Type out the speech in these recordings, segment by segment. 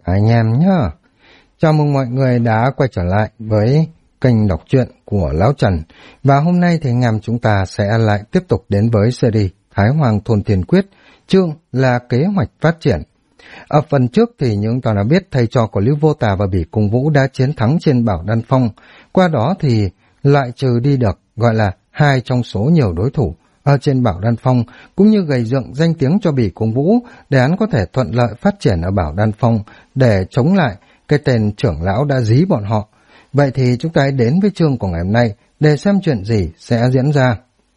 anh em nhá. Chào mừng mọi người đã quay trở lại với kênh đọc truyện của Lão Trần. Và hôm nay thì anh em chúng ta sẽ lại tiếp tục đến với series Thái Hoàng Thôn Thiên Quyết, chương là kế hoạch phát triển. Ở phần trước thì chúng ta đã biết thầy trò của Lưu Vô Tà và Bỉ Cung Vũ đã chiến thắng trên Bảo Đan Phong. Qua đó thì loại trừ đi được gọi là 2 trong số nhiều đối thủ ở trên Bảo Đan Phong, cũng như gây dựng danh tiếng cho Bỉ Cung Vũ để hắn có thể thuận lợi phát triển ở Bảo Đan Phong để chống lại cái tên trưởng lão đã dí bọn họ. Vậy thì chúng ta hãy đến với chương của ngày hôm nay để xem chuyện gì sẽ diễn ra.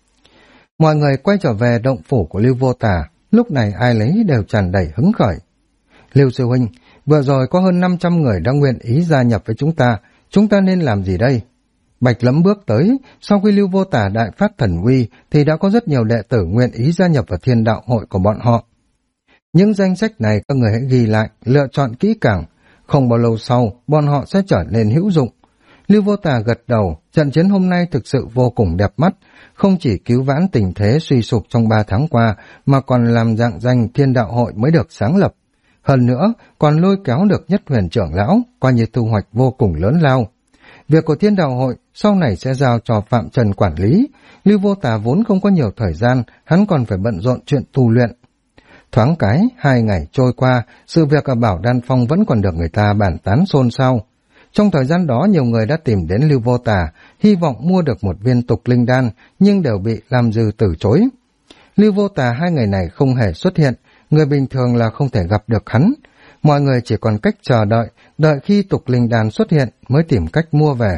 Mọi người quay trở về động phủ của Lưu Vô Tà, lúc này ai lấy đều tràn đầy hứng khởi. Lưu sư huynh, vừa rồi có hơn 500 người đã nguyện ý gia nhập với chúng ta nên làm gì đây? Bạch Lẫm bước tới, sau khi Lưu Vô Tà đại phát thần uy thì đã có rất nhiều đệ tử nguyện ý gia nhập vào Thiên Đạo Hội của bọn họ. Những danh sách này các người hãy ghi lại, lựa chọn kỹ càng. Không bao lâu sau, bọn họ sẽ trở nên hữu dụng. Lưu Vô Tà gật đầu, trận chiến hôm nay thực sự vô cùng đẹp mắt, không chỉ cứu vãn tình thế suy sụp trong 3 tháng qua, mà còn làm rạng danh Thiên Đạo Hội mới được sáng lập. Hơn nữa, còn lôi kéo được Nhất Huyền trưởng lão, coi như thu hoạch vô cùng lớn lao. Việc của Thiên Đạo Hội sau này sẽ giao cho Phạm Trần quản lý. Lưu Vô Tà vốn không có nhiều thời gian, hắn còn phải bận rộn chuyện tu luyện. Thoáng cái, 2 ngày trôi qua, sự việc ở Bảo Đan Phong vẫn còn được người ta bàn tán xôn xao. Trong thời gian đó, nhiều người đã tìm đến Lưu Vô Tà, hy vọng mua được một viên tục linh đan, nhưng đều bị Lam Dư từ chối. Lưu Vô Tà 2 ngày này không hề xuất hiện, người bình thường là không thể gặp được hắn. Mọi người chỉ còn cách chờ đợi khi tục linh đan xuất hiện mới tìm cách mua về.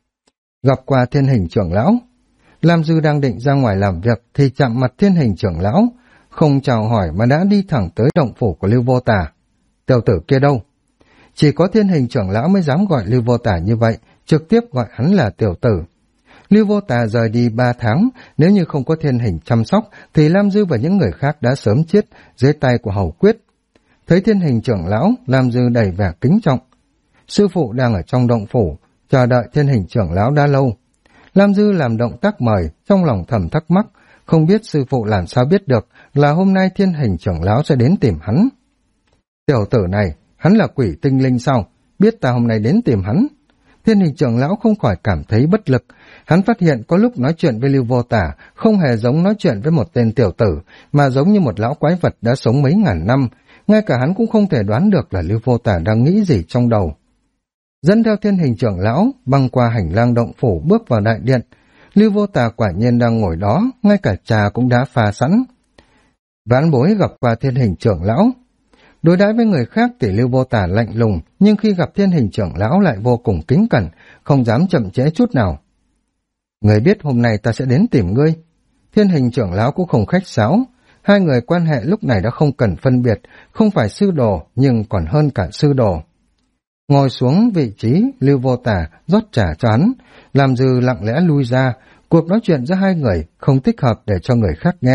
Gặp qua Thiên Hình trưởng lão, Lam Dư đang định ra ngoài làm việc thì chạm mặt Thiên Hình trưởng lão, không chào hỏi mà đã đi thẳng tới động phủ của Lưu Vô Tà. Tiểu tử kia đâu? Chỉ có Thiên Hình trưởng lão mới dám gọi Lưu Vô Tà như vậy, trực tiếp gọi hắn là tiểu tử. Lưu Vô Tà rời đi 3 tháng, nếu như không có Thiên Hình chăm sóc thì Lam Dư và những người khác đã sớm chết dưới tay của Hầu Quyết. Thấy Thiên Hình trưởng lão, Lam Dư đầy vẻ kính trọng. Sư phụ đang ở trong động phủ, chờ đợi Thiên Hình trưởng lão đã lâu. Lam Dư làm động tác mời, trong lòng thầm thắc mắc, không biết sư phụ làm sao biết được là hôm nay Thiên Hình trưởng lão sẽ đến tìm hắn. Tiểu tử này, hắn là quỷ tinh linh sao? Biết ta hôm nay đến tìm hắn. Thiên Hình trưởng lão không khỏi cảm thấy bất lực. Hắn phát hiện có lúc nói chuyện với Lưu Vô Tà không hề giống nói chuyện với một tên tiểu tử, mà giống như một lão quái vật đã sống mấy ngàn năm. Ngay cả hắn cũng không thể đoán được là Lưu Vô Tà đang nghĩ gì trong đầu. Dẫn theo Thiên Hình trưởng lão, băng qua hành lang động phủ bước vào đại điện. Lưu Vô Tà quả nhiên đang ngồi đó, ngay cả trà cũng đã pha sẵn. Vãn bối gặp qua Thiên Hình trưởng lão. Đối đãi với người khác thì Lưu Vô Tà lạnh lùng, nhưng khi gặp Thiên Hình trưởng lão lại vô cùng kính cẩn, không dám chậm trễ chút nào. Người biết hôm nay ta sẽ đến tìm ngươi. Thiên Hình trưởng lão cũng không khách sáo. 2 người quan hệ lúc này đã không cần phân biệt, không phải sư đồ nhưng còn hơn cả sư đồ. Ngồi xuống vị trí, Lưu Vô Tà rót trà cho hắn, Lam Dư lặng lẽ lui ra. Cuộc nói chuyện giữa 2 người không thích hợp để cho người khác nghe.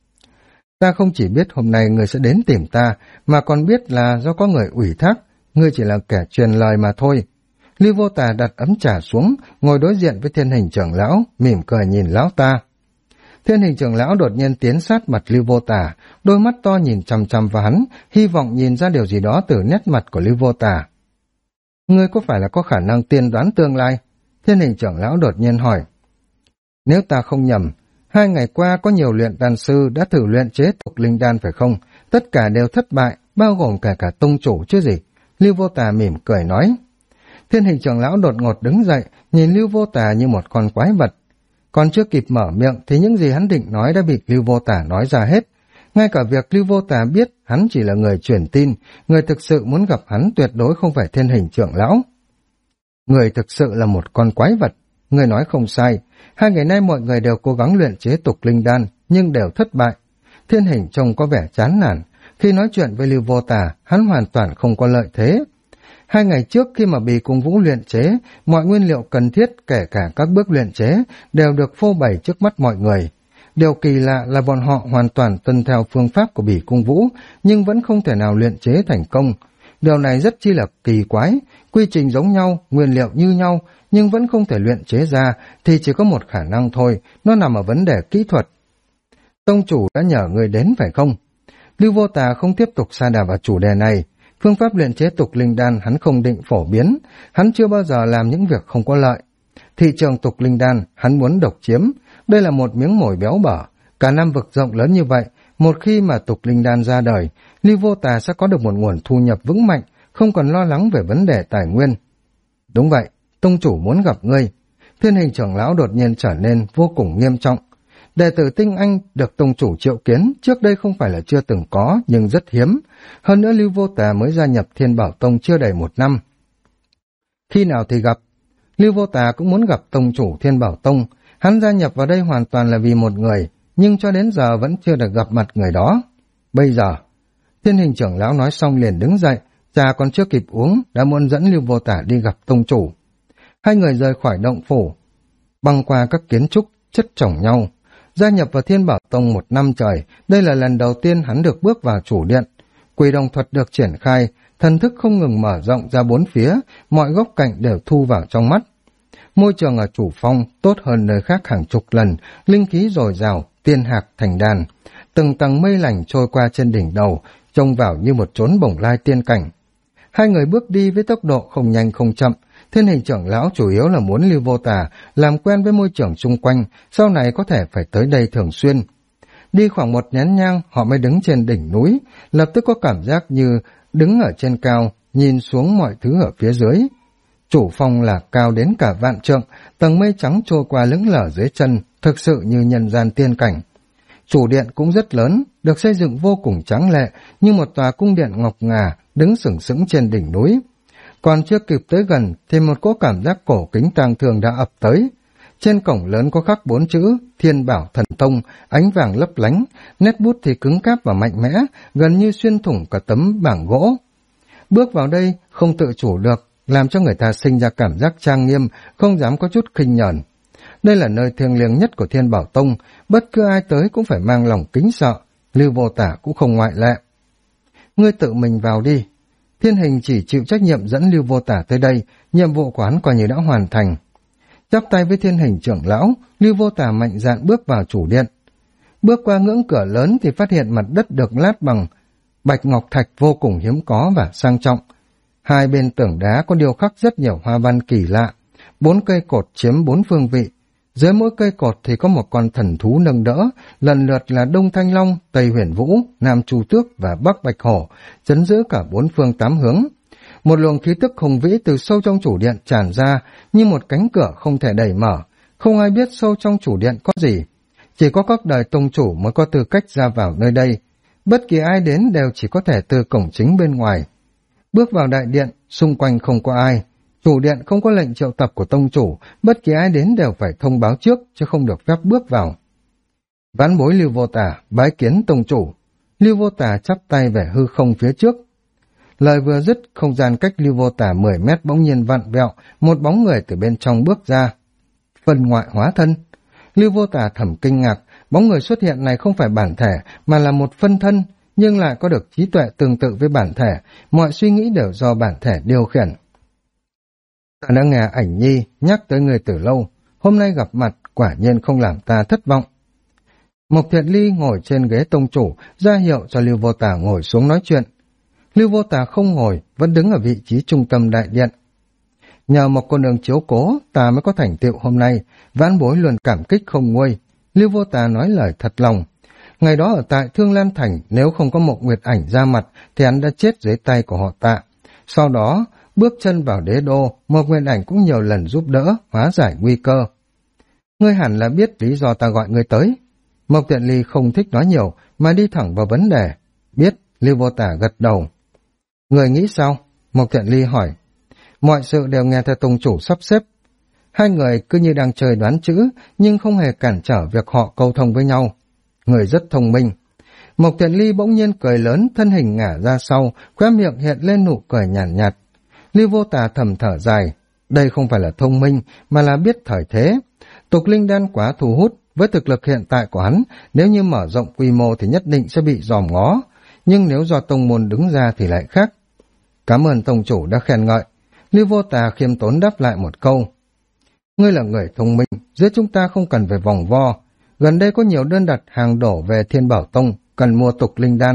Ta không chỉ biết hôm nay người sẽ đến tìm ta, mà còn biết là do có người ủy thác, ngươi chỉ là kẻ truyền lời mà thôi. Lưu Vô Tà đặt ấm trà xuống, ngồi đối diện với Thiên Hình trưởng lão, mỉm cười nhìn lão ta. Thiên Hình trưởng lão đột nhiên tiến sát mặt Lưu Vô Tà, đôi mắt to nhìn chằm chằm vào hắn, hy vọng nhìn ra điều gì đó từ nét mặt của Lưu Vô Tà. Ngươi có phải là có khả năng tiên đoán tương lai? Thiên Hình trưởng lão đột nhiên hỏi. Nếu ta không nhầm, 2 ngày qua có nhiều luyện đan sư đã thử luyện chế tục linh đan phải không? Tất cả đều thất bại, bao gồm cả tông chủ chứ gì? Lưu Vô Tà mỉm cười nói. Thiên Hình trưởng lão đột ngột đứng dậy, nhìn Lưu Vô Tà như một con quái vật. Còn chưa kịp mở miệng thì những gì hắn định nói đã bị Lưu Vô Tà nói ra hết. Ngay cả việc Lưu Vô Tà biết hắn chỉ là người truyền tin, người thực sự muốn gặp hắn tuyệt đối không phải Thiên Hình trưởng lão. Người thực sự là một con quái vật, người nói không sai. 2 ngày nay mọi người đều cố gắng luyện chế tục linh đan, nhưng đều thất bại. Thiên Hình trông có vẻ chán nản. Khi nói chuyện với Lưu Vô Tà, hắn hoàn toàn không có lợi thế. 2 ngày trước khi mà Bỉ Cung Vũ luyện chế, mọi nguyên liệu cần thiết kể cả các bước luyện chế đều được phô bày trước mắt mọi người. Điều kỳ lạ là bọn họ hoàn toàn tuân theo phương pháp của Bỉ Cung Vũ, nhưng vẫn không thể nào luyện chế thành công. Điều này rất chi là kỳ quái, quy trình giống nhau, nguyên liệu như nhau, nhưng vẫn không thể luyện chế ra thì chỉ có một khả năng thôi, nó nằm ở vấn đề kỹ thuật. Tông chủ đã nhờ người đến phải không? Lưu Vô Tà không tiếp tục sa đà vào chủ đề này. Phương pháp luyện chế tục linh đan hắn không định phổ biến, hắn chưa bao giờ làm những việc không có lợi. Thị trường tục linh đan hắn muốn độc chiếm, đây là một miếng mồi béo bở. Cả Nam vực rộng lớn như vậy, một khi mà tục linh đan ra đời, Lưu Vô Tà sẽ có được một nguồn thu nhập vững mạnh, không còn lo lắng về vấn đề tài nguyên. Đúng vậy, tông chủ muốn gặp ngươi. Thiên Hình trưởng lão đột nhiên trở nên vô cùng nghiêm trọng. Đệ tử Tinh Anh được tông chủ triệu kiến, trước đây không phải là chưa từng có, nhưng rất hiếm. Hơn nữa Lưu Vô Tà mới gia nhập Thiên Bảo Tông chưa đầy 1 năm. Khi nào thì gặp? Lưu Vô Tà cũng muốn gặp tông chủ Thiên Bảo Tông. Hắn gia nhập vào đây hoàn toàn là vì một người, nhưng cho đến giờ vẫn chưa được gặp mặt người đó. Bây giờ, Thiên Hình trưởng lão nói xong liền đứng dậy, trà còn chưa kịp uống, đã muốn dẫn Lưu Vô Tà đi gặp tông chủ. Hai người rời khỏi động phủ, băng qua các kiến trúc chất chồng nhau. Gia nhập vào Thiên Bảo Tông 1 năm trời, đây là lần đầu tiên hắn được bước vào chủ điện. Quỷ đồng thuật được triển khai, thần thức không ngừng mở rộng ra 4 phía, mọi góc cạnh đều thu vào trong mắt. Môi trường ở chủ phong tốt hơn nơi khác hàng chục lần, linh khí dồi dào, tiên hạc thành đàn. Từng tầng mây lành trôi qua trên đỉnh đầu, trông vào như một chốn bồng lai tiên cảnh. Hai người bước đi với tốc độ không nhanh không chậm. Thiên Hình trưởng lão chủ yếu là muốn Lưu Vô Tà làm quen với môi trường xung quanh, sau này có thể phải tới đây thường xuyên. Đi khoảng 1 nén nhang, họ mới đứng trên đỉnh núi, lập tức có cảm giác như đứng ở trên cao, nhìn xuống mọi thứ ở phía dưới. Chủ phong là cao đến cả vạn trượng, tầng mây trắng trôi qua lững lờ dưới chân, thực sự như nhân gian tiên cảnh. Chủ điện cũng rất lớn, được xây dựng vô cùng tráng lệ, như một tòa cung điện ngọc ngà, đứng sừng sững trên đỉnh núi. Còn chưa kịp tới gần thì một cỗ cảm giác cổ kính tang thương đã ập tới. Trên cổng lớn có khắc 4 chữ Thiên Bảo Thần Tông, ánh vàng lấp lánh, nét bút thì cứng cáp và mạnh mẽ, gần như xuyên thủng cả tấm bảng gỗ. Bước vào đây không tự chủ được, làm cho người ta sinh ra cảm giác trang nghiêm, không dám có chút khinh nhờn. Đây là nơi thiêng liêng nhất của Thiên Bảo Tông, bất cứ ai tới cũng phải mang lòng kính sợ, Lưu Vô Tà cũng không ngoại lệ. Ngươi tự mình vào đi. Thiên Hình chỉ chịu trách nhiệm dẫn Lưu Vô Tà tới đây, nhiệm vụ của hắn coi như đã hoàn thành. Chắp tay với Thiên Hình trưởng lão, Lưu Vô Tà mạnh dạn bước vào chủ điện. Bước qua ngưỡng cửa lớn thì phát hiện mặt đất được lát bằng bạch ngọc thạch vô cùng hiếm có và sang trọng. Hai bên tường đá có điêu khắc rất nhiều hoa văn kỳ lạ, 4 cây cột chiếm 4 phương vị. Dưới mỗi cây cột thì có một con thần thú nâng đỡ, lần lượt là Đông Thanh Long, Tây Huyền Vũ, Nam Chu Tước và Bắc Bạch Hổ, trấn giữ cả 4 phương 8 hướng. Một luồng khí tức hùng vĩ từ sâu trong chủ điện tràn ra, như một cánh cửa không thể đẩy mở. Không ai biết sâu trong chủ điện có gì. Chỉ có các đời tông chủ mới có tư cách ra vào nơi đây. Bất kỳ ai đến đều chỉ có thể từ cổng chính bên ngoài. Bước vào đại điện, xung quanh không có ai. Chủ điện không có lệnh triệu tập của tông chủ, bất kỳ ai đến đều phải thông báo trước, chứ không được phép bước vào. Vãn bối Lưu Vô Tà bái kiến tông chủ. Lưu Vô Tà chắp tay về hư không phía trước. Lời vừa dứt, không gian cách Lưu Vô Tà 10 mét bỗng nhiên vặn vẹo, một bóng người từ bên trong bước ra. Phân ngoại hóa thân. Lưu Vô Tà thầm kinh ngạc, bóng người xuất hiện này không phải bản thể, mà là một phân thân, nhưng lại có được trí tuệ tương tự với bản thể, mọi suy nghĩ đều do bản thể điều khiển. Ta đã nghe Ảnh Nhi nhắc tới người từ lâu, hôm nay gặp mặt quả nhiên không làm ta thất vọng. Mộc Thiện Ly ngồi trên ghế tông chủ, ra hiệu cho Lưu Vô Tà ngồi xuống nói chuyện. Lưu Vô Tà không ngồi, vẫn đứng ở vị trí trung tâm đại điện. Nhờ một cô nương chiếu cố, ta mới có thành tựu hôm nay, vãn bối luôn cảm kích không nguôi. Lưu Vô Tà nói lời thật lòng. Ngày đó ở tại Thương Lan Thành, nếu không có Mộc Nguyệt Ảnh ra mặt, thì hắn đã chết dưới tay của họ Tạ. Sau đó, bước chân vào đế đô, Mộc Nguyệt Ảnh cũng nhiều lần giúp đỡ, hóa giải nguy cơ. Ngươi hẳn là biết lý do ta gọi ngươi tới. Mộc Tiện Ly không thích nói nhiều, mà đi thẳng vào vấn đề. Biết, Lưu Vô Tà gật đầu. Người nghĩ sao? Mộc Tiện Ly hỏi. Mọi sự đều nghe theo tông chủ sắp xếp. Hai người cứ như đang chơi đoán chữ, nhưng không hề cản trở việc họ câu thông với nhau. Người rất thông minh. Mộc Tiện Ly bỗng nhiên cười lớn, thân hình ngả ra sau, khóe miệng hiện lên nụ cười nhàn nhạt. Lưu Vô Tà thầm thở dài. Đây không phải là thông minh, mà là biết thời thế. Tục linh đan quá thu hút, với thực lực hiện tại của hắn, nếu như mở rộng quy mô thì nhất định sẽ bị dòm ngó. Nhưng nếu do tông môn đứng ra thì lại khác. Cảm ơn tông chủ đã khen ngợi. Lưu Vô Tà khiêm tốn đáp lại một câu. Ngươi là người thông minh, giữa chúng ta không cần phải vòng vo. Gần đây có nhiều đơn đặt hàng đổ về Thiên Bảo Tông, cần mua tục linh đan.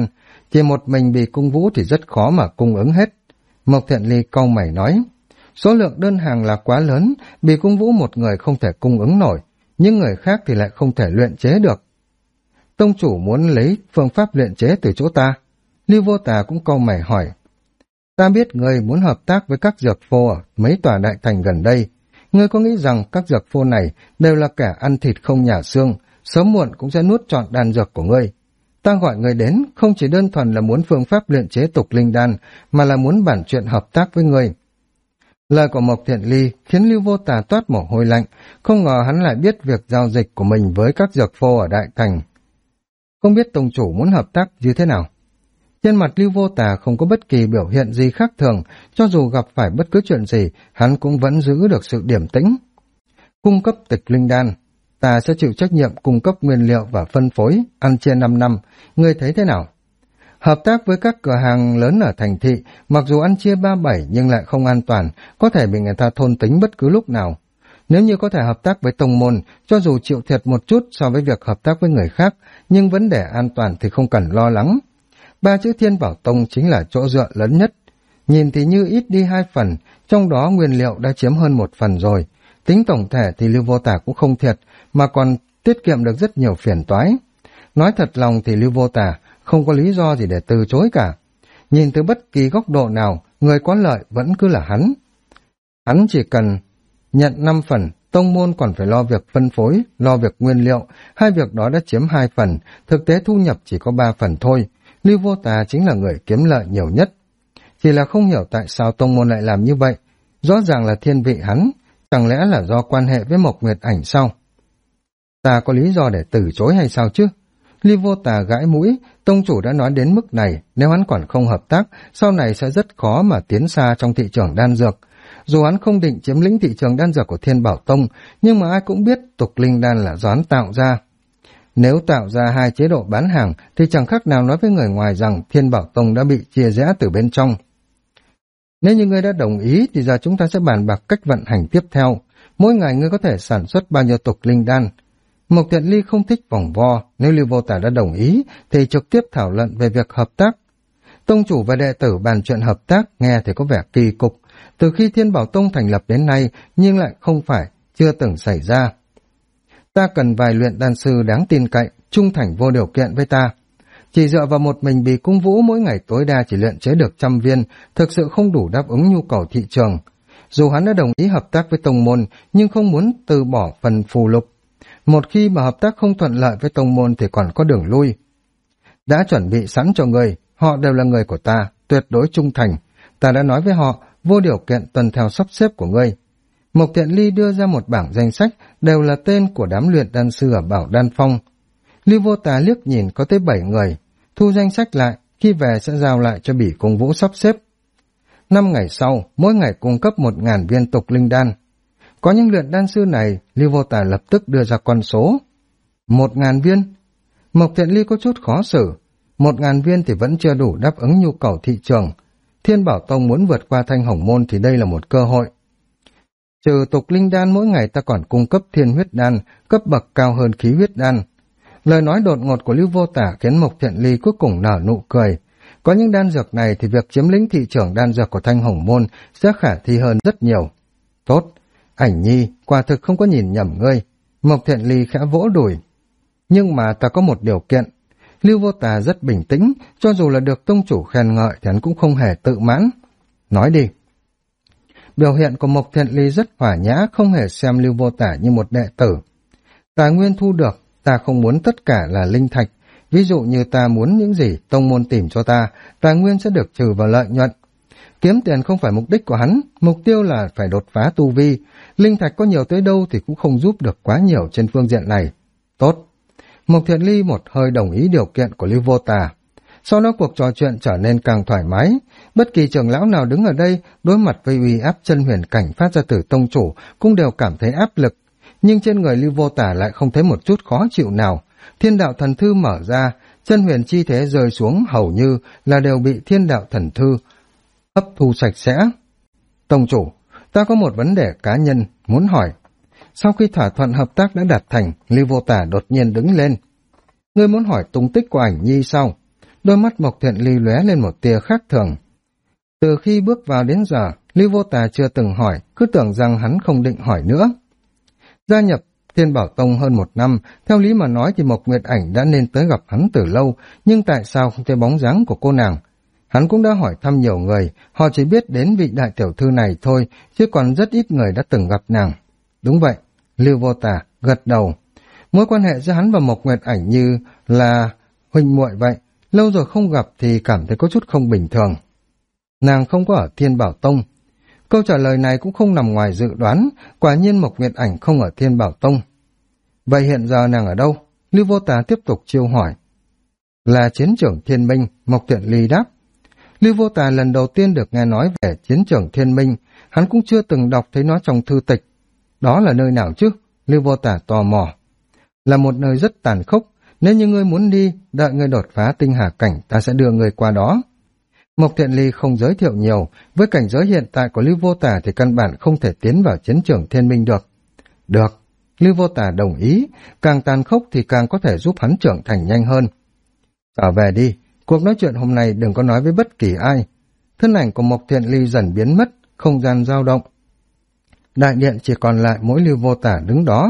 chỉ một mình Bì Cung Vũ thì rất khó mà cung ứng hết. Mộc Thiện Ly cau mày nói, số lượng đơn hàng là quá lớn, Bì Cung Vũ một người không thể cung ứng nổi, nhưng người khác thì lại không thể luyện chế được. Tông chủ muốn lấy phương pháp luyện chế từ chỗ ta. Lưu Vô Tà cũng cau mày hỏi, ta biết người muốn hợp tác với các dược phô ở mấy tòa đại thành gần đây. Ngươi có nghĩ rằng các dược phô này đều là kẻ ăn thịt không nhả xương, sớm muộn cũng sẽ nuốt trọn đan dược của ngươi? Ta gọi ngươi đến không chỉ đơn thuần là muốn phương pháp luyện chế tục linh đan, mà là muốn bản chuyện hợp tác với ngươi. Lời của Mộc Thiện Ly khiến Lưu Vô Tà toát mồ hôi lạnh, không ngờ hắn lại biết việc giao dịch của mình với các dược phô ở đại thành. Không biết tông chủ muốn hợp tác như thế nào? Trên mặt Lưu Vô Tà không có bất kỳ biểu hiện gì khác thường, cho dù gặp phải bất cứ chuyện gì, hắn cũng vẫn giữ được sự điềm tĩnh. Cung cấp tịch linh đan, ta sẽ chịu trách nhiệm cung cấp nguyên liệu và phân phối, ăn chia 5 năm, ngươi thấy thế nào? Hợp tác với các cửa hàng lớn ở thành thị, mặc dù ăn chia 3/7 nhưng lại không an toàn, có thể bị người ta thôn tính bất cứ lúc nào. Nếu như có thể hợp tác với tông môn, cho dù chịu thiệt một chút so với việc hợp tác với người khác, nhưng vấn đề an toàn thì không cần lo lắng. 3 chữ Thiên Bảo Tông chính là chỗ dựa lớn nhất. Nhìn thì như ít đi 2 phần, trong đó nguyên liệu đã chiếm hơn 1 phần rồi. Tính tổng thể thì Lưu Vô Tà cũng không thiệt, mà còn tiết kiệm được rất nhiều phiền toái. Nói thật lòng thì Lưu Vô Tà không có lý do gì để từ chối cả. Nhìn từ bất kỳ góc độ nào, người có lợi vẫn cứ là hắn. Hắn chỉ cần nhận 5 phần, tông môn còn phải lo việc phân phối, lo việc nguyên liệu, 2 việc đó đã chiếm 2 phần, thực tế thu nhập chỉ có 3 phần thôi. Lưu Vô Tà chính là người kiếm lợi nhiều nhất. Chỉ là không hiểu tại sao tông môn lại làm như vậy. Rõ ràng là thiên vị hắn, chẳng lẽ là do quan hệ với Mộc Nguyệt Ảnh sao? Ta có lý do để từ chối hay sao chứ? Lưu Vô Tà gãi mũi, tông chủ đã nói đến mức này, nếu hắn còn không hợp tác, sau này sẽ rất khó mà tiến xa trong thị trường đan dược. Dù hắn không định chiếm lĩnh thị trường đan dược của Thiên Bảo Tông, nhưng mà ai cũng biết tục linh đan là do hắn tạo ra. Nếu tạo ra 2 chế độ bán hàng thì chẳng khác nào nói với người ngoài rằng Thiên Bảo Tông đã bị chia rẽ từ bên trong. Nếu như ngươi đã đồng ý thì giờ chúng ta sẽ bàn bạc cách vận hành tiếp theo. Mỗi ngày ngươi có thể sản xuất bao nhiêu tục linh đan. Mộc Thiện Ly không thích vòng vo, nếu Lưu Vô Tà đã đồng ý thì trực tiếp thảo luận về việc hợp tác. Tông chủ và đệ tử bàn chuyện hợp tác nghe thì có vẻ kỳ cục. Từ khi Thiên Bảo Tông thành lập đến nay nhưng lại không phải, chưa từng xảy ra. Ta cần vài luyện đan sư đáng tin cậy, trung thành vô điều kiện với ta. Chỉ dựa vào một mình Bì Cung Vũ mỗi ngày tối đa chỉ luyện chế được 100 viên, thực sự không đủ đáp ứng nhu cầu thị trường. Dù hắn đã đồng ý hợp tác với tông môn, nhưng không muốn từ bỏ phần phù lục. Một khi mà hợp tác không thuận lợi với tông môn thì còn có đường lui. Đã chuẩn bị sẵn cho người, họ đều là người của ta, tuyệt đối trung thành. Ta đã nói với họ, vô điều kiện tuân theo sắp xếp của ngươi. Mộc Thiện Ly đưa ra một bảng danh sách, đều là tên của đám luyện đan sư ở Bảo Đan Phong. Lưu Vô Tà liếc nhìn có tới 7 người, thu danh sách lại, khi về sẽ giao lại cho Bỉ Cung Vũ sắp xếp. 5 ngày sau, mỗi ngày cung cấp 1000 viên tục linh đan. Có những luyện đan sư này, Lưu Vô Tà lập tức đưa ra con số. 1000 viên. Mộc Thiện Ly có chút khó xử. 1000 viên thì vẫn chưa đủ đáp ứng nhu cầu thị trường. Thiên Bảo Tông muốn vượt qua Thanh Hồng Môn thì đây là một cơ hội. Trừ tục linh đan mỗi ngày ta còn cung cấp thiên huyết đan, cấp bậc cao hơn khí huyết đan. Lời nói đột ngột của Lưu Vô Tà khiến Mộc Thiện Ly cuối cùng nở nụ cười. Có những đan dược này thì việc chiếm lĩnh thị trường đan dược của Thanh Hồng Môn sẽ khả thi hơn rất nhiều. Tốt, Ảnh Nhi, quả thực không có nhìn nhầm ngươi. Mộc Thiện Ly khẽ vỗ đùi. Nhưng mà ta có một điều kiện. Lưu Vô Tà rất bình tĩnh, cho dù là được tông chủ khen ngợi thì hắn cũng không hề tự mãn. Nói đi. Biểu hiện của Mộc Thiện Ly rất hòa nhã, không hề xem Lưu Vô Tà như một đệ tử. Tài nguyên thu được, ta không muốn tất cả là linh thạch. Ví dụ như ta muốn những gì tông môn tìm cho ta, tài nguyên sẽ được trừ vào lợi nhuận. Kiếm tiền không phải mục đích của hắn, mục tiêu là phải đột phá tu vi. Linh thạch có nhiều tới đâu thì cũng không giúp được quá nhiều trên phương diện này. Tốt. Mộc Thiện Ly một hơi đồng ý điều kiện của Lưu Vô Tà. Sau đó cuộc trò chuyện trở nên càng thoải mái. Bất kỳ trưởng lão nào đứng ở đây đối mặt với uy áp chân huyền cảnh phát ra từ tông chủ cũng đều cảm thấy áp lực. Nhưng trên người Lưu Vô Tà lại không thấy một chút khó chịu nào. Thiên đạo thần thư mở ra, chân huyền chi thế rơi xuống hầu như là đều bị thiên đạo thần thư hấp thu sạch sẽ. Tông chủ, ta có một vấn đề cá nhân muốn hỏi. Sau khi thỏa thuận hợp tác đã đạt thành, Lưu Vô Tà đột nhiên đứng lên. Ngươi muốn hỏi tung tích của Ảnh Nhi sao? Đôi mắt Mộc Thiện Ly lóe lên một tia khác thường. Từ khi bước vào đến giờ, Lưu Vô Tà chưa từng hỏi, cứ tưởng rằng hắn không định hỏi nữa. Gia nhập Thiên Bảo Tông hơn 1 năm, theo lý mà nói thì Mộc Nguyệt Ảnh đã nên tới gặp hắn từ lâu, nhưng tại sao không thấy bóng dáng của cô nàng? Hắn cũng đã hỏi thăm nhiều người, họ chỉ biết đến vị đại tiểu thư này thôi, chứ còn rất ít người đã từng gặp nàng. Đúng vậy, Lưu Vô Tà gật đầu. Mối quan hệ giữa hắn và Mộc Nguyệt Ảnh như là huynh muội vậy, lâu rồi không gặp thì cảm thấy có chút không bình thường. Nàng không có ở Thiên Bảo Tông. Câu trả lời này cũng không nằm ngoài dự đoán, quả nhiên Mộc Nguyệt Ảnh không ở Thiên Bảo Tông. Vậy hiện giờ nàng ở đâu? Lưu Vô Tà tiếp tục chiêu hỏi. Là chiến trường Thiên Minh, Mộc Thiện Ly đáp. Lưu Vô Tà lần đầu tiên được nghe nói về chiến trường Thiên Minh, hắn cũng chưa từng đọc thấy nó trong thư tịch. Đó là nơi nào chứ? Lưu Vô Tà tò mò. Là một nơi rất tàn khốc, nếu như ngươi muốn đi, đợi ngươi đột phá tinh hà cảnh, ta sẽ đưa ngươi qua đó. Mộc Thiện Ly không giới thiệu nhiều, với cảnh giới hiện tại của Lưu Vô Tà thì căn bản không thể tiến vào chiến trường Thiên Minh được. Được, Lưu Vô Tà đồng ý, càng tàn khốc thì càng có thể giúp hắn trưởng thành nhanh hơn. Trở về đi, cuộc nói chuyện hôm nay đừng có nói với bất kỳ ai. Thân ảnh của Mộc Thiện Ly dần biến mất, không gian dao động. Đại điện chỉ còn lại mỗi Lưu Vô Tà đứng đó.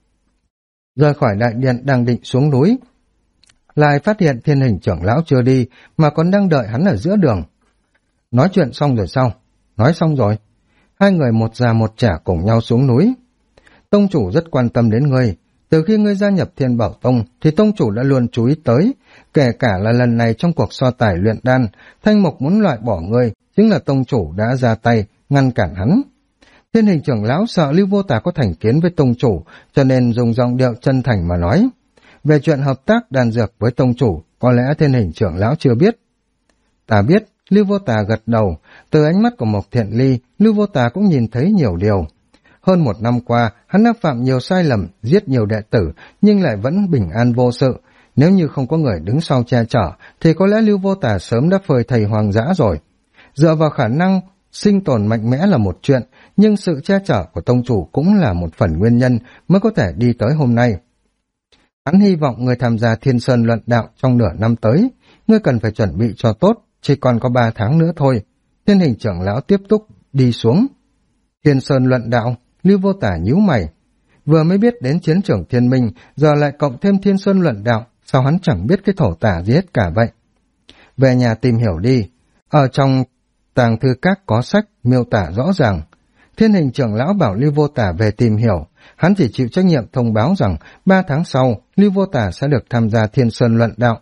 Rời khỏi đại điện đang định xuống núi, lại phát hiện Thiên Hình trưởng lão chưa đi, mà còn đang đợi hắn ở giữa đường. Nói chuyện xong rồi sao? Nói xong rồi. Hai người một già một trẻ cùng nhau xuống núi. Tông chủ rất quan tâm đến ngươi. Từ khi ngươi gia nhập Thiên Bảo Tông, thì tông chủ đã luôn chú ý tới. Kể cả là lần này trong cuộc so tài luyện đan, Thanh Mộc muốn loại bỏ ngươi, chính là tông chủ đã ra tay, ngăn cản hắn. Thiên Hình trưởng lão sợ Lưu Vô Tà có thành kiến với tông chủ, cho nên dùng giọng điệu chân thành mà nói. Về chuyện hợp tác đan dược với tông chủ, có lẽ Thiên Hình trưởng lão chưa biết. Ta biết, Lưu Vô Tà gật đầu, từ ánh mắt của Mộc Thiện Ly, Lưu Vô Tà cũng nhìn thấy nhiều điều. Hơn 1 năm qua, hắn đã phạm nhiều sai lầm, giết nhiều đệ tử, nhưng lại vẫn bình an vô sự. Nếu như không có người đứng sau che chở, thì có lẽ Lưu Vô Tà sớm đã phơi thây hoang dã rồi. Dựa vào khả năng sinh tồn mạnh mẽ là một chuyện, nhưng sự che chở của tông chủ cũng là một phần nguyên nhân mới có thể đi tới hôm nay. Hắn hy vọng người tham gia Thiên Sơn luận đạo trong nửa năm tới, ngươi cần phải chuẩn bị cho tốt, chỉ còn có 3 tháng nữa thôi. Thiên Hình trưởng lão tiếp tục đi xuống. Thiên Sơn luận đạo, Lưu Vô Tà nhíu mày. Vừa mới biết đến chiến trường Thiên Minh, giờ lại cộng thêm Thiên Sơn luận đạo, sao hắn chẳng biết cái thổ tả gì hết cả vậy? Về nhà tìm hiểu đi, ở trong tàng thư các có sách miêu tả rõ ràng. Thiên Hình trưởng lão bảo Lưu Vô Tà về tìm hiểu, hắn chỉ chịu trách nhiệm thông báo rằng 3 tháng sau, Lưu Vô Tà sẽ được tham gia Thiên Sơn luận đạo.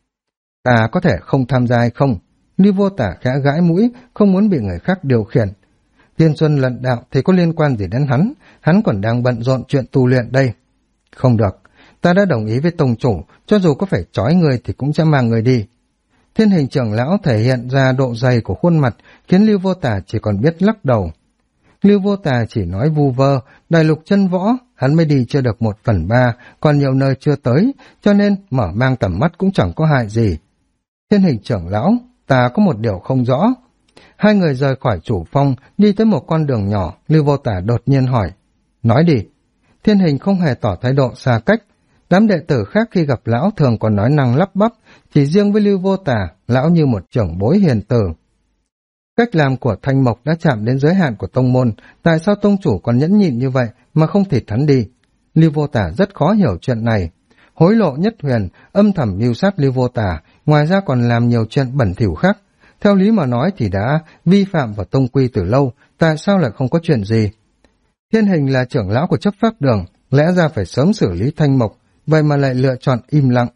Ta có thể không tham gia hay không? Lưu Vô Tà khẽ gãi mũi, không muốn bị người khác điều khiển. Thiên Sơn luận đạo thì có liên quan gì đến hắn còn đang bận rộn chuyện tu luyện đây. Không được, ta đã đồng ý với tông chủ, cho dù có phải trói người thì cũng sẽ mang người đi. Thiên Hình trưởng lão thể hiện ra độ dày của khuôn mặt, khiến Lưu Vô Tà chỉ còn biết lắc đầu. Lưu Vô Tà chỉ nói vu vơ, đại lục chân võ, hắn mới đi chưa được 1/3, còn nhiều nơi chưa tới, cho nên mở mang tầm mắt cũng chẳng có hại gì. Thiên Hình trưởng lão, ta có một điều không rõ. Hai người rời khỏi chủ phong, đi tới một con đường nhỏ, Lưu Vô Tà đột nhiên hỏi. Nói đi. Thiên Hình không hề tỏ thái độ xa cách. Đám đệ tử khác khi gặp lão thường còn nói năng lắp bắp, chỉ riêng với Lưu Vô Tà, lão như một trưởng bối hiền từ. Cách làm của Thanh Mộc đã chạm đến giới hạn của tông môn, tại sao tông chủ còn nhẫn nhịn như vậy mà không thịt hắn đi? Lưu Vô Tà rất khó hiểu chuyện này. Hối lộ Nhất Huyền, âm thầm mưu sát Lưu Vô Tà, ngoài ra còn làm nhiều chuyện bẩn thỉu khác. Theo lý mà nói thì đã vi phạm vào tông quy từ lâu, tại sao lại không có chuyện gì? Thiên Hình là trưởng lão của chấp pháp đường, lẽ ra phải sớm xử lý Thanh Mộc, vậy mà lại lựa chọn im lặng.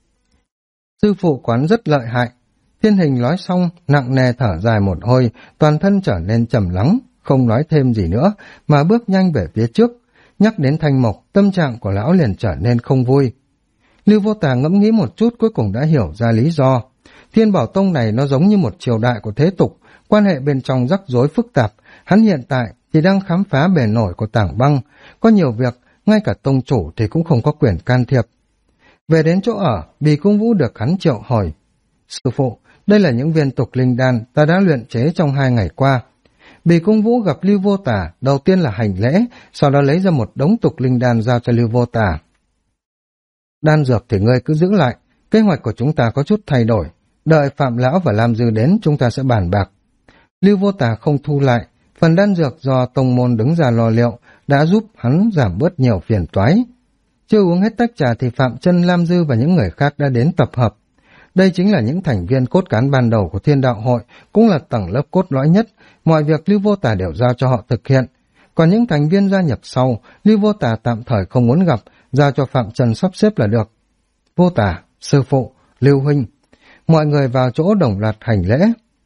Sư phụ quán rất lợi hại. Thiên Hình nói xong, nặng nề thở dài một hơi, toàn thân trở nên trầm lắng, không nói thêm gì nữa, mà bước nhanh về phía trước. Nhắc đến Thanh Mộc, tâm trạng của lão liền trở nên không vui. Lưu Vô Tà ngẫm nghĩ một chút cuối cùng đã hiểu ra lý do. Thiên Bảo Tông này nó giống như một triều đại của thế tục, quan hệ bên trong rắc rối phức tạp. Hắn hiện tại thì đang khám phá bề nổi của tảng băng, có nhiều việc, ngay cả tông chủ thì cũng không có quyền can thiệp. Về đến chỗ ở, Bì Cung Vũ được hắn triệu hỏi. Sư phụ, đây là những viên tục linh đan ta đã luyện chế trong 2 ngày qua. Bì Cung Vũ gặp Lưu Vô Tà, đầu tiên là hành lễ, sau đó lấy ra một đống tục linh đan giao cho Lưu Vô Tà. Đan dược thì ngươi cứ giữ lại, kế hoạch của chúng ta có chút thay đổi. đợi Phạm Lão và Lam Dư đến chúng ta sẽ bàn bạc. Lưu Vô Tà không thu lại, phần đan dược do tông môn đứng ra lo liệu đã giúp hắn giảm bớt nhiều phiền toái. Chưa uống hết tách trà thì Phạm Chân, Lam Dư và những người khác đã đến tập hợp. Đây chính là những thành viên cốt cán ban đầu của Thiên Đạo Hội, cũng là tầng lớp cốt lõi nhất, mọi việc Lưu Vô Tà đều giao cho họ thực hiện. Còn những thành viên gia nhập sau, Lưu Vô Tà tạm thời không muốn gặp, giao cho Phạm Chân sắp xếp là được. Vô Tà, sư phụ, Lưu huynh, mọi người vào chỗ đồng loạt hành lễ.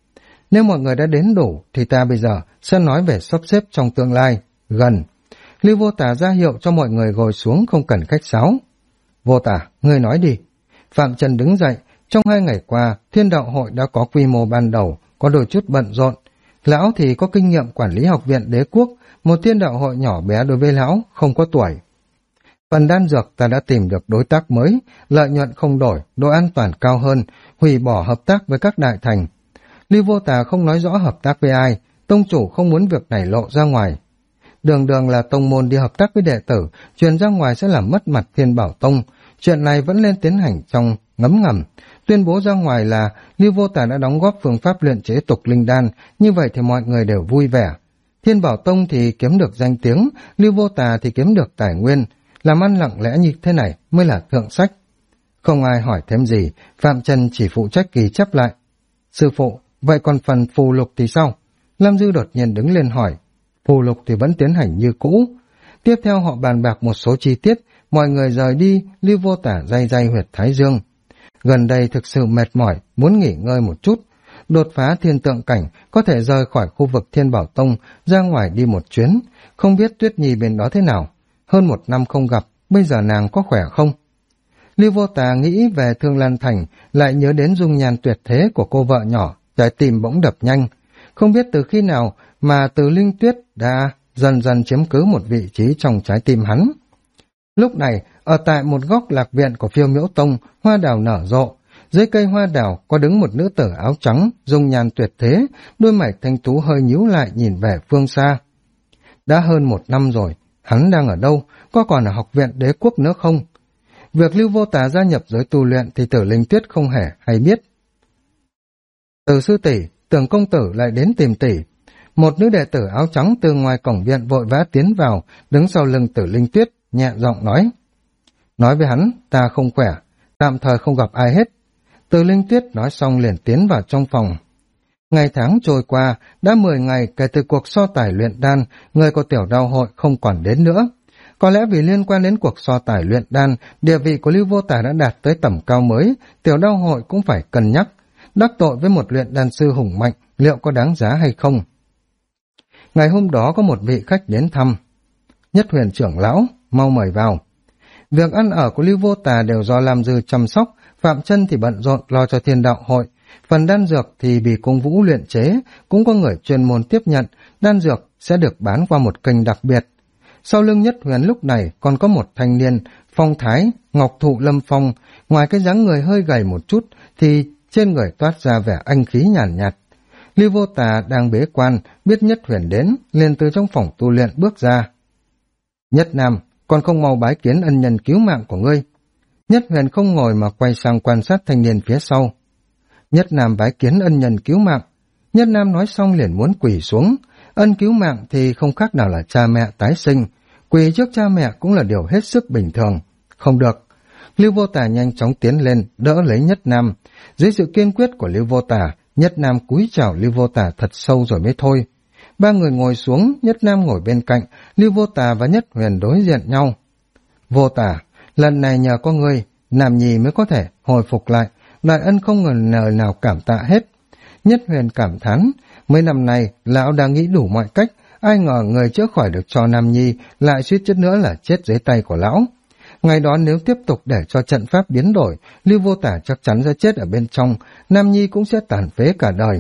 Nếu mọi người đã đến đủ thì ta bây giờ sẽ nói về sắp xếp trong tương lai. Gần. Lưu Vô Tà ra hiệu cho mọi người ngồi xuống, không cần khách sáo. Vô Tà, ngươi nói đi. Phạm Trần đứng dậy. Trong 2 ngày qua, Thiên Đạo Hội đã có quy mô ban đầu, có đôi chút bận rộn. Lão thì có kinh nghiệm quản lý học viện Đế Quốc, một Thiên Đạo Hội nhỏ bé đối với lão, không có tuổi. Phần đan dược ta đã tìm được đối tác mới, lợi nhuận không đổi, độ an toàn cao hơn, hủy bỏ hợp tác với các đại thành. Lưu Vô Tà không nói rõ hợp tác với ai, tông chủ không muốn việc này lộ ra ngoài. Đường đường là tông môn đi hợp tác với đệ tử, truyền ra ngoài sẽ làm mất mặt Thiên Bảo Tông. Chuyện này vẫn lên tiến hành trong ngấm ngầm, tuyên bố ra ngoài là Lưu Vô Tà đã đóng góp phương pháp luyện chế tục linh đan, như vậy thì mọi người đều vui vẻ. Thiên Bảo Tông thì kiếm được danh tiếng, Lưu Vô Tà thì kiếm được tài nguyên, làm ăn lặng lẽ như thế này mới là thượng sách. Không ai hỏi thêm gì, Phạm Trần chỉ phụ trách ghi chép lại. Sư phụ, vậy còn phần phù lục thì sao? Lam Dư đột nhiên đứng lên hỏi. Phù lục thì vẫn tiến hành như cũ. Tiếp theo họ bàn bạc một số chi tiết, mọi người rời đi, Lưu Vô Tà day day huyệt thái dương. Gần đây thực sự mệt mỏi, muốn nghỉ ngơi một chút. Đột phá thiên tượng cảnh, có thể rời khỏi khu vực Thiên Bảo Tông, ra ngoài đi một chuyến. Không biết Tuyết Nhi bên đó thế nào. Hơn 1 năm không gặp, bây giờ nàng có khỏe không? Lưu Vô Tà nghĩ về Thương Lan Thành, lại nhớ đến dung nhan tuyệt thế của cô vợ nhỏ, trái tim bỗng đập nhanh. Không biết từ khi nào mà Từ Linh Tuyết đã dần dần chiếm cứ một vị trí trong trái tim hắn. Lúc này, ở tại một góc lạc viện của Phiêu Miễu Tông, hoa đào nở rộ. Dưới cây hoa đào có đứng một nữ tử áo trắng, dung nhan tuyệt thế, đôi mày thanh tú hơi nhíu lại nhìn về phương xa. Đã hơn 1 năm rồi, hắn đang ở đâu, có còn ở học viện Đế Quốc nữa không? Việc Lưu Vô Tà gia nhập giới tu luyện thì Tử Linh Tuyết không hề hay biết. Từ sư tỷ, Tưởng công tử lại đến tìm tỷ. Một nữ đệ tử áo trắng từ ngoài cổng viện vội vã tiến vào, đứng sau lưng Tử Linh Tuyết, nhẹ giọng nói. Nói với hắn, ta không khỏe, tạm thời không gặp ai hết. Tử Linh Tuyết nói xong liền tiến vào trong phòng. Ngày tháng trôi qua, đã 10 ngày kể từ cuộc so tài luyện đan, người của Tiểu Đao Hội không còn đến nữa. Có lẽ vì liên quan đến cuộc so tài luyện đan, địa vị của Lưu Vô Tà đã đạt tới tầm cao mới, Tiểu Đao Hội cũng phải cân nhắc. Đắc tội với một luyện đan sư hùng mạnh, liệu có đáng giá hay không? Ngày hôm đó có một vị khách đến thăm. Nhất Huyền trưởng lão, mau mời vào. Việc ăn ở của Lưu Vô Tà đều do Lam Dư chăm sóc, Phạm Chân thì bận rộn lo cho Thiên Đạo Hội. Phần đan dược thì vì Cung Vũ luyện chế, cũng có người chuyên môn tiếp nhận, đan dược sẽ được bán qua một kênh đặc biệt. Sau lưng Nhất Huyền lúc này còn có một thanh niên, phong thái, ngọc thụ lâm phong, ngoài cái dáng người hơi gầy một chút thì trên người toát ra vẻ anh khí nhàn nhạt. Lưu Vô Tà đang bế quan, biết Nhất Huyền đến, liền từ trong phòng tu luyện bước ra. Nhất Nam, còn không mau bái kiến ân nhân cứu mạng của ngươi. Nhất Huyền không ngồi mà quay sang quan sát thanh niên phía sau. Nhất Nam bái kiến ân nhân cứu mạng. Nhất Nam nói xong liền muốn quỳ xuống. Ân cứu mạng thì không khác nào là cha mẹ tái sinh. Quỳ trước cha mẹ cũng là điều hết sức bình thường. Không được. Lưu Vô Tà nhanh chóng tiến lên, đỡ lấy Nhất Nam. Dưới sự kiên quyết của Lưu Vô Tà, Nhất Nam cúi chào Lưu Vô Tà thật sâu rồi mới thôi. 3 người ngồi xuống, Nhất Nam ngồi bên cạnh, Lưu Vô Tà và Nhất Huyền đối diện nhau. Vô Tà, lần này nhờ có ngươi, Nam Nhi mới có thể hồi phục lại, đại ân không ngờ nào cảm tạ hết. Nhất Huyền cảm thán, mấy năm nay lão đã nghĩ đủ mọi cách, ai ngờ người chữa khỏi được cho Nam Nhi lại suýt chút nữa là chết dưới tay của lão. Ngày đó nếu tiếp tục để cho trận pháp biến đổi, Lưu Vô Tà chắc chắn sẽ chết ở bên trong, Nam Nhi cũng sẽ tàn phế cả đời.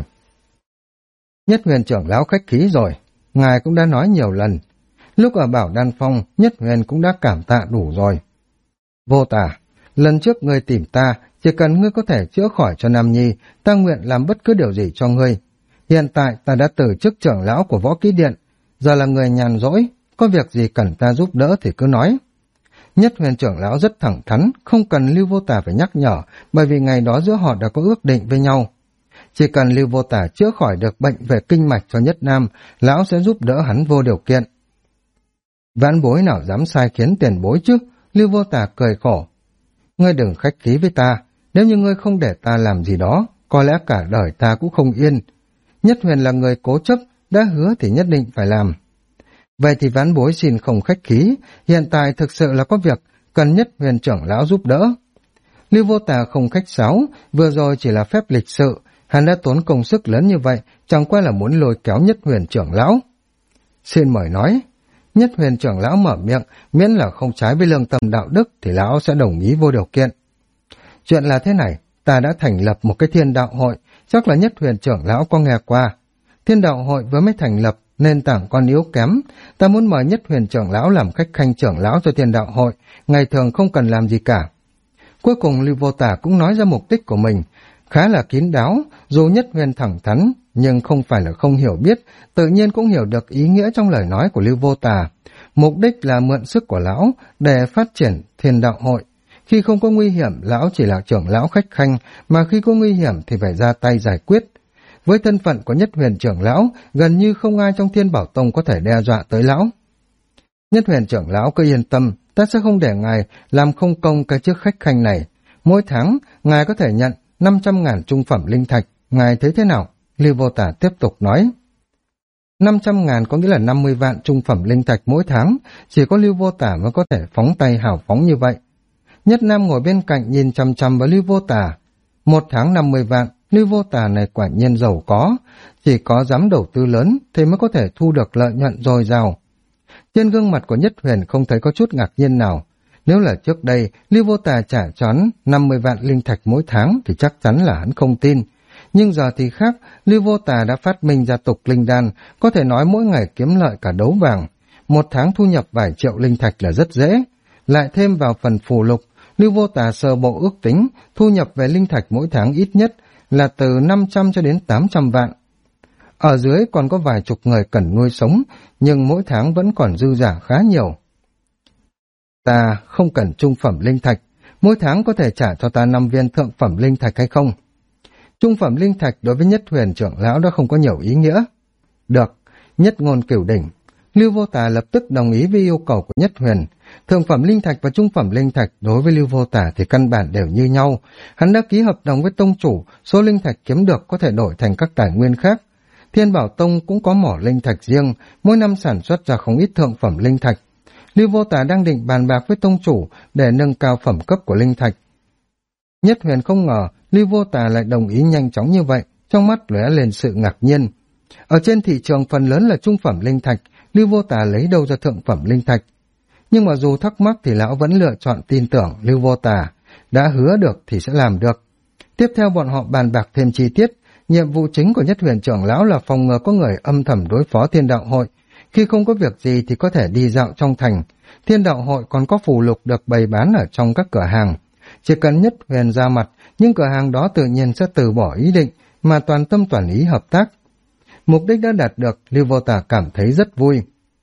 Nhất Huyền trưởng lão khách khí rồi, ngài cũng đã nói nhiều lần. Lúc ở Bảo Đan Phong, Nhất Huyền cũng đã cảm tạ đủ rồi. Vô Tà, lần trước ngươi tìm ta, chỉ cần ngươi có thể chữa khỏi cho Nam Nhi, ta nguyện làm bất cứ điều gì cho ngươi. Hiện tại ta đã từ chức trưởng lão của Võ Kỹ Điện, giờ là người nhàn rỗi, có việc gì cần ta giúp đỡ thì cứ nói. Nhất Huyền trưởng lão rất thẳng thắn, không cần Lưu Vô Tà phải nhắc nhở, bởi vì ngày đó giữa họ đã có ước định với nhau. Chỉ cần Lưu Vô Tà chữa khỏi được bệnh về kinh mạch cho Nhất Nam, lão sẽ giúp đỡ hắn vô điều kiện. Vãn bối nào dám sai khiến tiền bối chứ? Lưu Vô Tà cười khổ. Ngươi đừng khách khí với ta, nếu như ngươi không để ta làm gì đó, có lẽ cả đời ta cũng không yên. Nhất Huyền là người cố chấp, đã hứa thì nhất định phải làm. Vậy thì vãn bối xin không khách khí, hiện tại thực sự là có việc cần Nhất Huyền trưởng lão giúp đỡ. Lưu Vô Tà không khách sáo, vừa rồi chỉ là phép lịch sự, hắn đã tốn công sức lớn như vậy, chẳng qua là muốn lôi kéo Nhất Huyền trưởng lão. Xin mời nói. Nhất Huyền trưởng lão mở miệng, miễn là không trái với lương tâm đạo đức thì lão sẽ đồng ý vô điều kiện. Chuyện là thế này, ta đã thành lập một cái thiên đạo hội, chắc là Nhất Huyền trưởng lão có nghe qua. Thiên đạo hội vừa mới thành lập, nền tảng còn yếu kém, ta muốn mời Nhất Huyền trưởng lão làm khách khanh trưởng lão cho thiên đạo hội, ngày thường không cần làm gì cả. Cuối cùng Lưu Vô Tà cũng nói ra mục đích của mình, khá là kín đáo, dù Nhất Huyền thẳng thắn, nhưng không phải là không hiểu biết, tự nhiên cũng hiểu được ý nghĩa trong lời nói của Lưu Vô Tà. Mục đích là mượn sức của lão để phát triển thiên đạo hội. Khi không có nguy hiểm, lão chỉ là trưởng lão khách khanh, mà khi có nguy hiểm thì phải ra tay giải quyết. Với thân phận của Nhất Huyền trưởng lão, gần như không ai trong Thiên Bảo Tông có thể đe dọa tới lão. Nhất Huyền trưởng lão cứ yên tâm, ta sẽ không để ngài làm không công cái chức khách khanh này. Mỗi tháng, ngài có thể nhận 500.000 trung phẩm linh thạch, ngài thấy thế nào? Lưu Vô Tà tiếp tục nói. 500.000 có nghĩa là 50 vạn trung phẩm linh thạch mỗi tháng, chỉ có Lưu Vô Tà mới có thể phóng tay hào phóng như vậy. Nhất Nam ngồi bên cạnh nhìn chăm chăm vào Lưu Vô Tà. Một tháng 50 vạn, Lưu Vô Tà này quả nhiên giàu có, chỉ có dám đầu tư lớn thì mới có thể thu được lợi nhuận dồi dào. Trên gương mặt của Nhất Huyền không thấy có chút ngạc nhiên nào. Nếu là trước đây, Lưu Vô Tà trả cho hắn 50 vạn linh thạch mỗi tháng thì chắc chắn là hắn không tin. Nhưng giờ thì khác, Lưu Vô Tà đã phát minh ra tục linh đan, có thể nói mỗi ngày kiếm lợi cả đấu vàng. Một tháng thu nhập vài triệu linh thạch là rất dễ. Lại thêm vào phần phù lục, Lưu Vô Tà sơ bộ ước tính, thu nhập về linh thạch mỗi tháng ít nhất là từ 500 cho đến 800 vạn. Ở dưới còn có vài chục người cần nuôi sống, nhưng mỗi tháng vẫn còn dư giả khá nhiều. Ta không cần trung phẩm linh thạch, mỗi tháng có thể trả cho ta 5 viên thượng phẩm linh thạch hay không? Trung phẩm linh thạch đối với Nhất Huyền trưởng lão đã không có nhiều ý nghĩa. Được, nhất ngôn cửu đỉnh. Lưu Vô Tà lập tức đồng ý với yêu cầu của Nhất Huyền. Thượng phẩm linh thạch và trung phẩm linh thạch đối với Lưu Vô Tà thì căn bản đều như nhau. Hắn đã ký hợp đồng với tông chủ, số linh thạch kiếm được có thể đổi thành các tài nguyên khác. Thiên Bảo Tông cũng có mỏ linh thạch riêng, mỗi năm sản xuất ra không ít thượng phẩm linh thạch. Lưu Vô Tà đang định bàn bạc với tông chủ để nâng cao phẩm cấp của linh thạch. Nhất Huyền không ngờ Lưu Vô Tà lại đồng ý nhanh chóng như vậy, trong mắt lóe lên sự ngạc nhiên. Ở trên thị trường phần lớn là trung phẩm linh thạch, Lưu Vô Tà lấy đâu ra thượng phẩm linh thạch. Nhưng mà dù thắc mắc thì lão vẫn lựa chọn tin tưởng Lưu Vô Tà, đã hứa được thì sẽ làm được. Tiếp theo bọn họ bàn bạc thêm chi tiết, nhiệm vụ chính của Nhất Huyền trưởng lão là phòng ngừa có người âm thầm đối phó Thiên Đạo hội. Khi không có việc gì thì có thể đi dạo trong thành. Thiên Đạo hội còn có phù lục được bày bán ở trong các cửa hàng. Chỉ cần Nhất Huyền ra mặt, những cửa hàng đó tự nhiên sẽ từ bỏ ý định mà toàn tâm toàn ý hợp tác. Mục đích đã đạt được, Lưu Vô Tà cảm thấy rất vui.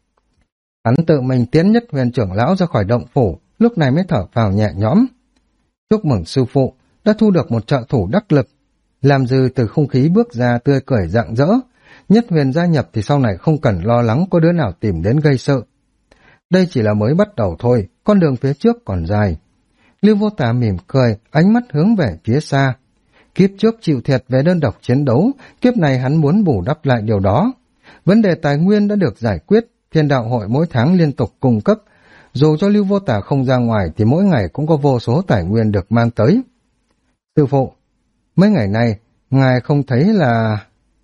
Hắn tự mình tiến Nhất Huyền trưởng lão ra khỏi động phủ, lúc này mới thở phào nhẹ nhõm. Chúc mừng sư phụ, đã thu được một trợ thủ đắc lực. Làm Dư từ không khí bước ra tươi cười rạng rỡ. Nhất Huyền gia nhập thì sau này không cần lo lắng có đứa nào tìm đến gây sự. Đây chỉ là mới bắt đầu thôi, con đường phía trước còn dài. Lưu Vô Tà mỉm cười, ánh mắt hướng về phía xa. Kiếp trước chịu thiệt về đơn độc chiến đấu, kiếp này hắn muốn bù đắp lại điều đó. Vấn đề tài nguyên đã được giải quyết, Thiên Đạo hội mỗi tháng liên tục cung cấp. Dù cho Lưu Vô Tà không ra ngoài thì mỗi ngày cũng có vô số tài nguyên được mang tới. Sư phụ, mấy ngày nay, ngài không thấy là...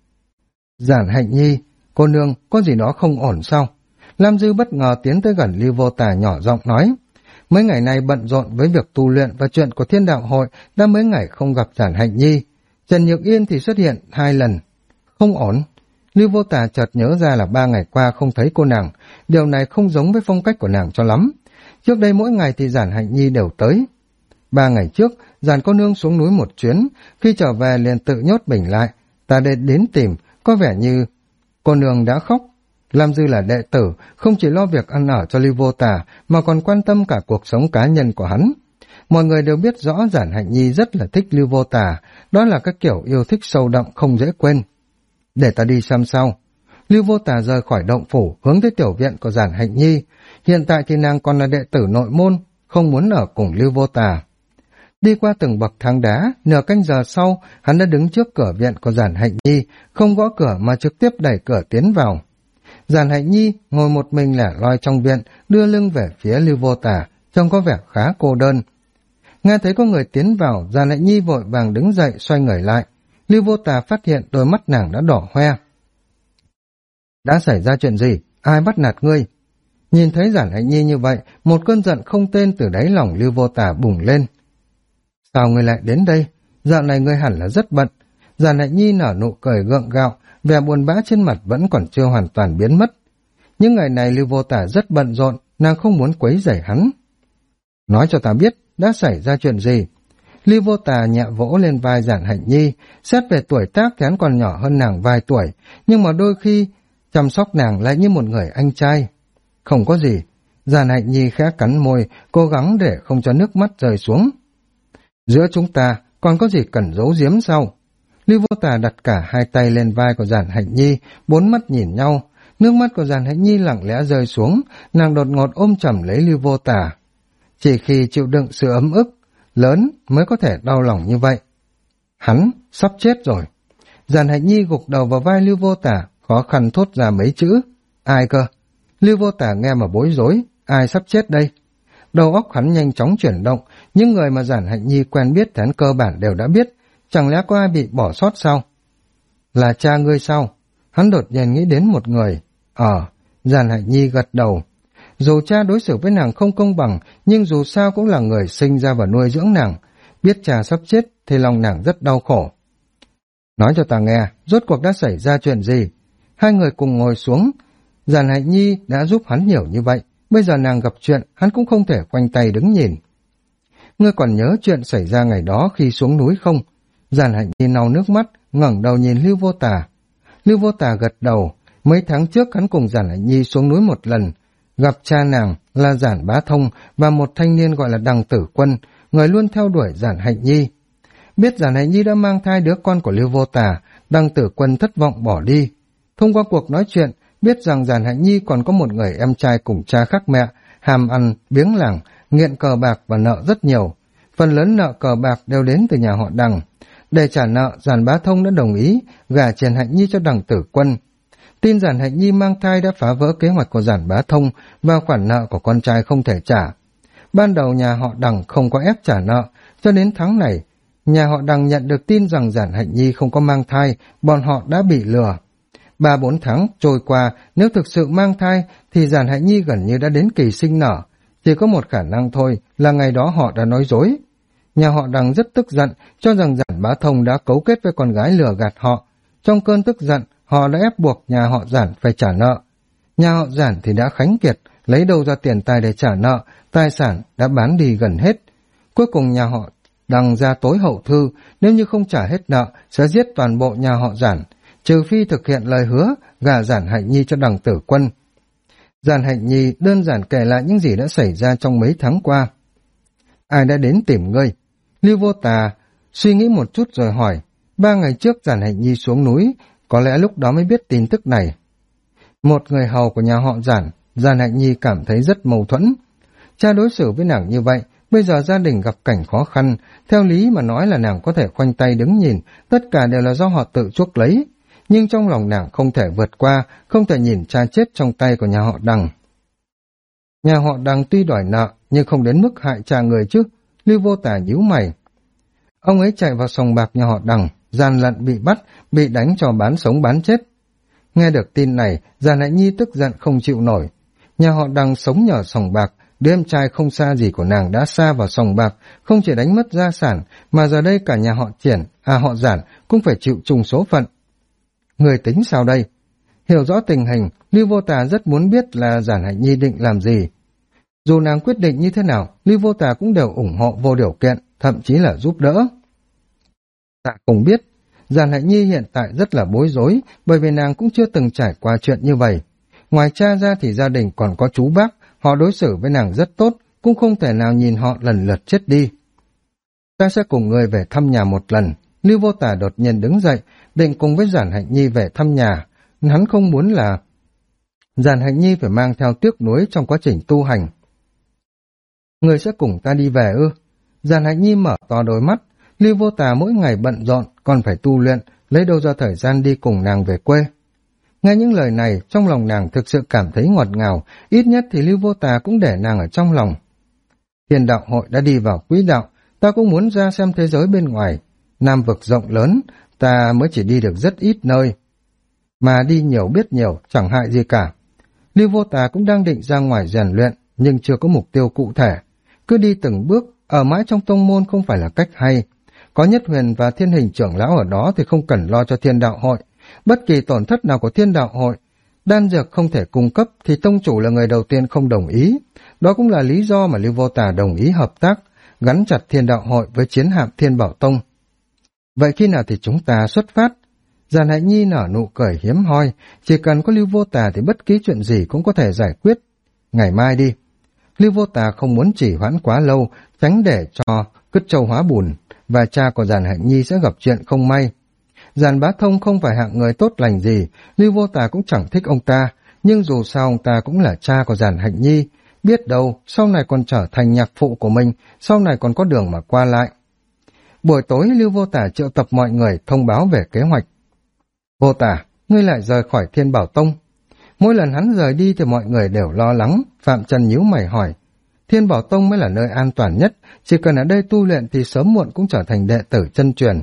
Giản Hạnh Nhi, cô nương, có gì đó không ổn sao? Lam Dư bất ngờ tiến tới gần Lưu Vô Tà nhỏ giọng nói. Mấy ngày nay bận rộn với việc tu luyện và chuyện của Thiên Đạo hội, đã mấy ngày không gặp Giản Hạnh Nhi. Trần Nhược Yên thì xuất hiện 2 lần. Không ổn. Lưu Vô Tà chợt nhớ ra là 3 ngày qua không thấy cô nàng. Điều này không giống với phong cách của nàng cho lắm. Trước đây mỗi ngày thì Giản Hạnh Nhi đều tới. 3 ngày trước, Giản cô nương xuống núi một chuyến, khi trở về liền tự nhốt mình lại. Ta đến tìm, có vẻ như cô nương đã khóc. Lam Dư là đệ tử, không chỉ lo việc ăn ở cho Lưu Vô Tà, mà còn quan tâm cả cuộc sống cá nhân của hắn. Mọi người đều biết rõ Giản Hạnh Nhi rất là thích Lưu Vô Tà, đó là các kiểu yêu thích sâu đậm không dễ quên. Để ta đi xem sau. Lưu Vô Tà rời khỏi động phủ, hướng tới tiểu viện của Giản Hạnh Nhi. Hiện tại thì nàng còn là đệ tử nội môn, không muốn ở cùng Lưu Vô Tà. Đi qua từng bậc thang đá, nửa canh giờ sau, hắn đã đứng trước cửa viện của Giản Hạnh Nhi, không gõ cửa mà trực tiếp đẩy cửa tiến vào. Giản Hạnh Nhi ngồi một mình lẻ loi trong viện, đưa lưng về phía Lưu Vô Tà, trông có vẻ khá cô đơn. Nghe thấy có người tiến vào, Giản Hạnh Nhi vội vàng đứng dậy xoay người lại. Lưu Vô Tà phát hiện đôi mắt nàng đã đỏ hoe. Đã xảy ra chuyện gì? Ai bắt nạt ngươi? Nhìn thấy Giản Hạnh Nhi như vậy, một cơn giận không tên từ đáy lòng Lưu Vô Tà bùng lên. Sao ngươi lại đến đây? Dạo này ngươi hẳn là rất bận. Giản Hạnh Nhi nở nụ cười gượng gạo, vẻ buồn bã trên mặt vẫn còn chưa hoàn toàn biến mất. Những ngày này Lưu Vô Tà rất bận rộn, nàng không muốn quấy rầy hắn. Nói cho ta biết, đã xảy ra chuyện gì? Lưu Vô Tà nhẹ vỗ lên vai Giản Hạnh Nhi, xét về tuổi tác thì hắn còn nhỏ hơn nàng vài tuổi, nhưng mà đôi khi chăm sóc nàng lại như một người anh trai. Không có gì. Giản Hạnh Nhi khẽ cắn môi, cố gắng để không cho nước mắt rơi xuống. Giữa chúng ta còn có gì cần giấu giếm sao? Lưu Vô Tà đặt cả hai tay lên vai của Giản Hạnh Nhi, bốn mắt nhìn nhau. Nước mắt của Giản Hạnh Nhi lặng lẽ rơi xuống, nàng đột ngột ôm chầm lấy Lưu Vô Tà. Chỉ khi chịu đựng sự ấm ức lớn mới có thể đau lòng như vậy. Hắn sắp chết rồi. Giản Hạnh Nhi gục đầu vào vai Lưu Vô Tà, khó khăn thốt ra mấy chữ. Ai cơ? Lưu Vô Tà nghe mà bối rối. Ai sắp chết đây? Đầu óc hắn nhanh chóng chuyển động, những người mà Giản Hạnh Nhi quen biết thì hắn cơ bản đều đã biết. Chẳng lẽ có ai bị bỏ sót sao? Là cha ngươi sao? Hắn đột nhiên nghĩ đến một người. Giản Hạnh Nhi gật đầu. Dù cha đối xử với nàng không công bằng, nhưng dù sao cũng là người sinh ra và nuôi dưỡng nàng. Biết cha sắp chết thì lòng nàng rất đau khổ. Nói cho ta nghe, rốt cuộc đã xảy ra chuyện gì? Hai người cùng ngồi xuống. Giản Hạnh Nhi đã giúp hắn nhiều như vậy, bây giờ nàng gặp chuyện, hắn cũng không thể khoanh tay đứng nhìn. Ngươi còn nhớ chuyện xảy ra ngày đó khi xuống núi không? Giản Hạnh Nhi lau nước mắt, ngẩng đầu nhìn Lưu Vô Tà. Lưu Vô Tà gật đầu. Mấy tháng trước hắn cùng Giản Hạnh Nhi xuống núi một lần, gặp cha nàng là Giản Bá Thông và một thanh niên gọi là Đằng Tử Quân, người luôn theo đuổi Giản Hạnh Nhi. Biết Giản Hạnh Nhi đã mang thai đứa con của Lưu Vô Tà, Đằng Tử Quân thất vọng bỏ đi. Thông qua cuộc nói chuyện, biết rằng Giản Hạnh Nhi còn có một người em trai cùng cha khác mẹ, ham ăn, biếng lẳng, nghiện cờ bạc và nợ rất nhiều. Phần lớn nợ cờ bạc đều đến từ nhà họ Đằng. Để trả nợ, Giản Bá Thông đã đồng ý gả Giản Hạnh Nhi cho Đằng Tử Quân. Tin Giản Hạnh Nhi mang thai đã phá vỡ kế hoạch của Giản Bá Thông và khoản nợ của con trai không thể trả. Ban đầu nhà họ Đằng không có ép trả nợ, cho đến tháng này, nhà họ Đằng nhận được tin rằng Giản Hạnh Nhi không có mang thai, bọn họ đã bị lừa. 3-4 tháng trôi qua, nếu thực sự mang thai thì Giản Hạnh Nhi gần như đã đến kỳ sinh nở. Chỉ có một khả năng thôi là ngày đó họ đã nói dối. Nhà họ Đằng rất tức giận, cho rằng Giản Bá Thông đã cấu kết với con gái lừa gạt họ. Trong cơn tức giận, họ đã ép buộc nhà họ Giản phải trả nợ. Nhà họ Giản thì đã khánh kiệt, lấy đâu ra tiền tài để trả nợ, tài sản đã bán đi gần hết. Cuối cùng nhà họ Đằng ra tối hậu thư, nếu như không trả hết nợ, sẽ giết toàn bộ nhà họ Giản, trừ phi thực hiện lời hứa gả Giản Hạnh Nhi cho Đằng Tử Quân. Giản Hạnh Nhi đơn giản kể lại những gì đã xảy ra trong mấy tháng qua. Ai đã đến tìm ngươi? Lưu Vô Tà suy nghĩ một chút rồi hỏi. 3 ngày trước Giản Hạnh Nhi xuống núi, có lẽ lúc đó mới biết tin tức này. Một người hầu của nhà họ Giản, Giản Hạnh Nhi cảm thấy rất mâu thuẫn. Cha đối xử với nàng như vậy, bây giờ gia đình gặp cảnh khó khăn, theo lý mà nói là nàng có thể khoanh tay đứng nhìn, tất cả đều là do họ tự chuốc lấy. Nhưng trong lòng nàng không thể vượt qua, không thể nhìn cha chết trong tay của nhà họ Đằng. Nhà họ Đằng tuy đòi nợ, nhưng không đến mức hại cha người chứ. Lưu Vô Tà nhíu mày. Ông ấy chạy vào sòng bạc nhà họ Đằng, gian lận bị bắt, bị đánh cho bán sống bán chết. Nghe được tin này, Giản Hạnh Nhi tức giận không chịu nổi. Nhà họ Đằng sống nhờ sòng bạc, đứa em trai không xa gì của nàng đã sa vào sòng bạc, không chỉ đánh mất gia sản, mà giờ đây cả nhà họ họ Giản cũng phải chịu chung số phận. Người tính sao đây? Hiểu rõ tình hình, Lưu Vô Tà rất muốn biết là Giản Hạnh Nhi định làm gì. Dù nàng quyết định như thế nào, Lưu Vô Tà cũng đều ủng hộ vô điều kiện, thậm chí là giúp đỡ. Ta cũng biết, Giản Hạnh Nhi hiện tại rất là bối rối, bởi vì nàng cũng chưa từng trải qua chuyện như vậy. Ngoài cha ra thì gia đình còn có chú bác, họ đối xử với nàng rất tốt, cũng không thể nào nhìn họ lần lượt chết đi. Ta sẽ cùng ngươi về thăm nhà một lần. Lưu Vô Tà đột nhiên đứng dậy, định cùng với Giản Hạnh Nhi về thăm nhà. Hắn không muốn là Giản Hạnh Nhi phải mang theo tiếc nuối trong quá trình tu hành. Ngươi sẽ cùng ta đi về ư? Giản Hạnh Nhi mở to đôi mắt. Lưu Vô Tà mỗi ngày bận rộn, còn phải tu luyện, lấy đâu ra thời gian đi cùng nàng về quê. Nghe những lời này, trong lòng nàng thực sự cảm thấy ngọt ngào, ít nhất thì Lưu Vô Tà cũng để nàng ở trong lòng. Thiên đạo hội đã đi vào quỹ đạo, ta cũng muốn ra xem thế giới bên ngoài. Nam vực rộng lớn, ta mới chỉ đi được rất ít nơi. Mà đi nhiều biết nhiều, chẳng hại gì cả. Lưu Vô Tà cũng đang định ra ngoài rèn luyện, nhưng chưa có mục tiêu cụ thể. Cứ đi từng bước, ở mãi trong tông môn không phải là cách hay. Có Nhất Huyền và Thiên Hình trưởng lão ở đó thì không cần lo cho Thiên đạo hội. Bất kỳ tổn thất nào của Thiên đạo hội, đan dược không thể cung cấp thì tông chủ là người đầu tiên không đồng ý. Đó cũng là lý do mà Lưu Vô Tà đồng ý hợp tác, gắn chặt Thiên đạo hội với chiến hạm Thiên Bảo Tông. Vậy khi nào thì chúng ta xuất phát? Giản Hạnh Nhi nở nụ cười hiếm hoi, chỉ cần có Lưu Vô Tà thì bất kỳ chuyện gì cũng có thể giải quyết. Ngày mai đi. Lưu Vô Tà không muốn chỉ hoãn quá lâu, tránh để cho cứt trâu hóa bùn, và cha của Giản Hạnh Nhi sẽ gặp chuyện không may. Giản Bá Thông không phải hạng người tốt lành gì, Lưu Vô Tà cũng chẳng thích ông ta, nhưng dù sao ông ta cũng là cha của Giản Hạnh Nhi, biết đâu sau này còn trở thành nhạc phụ của mình, sau này còn có đường mà qua lại. Buổi tối Lưu Vô Tà triệu tập mọi người thông báo về kế hoạch. Vô Tà, ngươi lại rời khỏi Thiên Bảo Tông. Mỗi lần hắn rời đi thì mọi người đều lo lắng. Phạm Trần nhíu mày hỏi, Thiên Bảo Tông mới là nơi an toàn nhất, chỉ cần ở đây tu luyện thì sớm muộn cũng trở thành đệ tử chân truyền.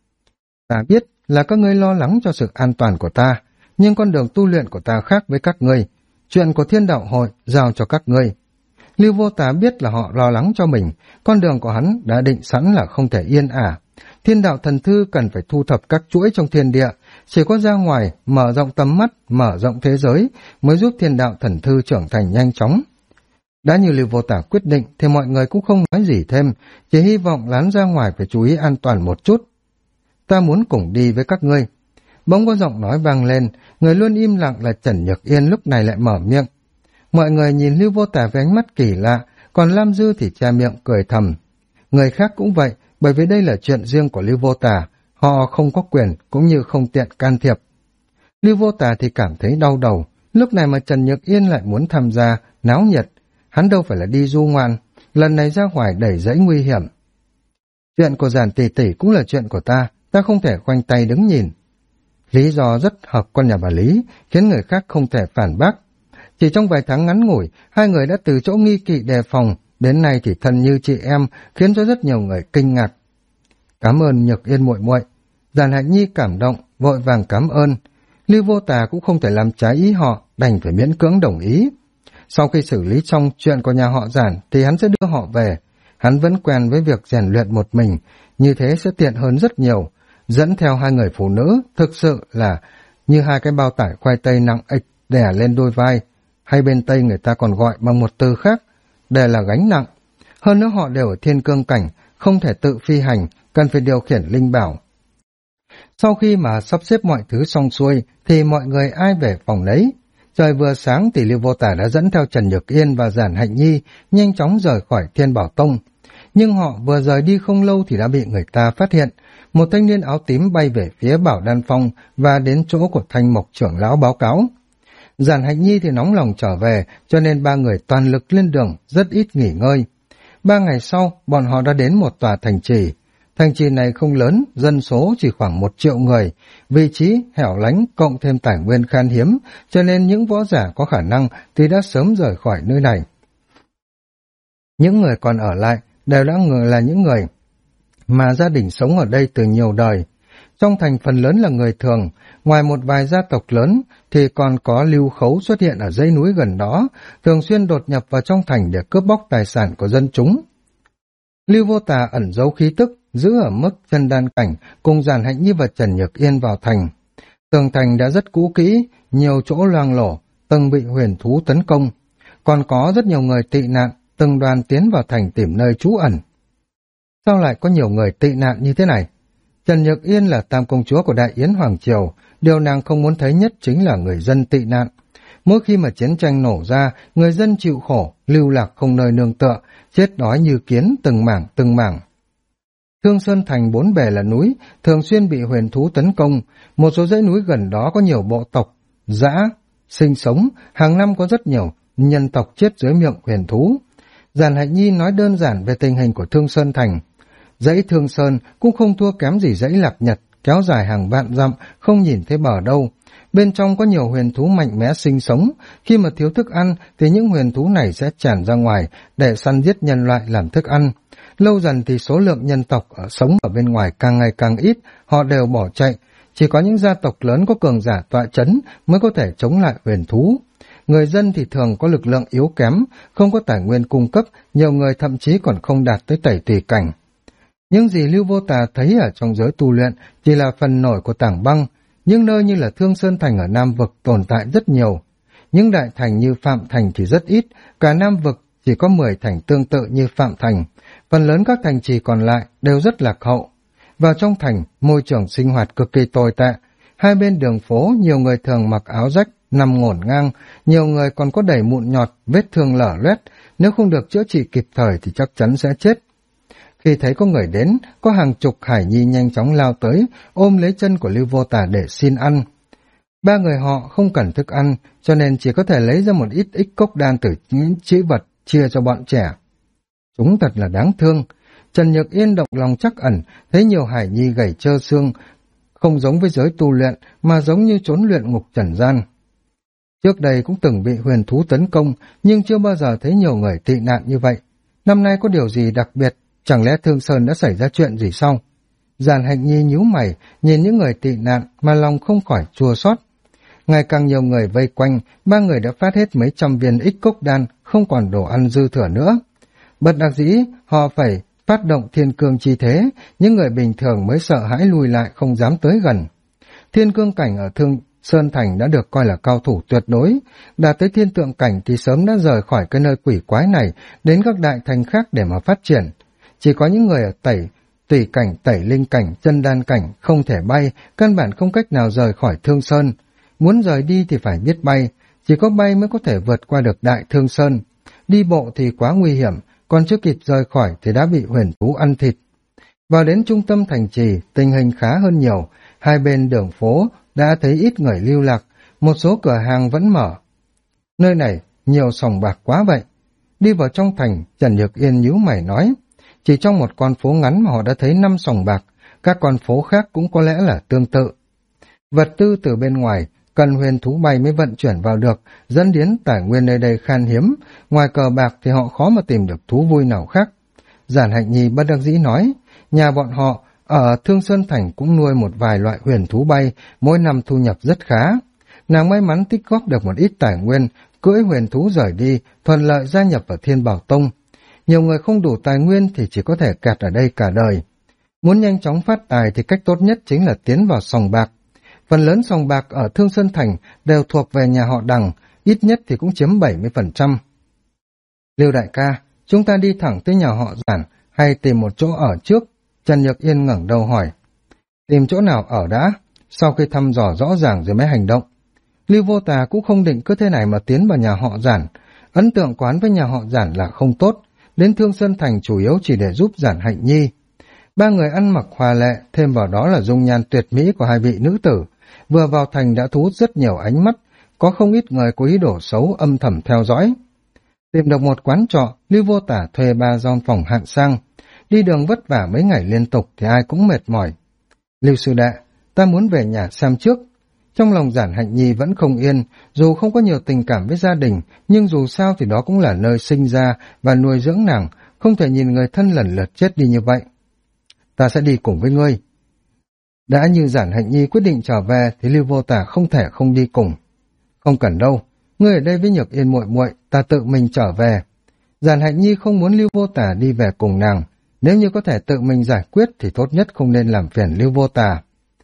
Ta biết là các ngươi lo lắng cho sự an toàn của ta, nhưng con đường tu luyện của ta khác với các ngươi. Chuyện của Thiên Đạo hội giao cho các ngươi. Lưu Vô Tà biết là họ lo lắng cho mình, con đường của hắn đã định sẵn là không thể yên ả. Thiên đạo thần thư cần phải thu thập các chuỗi trong thiên địa, chỉ có ra ngoài, mở rộng tầm mắt, mở rộng thế giới, mới giúp thiên đạo thần thư trưởng thành nhanh chóng. Đã như Lưu Vô Tà quyết định thì mọi người cũng không nói gì thêm, chỉ hy vọng lán ra ngoài phải chú ý an toàn một chút. Ta muốn cùng đi với các ngươi. Bỗng có giọng nói vang lên, người luôn im lặng là Trần Nhược Yên lúc này lại mở miệng. Mọi người nhìn Lưu Vô Tà với ánh mắt kỳ lạ, còn Lam Dư thì che miệng cười thầm. Người khác cũng vậy, bởi vì đây là chuyện riêng của Lưu Vô Tà, họ không có quyền cũng như không tiện can thiệp. Lưu Vô Tà thì cảm thấy đau đầu, lúc này mà Trần Nhược Yên lại muốn tham gia, náo nhiệt. Hắn đâu phải là đi du ngoạn, lần này ra ngoài đẩy dãy nguy hiểm. Chuyện của Giản tỷ tỷ cũng là chuyện của ta không thể khoanh tay đứng nhìn. Lý do rất hợp con nhà bà Lý, khiến người khác không thể phản bác. Chỉ trong vài tháng ngắn ngủi, hai người đã từ chỗ nghi kỵ đề phòng, đến nay thì thân như chị em, khiến cho rất nhiều người kinh ngạc. Cảm ơn Nhược Yên muội muội. Giản Hạnh Nhi cảm động, vội vàng cảm ơn. Lưu Vô Tà cũng không thể làm trái ý họ, đành phải miễn cưỡng đồng ý. Sau khi xử lý xong chuyện của nhà họ Giản thì hắn sẽ đưa họ về. Hắn vẫn quen với việc rèn luyện một mình, như thế sẽ tiện hơn rất nhiều. Dẫn theo hai người phụ nữ thực sự là như hai cái bao tải khoai tây nặng ịch đè lên đôi vai, hay bên Tây người ta còn gọi bằng một từ khác, để là gánh nặng. Hơn nữa họ đều ở thiên cương cảnh, không thể tự phi hành, cần phải điều khiển linh bảo. Sau khi mà sắp xếp mọi thứ xong xuôi thì mọi người ai về phòng nấy. Trời vừa sáng thì Lưu Vô Tà đã dẫn theo Trần Nhược Yên và Giản Hạnh Nhi nhanh chóng rời khỏi Thiên Bảo Tông. Nhưng họ vừa rời đi không lâu thì đã bị người ta phát hiện. Một thanh niên áo tím bay về phía Bảo Đan Phong và đến chỗ của Thanh Mộc trưởng lão báo cáo. Giản Hạnh Nhi thì nóng lòng trở về, cho nên ba người toàn lực lên đường, rất ít nghỉ ngơi. 3 ngày sau, bọn họ đã đến một tòa thành trì. Thành trì này không lớn, dân số chỉ khoảng 1 triệu người, vị trí hẻo lánh cộng thêm tài nguyên khan hiếm, cho nên những võ giả có khả năng thì đã sớm rời khỏi nơi này. Những người còn ở lại đều đã là những người mà gia đình sống ở đây từ nhiều đời. Trong thành phần lớn là người thường, ngoài một vài gia tộc lớn thì còn có lưu khấu xuất hiện ở dãy núi gần đó, thường xuyên đột nhập vào trong thành để cướp bóc tài sản của dân chúng. Lưu Vô Tà ẩn giấu khí tức, giữ ở mức chân đan cảnh, cùng Giản Hạnh Nhi và Trần Nhược Yên vào thành. Tường thành đã rất cũ kỹ, nhiều chỗ loang lổ, từng bị huyền thú tấn công. Còn có rất nhiều người tị nạn, từng đoàn tiến vào thành tìm nơi trú ẩn. Sao lại có nhiều người tị nạn như thế này? Trần Nhược Yên là tam công chúa của Đại Yến Hoàng Triều, điều nàng không muốn thấy nhất chính là người dân tị nạn. Mỗi khi mà chiến tranh nổ ra, người dân chịu khổ, lưu lạc không nơi nương tựa, chết đói như kiến từng mảng từng mảng. Thương Sơn Thành bốn bề là núi, thường xuyên bị huyền thú tấn công. Một số dãy núi gần đó có nhiều bộ tộc dã sinh sống, hàng năm có rất nhiều nhân tộc chết dưới miệng huyền thú. Giản Hạnh Nhi nói đơn giản về tình hình của Thương Sơn Thành. Dãy Thương Sơn cũng không thua kém gì dãy Lạc Nhật, kéo dài hàng vạn dặm, không nhìn thấy bờ đâu. Bên trong có nhiều huyền thú mạnh mẽ sinh sống, khi mà thiếu thức ăn thì những huyền thú này sẽ tràn ra ngoài để săn giết nhân loại làm thức ăn. Lâu dần thì số lượng nhân tộc sống ở bên ngoài càng ngày càng ít, họ đều bỏ chạy. Chỉ có những gia tộc lớn có cường giả tọa chấn mới có thể chống lại huyền thú. Người dân thì thường có lực lượng yếu kém, không có tài nguyên cung cấp, nhiều người thậm chí còn không đạt tới tẩy tùy cảnh. Những gì Lưu Vô Tà thấy ở trong giới tu luyện chỉ là phần nổi của tảng băng, những nơi như là Thương Sơn Thành ở Nam Vực tồn tại rất nhiều. Những đại thành như Phạm Thành thì rất ít, cả Nam Vực chỉ có 10 thành tương tự như Phạm Thành, phần lớn các thành trì còn lại đều rất lạc hậu. Vào trong thành, môi trường sinh hoạt cực kỳ tồi tệ, hai bên đường phố nhiều người thường mặc áo rách, nằm ngổn ngang, nhiều người còn có đầy mụn nhọt, vết thương lở loét, nếu không được chữa trị kịp thời thì chắc chắn sẽ chết. Khi thấy có người đến, có hàng chục hải nhi nhanh chóng lao tới, ôm lấy chân của Lưu Vô Tà để xin ăn. Ba người họ không cần thức ăn, cho nên chỉ có thể lấy ra một ít ích cốc đan từ những trĩ vật chia cho bọn trẻ. Chúng thật là đáng thương. Trần Nhược Yên động lòng trắc ẩn, thấy nhiều hải nhi gầy trơ xương, không giống với giới tu luyện, mà giống như trốn luyện ngục trần gian. Trước đây cũng từng bị huyền thú tấn công, nhưng chưa bao giờ thấy nhiều người tị nạn như vậy. Năm nay có điều gì đặc biệt, chẳng lẽ Thương Sơn đã xảy ra chuyện gì sao? Giản Hạnh Nhi nhíu mày, nhìn những người tị nạn mà lòng không khỏi chua xót. Ngày càng nhiều người vây quanh, ba người đã phát hết mấy trăm viên ích cốc đan, không còn đồ ăn dư thừa nữa. Bất đắc dĩ, họ phải phát động thiên cương chi thế, những người bình thường mới sợ hãi lùi lại không dám tới gần. Thiên cương cảnh ở Thương Sơn Thành đã được coi là cao thủ tuyệt đối, đạt tới thiên tượng cảnh thì sớm đã rời khỏi cái nơi quỷ quái này đến các đại thành khác để mà phát triển. Chỉ có những người ở tùy cảnh, tẩy linh cảnh, chân đan cảnh không thể bay, căn bản không cách nào rời khỏi Thương Sơn. Muốn rời đi thì phải biết bay, chỉ có bay mới có thể vượt qua được Đại Thương Sơn. Đi bộ thì quá nguy hiểm, còn chưa kịp rời khỏi thì đã bị huyền thú ăn thịt. Vào đến trung tâm thành trì, tình hình khá hơn nhiều, hai bên đường phố đã thấy ít người lưu lạc, một số cửa hàng vẫn mở. Nơi này nhiều sòng bạc quá vậy. Đi vào trong thành, Trần Nhược Yên nhíu mày nói, chỉ trong một con phố ngắn mà họ đã thấy 5 sòng bạc, các con phố khác cũng có lẽ là tương tự. Vật tư từ bên ngoài, cần huyền thú bay mới vận chuyển vào được, dẫn đến tài nguyên nơi đây khan hiếm, ngoài cờ bạc thì họ khó mà tìm được thú vui nào khác. Giản Hạnh Nhi bất đắc dĩ nói, nhà bọn họ ở Thương Sơn Thành cũng nuôi một vài loại huyền thú bay, mỗi năm thu nhập rất khá. Nàng may mắn tích góp được một ít tài nguyên, cưỡi huyền thú rời đi, thuận lợi gia nhập vào Thiên Bảo Tông. Nhiều người không đủ tài nguyên thì chỉ có thể kẹt ở đây cả đời. Muốn nhanh chóng phát tài thì cách tốt nhất chính là tiến vào sòng bạc. Phần lớn sòng bạc ở Thương Sơn Thành đều thuộc về nhà họ Đằng, ít nhất thì cũng chiếm 70%. Lưu đại ca, chúng ta đi thẳng tới nhà họ Giản hay tìm một chỗ ở trước? Trần Nhược Yên ngẩng đầu hỏi. Tìm chỗ nào ở đã, sau khi thăm dò rõ ràng rồi mới hành động. Lưu Vô Tà cũng không định cứ thế này mà tiến vào nhà họ Giản. Ấn tượng quán với nhà họ Giản là không tốt, đến Thương Sơn Thành chủ yếu chỉ để giúp Giản Hạnh Nhi. Ba người ăn mặc hòa lệ, thêm vào đó là dung nhan tuyệt mỹ của hai vị nữ tử. Vừa vào thành đã thu hút rất nhiều ánh mắt, có không ít người có ý đồ xấu âm thầm theo dõi. Tìm được một quán trọ, Lưu Vô Tả thuê 3 gian phòng hạng sang. Đi đường vất vả mấy ngày liên tục thì ai cũng mệt mỏi. Lưu sư đệ, ta muốn về nhà xem trước. Trong lòng Giản Hạnh Nhi vẫn không yên, dù không có nhiều tình cảm với gia đình, nhưng dù sao thì đó cũng là nơi sinh ra và nuôi dưỡng nàng, không thể nhìn người thân lần lượt chết đi như vậy. Ta sẽ đi cùng với ngươi. Đã như Giản Hạnh Nhi quyết định trở về thì Lưu Vô Tả không thể không đi cùng. Không cần đâu, ngươi ở đây với Nhược Yên muội muội, ta tự mình trở về. Giản Hạnh Nhi không muốn Lưu Vô Tả đi về cùng nàng, nếu như có thể tự mình giải quyết thì tốt nhất không nên làm phiền Lưu Vô Tả.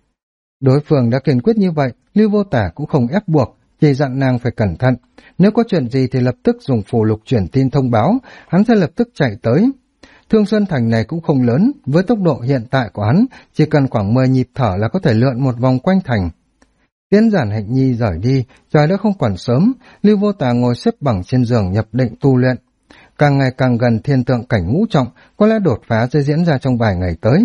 Đối phương đã kiên quyết như vậy, Lưu Vô Tả cũng không ép buộc, chỉ dặn nàng phải cẩn thận. Nếu có chuyện gì thì lập tức dùng phù lục truyền tin thông báo, hắn sẽ lập tức chạy tới. Thương Sơn Thành này cũng không lớn, với tốc độ hiện tại của hắn, chỉ cần khoảng 10 nhịp thở là có thể lượn một vòng quanh thành. Tiễn Giản Hạnh Nhi rời đi, trời đã không còn sớm, Lưu Vô Tà ngồi xếp bằng trên giường nhập định tu luyện. Càng ngày càng gần thiên tượng cảnh ngũ trọng, có lẽ đột phá sẽ diễn ra trong vài ngày tới.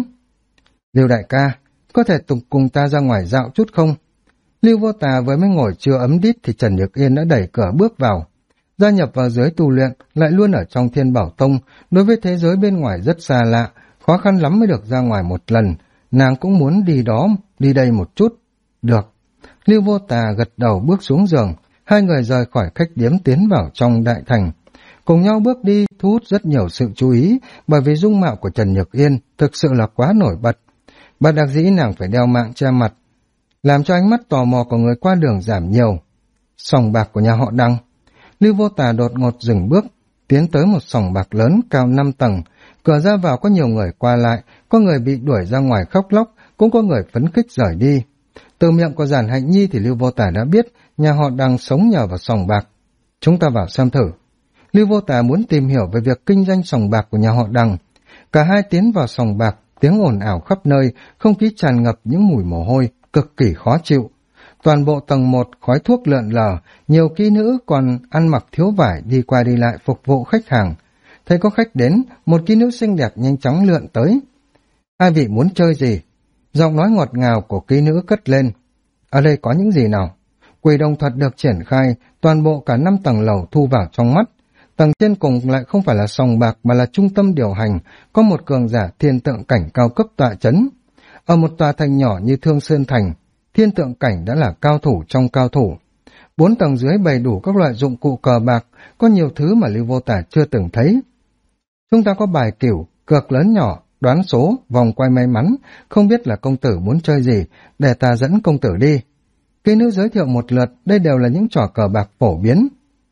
Lưu đại ca, có thể cùng ta ra ngoài dạo chút không? Lưu Vô Tà với mới ngồi chưa ấm đít thì Trần Nhược Yên đã đẩy cửa bước vào. Gia nhập vào giới tu luyện, lại luôn ở trong Thiên Bảo Tông, đối với thế giới bên ngoài rất xa lạ, khó khăn lắm mới được ra ngoài một lần, nàng cũng muốn đi đây một chút. Được. Lưu Vô Tà gật đầu bước xuống giường, hai người rời khỏi khách điếm tiến vào trong đại thành. Cùng nhau bước đi thu hút rất nhiều sự chú ý, bởi vì dung mạo của Trần Nhược Yên thực sự là quá nổi bật. Bất đắc dĩ nàng phải đeo mạng che mặt, làm cho ánh mắt tò mò của người qua đường giảm nhiều. Sòng bạc của nhà họ Đăng. Lưu Vô Tà đột ngột dừng bước, tiến tới một sòng bạc lớn cao 5 tầng. Cửa ra vào có nhiều người qua lại, có người bị đuổi ra ngoài khóc lóc, cũng có người phấn khích rời đi. Từ miệng của Giản Hạnh Nhi thì Lưu Vô Tà đã biết nhà họ Đăng sống nhờ vào sòng bạc. Chúng ta vào xem thử. Lưu Vô Tà muốn tìm hiểu về việc kinh doanh sòng bạc của nhà họ Đăng. Cả hai tiến vào sòng bạc, tiếng ồn ào khắp nơi, không khí tràn ngập những mùi mồ hôi, cực kỳ khó chịu. Toàn bộ tầng 1 khói thuốc lượn lờ, nhiều kỹ nữ còn ăn mặc thiếu vải đi qua đi lại phục vụ khách hàng. Thấy có khách đến, một kỹ nữ xinh đẹp nhanh chóng lượn tới. Hai vị muốn chơi gì? Giọng nói ngọt ngào của kỹ nữ cất lên. Ở đây có những gì nào? Quỷ đồng thuật được triển khai, toàn bộ cả 5 tầng lầu thu vào trong mắt. Tầng trên cùng lại không phải là sòng bạc mà là trung tâm điều hành, có một cường giả thiên tượng cảnh cao cấp tọa chấn. Ở một tòa thành nhỏ như Thương Sơn Thành, thiên tượng cảnh đã là cao thủ trong cao thủ. 4 tầng dưới bày đủ các loại dụng cụ cờ bạc, có nhiều thứ mà Lưu Vô Tà chưa từng thấy. Chúng ta có bài cửu, cược lớn nhỏ, đoán số, vòng quay may mắn, không biết là công tử muốn chơi gì, để ta dẫn công tử đi. Kỹ nữ giới thiệu một lượt, đây đều là những trò cờ bạc phổ biến.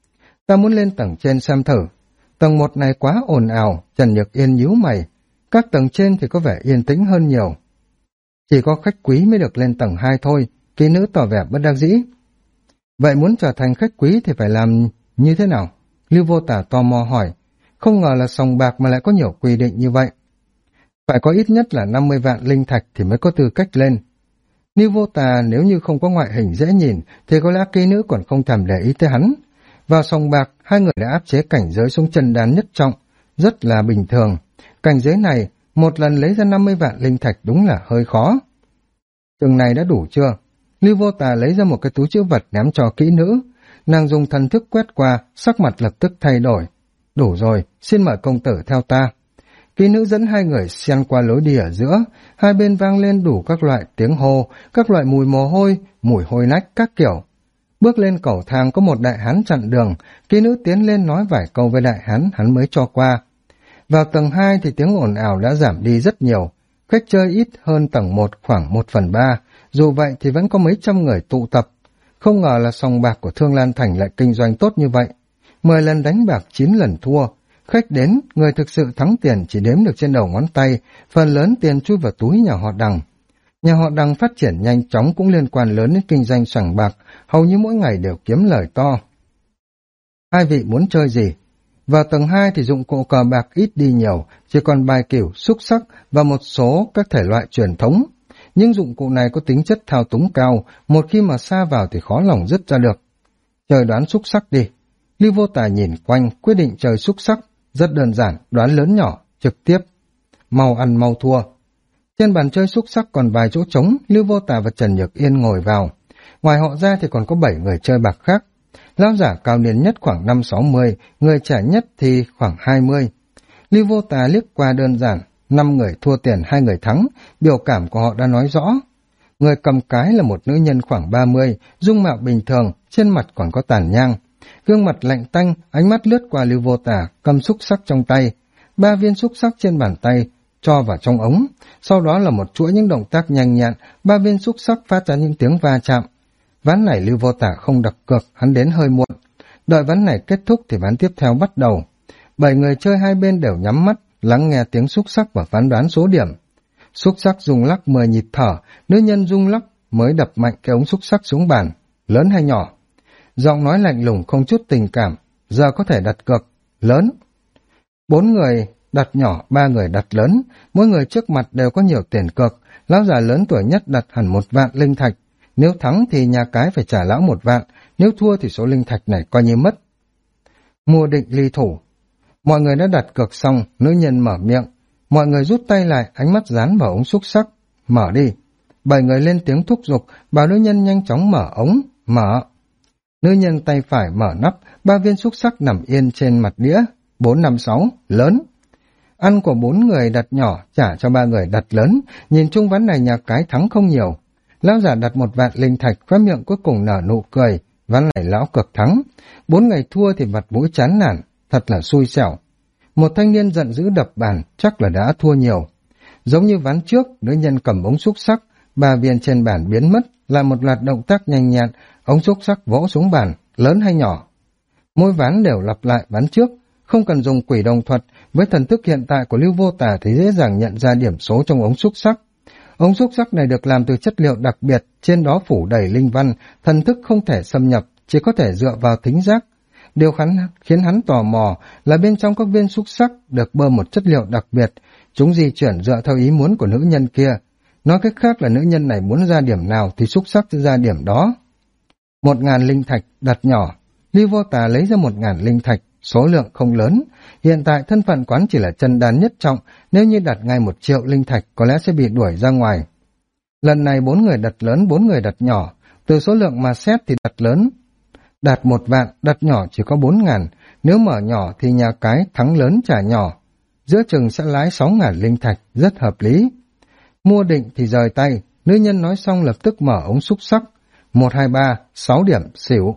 Ta muốn lên tầng trên xem thử. Tầng 1 này quá ồn ào, Trần Nhược Yên nhíu mày. Các tầng trên thì có vẻ yên tĩnh hơn nhiều. Chỉ có khách quý mới được lên tầng 2 thôi, kỹ nữ tỏ vẻ bất đắc dĩ. Vậy muốn trở thành khách quý thì phải làm như thế nào? Lưu Vô Tà tò mò hỏi. Không ngờ là sòng bạc mà lại có nhiều quy định như vậy. Phải có ít nhất là 50 vạn linh thạch thì mới có tư cách lên. Lưu Vô Tà nếu như không có ngoại hình dễ nhìn thì có lẽ kỹ nữ còn không thèm để ý tới hắn. Vào sòng bạc, hai người đã áp chế cảnh giới xuống chân đan nhất trọng, rất là bình thường. Cảnh giới này, một lần lấy ra 50 vạn linh thạch đúng là hơi khó. Chừng này đã đủ chưa? Lưu Vô Tà lấy ra một cái túi trữ vật ném cho kỹ nữ. Nàng dùng thần thức quét qua, sắc mặt lập tức thay đổi. Đủ rồi, xin mời công tử theo ta. Kỹ nữ dẫn hai người xen qua lối đi ở giữa, hai bên vang lên đủ các loại tiếng hô, các loại mùi mồ hôi, mùi hôi nách các kiểu. Bước lên cầu thang có một đại hán chặn đường, kỹ nữ tiến lên nói vài câu với đại hán, hắn mới cho qua. Vào tầng 2 thì tiếng ồn ào đã giảm đi rất nhiều, khách chơi ít hơn tầng 1 khoảng 1/3, dù vậy thì vẫn có mấy trăm người tụ tập. Không ngờ là sòng bạc của Thương Lan Thành lại kinh doanh tốt như vậy. 10 lần đánh bạc 9 lần thua. Khách đến, người thực sự thắng tiền chỉ đếm được trên đầu ngón tay, phần lớn tiền chui vào túi nhà họ Đằng. Nhà họ Đằng phát triển nhanh chóng cũng liên quan lớn đến kinh doanh sòng bạc, hầu như mỗi ngày đều kiếm lời to. Hai vị muốn chơi gì? Vào tầng 2 thì dụng cụ cờ bạc ít đi nhiều, chỉ còn bài cửu, xúc sắc và một số các thể loại truyền thống. Nhưng dụng cụ này có tính chất thao túng cao, một khi mà sa vào thì khó lòng dứt ra được. Chơi đoán xúc sắc đi. Lưu Vô Tà nhìn quanh, quyết định chơi xúc sắc. Rất đơn giản, đoán lớn nhỏ, trực tiếp. Mau ăn mau thua. Trên bàn chơi xúc sắc còn vài chỗ trống, Lưu Vô Tà và Trần Nhược Yên ngồi vào. Ngoài họ ra thì còn có 7 người chơi bạc khác. Lão giả cao niên nhất khoảng 5-60, người trẻ nhất thì khoảng 20. Lưu Vô Tà liếc qua đơn giản, 5 người thua tiền 2 người thắng, biểu cảm của họ đã nói rõ. Người cầm cái là một nữ nhân khoảng 30, dung mạo bình thường, trên mặt còn có tàn nhang. Gương mặt lạnh tanh, ánh mắt lướt qua Lưu Vô Tà, cầm xúc sắc trong tay. 3 viên xúc sắc trên bàn tay, cho vào trong ống. Sau đó là một chuỗi những động tác nhanh nhẹn, 3 viên xúc sắc phát ra những tiếng va chạm. Ván này Lưu Vô Tà không đặt cược, hắn đến hơi muộn. Đợi ván này kết thúc thì ván tiếp theo bắt đầu. 7 người chơi hai bên đều nhắm mắt, lắng nghe tiếng xúc sắc và phán đoán số điểm. Xúc sắc rung lắc 10 nhịp thở, nữ nhân rung lắc mới đập mạnh cái ống xúc sắc xuống bàn. Lớn hay nhỏ? Giọng nói lạnh lùng không chút tình cảm, giờ có thể đặt cược. Lớn. 4 người đặt nhỏ, 3 người đặt lớn, mỗi người trước mặt đều có nhiều tiền cược. Lão già lớn tuổi nhất đặt hẳn 1 vạn linh thạch, Nếu thắng thì nhà cái phải trả lão 1 vạn, nếu thua thì số linh thạch này coi như mất. Mua định ly thủ. Mọi người đã đặt cược xong, nữ nhân mở miệng. Mọi người rút tay lại, ánh mắt dán vào ống xúc xắc. Mở đi. 7 người lên tiếng thúc giục, bảo nữ nhân nhanh chóng mở ống. Mở. Nữ nhân tay phải mở nắp, 3 viên xúc xắc nằm yên trên mặt đĩa. 4, 5, 6, lớn. Ăn của 4 người đặt nhỏ, trả cho 3 người đặt lớn. Nhìn chung ván này nhà cái thắng không nhiều. Lão giả đặt 1 vạn linh thạch, khóe miệng cuối cùng nở nụ cười. Ván này lão cực thắng. 4 người thua thì mặt mũi chán nản, thật là xui xẻo. Một thanh niên giận dữ đập bàn, chắc là đã thua nhiều. Giống như ván trước, nữ nhân cầm ống xúc xắc, 3 viên trên bàn biến mất, là một loạt động tác nhanh nhẹn, ống xúc xắc vỗ xuống bàn, lớn hay nhỏ. Mỗi ván đều lặp lại ván trước, không cần dùng quỷ đồng thuật, với thần thức hiện tại của Lưu Vô Tà thì dễ dàng nhận ra điểm số trong ống xúc xắc. Ống xúc xắc này được làm từ chất liệu đặc biệt, trên đó phủ đầy linh văn, thần thức không thể xâm nhập, chỉ có thể dựa vào thính giác. Điều khiến hắn tò mò là bên trong các viên xúc xắc được bơm một chất liệu đặc biệt, chúng di chuyển dựa theo ý muốn của nữ nhân kia. Nói cách khác là nữ nhân này muốn ra điểm nào thì xúc xắc sẽ ra điểm đó. 1.000 linh thạch đặt nhỏ. Lưu Vô Tà lấy ra 1.000 linh thạch, số lượng không lớn. Hiện tại thân phận quán chỉ là chân đan nhất trọng, nếu như đặt ngay 1 triệu linh thạch có lẽ sẽ bị đuổi ra ngoài. Lần này 4 người đặt lớn, 4 người đặt nhỏ. Từ số lượng mà xét thì đặt lớn đạt 1 vạn, đặt nhỏ chỉ có 4.000. Nếu mở nhỏ thì nhà cái thắng lớn trả nhỏ. Giữa chừng sẽ lái 6.000 linh thạch, rất hợp lý. Mua định thì rời tay, nữ nhân nói xong lập tức mở ống xúc xắc. 1, 2, 3, 6 điểm, xỉu.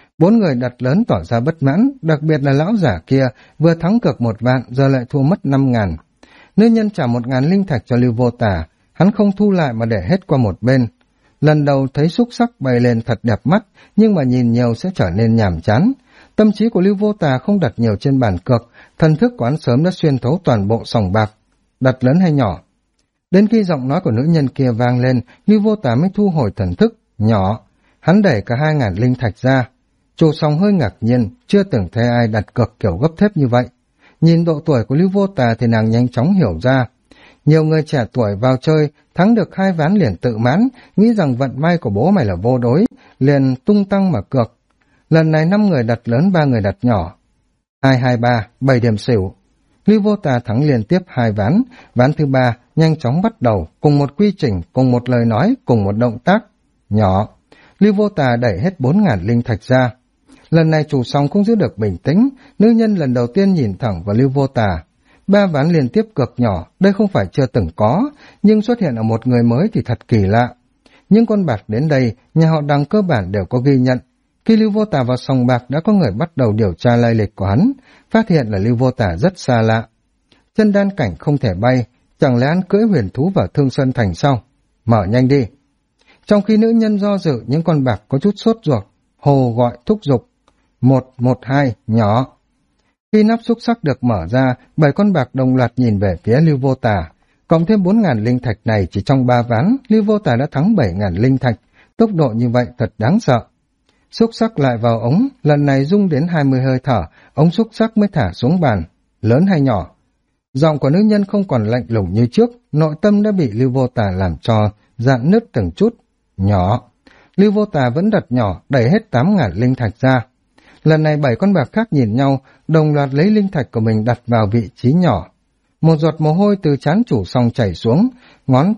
4 người đặt lớn tỏ ra bất mãn, đặc biệt là lão giả kia, vừa thắng cược 1 vạn, giờ lại thua mất 5.000. Nữ nhân trả 1.000 linh thạch cho Lưu Vô Tà, hắn không thu lại mà để hết qua một bên. Lần đầu thấy xúc sắc bay lên thật đẹp mắt, nhưng mà nhìn nhiều sẽ trở nên nhàm chán. Tâm trí của Lưu Vô Tà không đặt nhiều trên bàn cược, thần thức của hắn sớm đã xuyên thấu toàn bộ sòng bạc. Đặt lớn hay nhỏ? Đến khi giọng nói của nữ nhân kia vang lên, Lưu Vô Tà mới thu hồi thần thức. Nhỏ. Hắn đẩy cả 2.000 linh thạch ra. Chủ sòng hơi ngạc nhiên, chưa từng thấy ai đặt cược kiểu gấp thép như vậy. Nhìn độ tuổi của Lưu Vô Tà thì nàng nhanh chóng hiểu ra. Nhiều người trẻ tuổi vào chơi, thắng được 2 ván liền tự mãn, nghĩ rằng vận may của bố mày là vô đối, liền tung tăng mà cược. Lần này 5 người đặt lớn, 3 người đặt nhỏ. 2, 2, 3, 7 điểm xỉu. Lưu Vô Tà thắng liên tiếp 2 ván, ván thứ 3 nhanh chóng bắt đầu, cùng một quy trình, cùng một lời nói, cùng một động tác. Nhỏ. Lưu Vô Tà đẩy hết 4.000 linh thạch ra. Lần này chủ sòng không giữ được bình tĩnh, nữ nhân lần đầu tiên nhìn thẳng vào Lưu Vô Tà. 3 ván liên tiếp cược nhỏ, đây không phải chưa từng có, nhưng xuất hiện ở một người mới thì thật kỳ lạ. Những con bạc đến đây, nhà họ Đằng cơ bản đều có ghi nhận. Khi Lưu Vô Tà vào sòng bạc đã có người bắt đầu điều tra lai lịch của hắn, phát hiện là Lưu Vô Tà rất xa lạ. Chân đan cảnh không thể bay, chẳng lẽ hắn cưỡi huyền thú vào Thương Sơn Thành sao? Mở nhanh đi. Trong khi nữ nhân do dự, những con bạc có chút sốt ruột, hồ gọi thúc giục. 1, 1, 2, nhỏ. Khi nắp xúc sắc được mở ra, 7 con bạc đồng loạt nhìn về phía Lưu Vô Tà. Cộng thêm 4.000 linh thạch này chỉ trong 3 ván, Lưu Vô Tà đã thắng 7.000 linh thạch. Tốc độ như vậy thật đáng sợ. Xúc sắc lại vào ống, lần này rung đến 20 hơi thở, ống xúc sắc mới thả xuống bàn. Lớn hay nhỏ? Giọng của nữ nhân không còn lạnh lùng như trước, nội tâm đã bị Lưu Vô Tà làm cho dạn nứt từng chút. Nhỏ. Lưu Vô Tà vẫn đặt nhỏ, đẩy hết 8.000 linh thạch ra. Lần này 7 con bạc khác nhìn nhau, đồng loạt lấy linh thạch của mình đặt vào vị trí nhỏ. Một giọt mồ hôi từ trán chủ sòng chảy xuống, ngón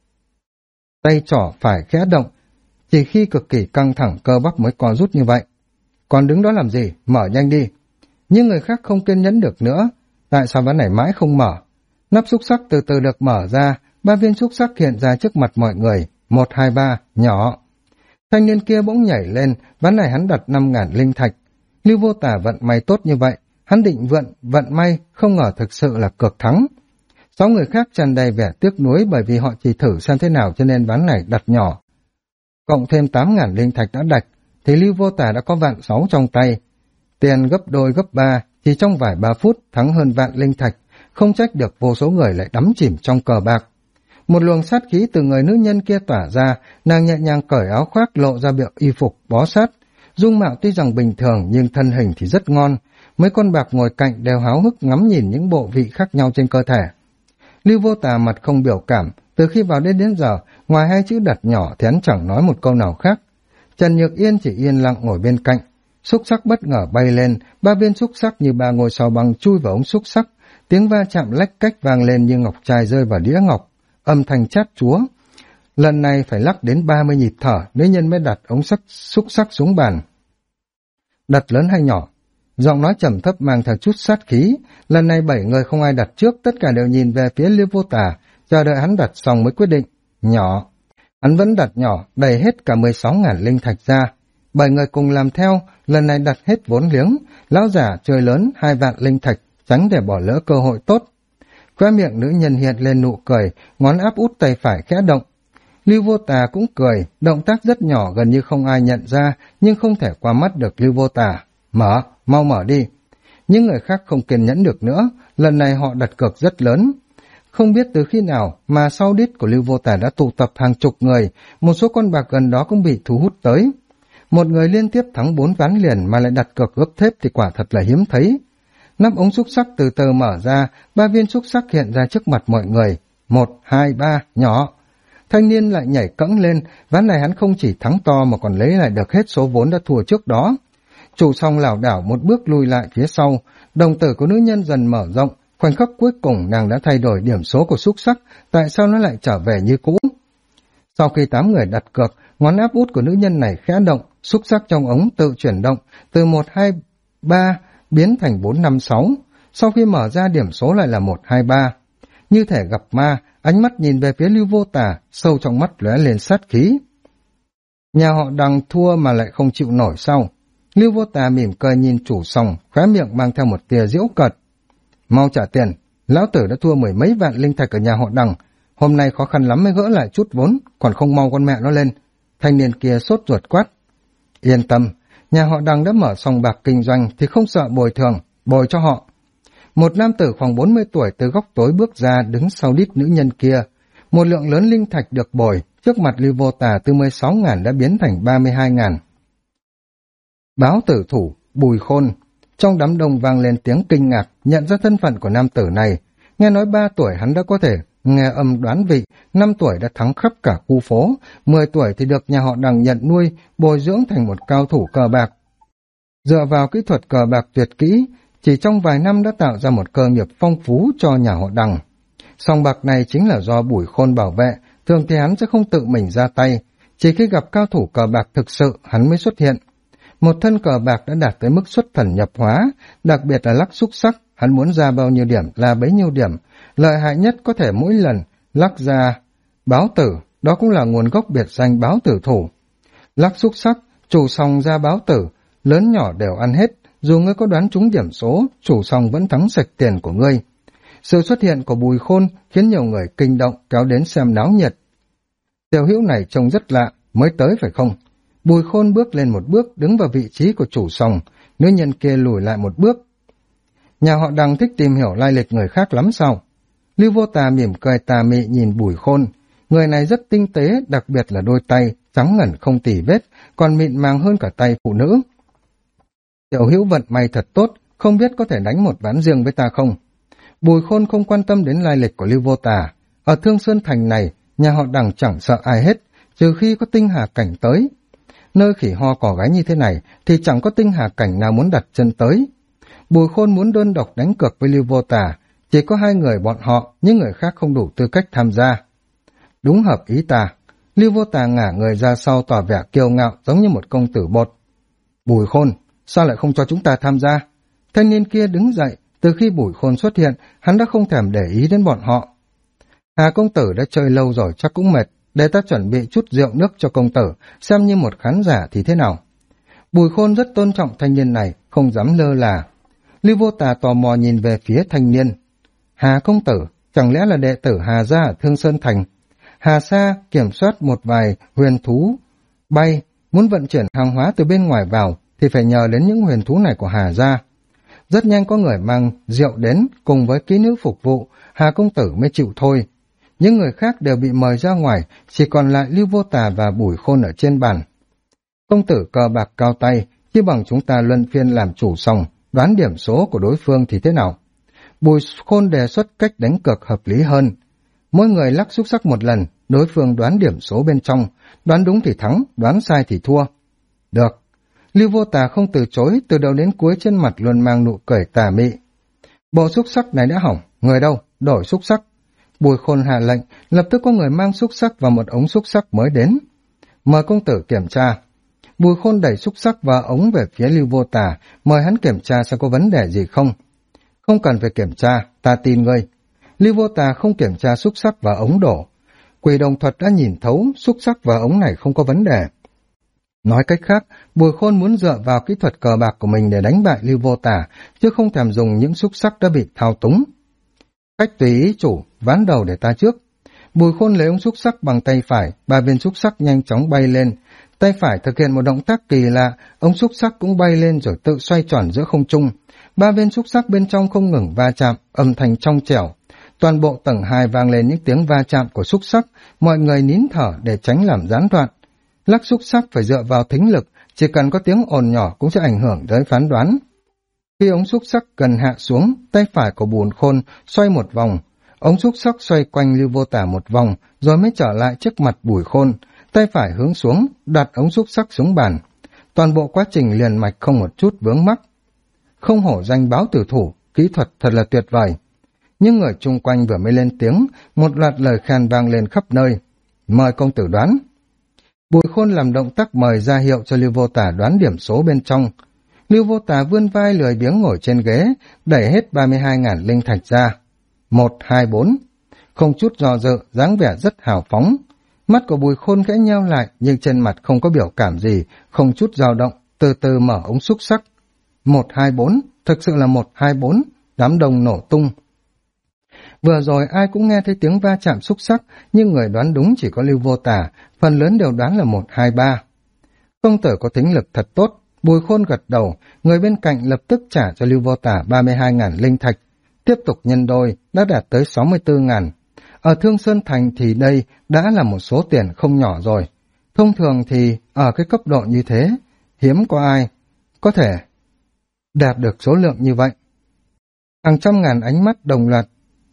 tay trỏ phải khẽ động, chỉ khi cực kỳ căng thẳng cơ bắp mới co rút như vậy. Còn đứng đó làm gì? Mở nhanh đi. Nhưng người khác không kiên nhẫn được nữa. Tại sao ván này mãi không mở? Nắp xúc sắc từ từ được mở ra, 3 viên xúc sắc hiện ra trước mặt mọi người. 1, 2, 3, nhỏ. Thanh niên kia bỗng nhảy lên, ván này hắn đặt 5.000 linh thạch. Lưu Vô Tà vận may tốt như vậy, hắn định vận may, không ngờ thực sự là cược thắng. 6 người khác tràn đầy vẻ tiếc nuối bởi vì họ chỉ thử xem thế nào cho nên ván này đặt nhỏ. Cộng thêm 8.000 linh thạch đã đạch, thì Lưu Vô Tà đã có 1.600.000 trong tay. Tiền gấp đôi gấp 3, chỉ trong vài 3 phút thắng hơn 1.000 linh thạch, không trách được vô số người lại đắm chìm trong cờ bạc. Một luồng sát khí từ người nữ nhân kia tỏa ra, nàng nhẹ nhàng cởi áo khoác lộ ra bộ y phục bó sát. Dung mạo tuy rằng bình thường nhưng thân hình thì rất ngon. Mấy con bạc ngồi cạnh đều háo hức ngắm nhìn những bộ vị khác nhau trên cơ thể. Lưu Vô Tà mặt không biểu cảm, Từ khi vào đến giờ, ngoài hai chữ đặt nhỏ thì hắn chẳng nói một câu nào khác. Trần Nhược Yên chỉ yên lặng ngồi bên cạnh. Xúc xắc bất ngờ bay lên, 3 viên xúc xắc như 3 ngôi sao băng chui vào ống xúc xắc, tiếng va chạm lách cách vang lên như ngọc trai rơi vào đĩa ngọc, âm thanh chát chúa. Lần này phải lắc đến 30 nhịp thở, nữ nhân mới đặt ống xúc xắc xuống bàn. Đặt lớn hay nhỏ? Giọng nói trầm thấp mang theo chút sát khí. Lần này 7 người không ai đặt trước, tất cả đều nhìn về phía Liêu Vô Tà, chờ đợi hắn đặt xong mới quyết định. Nhỏ. Hắn vẫn đặt nhỏ, đầy hết cả 16.000 linh thạch ra. 7 người cùng làm theo, lần này đặt hết vốn liếng. Lão giả chơi lớn 2 vạn linh thạch, tránh để bỏ lỡ cơ hội tốt. Khóe miệng nữ nhân hiện lên nụ cười, ngón áp út tay phải khẽ động. Lưu Vô Tà cũng cười, động tác rất nhỏ gần như không ai nhận ra, nhưng không thể qua mắt được Lưu Vô Tà. Mở, mau mở đi. Những người khác không kiên nhẫn được nữa, lần này họ đặt cược rất lớn. Không biết từ khi nào mà sau đít của Lưu Vô Tà đã tụ tập hàng chục người, một số con bạc gần đó cũng bị thu hút tới. Một người liên tiếp thắng 4 ván liền mà lại đặt cược gấp thép thì quả thật là hiếm thấy. Nắp ống xúc xắc từ từ mở ra, 3 viên xúc xắc hiện ra trước mặt mọi người. 1, 2, 3, nhỏ. Thanh niên lại nhảy cẫng lên, ván này hắn không chỉ thắng to mà còn lấy lại được hết số vốn đã thua trước đó. Chủ song lảo đảo một bước lùi lại phía sau, đồng tử của nữ nhân dần mở rộng, khoảnh khắc cuối cùng nàng đã thay đổi điểm số của xúc xắc, tại sao nó lại trở về như cũ? Sau khi 8 người đặt cược, ngón áp út của nữ nhân này khẽ động, xúc xắc trong ống tự chuyển động, từ 1, 2, 3 biến thành 4, 5, 6. Sau khi mở ra điểm số lại là 1, 2, 3. Như thể gặp ma, ánh mắt nhìn về phía Lưu Vô Tà, sâu trong mắt lóe lên sát khí. Nhà họ Đằng thua mà lại không chịu nổi sao? Lưu Vô Tà mỉm cười nhìn chủ sòng, khóe miệng mang theo một tia giễu cợt. Mau trả tiền, lão tử đã thua 10 mấy vạn linh thạch ở nhà họ Đằng, hôm nay khó khăn lắm mới gỡ lại chút vốn, còn không mau con mẹ nó lên. Thanh niên kia sốt ruột quát. Yên tâm, nhà họ Đằng đã mở sòng bạc kinh doanh thì không sợ bồi thường, bồi cho họ. Một nam tử khoảng 40 tuổi từ góc tối bước ra đứng sau đít nữ nhân kia. Một lượng lớn linh thạch được bồi, trước mặt Lưu Vô Tà từ 16.000 đã biến thành 32.000. Báo tử thủ, Bùi Khôn. Trong đám đông vang lên tiếng kinh ngạc, nhận ra thân phận của nam tử này. Nghe nói 3 tuổi hắn đã có thể nghe âm đoán vị, 5 tuổi đã thắng khắp cả khu phố, 10 tuổi thì được nhà họ Đằng nhận nuôi, bồi dưỡng thành một cao thủ cờ bạc. Dựa vào kỹ thuật cờ bạc tuyệt kỹ, chỉ trong vài năm đã tạo ra một cơ nghiệp phong phú cho nhà họ Đằng. Sòng bạc này chính là do Bùi Khôn bảo vệ, thường thì hắn sẽ không tự mình ra tay, chỉ khi gặp cao thủ cờ bạc thực sự hắn mới xuất hiện. Một thân cờ bạc đã đạt tới mức xuất thần nhập hóa, đặc biệt là lắc xúc xắc, hắn muốn ra bao nhiêu điểm là bấy nhiêu điểm, lợi hại nhất có thể mỗi lần lắc ra báo tử, đó cũng là nguồn gốc biệt danh báo tử thủ. Lắc xúc xắc, chủ sòng ra báo tử, lớn nhỏ đều ăn hết, dù ngươi có đoán trúng điểm số, chủ sòng vẫn thắng sạch tiền của ngươi. Sự xuất hiện của Bùi Khôn khiến nhiều người kinh động kéo đến xem náo nhiệt. Tiểu hữu này trông rất lạ, mới tới phải không? Bùi Khôn bước lên một bước, đứng vào vị trí của chủ sòng, nữ nhân kia lùi lại một bước. Nhà họ Đằng thích tìm hiểu lai lịch người khác lắm sao? Lưu Vô Tà mỉm cười tà mị nhìn Bùi Khôn. Người này rất tinh tế, đặc biệt là đôi tay, trắng ngần không tì vết, còn mịn màng hơn cả tay phụ nữ. Tiểu hữu vận may thật tốt, không biết có thể đánh một ván riêng với ta không? Bùi Khôn không quan tâm đến lai lịch của Lưu Vô Tà. Ở Thương Sơn Thành này, nhà họ Đằng chẳng sợ ai hết, trừ khi có tinh hà cảnh tới. Nơi khỉ ho cò gáy như thế này thì chẳng có tinh hà cảnh nào muốn đặt chân tới. Bùi Khôn muốn đơn độc đánh cược với Lưu Vô Tà, chỉ có 2 người bọn họ, những người khác không đủ tư cách tham gia. Đúng hợp ý ta. Lưu Vô Tà ngả người ra sau tỏ vẻ kiêu ngạo giống như một công tử bột. Bùi Khôn, sao lại không cho chúng ta tham gia? Thanh niên kia đứng dậy, từ khi Bùi Khôn xuất hiện, hắn đã không thèm để ý đến bọn họ. Hà công tử đã chơi lâu rồi chắc cũng mệt, để ta chuẩn bị chút rượu nước cho công tử, xem như một khán giả thì thế nào. Bùi Khôn rất tôn trọng thanh niên này, không dám lơ là. Lưu Vô Tà tò mò nhìn về phía thanh niên. Hà công tử, chẳng lẽ là đệ tử Hà gia ở Thương Sơn Thành? Hà Sa kiểm soát một vài huyền thú bay, muốn vận chuyển hàng hóa từ bên ngoài vào thì phải nhờ đến những huyền thú này của Hà gia. Rất nhanh có người mang rượu đến cùng với kỹ nữ phục vụ, Hà công tử mới chịu thôi. Những người khác đều bị mời ra ngoài, chỉ còn lại Lưu Vô Tà và Bùi Khôn ở trên bàn. Công tử cờ bạc cao tay, chi bằng chúng ta luân phiên làm chủ sòng, đoán điểm số của đối phương thì thế nào? Bùi Khôn đề xuất cách đánh cược hợp lý hơn. mỗi người lắc xúc sắc một lần, đối phương đoán điểm số bên trong, đoán đúng thì thắng, đoán sai thì thua. Được. Lưu Vô Tà không từ chối, từ đầu đến cuối trên mặt luôn mang nụ cười tà mị. Bộ xúc sắc này đã hỏng, người đâu, đổi xúc sắc. Bùi Khôn hạ lệnh, lập tức có người mang xúc sắc và một ống xúc sắc mới đến. Mời công tử kiểm tra. Bùi Khôn đẩy xúc sắc và ống về phía Lưu Vô Tà, mời hắn kiểm tra xem có vấn đề gì không. Không cần phải kiểm tra, ta tin ngươi. Lưu Vô Tà không kiểm tra xúc sắc và ống đổ. Quỷ đồng thuật đã nhìn thấu, xúc sắc và ống này không có vấn đề. Nói cách khác, Bùi Khôn muốn dựa vào kỹ thuật cờ bạc của mình để đánh bại Lưu Vô Tà, chứ không thèm dùng những xúc sắc đã bị thao túng. Cách tùy ý chủ, ván đầu để ta trước. Bùi Khôn lấy ống xúc sắc bằng tay phải, 3 viên xúc sắc nhanh chóng bay lên. Tay phải thực hiện một động tác kỳ lạ, ống xúc sắc cũng bay lên rồi tự xoay tròn giữa không trung. 3 viên xúc sắc bên trong không ngừng va chạm, âm thanh trong trẻo. Toàn bộ tầng 2 vang lên những tiếng va chạm của xúc sắc, mọi người nín thở để tránh làm gián đoạn. Lắc xúc sắc phải dựa vào thính lực, chỉ cần có tiếng ồn nhỏ cũng sẽ ảnh hưởng tới phán đoán. Khi ống xúc sắc gần hạ xuống, tay phải của Bùi Khôn xoay một vòng. Ống xúc sắc xoay quanh Lưu Vô Tà một vòng, rồi mới trở lại trước mặt Bùi Khôn. Tay phải hướng xuống, đặt ống xúc sắc xuống bàn. Toàn bộ quá trình liền mạch không một chút vướng mắc. Không hổ danh báo tử thủ, kỹ thuật thật là tuyệt vời. Nhưng người chung quanh vừa mới lên tiếng, một loạt lời khen vang lên khắp nơi. Mời công tử đoán. Bùi Khôn làm động tác mời ra hiệu cho Lưu Vô Tà đoán điểm số bên trong. Lưu Vô Tà vươn vai lười biếng ngồi trên ghế, đẩy hết 32.000 linh thạch ra. 1, 2, 4. Không chút do dự, dáng vẻ rất hào phóng. Mắt của Bùi Khôn khẽ nheo lại, nhưng trên mặt không có biểu cảm gì, không chút dao động, từ từ mở ống xúc sắc. 1, 2, 4, thực sự là 1, 2, 4, đám đông nổ tung. Vừa rồi ai cũng nghe thấy tiếng va chạm xúc sắc, nhưng người đoán đúng chỉ có Lưu Vô Tà, phần lớn đều đoán là 1, 2, 3. Công tử có thính lực thật tốt, Bùi Khôn gật đầu, người bên cạnh lập tức trả cho Lưu Vô Tà 32.000 linh thạch, tiếp tục nhân đôi, đã đạt tới 64.000. Ở Thương Sơn Thành thì đây đã là một số tiền không nhỏ rồi. Thông thường thì ở cái cấp độ như thế, hiếm có ai có thể đạt được số lượng như vậy. Hàng trăm ngàn ánh mắt đồng loạt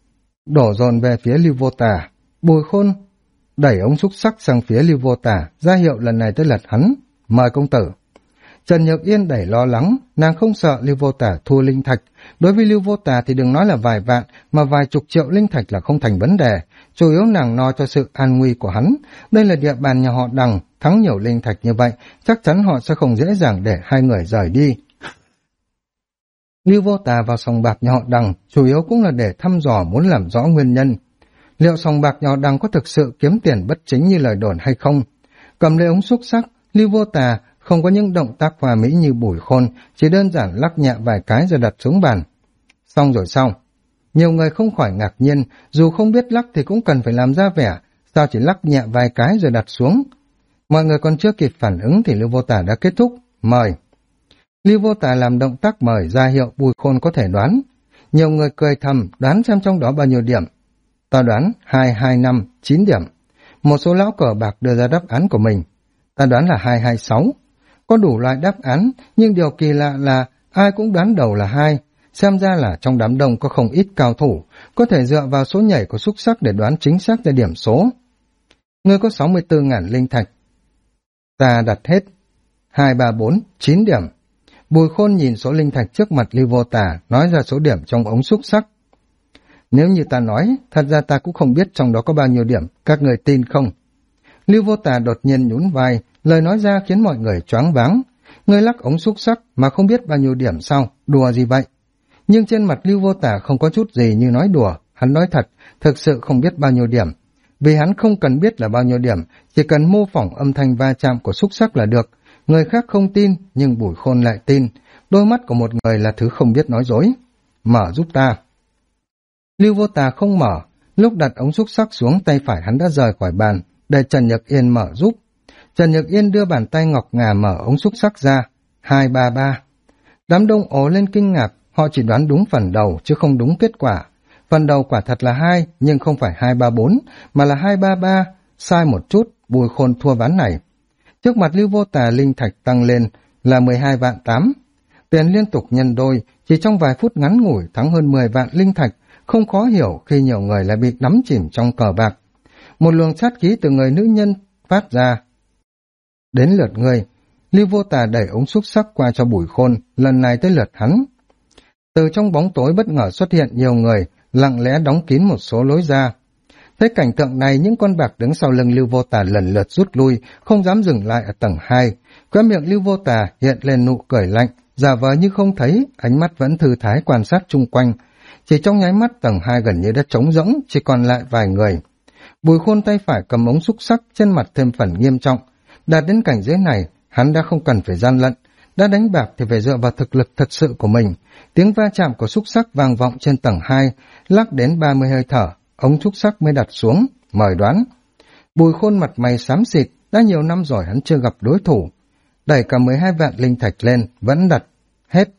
đổ dồn về phía Lưu Vô Tà. Bùi Khôn đẩy ống xúc sắc sang phía Lưu Vô Tà, ra hiệu lần này tới lật hắn. Mời công tử. Trần Nhược Yên đẩy lo lắng, nàng không sợ Lưu Vô Tà thua linh thạch. Đối với Lưu Vô Tà thì đừng nói là vài vạn, mà vài chục triệu linh thạch là không thành vấn đề. Chủ yếu nàng lo cho sự an nguy của hắn. Đây là địa bàn nhà họ Đằng, thắng nhiều linh thạch như vậy, chắc chắn họ sẽ không dễ dàng để hai người rời đi. Lưu Vô Tà vào sòng bạc nhà họ Đằng, chủ yếu cũng là để thăm dò muốn làm rõ nguyên nhân. Liệu sòng bạc nhà họ Đằng có thực sự kiếm tiền bất chính như lời đồn hay không? Cầm lấy ống xúc sắc, Lưu Vô Tà không có những động tác hoa mỹ như Bùi Khôn, chỉ đơn giản lắc nhẹ vài cái rồi đặt xuống bàn. Xong rồi xong. Nhiều người không khỏi ngạc nhiên, dù không biết lắc thì cũng cần phải làm ra vẻ, sao chỉ lắc nhẹ vài cái rồi đặt xuống. Mọi người còn chưa kịp phản ứng thì Lưu Vô Tà đã kết thúc. Mời. Lưu Vô Tà làm động tác mời ra hiệu Bùi Khôn có thể đoán. Nhiều người cười thầm đoán xem trong đó bao nhiêu điểm. Ta đoán 225, 9 điểm. Một số lão cờ bạc đưa ra đáp án của mình. Ta đoán là 226. Có đủ loại đáp án, nhưng điều kỳ lạ là ai cũng đoán đầu là 2. Xem ra là trong đám đông có không ít cao thủ, có thể dựa vào số nhảy của xúc sắc để đoán chính xác ra điểm số. Ngươi có 64.000 linh thạch. Ta đặt hết 2, 3, 4, 9 điểm. Bùi Khôn nhìn số linh thạch trước mặt Lưu Vô Tà, nói ra số điểm trong ống xúc sắc. Nếu như ta nói, thật ra ta cũng không biết trong đó có bao nhiêu điểm, các người tin không? Lưu Vô Tà đột nhiên nhún vai, lời nói ra khiến mọi người choáng váng. Ngươi lắc ống xúc sắc mà không biết bao nhiêu điểm sao, đùa gì vậy? Nhưng trên mặt Lưu Vô Tà không có chút gì như nói đùa, hắn nói thật, thực sự không biết bao nhiêu điểm. Vì hắn không cần biết là bao nhiêu điểm, chỉ cần mô phỏng âm thanh va chạm của xúc sắc là được. Người khác không tin, nhưng Bùi Khôn lại tin. Đôi mắt của một người là thứ không biết nói dối. Mở giúp ta. Lưu Vô Tà không mở, lúc đặt ống xúc sắc xuống tay phải hắn đã rời khỏi bàn, để Trần Nhược Yên mở giúp. Trần Nhược Yên đưa bàn tay ngọc ngà mở ống xúc sắc ra. 233. Đám đông ồ lên kinh ngạc, họ chỉ đoán đúng phần đầu chứ không đúng kết quả. Phần đầu quả thật là 2, nhưng không phải 234, mà là 233, sai một chút, Bùi Khôn thua ván này. Trước mặt Lưu Vô Tà linh thạch tăng lên là 12 vạn 8. Tiền liên tục nhân đôi, chỉ trong vài phút ngắn ngủi thắng hơn 10 vạn linh thạch, không khó hiểu khi nhiều người lại bị đắm chìm trong cờ bạc. Một luồng sát khí từ người nữ nhân phát ra. Đến lượt người, Lưu Vô Tà đẩy ống xúc sắc qua cho Bùi Khôn, lần này tới lượt hắn. Từ trong bóng tối bất ngờ xuất hiện nhiều người, lặng lẽ đóng kín một số lối ra. Thấy cảnh tượng này, những con bạc đứng sau lưng Lưu Vô Tà lần lượt rút lui, không dám dừng lại ở tầng 2. Khóe miệng Lưu Vô Tà hiện lên nụ cười lạnh, giả vờ như không thấy, ánh mắt vẫn thư thái quan sát chung quanh. Chỉ trong nháy mắt tầng 2 gần như đã trống rỗng, chỉ còn lại vài người. Bùi Khôn tay phải cầm ống xúc sắc, trên mặt thêm phần nghiêm trọng. Đạt đến cảnh giới này, hắn đã không cần phải gian lận, đã đánh bạc thì phải dựa vào thực lực thật sự của mình. Tiếng va chạm của xúc sắc vang vọng trên tầng 2, lắc đến 30 hơi thở, ống xúc sắc mới đặt xuống, mời đoán. Bùi Khôn mặt mày xám xịt, đã nhiều năm rồi hắn chưa gặp đối thủ. Đẩy cả 12 vạn linh thạch lên, vẫn đặt hết.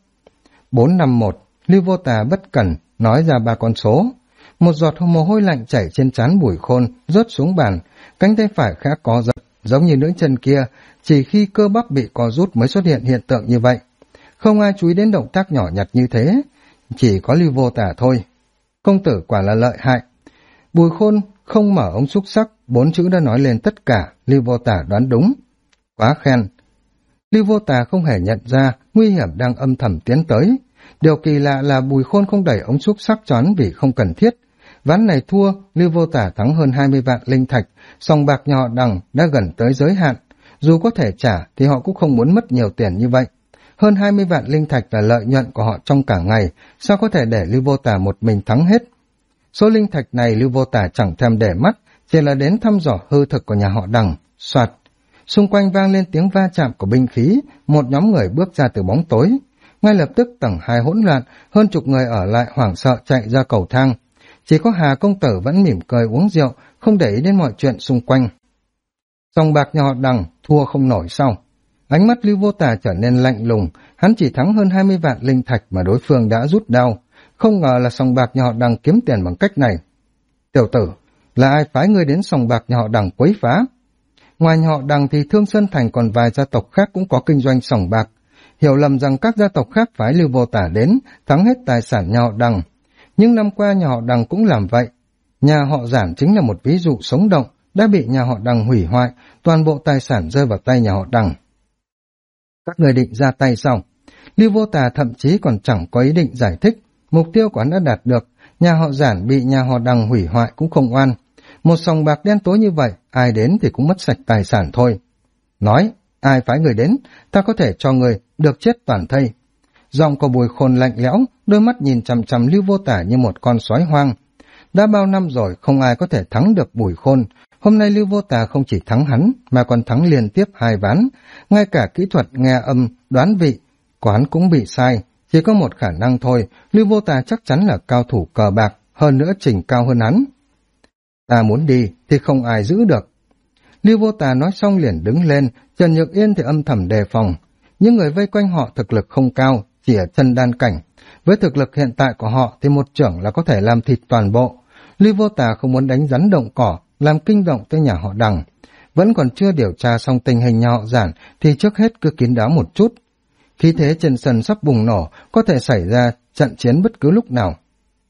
451, Lưu Vô Tà bất cẩn, nói ra 3 con số. Một giọt mồ hôi lạnh chảy trên trán Bùi Khôn, rớt xuống bàn, cánh tay phải khẽ co giật, giống như nữ chân kia, chỉ khi cơ bắp bị co rút mới xuất hiện hiện tượng như vậy. Không ai chú ý đến động tác nhỏ nhặt như thế, chỉ có Lưu Vô Tà thôi. Công tử quả là lợi hại. Bùi Khôn không mở ống xúc sắc, 4 chữ đã nói lên tất cả, Lưu Vô Tà đoán đúng. Quá khen. Lưu Vô Tà không hề nhận ra nguy hiểm đang âm thầm tiến tới. Điều kỳ lạ là Bùi Khôn không đẩy ống xúc sắc cho hắn vì không cần thiết. Ván này thua, Lưu Vô Tà thắng hơn 20 vạn linh thạch, sòng bạc nhỏ đằng đã gần tới giới hạn. Dù có thể trả thì họ cũng không muốn mất nhiều tiền như vậy. Hơn 20 vạn linh thạch là lợi nhuận của họ trong cả ngày, sao có thể để Lưu Vô Tà một mình thắng hết. Số linh thạch này Lưu Vô Tà chẳng thèm để mắt, chỉ là đến thăm dò hư thực của nhà họ Đằng. Soạt, xung quanh vang lên tiếng va chạm của binh khí, một nhóm người bước ra từ bóng tối. Ngay lập tức tầng 2 hỗn loạn, hơn chục người ở lại hoảng sợ chạy ra cầu thang. Chỉ có Hà công tử vẫn mỉm cười uống rượu, không để ý đến mọi chuyện xung quanh. Sòng bạc nhà họ Đằng thua không nổi sao? Ánh mắt Lưu Vô Tà trở nên lạnh lùng, hắn chỉ thắng hơn 20 vạn linh thạch mà đối phương đã rút đao. Không ngờ là sòng bạc nhà họ Đằng kiếm tiền bằng cách này. Tiểu tử, là ai phái ngươi đến sòng bạc nhà họ Đằng quấy phá? Ngoài nhà họ Đằng thì Thương Sơn Thành còn vài gia tộc khác cũng có kinh doanh sòng bạc. Hiểu lầm rằng các gia tộc khác phái Lưu Vô Tà đến, thắng hết tài sản nhà họ Đằng. Nhưng năm qua nhà họ Đằng cũng làm vậy. Nhà họ Giản chính là một ví dụ sống động, đã bị nhà họ Đằng hủy hoại, toàn bộ tài sản rơi vào tay nhà họ Đằng. Các người định ra tay sao? Lưu Vô Tà thậm chí còn chẳng có ý định giải thích, mục tiêu của hắn đã đạt được, nhà họ Giản bị nhà họ Đằng hủy hoại cũng không oan. Một sòng bạc đen tối như vậy, ai đến thì cũng mất sạch tài sản thôi. Nói, ai phái người đến, ta có thể cho người được chết toàn thây. Giọng của Bùi Khôn lạnh lẽo, đôi mắt nhìn chằm chằm Lưu Vô Tà như một con sói hoang. Đã bao năm rồi không ai có thể thắng được Bùi Khôn. Hôm nay Lưu Vô Tà không chỉ thắng hắn, mà còn thắng liên tiếp 2 ván. Ngay cả kỹ thuật nghe âm, đoán vị, của hắn cũng bị sai. Chỉ có một khả năng thôi, Lưu Vô Tà chắc chắn là cao thủ cờ bạc, hơn nữa trình cao hơn hắn. Ta muốn đi thì không ai giữ được. Lưu Vô Tà nói xong liền đứng lên, Trần Nhược Yên thì âm thầm đề phòng. Những người vây quanh họ thực lực không cao, chỉ ở chân đan cảnh. Với thực lực hiện tại của họ thì một chưởng là có thể làm thịt toàn bộ. Lưu Vô Tà không muốn đánh rắn động cỏ, làm kinh động tới nhà họ Đằng. Vẫn còn chưa điều tra xong tình hình nhà họ Giản thì trước hết cứ kín đáo một chút. Khí thế trên sân sắp bùng nổ, có thể xảy ra trận chiến bất cứ lúc nào.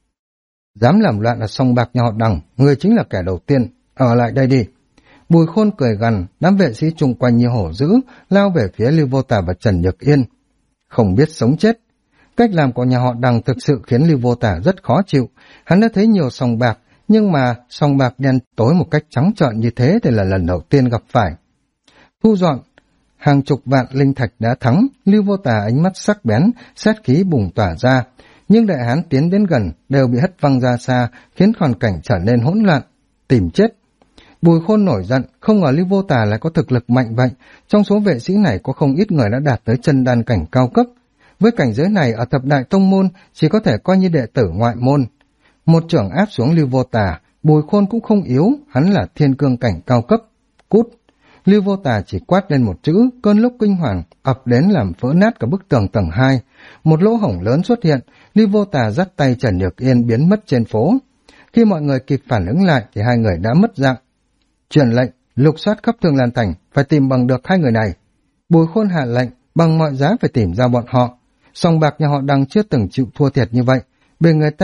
Dám làm loạn ở sòng bạc nhà họ Đằng, người chính là kẻ đầu tiên, ở lại đây đi. Bùi Khôn cười gằn, đám vệ sĩ chung quanh như hổ dữ, lao về phía Lưu Vô Tà và Trần Nhược Yên. Không biết sống chết. Cách làm của nhà họ Đằng thực sự khiến Lưu Vô Tà rất khó chịu. Hắn đã thấy nhiều sòng bạc, nhưng mà sòng bạc đen tối một cách trắng trợn như thế thì là lần đầu tiên gặp phải. Thu dọn, hàng chục vạn linh thạch đã thắng, Lưu Vô Tà ánh mắt sắc bén, sát khí bùng tỏa ra. Nhưng đại hán tiến đến gần đều bị hất văng ra xa, khiến hoàn cảnh trở nên hỗn loạn, tìm chết. Bùi Khôn nổi giận, không ngờ Lưu Vô Tà lại có thực lực mạnh vậy. Trong số vệ sĩ này có không ít người đã đạt tới chân đan cảnh cao cấp. Với cảnh giới này ở thập đại tông môn chỉ có thể coi như đệ tử ngoại môn. Một chưởng áp xuống Lưu Vô Tà, Bùi Khôn cũng không yếu, hắn là thiên cương cảnh cao cấp. Cút! Lưu Vô Tà chỉ quát lên một chữ, cơn lốc kinh hoàng ập đến làm vỡ nát cả bức tường tầng 2. Một lỗ hổng lớn xuất hiện, Lưu Vô Tà dắt tay Trần Nhược Yên biến mất trên phố. Khi mọi người kịp phản ứng lại thì hai người đã mất dạng. Truyền lệnh, lục soát khắp Thương Lan Thành, phải tìm bằng được hai người này. Bùi Khôn hạ lệnh, bằng mọi giá phải tìm ra bọn họ. Sòng bạc nhà họ Đằng chưa từng chịu thua thiệt như vậy, bị người ta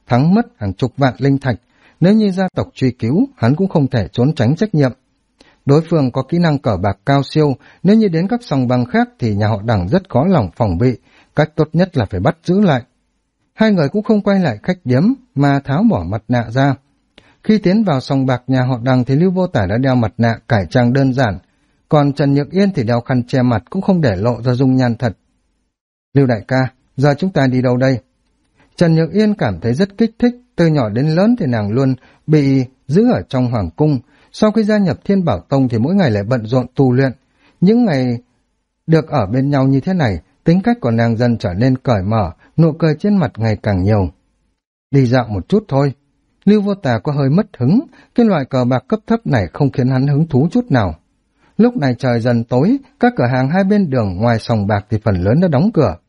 thắng mất hàng chục vạn linh thạch. Nếu như gia tộc truy cứu, hắn cũng không thể trốn tránh trách nhiệm. Đối phương có kỹ năng cờ bạc cao siêu, nếu như đến các sòng băng khác thì nhà họ Đằng rất khó lòng phòng bị, cách tốt nhất là phải bắt giữ lại. Hai người cũng không quay lại khách điếm mà tháo bỏ mặt nạ ra. Khi tiến vào sòng bạc nhà họ Đằng thì Lưu Vô Tả đã đeo mặt nạ cải trang đơn giản, còn Trần Nhược Yên thì đeo khăn che mặt cũng không để lộ ra dung nhan thật. Lưu đại ca, giờ chúng ta đi đâu đây? Trần Nhược Yên cảm thấy rất kích thích, từ nhỏ đến lớn thì nàng luôn bị giữ ở trong hoàng cung. Sau khi gia nhập Thiên Bảo Tông thì mỗi ngày lại bận rộn tu luyện. Những ngày được ở bên nhau như thế này, tính cách của nàng dần trở nên cởi mở, nụ cười trên mặt ngày càng nhiều. Đi dạo một chút thôi. Lưu Vô Tà có hơi mất hứng, cái loại cờ bạc cấp thấp này không khiến hắn hứng thú chút nào. Lúc này trời dần tối, các cửa hàng hai bên đường ngoài sòng bạc thì phần lớn đã đóng cửa.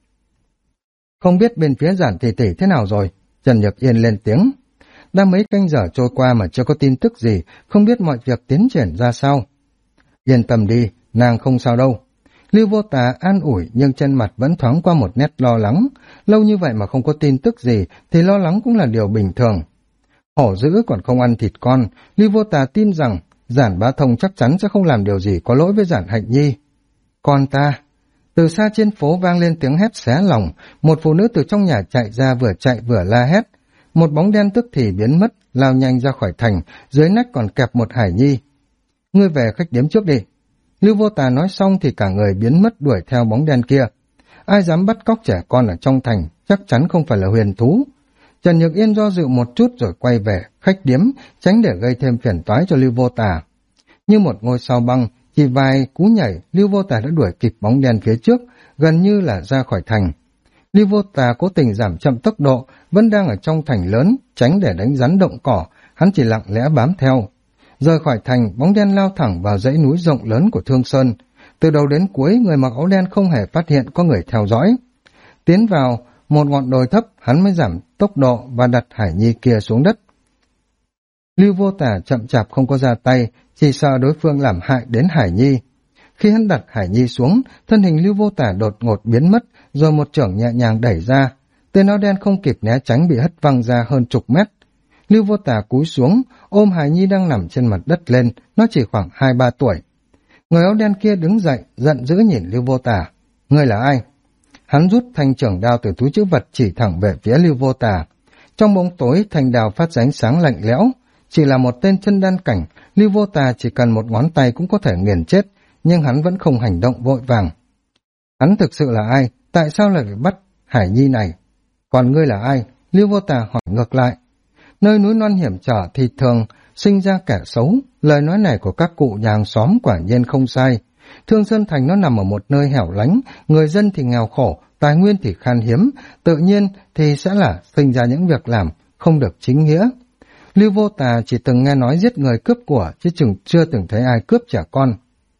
Không biết bên phía Giản tỷ tỷ thế nào rồi? Trần Nhược Yên lên tiếng. Đã mấy canh giờ trôi qua mà chưa có tin tức gì, không biết mọi việc tiến triển ra sao. Yên tâm đi, nàng không sao đâu. Lưu Vô Tà an ủi nhưng trên mặt vẫn thoáng qua một nét lo lắng. Lâu như vậy mà không có tin tức gì thì lo lắng cũng là điều bình thường. Hổ dữ còn không ăn thịt con, Lưu Vô Tà tin rằng Giản Bá Thông chắc chắn sẽ không làm điều gì có lỗi với Giản Hạnh Nhi. Con ta! Từ xa trên phố vang lên tiếng hét xé lòng, một phụ nữ từ trong nhà chạy vừa la hét. Một bóng đen tức thì biến mất, lao nhanh ra khỏi thành, dưới nách còn kẹp một hải nhi. Ngươi về khách điếm trước đi. Lưu Vô Tà nói xong thì cả người biến mất đuổi theo bóng đen kia. Ai dám bắt cóc trẻ con ở trong thành, chắc chắn không phải là huyền thú. Trần Nhược Yên do dự một chút rồi quay về khách điếm, tránh để gây thêm phiền toái cho Lưu Vô Tà. Như một ngôi sao băng, chỉ vài cú nhảy, Lưu Vô Tà đã đuổi kịp bóng đen phía trước, gần như là ra khỏi thành. Lưu Vô Tà cố tình giảm chậm tốc độ, vẫn đang ở trong thành lớn, tránh để đánh rắn động cỏ, hắn chỉ lặng lẽ bám theo. Rời khỏi thành, bóng đen lao thẳng vào dãy núi rộng lớn của Thương Sơn. Từ đầu đến cuối, người mặc áo đen không hề phát hiện có người theo dõi. Tiến vào một ngọn đồi thấp, hắn mới giảm tốc độ và đặt hải nhi kia xuống đất. Lưu Vô Tà chậm chạp không có ra tay, chỉ sợ đối phương làm hại đến hải nhi. Khi hắn đặt hải nhi xuống, thân hình Lưu Vô Tà đột ngột biến mất, rồi một chưởng nhẹ nhàng đẩy ra. Tên áo đen không kịp né tránh bị hất văng ra hơn chục mét. Lưu Vô Tà cúi xuống, ôm hải nhi đang nằm trên mặt đất lên, nó chỉ khoảng 2-3 tuổi. Người áo đen kia đứng dậy, giận dữ nhìn Lưu Vô Tà. Ngươi là ai? Hắn rút thanh chưởng đao từ túi trữ vật chỉ thẳng về phía Lưu Vô Tà. Trong bóng tối, thanh đao phát ra ánh sáng lạnh lẽo. Chỉ là một tên chân đan cảnh, Lưu Vô Tà chỉ cần một ngón tay cũng có thể nghiền chết, nhưng hắn vẫn không hành động vội vàng. Hắn thực sự là ai? Tại sao lại phải bắt hải nhi này? Còn ngươi là ai? Lưu Vô Tà hỏi ngược lại. Nơi núi non hiểm trở thì thường sinh ra kẻ xấu, lời nói này của các cụ nhà hàng xóm quả nhiên không sai. Thương Sơn Thành nó nằm ở một nơi hẻo lánh, người dân thì nghèo khổ, tài nguyên thì khan hiếm, tự nhiên thì sẽ là sinh ra những việc làm không được chính nghĩa. Lưu Vô Tà chỉ từng nghe nói giết người cướp của, chứ chưa từng thấy ai cướp trẻ con.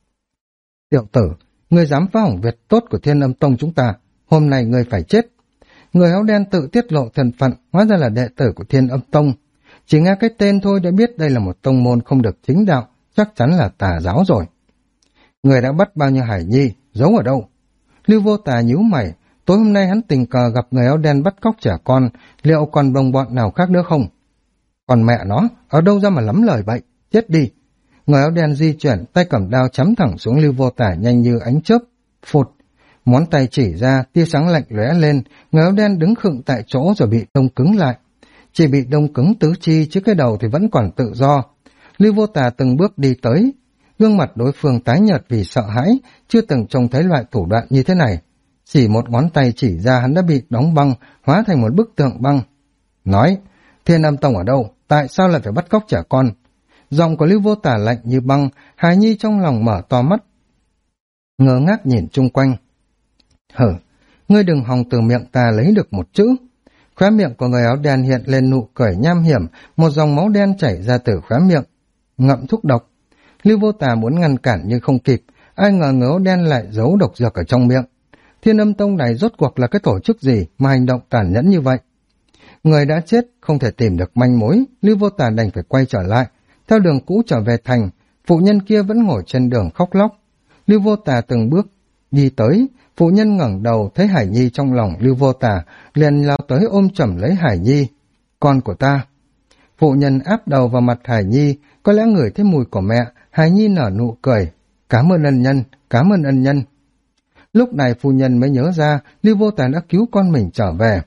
Tiểu tử, ngươi dám phá hỏng việc tốt của Thiên Âm Tông chúng ta, hôm nay ngươi phải chết. Người áo đen tự tiết lộ thân phận, hóa ra là đệ tử của Thiên Âm Tông. Chỉ nghe cái tên thôi đã biết đây là một tông môn không được chính đạo, chắc chắn là tà giáo rồi. Người đã bắt bao nhiêu hải nhi, giấu ở đâu? Lưu Vô Tà nhíu mày, tối hôm nay hắn tình cờ gặp người áo đen bắt cóc trẻ con, liệu còn đồng bọn nào khác nữa không? Còn mẹ nó, ở đâu ra mà lắm lời bậy, chết đi. Người áo đen di chuyển, tay cầm đao chấm thẳng xuống Lưu Vô Tà nhanh như ánh chớp. Phụt, ngón tay chỉ ra, tia sáng lạnh lóe lên, người áo đen đứng khựng tại chỗ rồi bị đông cứng lại. Chỉ bị đông cứng tứ chi chứ cái đầu thì vẫn còn tự do. Lưu Vô Tà từng bước đi tới, gương mặt đối phương tái nhợt vì sợ hãi, chưa từng trông thấy loại thủ đoạn như thế này. Chỉ một ngón tay chỉ ra hắn đã bị đóng băng, hóa thành một bức tượng băng. Nói, Thiên Âm Tông ở đâu? Tại sao lại phải bắt cóc trẻ con? Giọng của Lưu Vô Tà lạnh như băng, hài nhi trong lòng mở to mắt, ngơ ngác nhìn chung quanh. Hử, ngươi đừng hòng từ miệng ta lấy được một chữ. Khóe miệng của người áo đen hiện lên nụ cười nham hiểm, một dòng máu đen chảy ra từ khóe miệng. Ngậm thuốc độc. Lưu Vô Tà muốn ngăn cản nhưng không kịp, ai ngờ người áo đen lại giấu độc dược ở trong miệng. Thiên Âm Tông này rốt cuộc là cái tổ chức gì mà hành động tàn nhẫn như vậy? Người đã chết, không thể tìm được manh mối, Lưu Vô Tà đành phải quay trở lại, theo đường cũ trở về thành. Phụ nhân kia vẫn ngồi trên đường khóc lóc. Lưu Vô Tà từng bước đi tới, phụ nhân ngẩng đầu thấy Hải Nhi trong lòng Lưu Vô Tà, liền lao tới ôm chầm lấy Hải Nhi. con của ta. Phụ nhân áp đầu vào mặt Hải Nhi, có lẽ ngửi thấy mùi của mẹ, Hải Nhi nở nụ cười. Cảm ơn ân nhân, cảm ơn ân nhân. Lúc này phu nhân mới nhớ ra Lưu Vô Tà đã cứu con mình trở về.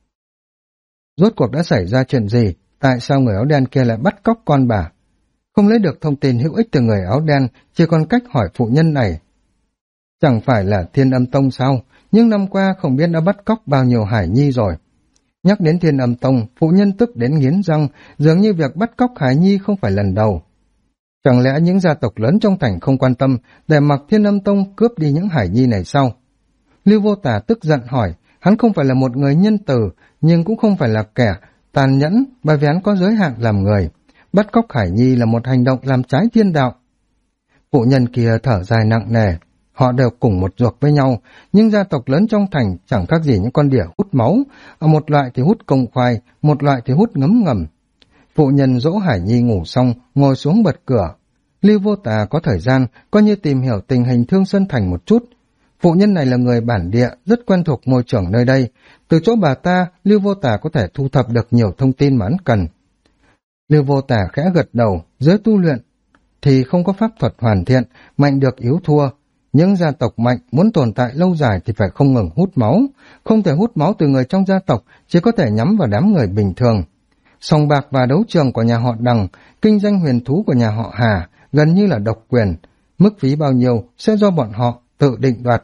Rốt cuộc đã xảy ra chuyện gì? Tại sao người áo đen kia lại bắt cóc con bà? Không lấy được thông tin hữu ích từ người áo đen, chỉ còn cách hỏi phụ nhân này. Chẳng phải là Thiên Âm Tông sao? Nhưng năm qua không biết đã bắt cóc bao nhiêu Hải Nhi rồi. Nhắc đến Thiên Âm Tông, phụ nhân tức đến nghiến răng, dường như việc bắt cóc Hải Nhi không phải lần đầu. Chẳng lẽ những gia tộc lớn trong thành không quan tâm để mặc Thiên Âm Tông cướp đi những Hải Nhi này sao? Lưu Vô Tà tức giận hỏi, hắn không phải là một người nhân từ, nhưng cũng không phải là kẻ tàn nhẫn, bởi vì hắn có giới hạn làm người. Bắt cóc Hải Nhi là một hành động làm trái thiên đạo. Phụ nhân kia thở dài nặng nề, họ đều cùng một ruột với nhau, nhưng gia tộc lớn trong thành chẳng khác gì những con đỉa hút máu, một loại thì hút công khoai, một loại thì hút ngấm ngầm. Phụ nhân dỗ Hải Nhi ngủ xong, ngồi xuống bật cửa. Lưu Vô Tà có thời gian, coi như tìm hiểu tình hình Thương Sơn Thành một chút. Phụ nhân này là người bản địa, rất quen thuộc môi trường nơi đây. Từ chỗ bà ta, Lưu Vô Tà có thể thu thập được nhiều thông tin mà hắn cần. Lưu Vô Tà khẽ gật đầu, giới tu luyện thì không có pháp thuật hoàn thiện, mạnh được yếu thua. Những gia tộc mạnh muốn tồn tại lâu dài thì phải không ngừng hút máu, không thể hút máu từ người trong gia tộc, chỉ có thể nhắm vào đám người bình thường. Sòng bạc và đấu trường của nhà họ Đằng, kinh doanh huyền thú của nhà họ Hà, gần như là độc quyền, mức phí bao nhiêu sẽ do bọn họ tự định đoạt.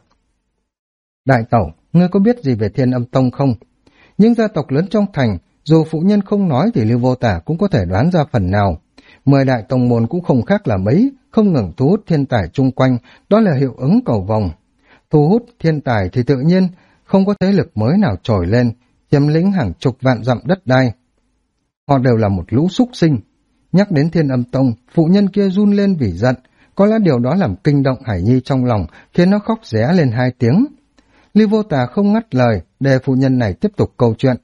Đại tẩu, ngươi có biết gì về Thiên Âm Tông không? Những gia tộc lớn trong thành, dù phụ nhân không nói thì Lưu Vô Tà cũng có thể đoán ra phần nào. 10 đại tông môn cũng không khác là mấy, không ngừng thu hút thiên tài chung quanh, đó là hiệu ứng cầu vồng. Thu hút thiên tài thì tự nhiên không có thế lực mới nào trồi lên, chiếm lĩnh hàng chục vạn dặm đất đai. Họ đều là một lũ súc sinh. Nhắc đến Thiên Âm Tông, phụ nhân kia run lên vì giận, có lẽ điều đó làm kinh động Hải Nhi trong lòng, khiến nó khóc ré lên 2 tiếng. Lưu Vô Tà không ngắt lời, để phụ nhân này tiếp tục câu chuyện.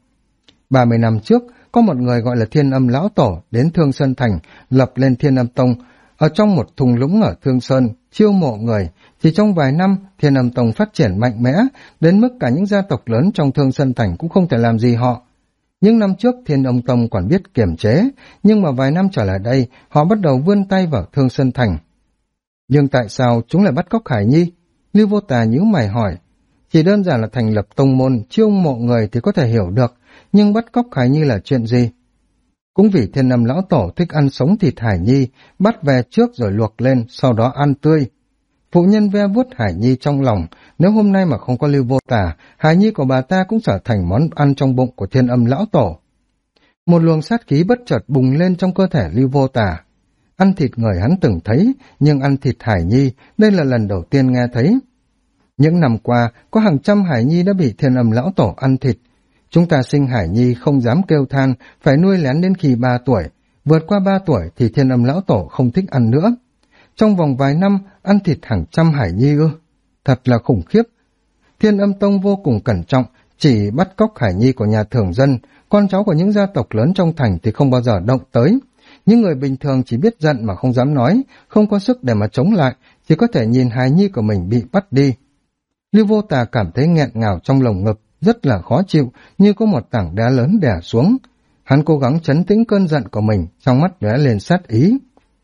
30 năm trước, có một người gọi là Thiên Âm Lão Tổ đến Thương Sơn Thành, lập lên Thiên Âm Tông, ở trong một thung lũng ở Thương Sơn, chiêu mộ người. Chỉ trong vài năm, Thiên Âm Tông phát triển mạnh mẽ, đến mức cả những gia tộc lớn trong Thương Sơn Thành cũng không thể làm gì họ. Những năm trước Thiên Âm Tông còn biết kiềm chế, nhưng mà vài năm trở lại đây, họ bắt đầu vươn tay vào Thương Sơn Thành. Nhưng tại sao chúng lại bắt cóc Hải Nhi? Lưu Vô Tà nhíu mày hỏi. Chỉ đơn giản là thành lập tông môn, chiêu mộ người thì có thể hiểu được, nhưng bắt cóc Hải Nhi là chuyện gì? Cũng vì Thiên Âm Lão Tổ thích ăn sống thịt Hải Nhi, bắt về trước rồi luộc lên, sau đó ăn tươi. Phụ nhân ve vuốt Hải Nhi trong lòng, nếu hôm nay mà không có Lưu Vô Tà, Hải Nhi của bà ta cũng trở thành món ăn trong bụng của Thiên Âm Lão Tổ. Một luồng sát khí bất chợt bùng lên trong cơ thể Lưu Vô Tà. Ăn thịt người hắn từng thấy, nhưng ăn thịt Hải Nhi, đây là lần đầu tiên nghe thấy. Những năm qua, có hàng trăm Hải Nhi đã bị Thiên Âm Lão Tổ ăn thịt. Chúng ta sinh Hải Nhi không dám kêu than, phải nuôi lén đến khi 3 tuổi. Vượt qua 3 tuổi thì Thiên Âm Lão Tổ không thích ăn nữa. Trong vòng vài năm, ăn thịt hàng trăm Hải Nhi ư. Thật là khủng khiếp. Thiên Âm Tông vô cùng cẩn trọng, chỉ bắt cóc Hải Nhi của nhà thường dân, con cháu của những gia tộc lớn trong thành thì không bao giờ động tới. Những người bình thường chỉ biết giận mà không dám nói, không có sức để mà chống lại, chỉ có thể nhìn Hải Nhi của mình bị bắt đi. Lưu Vô Tà cảm thấy nghẹn ngào trong lồng ngực, rất là khó chịu, như có một tảng đá lớn đè xuống. Hắn cố gắng trấn tĩnh cơn giận của mình, trong mắt lóe lên sát ý.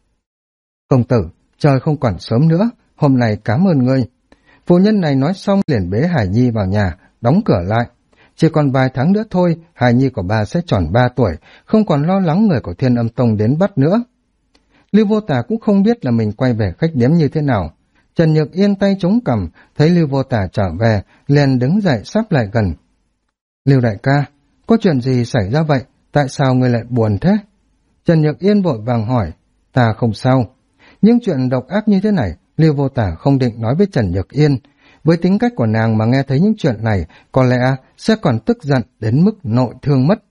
Công tử, trời không còn sớm nữa, hôm nay cảm ơn ngươi. Phụ nhân này nói xong liền bế Hải Nhi vào nhà, đóng cửa lại. Chỉ còn vài tháng nữa thôi, Hải Nhi của bà sẽ tròn 3 tuổi, không còn lo lắng người của Thiên Âm Tông đến bắt nữa. Lưu Vô Tà cũng không biết là mình quay về khách điếm như thế nào. Trần Nhược Yên tay chống cằm, thấy Lưu Vô Tà trở về, liền đứng dậy sắp lại gần. Lưu đại ca, có chuyện gì xảy ra vậy? Tại sao ngươi lại buồn thế? Trần Nhược Yên vội vàng hỏi. Ta không sao. Những chuyện độc ác như thế này, Lưu Vô Tà không định nói với Trần Nhược Yên. Với tính cách của nàng mà nghe thấy những chuyện này, có lẽ sẽ còn tức giận đến mức nội thương mất.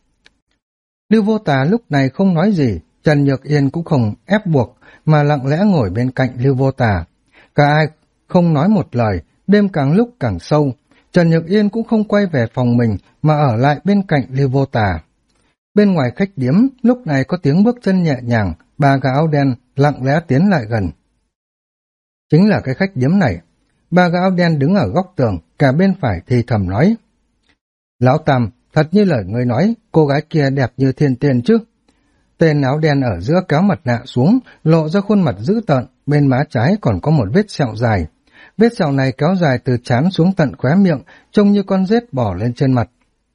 Lưu Vô Tà lúc này không nói gì, Trần Nhược Yên cũng không ép buộc, mà lặng lẽ ngồi bên cạnh Lưu Vô Tà. Cả ai không nói một lời, đêm càng lúc càng sâu. Trần Nhược Yên cũng không quay về phòng mình, mà ở lại bên cạnh Lưu Vô Tà. Bên ngoài khách điếm, lúc này có tiếng bước chân nhẹ nhàng, 3 gã áo đen lặng lẽ tiến lại gần. Chính là cái khách điếm này. 3 gã áo đen đứng ở góc tường, cả bên phải thì thầm nói. Lão Tam, thật như lời ngươi nói, cô gái kia đẹp như thiên tiên chứ. Tên áo đen ở giữa kéo mặt nạ xuống, lộ ra khuôn mặt dữ tợn, bên má trái còn có một vết sẹo dài. Vết sẹo này kéo dài từ trán xuống tận khóe miệng, trông như con rết bò lên trên mặt.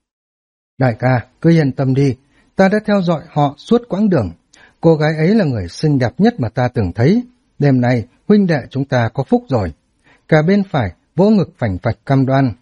Đại ca, cứ yên tâm đi, ta đã theo dõi họ suốt quãng đường. Cô gái ấy là người xinh đẹp nhất mà ta từng thấy. Đêm nay, huynh đệ chúng ta có phúc rồi. Cả bên phải, vỗ ngực phành phạch cam đoan.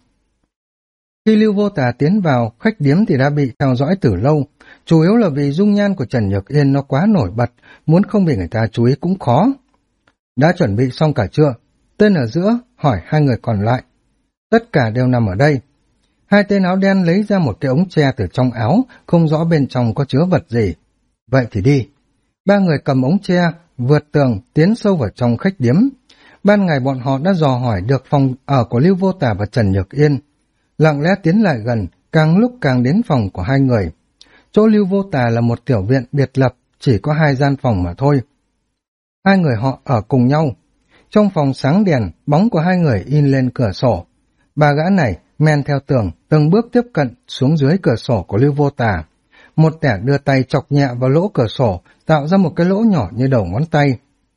Khi Lưu Vô Tà tiến vào, khách điếm thì đã bị theo dõi từ lâu. Chủ yếu là vì dung nhan của Trần Nhược Yên nó quá nổi bật, muốn không bị người ta chú ý cũng khó. Đã chuẩn bị xong cả chưa? Tên ở giữa hỏi hai người còn lại. Tất cả đều nằm ở đây. Hai tên áo đen lấy ra một cái ống tre từ trong áo, không rõ bên trong có chứa vật gì. Vậy thì đi. Ba người cầm ống tre, vượt tường, tiến sâu vào trong khách điếm. Ban ngày bọn họ đã dò hỏi được phòng ở của Lưu Vô Tà và Trần Nhược Yên. Lặng lẽ tiến lại gần, càng lúc càng đến phòng của hai người. Chỗ Lưu Vô Tà là một tiểu viện biệt lập, chỉ có 2 gian phòng mà thôi. Hai người họ ở cùng nhau. Trong phòng sáng đèn, bóng của hai người in lên cửa sổ. Ba gã này men theo tường, từng bước tiếp cận xuống dưới cửa sổ của Lưu Vô Tà. Một kẻ đưa tay chọc nhẹ vào lỗ cửa sổ, tạo ra một cái lỗ nhỏ như đầu ngón tay.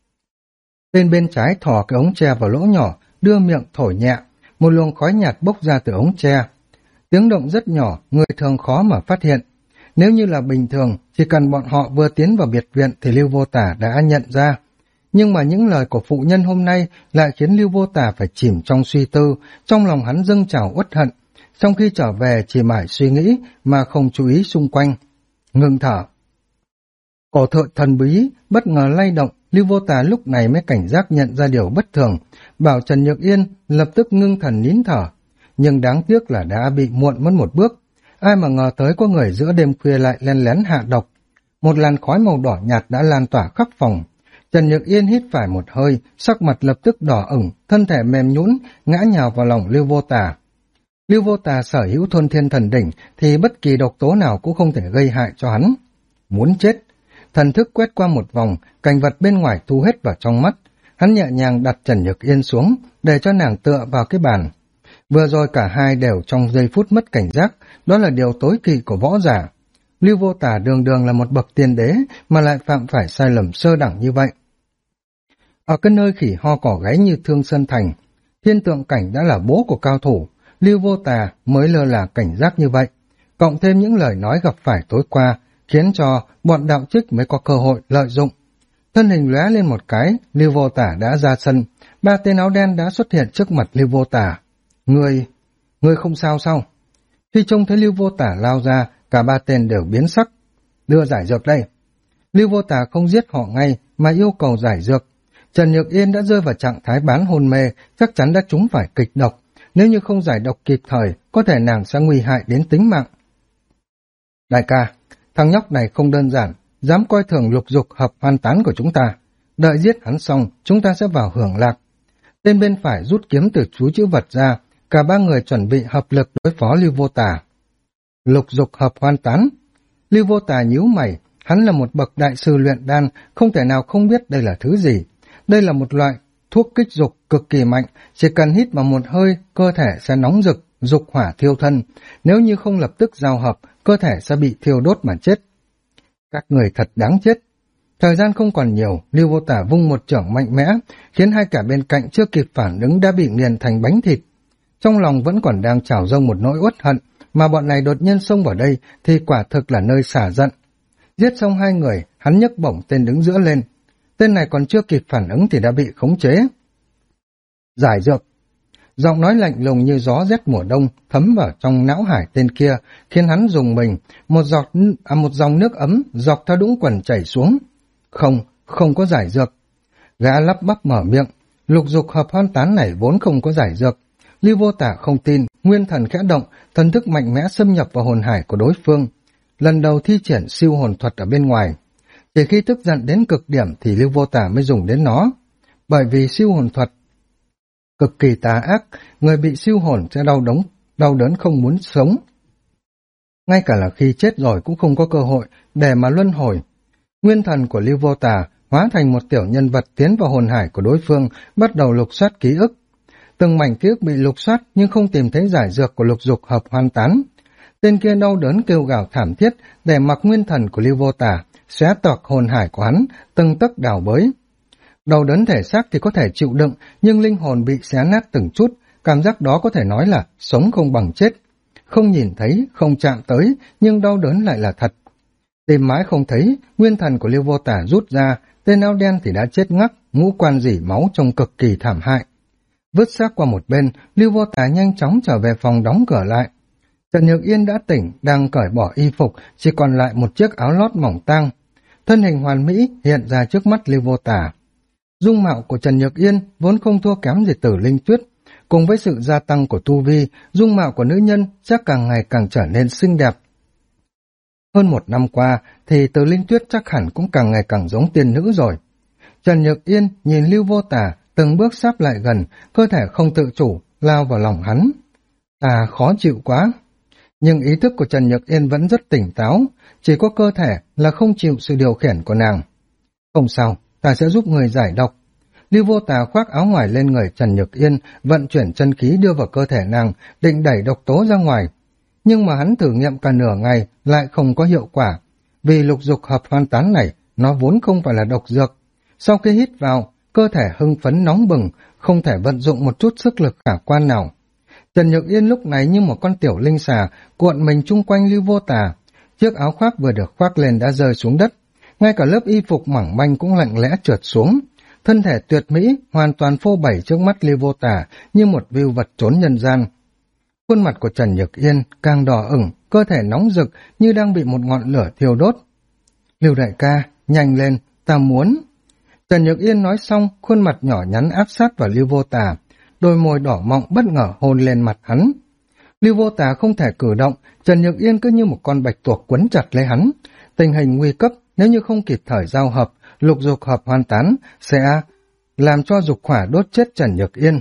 Tên bên trái thò cái ống tre vào lỗ nhỏ, đưa miệng thổi nhẹ, một luồng khói nhạt bốc ra từ ống tre. Tiếng động rất nhỏ, người thường khó mà phát hiện. Nếu như là bình thường, chỉ cần bọn họ vừa tiến vào biệt viện thì Lưu Vô Tà đã nhận ra. Nhưng mà những lời của phụ nhân hôm nay lại khiến Lưu Vô Tà phải chìm trong suy tư, trong lòng hắn dâng trào uất hận. Trong khi trở về chỉ mãi suy nghĩ mà không chú ý xung quanh. Ngừng thở. Cổ thợ thần bí bất ngờ lay động, Lưu Vô Tà lúc này mới cảnh giác nhận ra điều bất thường, bảo Trần Nhược Yên lập tức ngưng thần nín thở. Nhưng đáng tiếc là đã bị muộn mất một bước. Ai mà ngờ tới có người giữa đêm khuya lại len lén hạ độc. Một làn khói màu đỏ nhạt đã lan tỏa khắp phòng. Trần Nhược Yên hít phải một hơi, sắc mặt lập tức đỏ ửng, thân thể mềm nhũn ngã nhào vào lòng Lưu Vô Tà. Lưu Vô Tà sở hữu thôn thiên thần đỉnh thì bất kỳ độc tố nào cũng không thể gây hại cho hắn. Muốn chết. Thần thức quét qua một vòng, cảnh vật bên ngoài thu hết vào trong mắt. Hắn nhẹ nhàng đặt Trần Nhược Yên xuống, để cho nàng tựa vào cái bàn. Vừa rồi cả hai đều trong giây phút mất cảnh giác, đó là điều tối kỵ của võ giả. Lưu Vô Tà đường đường là một bậc tiên đế mà lại phạm phải sai lầm sơ đẳng như vậy. Ở cái nơi khỉ ho cỏ gáy như Thương Sơn Thành, Thiên Tượng Cảnh đã là bố của cao thủ, Lưu Vô Tà mới lơ là cảnh giác như vậy. Cộng thêm những lời nói gặp phải tối qua, khiến cho bọn đạo trích mới có cơ hội lợi dụng. Thân hình lóe lên một cái, Lưu Vô Tà đã ra sân, 3 tên áo đen đã xuất hiện trước mặt Lưu Vô Tà. Ngươi không sao sao? Khi trông thấy Lưu Vô Tà lao ra, cả 3 tên đều biến sắc. Đưa giải dược đây. Lưu Vô Tà không giết họ ngay mà yêu cầu giải dược. Trần Nhược Yên đã rơi vào trạng thái bán hôn mê, chắc chắn đã trúng phải kịch độc. Nếu như không giải độc kịp thời, có thể nàng sẽ nguy hại đến tính mạng. Đại ca, thằng nhóc này không đơn giản, dám coi thường Lục Dục Hợp Hoan Tán của chúng ta. Đợi giết hắn xong, chúng ta sẽ vào hưởng lạc. Tên bên phải rút kiếm từ túi trữ vật ra, cả 3 người chuẩn bị hợp lực đối phó Lưu Vô Tà. Lục Dục Hợp Hoan Tán. Lưu Vô Tà nhíu mày, hắn là một bậc đại sư luyện đan, không thể nào không biết đây là thứ gì. Đây là một loại thuốc kích dục cực kỳ mạnh, chỉ cần hít vào một hơi, cơ thể sẽ nóng rực, dục hỏa thiêu thân. Nếu như không lập tức giao hợp, cơ thể sẽ bị thiêu đốt mà chết. Các người thật đáng chết. Thời gian không còn nhiều, Lưu Vô Tà vung một chưởng mạnh mẽ, khiến hai kẻ bên cạnh chưa kịp phản ứng đã bị nghiền thành bánh thịt. Trong lòng vẫn còn đang trào dâng một nỗi uất hận, mà bọn này đột nhiên xông vào đây thì quả thực là nơi xả giận. Giết xong 2 người, hắn nhấc bổng tên đứng giữa lên. Tên này còn chưa kịp phản ứng thì đã bị khống chế. Giải dược. Giọng nói lạnh lùng như gió rét mùa đông thấm vào trong não hải tên kia, khiến hắn rùng mình, một dòng nước ấm dọc theo đũng quần chảy xuống. Không có giải dược. Gã lắp bắp mở miệng. Lục Dục Hợp Hoan Tán này vốn không có giải dược. Lưu Vô Tà không tin, nguyên thần khẽ động, thần thức mạnh mẽ xâm nhập vào hồn hải của đối phương. Lần đầu thi triển siêu hồn thuật ở bên ngoài. Chỉ khi tức giận đến cực điểm thì Lưu Vô Tà mới dùng đến nó. Bởi vì siêu hồn thuật cực kỳ tà ác, người bị siêu hồn sẽ đau đớn không muốn sống. Ngay cả là khi chết rồi cũng không có cơ hội để mà luân hồi. Nguyên thần của Lưu Vô Tà hóa thành một tiểu nhân vật tiến vào hồn hải của đối phương, bắt đầu lục soát ký ức. Từng mảnh ký ức bị lục soát nhưng không tìm thấy giải dược của Lục Dục Hợp Hoan Tán. Tên kia đau đớn kêu gào thảm thiết để mặc nguyên thần của Lưu Vô Tà xé toạc hồn hải của hắn, từng tấc đào bới. Đau đớn thể xác thì có thể chịu đựng, nhưng linh hồn bị xé nát từng chút, cảm giác đó có thể nói là sống không bằng chết. Không nhìn thấy, không chạm tới, nhưng đau đớn lại là thật. Tìm mãi không thấy, nguyên thần của Lưu Vô Tà rút ra, tên áo đen thì đã chết ngắc, ngũ quan rỉ máu trông cực kỳ thảm hại. Vứt xác qua một bên, Lưu Vô Tà nhanh chóng trở về phòng đóng cửa lại. Trần Nhược Yên đã tỉnh, đang cởi bỏ y phục, chỉ còn lại một chiếc áo lót mỏng tang. Thân hình hoàn mỹ hiện ra trước mắt Lưu Vô Tà. Dung mạo của Trần Nhược Yên vốn không thua kém gì Tử Linh Tuyết. Cùng với sự gia tăng của tu vi, dung mạo của nữ nhân chắc càng ngày càng trở nên xinh đẹp. Hơn một năm qua thì Tử Linh Tuyết chắc hẳn cũng càng ngày càng giống tiên nữ rồi. Trần Nhược Yên nhìn Lưu Vô Tà từng bước sáp lại gần, cơ thể không tự chủ lao vào lòng hắn. Khó chịu quá. Nhưng ý thức của Trần Nhược Yên vẫn rất tỉnh táo, chỉ có cơ thể là không chịu sự điều khiển của nàng. Không sao, ta sẽ giúp người giải độc. Lưu Vô Tà khoác áo ngoài lên người Trần Nhược Yên, vận chuyển chân khí đưa vào cơ thể nàng, định đẩy độc tố ra ngoài. Nhưng mà hắn thử nghiệm cả nửa ngày lại không có hiệu quả, vì lục dục hợp hoan tán này nó vốn không phải là độc dược. Sau khi hít vào, cơ thể hưng phấn nóng bừng, không thể vận dụng một chút sức lực khả quan nào. Trần Nhược Yên lúc này như một con tiểu linh xà cuộn mình chung quanh Lưu Vô Tà. Chiếc áo khoác vừa được khoác lên đã rơi xuống đất, ngay cả lớp y phục mỏng manh cũng lặng lẽ trượt xuống. Thân thể tuyệt mỹ hoàn toàn phô bày trước mắt Lưu Vô Tà như một view vật trốn nhân gian. Khuôn mặt của Trần Nhược Yên càng đỏ ửng, cơ thể nóng rực như đang bị một ngọn lửa thiêu đốt. Lưu đại ca, nhanh lên, ta muốn. Trần Nhược Yên nói xong, khuôn mặt nhỏ nhắn áp sát vào Lưu Vô Tà, đôi môi đỏ mọng bất ngờ hôn lên mặt hắn. Lưu Vô Tà không thể cử động, Trần Nhược Yên cứ như một con bạch tuộc quấn chặt lấy hắn. Tình hình nguy cấp, nếu như không kịp thời giao hợp, lục dục hợp hoàn tán sẽ làm cho dục hỏa đốt chết Trần Nhược Yên.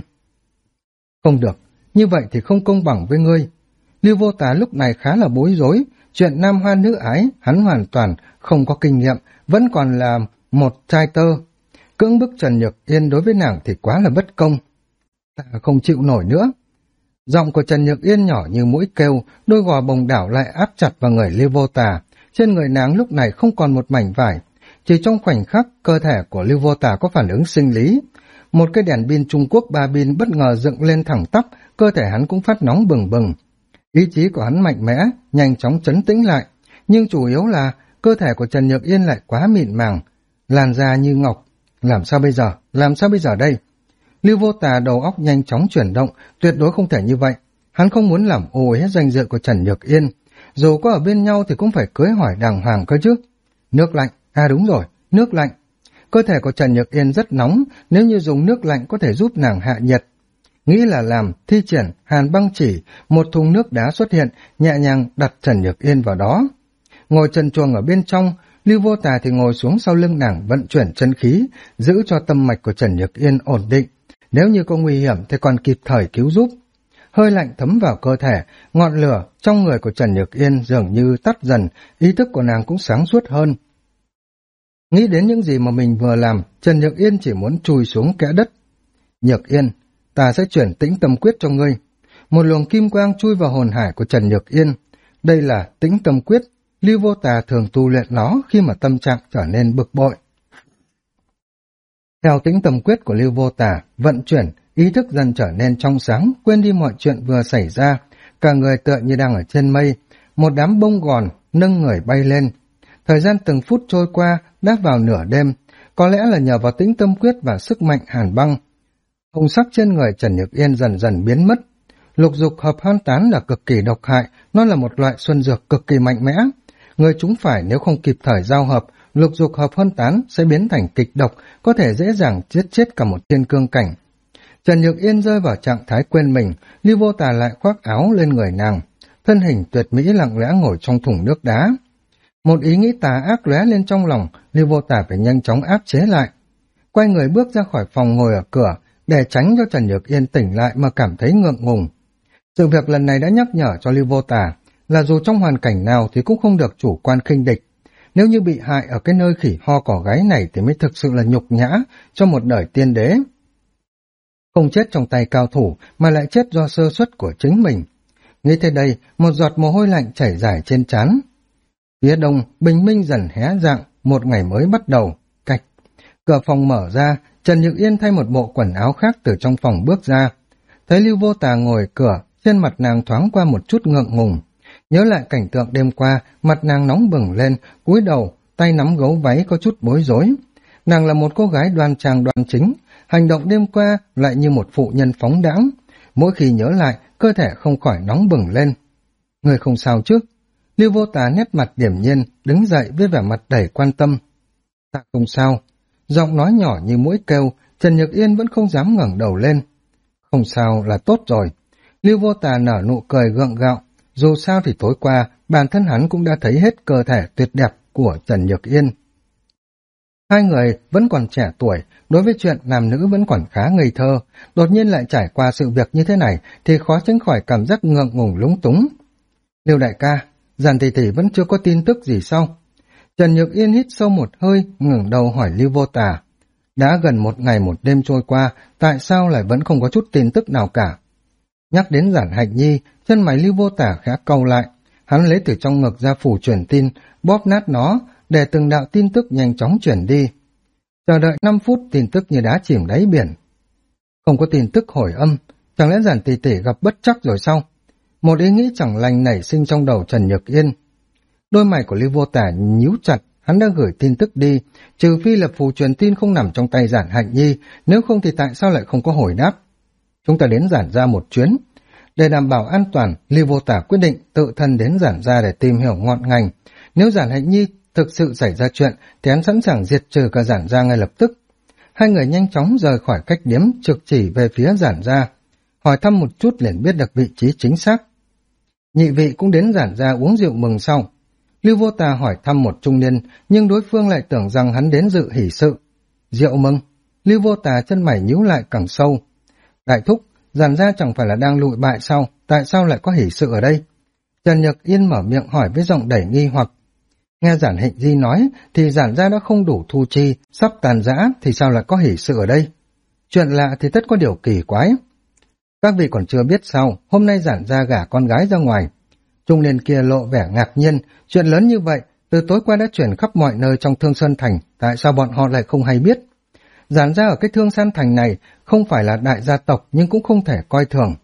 Không được, như vậy thì không công bằng với ngươi. Lưu Vô Tà lúc này khá là bối rối, chuyện nam hoan nữ ái hắn hoàn toàn không có kinh nghiệm, vẫn còn là một trai tơ. Cưỡng bức Trần Nhược Yên đối với nàng thì quá là bất công. Ta không chịu nổi nữa. Giọng của Trần Nhược Yên nhỏ như mũi kêu, đôi gò bồng đảo lại áp chặt vào người Lưu Vô Tà. Trên người nàng lúc này không còn một mảnh vải. Chỉ trong khoảnh khắc, cơ thể của Lưu Vô Tà có phản ứng sinh lý. Một cái đèn pin Trung Quốc 3 pin bất ngờ dựng lên thẳng tắp, cơ thể hắn cũng phát nóng bừng bừng. Ý chí của hắn mạnh mẽ, nhanh chóng trấn tĩnh lại. Nhưng chủ yếu là cơ thể của Trần Nhược Yên lại quá mịn màng, làn da như ngọc. Làm sao bây giờ? Làm sao bây giờ đây? Lưu Vô Tà đầu óc nhanh chóng chuyển động, tuyệt đối không thể như vậy. Hắn không muốn làm ô uế danh dự của Trần Nhược Yên. Dù có ở bên nhau thì cũng phải cưới hỏi đàng hoàng cơ chứ. Nước lạnh, đúng rồi, nước lạnh. Cơ thể của Trần Nhược Yên rất nóng, nếu như dùng nước lạnh có thể giúp nàng hạ nhiệt. Nghĩ là làm, thi triển, hàn băng chỉ, một thùng nước đá xuất hiện, nhẹ nhàng đặt Trần Nhược Yên vào đó. Ngồi trần truồng ở bên trong, Lưu Vô Tà thì ngồi xuống sau lưng nàng vận chuyển chân khí, giữ cho tâm mạch của Trần Nhược Yên ổn định. Nếu như có nguy hiểm thì còn kịp thời cứu giúp. Hơi lạnh thấm vào cơ thể, ngọn lửa trong người của Trần Nhược Yên dường như tắt dần, ý thức của nàng cũng sáng suốt hơn. Nghĩ đến những gì mà mình vừa làm, Trần Nhược Yên chỉ muốn chui xuống kẽ đất. Nhược Yên, ta sẽ chuyển tĩnh tâm quyết cho ngươi. Một luồng kim quang chui vào hồn hải của Trần Nhược Yên. Đây là tĩnh tâm quyết, Lưu Vô Tà thường tu luyện nó khi mà tâm trạng trở nên bực bội. Theo tĩnh tâm quyết của Lưu Vô Tà, vận chuyển, ý thức dần trở nên trong sáng, quên đi mọi chuyện vừa xảy ra. Cả người tựa như đang ở trên mây, một đám bông gòn nâng người bay lên. Thời gian từng phút trôi qua, đã vào nửa đêm, có lẽ là nhờ vào tĩnh tâm quyết và sức mạnh hàn băng. Hồng sắc trên người Trần Nhược Yên dần dần biến mất. Lục dục hợp hoan tán là cực kỳ độc hại, nó là một loại xuân dược cực kỳ mạnh mẽ. Người chúng phải nếu không kịp thời giao hợp, lục dục hợp hoan tán sẽ biến thành kịch độc, có thể dễ dàng giết chết cả một thiên cương cảnh. Trần Nhược Yên rơi vào trạng thái quên mình, Lưu Vô Tà lại khoác áo lên người nàng. Thân hình tuyệt mỹ lặng lẽ ngồi trong thùng nước đá. Một ý nghĩ tà ác lóe lên trong lòng, Lưu Vô Tà phải nhanh chóng áp chế lại. Quay người bước ra khỏi phòng ngồi ở cửa, để tránh cho Trần Nhược Yên tỉnh lại mà cảm thấy ngượng ngùng. Sự việc lần này đã nhắc nhở cho Lưu Vô Tà là dù trong hoàn cảnh nào thì cũng không được chủ quan khinh địch. Nếu như bị hại ở cái nơi khỉ ho cỏ gáy này thì mới thực sự là nhục nhã cho một đời tiên đế. Không chết trong tay cao thủ mà lại chết do sơ suất của chính mình. Nghĩ tới đây, một giọt mồ hôi lạnh chảy dài trên trán. Phía đông, bình minh dần hé rạng, một ngày mới bắt đầu. Cạch. Cửa phòng mở ra, Trần Nhược Yên thay một bộ quần áo khác từ trong phòng bước ra. Thấy Lưu Vô Tà ngồi cửa, trên mặt nàng thoáng qua một chút ngượng ngùng. Nhớ lại cảnh tượng đêm qua, mặt nàng nóng bừng lên, cúi đầu, tay nắm gấu váy có chút bối rối. Nàng là một cô gái đoan trang đoan chính, hành động đêm qua lại như một phụ nhân phóng đãng. Mỗi khi nhớ lại, cơ thể không khỏi nóng bừng lên. Người không sao chứ? Lưu Vô Tà nét mặt điềm nhiên, đứng dậy với vẻ mặt đầy quan tâm. Ta không sao. Giọng nói nhỏ như mũi kêu, Trần Nhược Yên vẫn không dám ngẩng đầu lên. Không sao là tốt rồi. Lưu Vô Tà nở nụ cười gượng gạo. Dù sao thì tối qua, bản thân hắn cũng đã thấy hết cơ thể tuyệt đẹp của Trần Nhược Yên. Hai người vẫn còn trẻ tuổi, đối với chuyện nam nữ vẫn còn khá ngây thơ. Đột nhiên lại trải qua sự việc như thế này thì khó tránh khỏi cảm giác ngượng ngùng lúng túng. Lưu đại ca, Giản tỷ tỷ vẫn chưa có tin tức gì sao? Trần Nhược Yên hít sâu một hơi, ngẩng đầu hỏi Lưu Vô Tà. Đã gần một ngày một đêm trôi qua, tại sao lại vẫn không có chút tin tức nào cả? Nhắc đến Giản Hạnh Nhi, chân mày Lưu Vô Tà khẽ cau lại. Hắn lấy từ trong ngực ra phủ truyền tin, bóp nát nó, để từng đạo tin tức nhanh chóng chuyển đi. Chờ đợi 5 phút, tin tức như đá chìm đáy biển. Không có tin tức hồi âm, chẳng lẽ Giản tỷ tỷ gặp bất trắc rồi sao? Một ý nghĩ chẳng lành nảy sinh trong đầu Trần Nhược Yên. Đôi mày của Lưu Vô Tà nhíu chặt, hắn đã gửi tin tức đi, trừ phi là phù truyền tin không nằm trong tay Giản Hạnh Nhi, nếu không thì tại sao lại không có hồi đáp? Chúng ta đến Giản gia một chuyến. Để đảm bảo an toàn, Lưu Vô Tà quyết định tự thân đến Giản gia để tìm hiểu ngọn ngành. Nếu Giản Hạnh Nhi thực sự xảy ra chuyện, thì hắn sẵn sàng diệt trừ cả Giản gia ngay lập tức. Hai người nhanh chóng rời khỏi khách điếm, trực chỉ về phía Giản gia. Hỏi thăm một chút liền biết được vị trí chính xác. Nhị vị cũng đến Giản gia uống rượu mừng sau. Lưu Vô Tà hỏi thăm một trung niên, nhưng đối phương lại tưởng rằng hắn đến dự hỷ sự. Rượu mừng? Lưu Vô Tà chân mày nhíu lại càng sâu. Đại thúc, Giản gia chẳng phải là đang lụi bại sao? Tại sao lại có hỷ sự ở đây? Trần Nhược Yên mở miệng hỏi với giọng đầy nghi hoặc. Nghe Giản Hạnh Di nói thì Giản gia đã không đủ thu chi, sắp tàn rã thì sao lại có hỷ sự ở đây? Chuyện lạ thì tất có điều kỳ quái. Các vị còn chưa biết sao, hôm nay Giản gia gả con gái ra ngoài. Trung niên kia lộ vẻ ngạc nhiên, chuyện lớn như vậy, từ tối qua đã chuyển khắp mọi nơi trong Thương Sơn Thành, tại sao bọn họ lại không hay biết? Giản gia ở cái Thương Sơn Thành này không phải là đại gia tộc nhưng cũng không thể coi thường.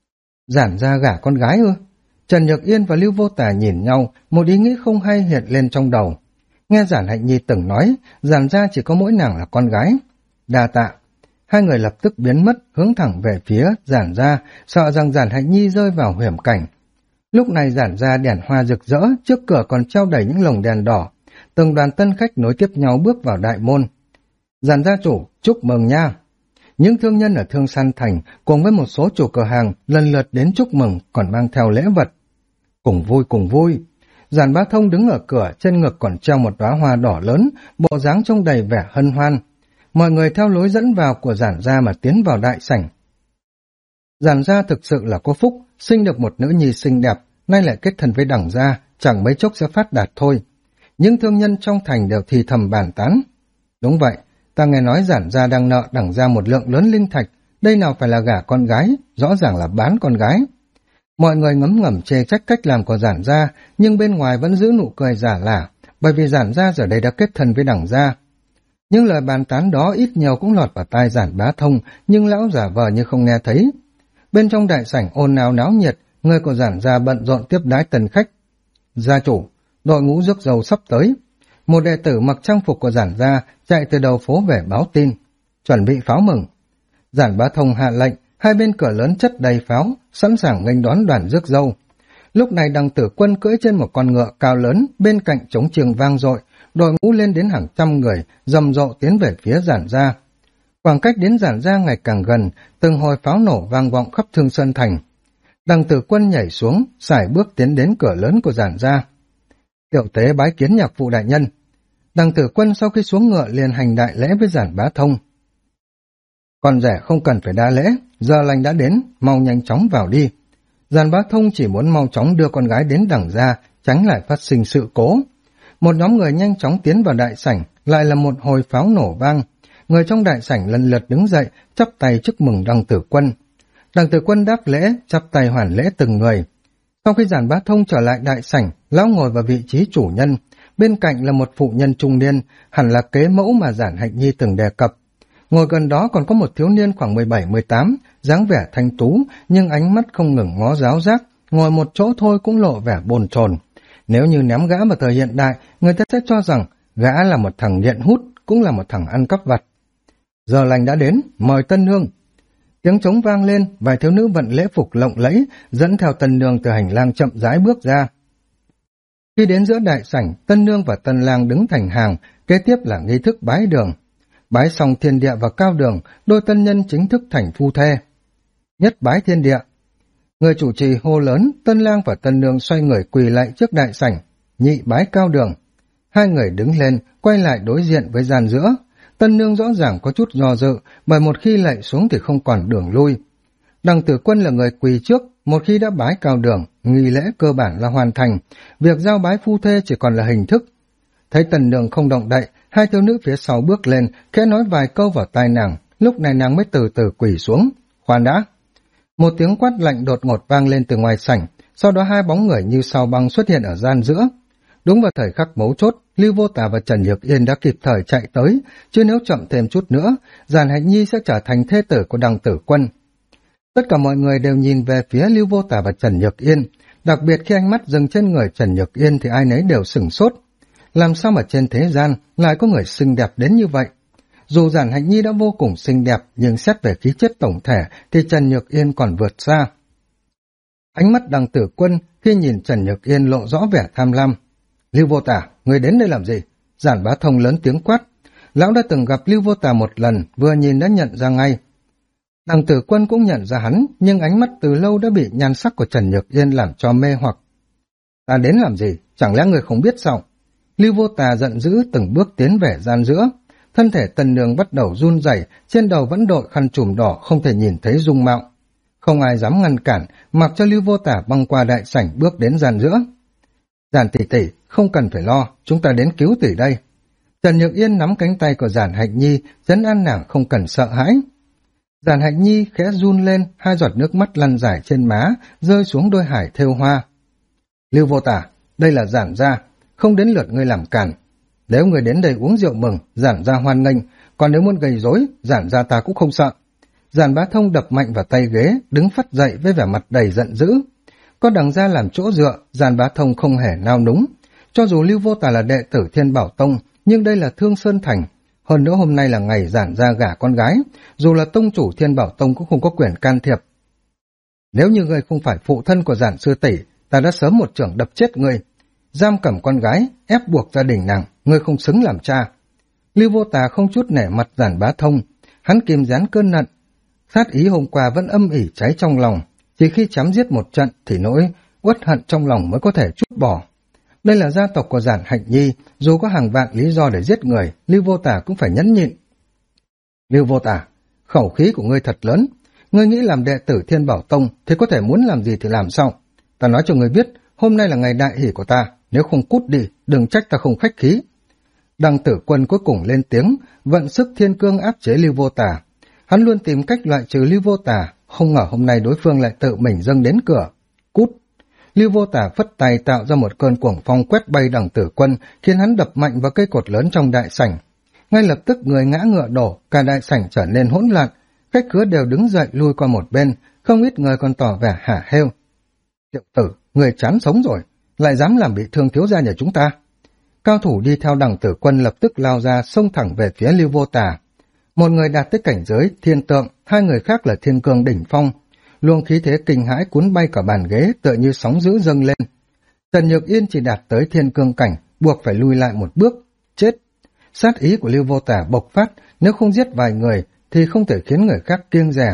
Giản gia gả con gái ư? Trần Nhược Yên và Lưu Vô Tà nhìn nhau, một ý nghĩ không hay hiện lên trong đầu. Nghe Giản Hạnh Nhi từng nói, Giản gia chỉ có mỗi nàng là con gái. Đa tạ. Hai người lập tức biến mất, hướng thẳng về phía Giản gia, sợ rằng Giản Hạnh Nhi rơi vào hiểm cảnh. Lúc này Giản gia đèn hoa rực rỡ, trước cửa còn treo đầy những lồng đèn đỏ. Từng đoàn tân khách nối tiếp nhau bước vào đại môn. Giản gia chủ, chúc mừng nha. Những thương nhân ở Thương San Thành cùng với một số chủ cửa hàng lần lượt đến chúc mừng, còn mang theo lễ vật. Cùng vui cùng vui. Giản Bá Thông đứng ở cửa, trên ngực còn treo một đóa hoa đỏ lớn, bộ dáng trông đầy vẻ hân hoan. Mọi người theo lối dẫn vào của Giản gia mà tiến vào đại sảnh. Giản gia thực sự là có phúc, sinh được một nữ nhi xinh đẹp, nay lại kết thân với Đẳng gia, chẳng mấy chốc sẽ phát đạt thôi. Những thương nhân trong thành đều thì thầm bàn tán. Đúng vậy, ta nghe nói Giản gia đang nợ Đẳng gia một lượng lớn linh thạch, đây nào phải là gả con gái, rõ ràng là bán con gái. Mọi người ngấm ngầm chê trách cách làm của Giản gia, nhưng bên ngoài vẫn giữ nụ cười giả lả, bởi vì Giản gia giờ đây đã kết thân với Đẳng gia. Những lời bàn tán đó ít nhiều cũng lọt vào tai Giản Bá Thông, nhưng lão giả vờ như không nghe thấy. Bên trong đại sảnh ồn ào náo nhiệt, người của Giản gia bận rộn tiếp đái tân khách. Gia chủ, đội ngũ rước dâu sắp tới. Một đệ tử mặc trang phục của Giản gia chạy từ đầu phố về báo tin, chuẩn bị pháo mừng. Giản Bá Thông hạ lệnh, hai bên cửa lớn chất đầy pháo, sẵn sàng nghênh đón đoàn rước dâu. Lúc này Đằng Tử Quân cưỡi trên một con ngựa cao lớn, bên cạnh trống chiêng vang dội, đội ngũ lên đến hàng trăm người, rầm rộ tiến về phía Giản gia. Khoảng cách đến Giản gia ngày càng gần, từng hồi pháo nổ vang vọng khắp Thương Sơn Thành. Đằng Tử Quân nhảy xuống, sải bước tiến đến cửa lớn của Giản gia. Tiểu tế bái kiến nhạc phụ đại nhân. Đằng Tử Quân sau khi xuống ngựa liền hành đại lễ với Giản Bá Thông. Con rể không cần phải đa lễ, giờ lành đã đến, mau nhanh chóng vào đi. Giản Bá Thông chỉ muốn mau chóng đưa con gái đến Đằng gia, tránh lại phát sinh sự cố. Một nhóm người nhanh chóng tiến vào đại sảnh, lại là một hồi pháo nổ vang. Người trong đại sảnh lần lượt đứng dậy, chắp tay chúc mừng Đằng Tử Quân. Đằng Tử Quân đáp lễ, chắp tay hoàn lễ từng người. Sau khi Giản Bá Thông trở lại đại sảnh, lão ngồi vào vị trí chủ nhân, bên cạnh là một phụ nhân trung niên, hẳn là kế mẫu mà Giản Hạnh Nhi từng đề cập. Ngồi gần đó còn có một thiếu niên khoảng 17-18, dáng vẻ thanh tú, nhưng ánh mắt không ngừng ngó giáo giác, ngồi một chỗ thôi cũng lộ vẻ bồn chồn. Nếu như ném gã vào thời hiện đại, người ta sẽ cho rằng gã là một thằng nghiện hút, cũng là một thằng ăn cắp vặt. Giờ lành đã đến, mời tân nương. Tiếng trống vang lên, vài thiếu nữ vận lễ phục lộng lẫy, dẫn theo tân nương từ hành lang chậm rãi bước ra. Khi đến giữa đại sảnh, tân nương và tân lang đứng thành hàng, kế tiếp là nghi thức bái đường. Bái xong thiên địa và cao đường, đôi tân nhân chính thức thành phu thê. Nhất bái thiên địa. Người chủ trì hô lớn, tân lang và tân nương xoay người quỳ lại trước đại sảnh, nhị bái cao đường. Hai người đứng lên, quay lại đối diện với gian giữa. Tân nương rõ ràng có chút do dự, bởi một khi lạy xuống thì không còn đường lui. Đằng Tử Quân là người quỳ trước, một khi đã bái cao đường, nghi lễ cơ bản là hoàn thành, việc giao bái phu thê chỉ còn là hình thức. Thấy Tần Nương không động đậy, hai thiếu nữ phía sau bước lên, khẽ nói vài câu vào tai nàng, lúc này nàng mới từ từ quỳ xuống. Khoan đã! Một tiếng quát lạnh đột ngột vang lên từ ngoài sảnh, sau đó hai bóng người như sao băng xuất hiện ở gian giữa. Đúng vào thời khắc mấu chốt, Lưu Vô Tà và Trần Nhược Yên đã kịp thời chạy tới, chứ nếu chậm thêm chút nữa, Giản Hạnh Nhi sẽ trở thành thê tử của Đằng Tử Quân. Tất cả mọi người đều nhìn về phía Lưu Vô Tà và Trần Nhược Yên, đặc biệt khi ánh mắt dừng trên người Trần Nhược Yên thì ai nấy đều sửng sốt. Làm sao mà trên thế gian lại có người xinh đẹp đến như vậy? Dù Giản Hạnh Nhi đã vô cùng xinh đẹp, nhưng xét về khí chất tổng thể thì Trần Nhược Yên còn vượt xa. Ánh mắt Đằng Tử Quân khi nhìn Trần Nhược Yên lộ rõ vẻ tham lam. Lưu Vô Tà, người đến đây làm gì? Giản Bá Thông lớn tiếng quát. Lão đã từng gặp Lưu Vô Tà một lần, vừa nhìn đã nhận ra ngay. Đằng Tử Quân cũng nhận ra hắn, nhưng ánh mắt từ lâu đã bị nhan sắc của Trần Nhược Yên làm cho mê hoặc. Ta đến làm gì? Chẳng lẽ người không biết sao? Lưu Vô Tà giận dữ từng bước tiến về gian giữa. Thân thể Tần Nương bắt đầu run rẩy, trên đầu vẫn đội khăn trùm đỏ không thể nhìn thấy dung mạo. Không ai dám ngăn cản, mặc cho Lưu Vô Tà băng qua đại sảnh bước đến gian giữa. Giản tỷ tỷ, không cần phải lo, chúng ta đến cứu tỷ đây. Trần Nhược Yên nắm cánh tay của Giản Hạnh Nhi, trấn an nàng không cần sợ hãi. Giản Hạnh Nhi khẽ run lên, hai giọt nước mắt lăn dài trên má, rơi xuống đôi hải thêu hoa. Lưu Vô Tà, đây là Giản gia, không đến lượt ngươi làm cản. Nếu ngươi đến đây uống rượu mừng, Giản gia hoan nghênh, còn nếu muốn gây rối, Giản gia ta cũng không sợ. Giản Bá Thông đập mạnh vào tay ghế, đứng phắt dậy với vẻ mặt đầy giận dữ. Có Đằng gia làm chỗ dựa, Giản Bá Thông không hề nao núng. Cho dù Lưu Vô Tà là đệ tử Thiên Bảo Tông, nhưng đây là Thương Sơn Thành. Hơn nữa hôm nay là ngày Giản gia gả con gái, dù là tông chủ Thiên Bảo Tông cũng không có quyền can thiệp. Nếu như ngươi không phải phụ thân của Giản sư tỷ, ta đã sớm một chưởng đập chết ngươi. Giam cầm con gái, ép buộc gia đình nàng, ngươi không xứng làm cha. Lưu Vô Tà không chút nể mặt Giản Bá Thông, hắn kìm nén cơn hận. Sát ý hôm qua vẫn âm ỉ cháy trong lòng, chỉ khi chém giết một trận thì nỗi uất hận trong lòng mới có thể trút bỏ. Đây là gia tộc của Giản Hạnh Nhi, dù có hàng vạn lý do để giết người, Lưu Vô Tà cũng phải nhẫn nhịn. Lưu Vô Tà, khẩu khí của ngươi thật lớn, ngươi nghĩ làm đệ tử Thiên Bảo Tông thì có thể muốn làm gì thì làm sao? Ta nói cho ngươi biết, hôm nay là ngày đại hỷ của ta, nếu không cút đi, đừng trách ta không khách khí. Đằng Tử Quân cuối cùng lên tiếng, vận sức thiên cương áp chế Lưu Vô Tà. Hắn luôn tìm cách loại trừ Lưu Vô Tà, không ngờ hôm nay đối phương lại tự mình dâng đến cửa. Cút! Lưu Vô Tà phất tay tạo ra một cơn cuồng phong quét bay Đằng Tử Quân, khiến hắn đập mạnh vào cây cột lớn trong đại sảnh. Ngay lập tức người ngã ngựa đổ, cả đại sảnh trở nên hỗn loạn, khách khứa đều đứng dậy lui qua một bên, không ít người còn tỏ vẻ hả hênh. Tiểu tử, người chán sống rồi, lại dám làm bị thương thiếu gia nhà chúng ta. Cao thủ đi theo Đằng Tử Quân lập tức lao ra xông thẳng về phía Lưu Vô Tà. Một người đạt tới cảnh giới thiên tượng, hai người khác là thiên cương đỉnh phong. Luồng khí thế kinh hãi cuốn bay cả bàn ghế tựa như sóng dữ dâng lên. Trần Nhược Yên chỉ đạt tới thiên cương cảnh, buộc phải lui lại một bước. Chết! Sát ý của Lưu Vô Tà bộc phát, nếu không giết vài người thì không thể khiến người khác kiêng dè.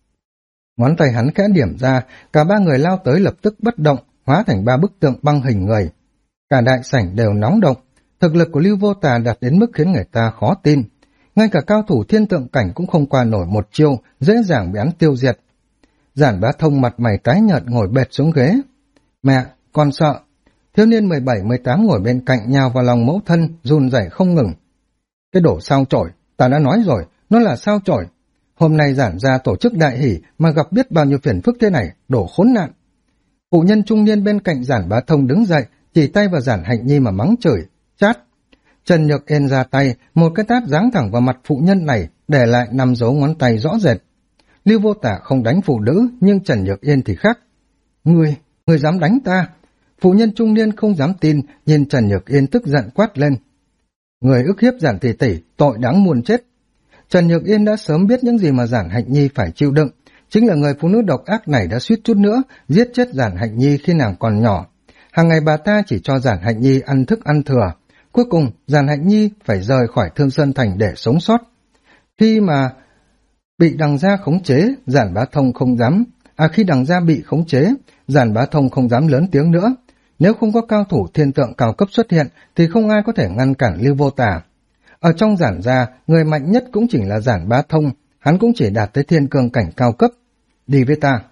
Ngón tay hắn khẽ điểm ra, cả ba người lao tới lập tức bất động, hóa thành ba bức tượng băng hình người. Cả đại sảnh đều nóng động, thực lực của Lưu Vô Tà đạt đến mức khiến người ta khó tin. Ngay cả cao thủ thiên tượng cảnh cũng không qua nổi một chiêu, dễ dàng bị hắn tiêu diệt. Giản Bá Thông mặt mày tái nhợt ngồi bệt xuống ghế. Mẹ, con sợ. Thiếu niên 17-18 ngồi bên cạnh nhào vào lòng mẫu thân, run rẩy không ngừng. Cái đồ sao chổi, ta đã nói rồi, nó là sao chổi. Hôm nay Giản gia tổ chức đại hỷ mà gặp biết bao nhiêu phiền phức thế này, đổ khốn nạn. Phụ nhân trung niên bên cạnh Giản Bá Thông đứng dậy, chỉ tay vào Giản Hạnh Nhi mà mắng chửi, chát. Trần Nhược Yên ra tay, một cái tát giáng thẳng vào mặt phụ nhân này, để lại 5 dấu ngón tay rõ rệt. Lưu Vô Tả không đánh phụ nữ, nhưng Trần Nhược Yên thì khác. Ngươi dám đánh ta? Phụ nhân trung niên không dám tin, nhìn Trần Nhược Yên tức giận quát lên. Người ức hiếp Giản tỷ tỷ, tội đáng muôn chết. Trần Nhược Yên đã sớm biết những gì mà Giản Hạnh Nhi phải chịu đựng, chính là người phụ nữ độc ác này đã suýt chút nữa giết chết Giản Hạnh Nhi khi nàng còn nhỏ. Hàng ngày bà ta chỉ cho Giản Hạnh Nhi ăn thức ăn thừa, cuối cùng Giản Hạnh Nhi phải rời khỏi Thương Sơn Thành để sống sót. Khi mà bị Đằng Gia khống chế, Giản Bá Thông không dám, khi Đằng Gia bị khống chế, Giản Bá Thông không dám lớn tiếng nữa. Nếu không có cao thủ thiên tượng cao cấp xuất hiện thì không ai có thể ngăn cản Lưu Vô Tả. Ở trong Giản Gia, người mạnh nhất cũng chỉ là Giản Bá Thông, hắn cũng chỉ đạt tới thiên cương cảnh cao cấp. Đi với ta.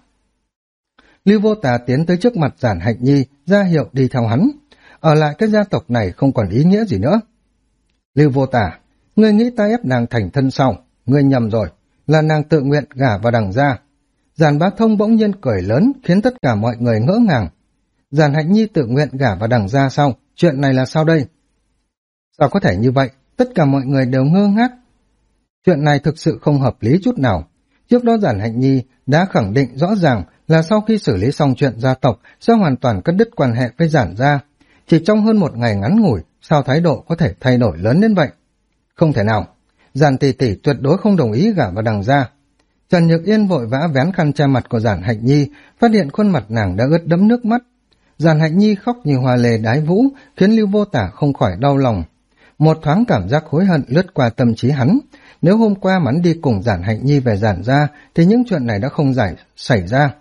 Lưu Vô Tả tiến tới trước mặt Giản Hạnh Nhi, ra hiệu đi theo hắn. Ở lại cái gia tộc này không còn ý nghĩa gì nữa. Lưu Vô Tả, ngươi nghĩ ta ép nàng thành thân sao? Ngươi nhầm rồi, là nàng tự nguyện gả vào Đằng Gia. Giản Bá Thông bỗng nhiên cười lớn, khiến tất cả mọi người ngỡ ngàng. Giản Hạnh Nhi tự nguyện gả vào Đằng Gia sao? Chuyện này là sao đây? Sao có thể như vậy? Tất cả mọi người đều ngơ ngác. Chuyện này thực sự không hợp lý chút nào. Trước đó Giản Hạnh Nhi đã khẳng định rõ ràng là sau khi xử lý xong chuyện gia tộc sẽ hoàn toàn cắt đứt quan hệ với Giản Gia. Chỉ trong hơn một ngày ngắn ngủi, sao thái độ có thể thay đổi lớn đến vậy? Không thể nào. Giản tỷ tỷ tuyệt đối không đồng ý gả vào Đằng Gia. Trần Nhược Yên vội vã vén khăn che mặt của Giản Hạnh Nhi, phát hiện khuôn mặt nàng đã ướt đẫm nước mắt. Giản Hạnh Nhi khóc như hoa lê đái vũ, khiến Lưu Vô Tả không khỏi đau lòng. Một thoáng cảm giác hối hận lướt qua tâm trí hắn. Nếu hôm qua hắn đi cùng Giản Hạnh Nhi về Giản Gia, thì những chuyện này đã không xảy ra.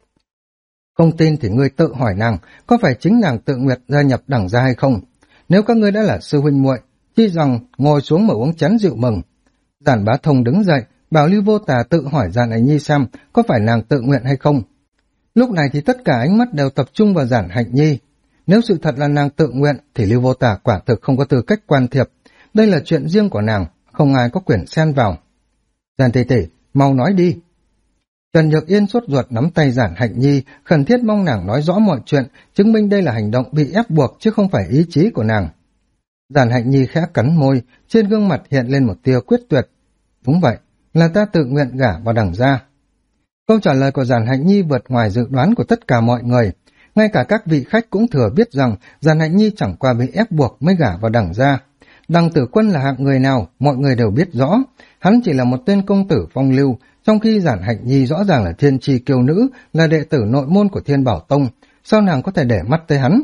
Không tin thì ngươi tự hỏi nàng, có phải chính nàng tự nguyện gia nhập Đằng Gia hay không? Nếu các ngươi đã là sư huynh muội, chi rằng ngồi xuống mà uống chén rượu mừng. Giản Bá Thông đứng dậy, bảo Lưu Vô Tả tự hỏi Giản Hạnh Nhi xem có phải nàng tự nguyện hay không. Lúc này thì tất cả ánh mắt đều tập trung vào Giản Hạnh Nhi. Nếu sự thật là nàng tự nguyện thì Lưu Vô Tả quả thực không có tư cách can thiệp. Đây là chuyện riêng của nàng, không ai có quyền xen vào. Giản tỷ tỷ, mau nói đi. Trần Nhược Yên sốt ruột nắm tay Giản Hạnh Nhi, khẩn thiết mong nàng nói rõ mọi chuyện, chứng minh đây là hành động bị ép buộc chứ không phải ý chí của nàng. Giản Hạnh Nhi khẽ cắn môi, trên gương mặt hiện lên một tia quyết tuyệt. Đúng vậy, là ta tự nguyện gả vào Đằng Gia. Câu trả lời của Giản Hạnh Nhi vượt ngoài dự đoán của tất cả mọi người. Ngay cả các vị khách cũng thừa biết rằng Giản Hạnh Nhi chẳng qua bị ép buộc mới gả vào Đằng Gia. Đằng Tử Quân là hạng người nào, mọi người đều biết rõ. Hắn chỉ là một tên công tử phong lưu, trong khi Giản Hạnh Nhi rõ ràng là thiên tri kiêu nữ, là đệ tử nội môn của Thiên Bảo Tông. Sao nàng có thể để mắt tới hắn?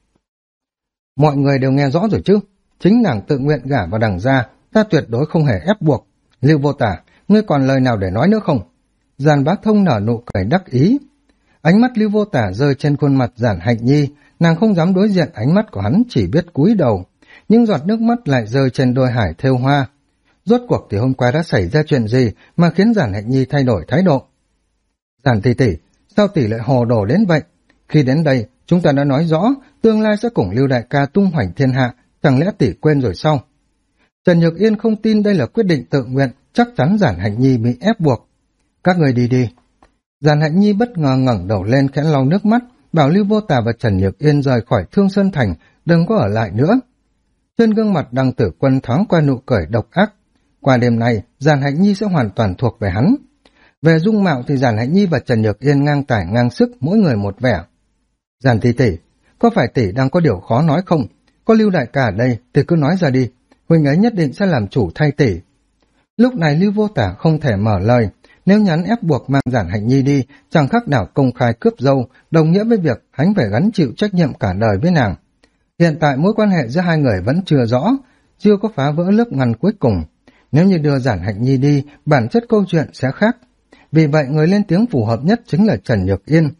Mọi người đều nghe rõ rồi chứ. Chính nàng tự nguyện gả vào Đằng Gia, ta tuyệt đối không hề ép buộc. Lưu Vô Tả, ngươi còn lời nào để nói nữa không? Giản Bá Thông nở nụ cười đắc ý. Ánh mắt Lưu Vô Tả rơi trên khuôn mặt Giản Hạnh Nhi, nàng không dám đối diện ánh mắt của hắn, chỉ biết cúi đầu. Nhưng giọt nước mắt lại rơi trên đôi hải thêu hoa. Rốt cuộc thì hôm qua đã xảy ra chuyện gì mà khiến Giản Hạnh Nhi thay đổi thái độ? Giản tỷ tỷ, sao tỷ lại hồ đồ đến vậy? Khi đến đây, chúng ta đã nói rõ tương lai sẽ cùng Lưu đại ca tung hoành thiên hạ, chẳng lẽ tỷ quên rồi sao? Trần Nhược Yên không tin đây là quyết định tự nguyện, chắc chắn Giản Hạnh Nhi bị ép buộc. Các người đi đi. Giản Hạnh Nhi bất ngờ ngẩng đầu lên khẽ lau nước mắt, bảo Lưu Vô Tả và Trần Nhược Yên rời khỏi Thương Sơn Thành, đừng có ở lại nữa. Trên gương mặt Đằng Tử Quân thoáng qua nụ cười độc ác. Qua đêm nay, Giản Hạnh Nhi sẽ hoàn toàn thuộc về hắn. Về dung mạo thì Giản Hạnh Nhi và Trần Nhược Yên ngang tài ngang sức, mỗi người một vẻ. Giản tỷ tỷ, có phải tỷ đang có điều khó nói không? Có Lưu đại ca ở đây thì cứ nói ra đi, huynh ấy nhất định sẽ làm chủ thay tỷ. Lúc này Lưu Vô Tả không thể mở lời, nếu nhắn ép buộc mang Giản Hạnh Nhi đi, chẳng khác nào công khai cướp dâu, đồng nghĩa với việc hắn phải gánh chịu trách nhiệm cả đời với nàng. Hiện tại mối quan hệ giữa hai người vẫn chưa rõ, chưa có phá vỡ lớp ngăn cuối cùng. Nếu như đưa Giản Hạnh Nhi đi, bản chất câu chuyện sẽ khác. Vì vậy người lên tiếng phù hợp nhất chính là Trần Nhược Yên.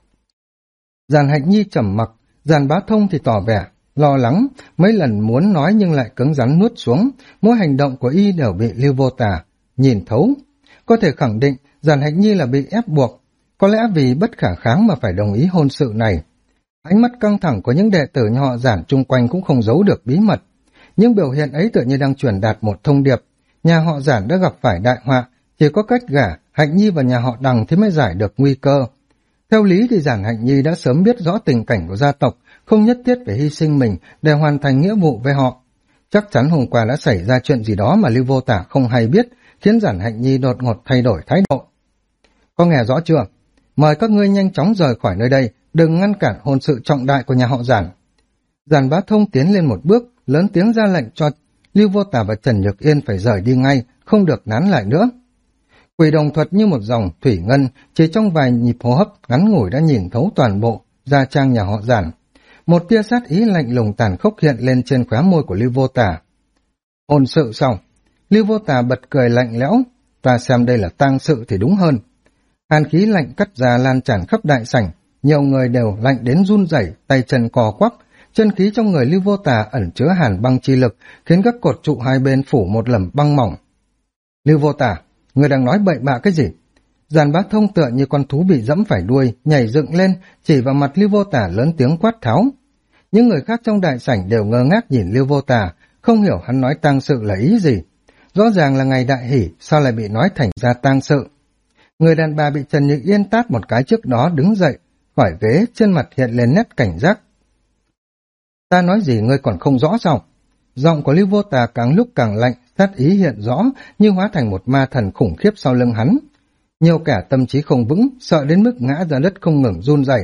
Giản Hạnh Nhi trầm mặc, Giản Bá Thông thì tỏ vẻ lo lắng, mấy lần muốn nói nhưng lại cứng rắn nuốt xuống, mỗi hành động của y đều bị Lưu Vô Tả nhìn thấu. Có thể khẳng định Giản Hạnh Nhi là bị ép buộc, có lẽ vì bất khả kháng mà phải đồng ý hôn sự này. Ánh mắt căng thẳng của những đệ tử nhà họ Giản chung quanh cũng không giấu được bí mật. Những biểu hiện ấy tựa như đang truyền đạt một thông điệp. Nhà họ Giản đã gặp phải đại họa, chỉ có cách gả Hạnh Nhi và nhà họ Đằng thì mới giải được nguy cơ. Theo lý thì Giản Hạnh Nhi đã sớm biết rõ tình cảnh của gia tộc, không nhất thiết phải hy sinh mình để hoàn thành nghĩa vụ với họ. Chắc chắn hôm qua đã xảy ra chuyện gì đó mà Lưu Vô Tả không hay biết, khiến Giản Hạnh Nhi đột ngột thay đổi thái độ. Có nghe rõ chưa? Mời các ngươi nhanh chóng rời khỏi nơi đây, đừng ngăn cản hôn sự trọng đại của nhà họ Giản. Giản Bá Thông tiến lên một bước, lớn tiếng ra lệnh cho Lưu Vô Tả và Trần Nhược Yên phải rời đi ngay, không được nán lại nữa. Quỷ đồng thuật như một dòng thủy ngân, chỉ trong vài nhịp hô hấp ngắn ngủi đã nhìn thấu toàn bộ gia trang nhà họ Giản. Một tia sát ý lạnh lùng tàn khốc hiện lên trên khóe môi của Lưu Vô Tả. Hôn sự xong, Lưu Vô Tả bật cười lạnh lẽo, ta xem đây là tang sự thì đúng hơn. Hàn khí lạnh cắt ra lan tràn khắp đại sảnh, nhiều người đều lạnh đến run rẩy, tay chân cò quắp, chân khí trong người Lưu Vô Tả ẩn chứa hàn băng chi lực, khiến các cột trụ hai bên phủ một lầm băng mỏng. Lưu Vô Tả, người đang nói bậy bạ cái gì? Giản Bá Thông tựa như con thú bị dẫm phải đuôi, nhảy dựng lên, chỉ vào mặt Lưu Vô Tả lớn tiếng quát tháo. Những người khác trong đại sảnh đều ngơ ngác nhìn Lưu Vô Tả, không hiểu hắn nói tang sự là ý gì. Rõ ràng là ngày đại hỷ, sao lại bị nói thành ra tang sự? Người đàn bà bị Trần Nhược Yên tát một cái trước đó đứng dậy, khỏi ghế, trên mặt hiện lên nét cảnh giác. Ta nói gì ngươi còn không rõ sao? Giọng của Lưu Vô Tả càng lúc càng lạnh, sát ý hiện rõ, như hóa thành một ma thần khủng khiếp sau lưng hắn. Nhiều kẻ tâm trí không vững, sợ đến mức ngã ra đất không ngừng run rẩy.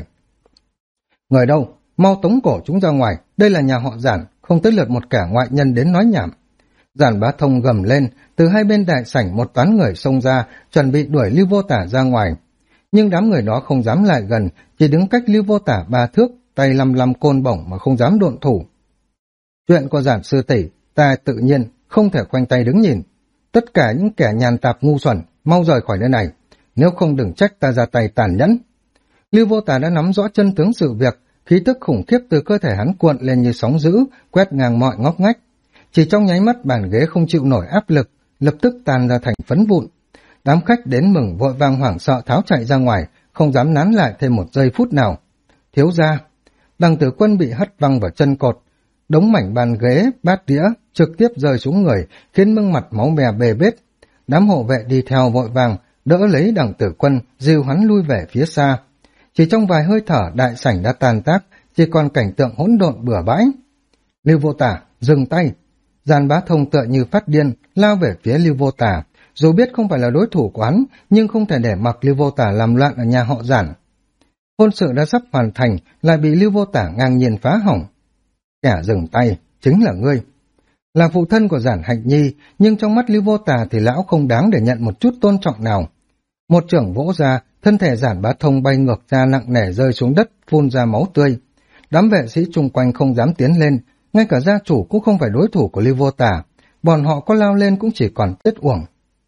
Người đâu? Mau tống cổ chúng ra ngoài, đây là nhà họ Giản, không tới lượt một kẻ ngoại nhân đến nói nhảm. Giản Bá Thông gầm lên, từ hai bên đại sảnh một toán người xông ra, chuẩn bị đuổi Lưu Vô Tả ra ngoài. Nhưng đám người đó không dám lại gần, chỉ đứng cách Lưu Vô Tả 3 thước, tay lăm lăm côn bổng mà không dám độn thủ. Chuyện của Giản sư tỷ, ta tự nhiên không thể khoanh tay đứng nhìn. Tất cả những kẻ nhàn tạp ngu xuẩn, mau rời khỏi nơi này, nếu không đừng trách ta ra tay tàn nhẫn. Lưu Vô Tả đã nắm rõ chân tướng sự việc, khí tức khủng khiếp từ cơ thể hắn cuộn lên như sóng dữ, quét ngang mọi ngóc ngách. Chỉ trong nháy mắt bàn ghế không chịu nổi áp lực, lập tức tan ra thành phấn vụn. Đám khách đến mừng vội vàng hoảng sợ tháo chạy ra ngoài, không dám nán lại thêm một giây phút nào. Thiếu gia, Đằng Tử Quân bị hất văng vào chân cột, đống mảnh bàn ghế, bát đĩa trực tiếp rơi xuống người, khiến mương mặt máu me bê bết. Đám hộ vệ đi theo vội vàng đỡ lấy Đằng Tử Quân, dìu hắn lui về phía xa. Chỉ trong vài hơi thở, đại sảnh đã tan tác, chỉ còn cảnh tượng hỗn độn bừa bãi. Lưu Vô Tả, dừng tay! Giản Bá Thông tựa như phát điên, lao về phía Lưu Vô Tả. Dù biết không phải là đối thủ của hắn, nhưng không thể để mặc Lưu Vô Tả làm loạn ở nhà họ Giản. Hôn sự đã sắp hoàn thành, lại bị Lưu Vô Tả ngang nhiên phá hỏng. Kẻ dừng tay, chính là ngươi. Là phụ thân của Giản Hạnh Nhi, nhưng trong mắt Lưu Vô Tả thì lão không đáng để nhận một chút tôn trọng nào. Một chưởng vỗ ra, thân thể Giản Bá Thông bay ngược ra nặng nề rơi xuống đất, phun ra máu tươi. Đám vệ sĩ chung quanh không dám tiến lên, ngay cả gia chủ cũng không phải đối thủ của Lưu Vô Tả, bọn họ có lao lên cũng chỉ còn chết uổng.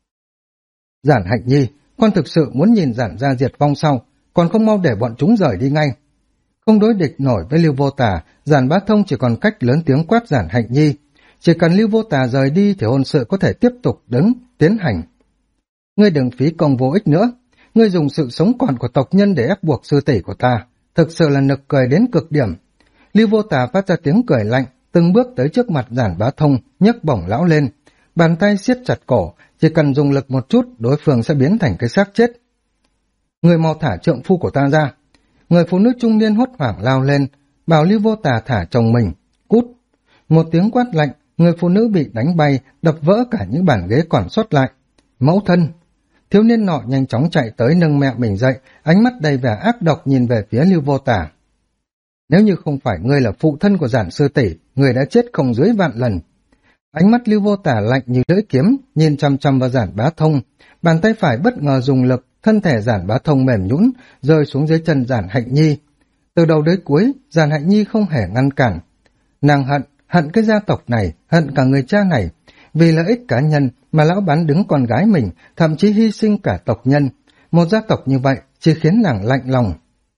Giản Hạnh Nhi, con thực sự muốn nhìn Giản gia diệt vong sau, còn không mau để bọn chúng rời đi ngay. Không đối địch nổi với Lưu Vô Tả, Giản Bá Thông chỉ còn cách lớn tiếng quát Giản Hạnh Nhi. Chỉ cần Lưu Vô Tả rời đi thì hôn sự có thể tiếp tục tiến hành. Ngươi đừng phí công vô ích nữa, ngươi dùng sự sống còn của tộc nhân để ép buộc sư tỷ của ta, thực sự là nực cười đến cực điểm. Lưu Vô Tả phát ra tiếng cười lạnh, từng bước tới trước mặt Giản Bá Thông, nhấc bổng lão lên, bàn tay siết chặt cổ, chỉ cần dùng lực một chút, đối phương sẽ biến thành cái xác chết. Người mau thả trượng phu của ta ra. Người phụ nữ trung niên hốt hoảng lao lên, bảo Lưu Vô Tả thả chồng mình. Cút! Một tiếng quát lạnh, người phụ nữ bị đánh bay, đập vỡ cả những bàn ghế còn sót lại. Mẫu thân! Thiếu niên nọ nhanh chóng chạy tới nâng mẹ mình dậy, ánh mắt đầy vẻ ác độc nhìn về phía Lưu Vô Tả. Nếu như không phải ngươi là phụ thân của Giản sư tỷ, ngươi đã chết không dưới vạn lần. Ánh mắt Lưu Vô Tả lạnh như lưỡi kiếm, nhìn chăm chăm vào Giản Bá Thông, bàn tay phải bất ngờ dùng lực, thân thể Giản Bá Thông mềm nhũn, rơi xuống dưới chân Giản Hạnh Nhi. Từ đầu đến cuối, Giản Hạnh Nhi không hề ngăn cản. Nàng hận cái gia tộc này, hận cả người cha này, vì lợi ích cá nhân mà lão bán đứng con gái mình, thậm chí hy sinh cả tộc nhân. Một gia tộc như vậy chỉ khiến nàng lạnh lòng.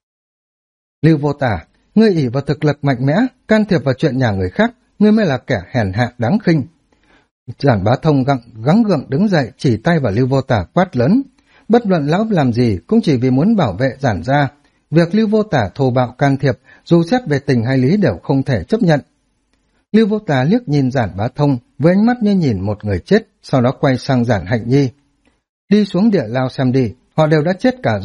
Lưu Vô Tả, ngươi ỷ vào thực lực mạnh mẽ, can thiệp vào chuyện nhà người khác, ngươi mới là kẻ hèn hạ đáng khinh. Giản Bá Thông gắng gượng đứng dậy, chỉ tay vào Lưu Vô Tả quát lớn. Bất luận lão làm gì cũng chỉ vì muốn bảo vệ Giản gia. Việc Lưu Vô Tả thô bạo can thiệp, dù xét về tình hay lý đều không thể chấp nhận. Lưu Vô Tả liếc nhìn Giản Bá Thông với ánh mắt như nhìn một người chết, sau đó quay sang Giản Hạnh Nhi. Đi xuống địa lao xem đi, họ đều đã chết cả rồi,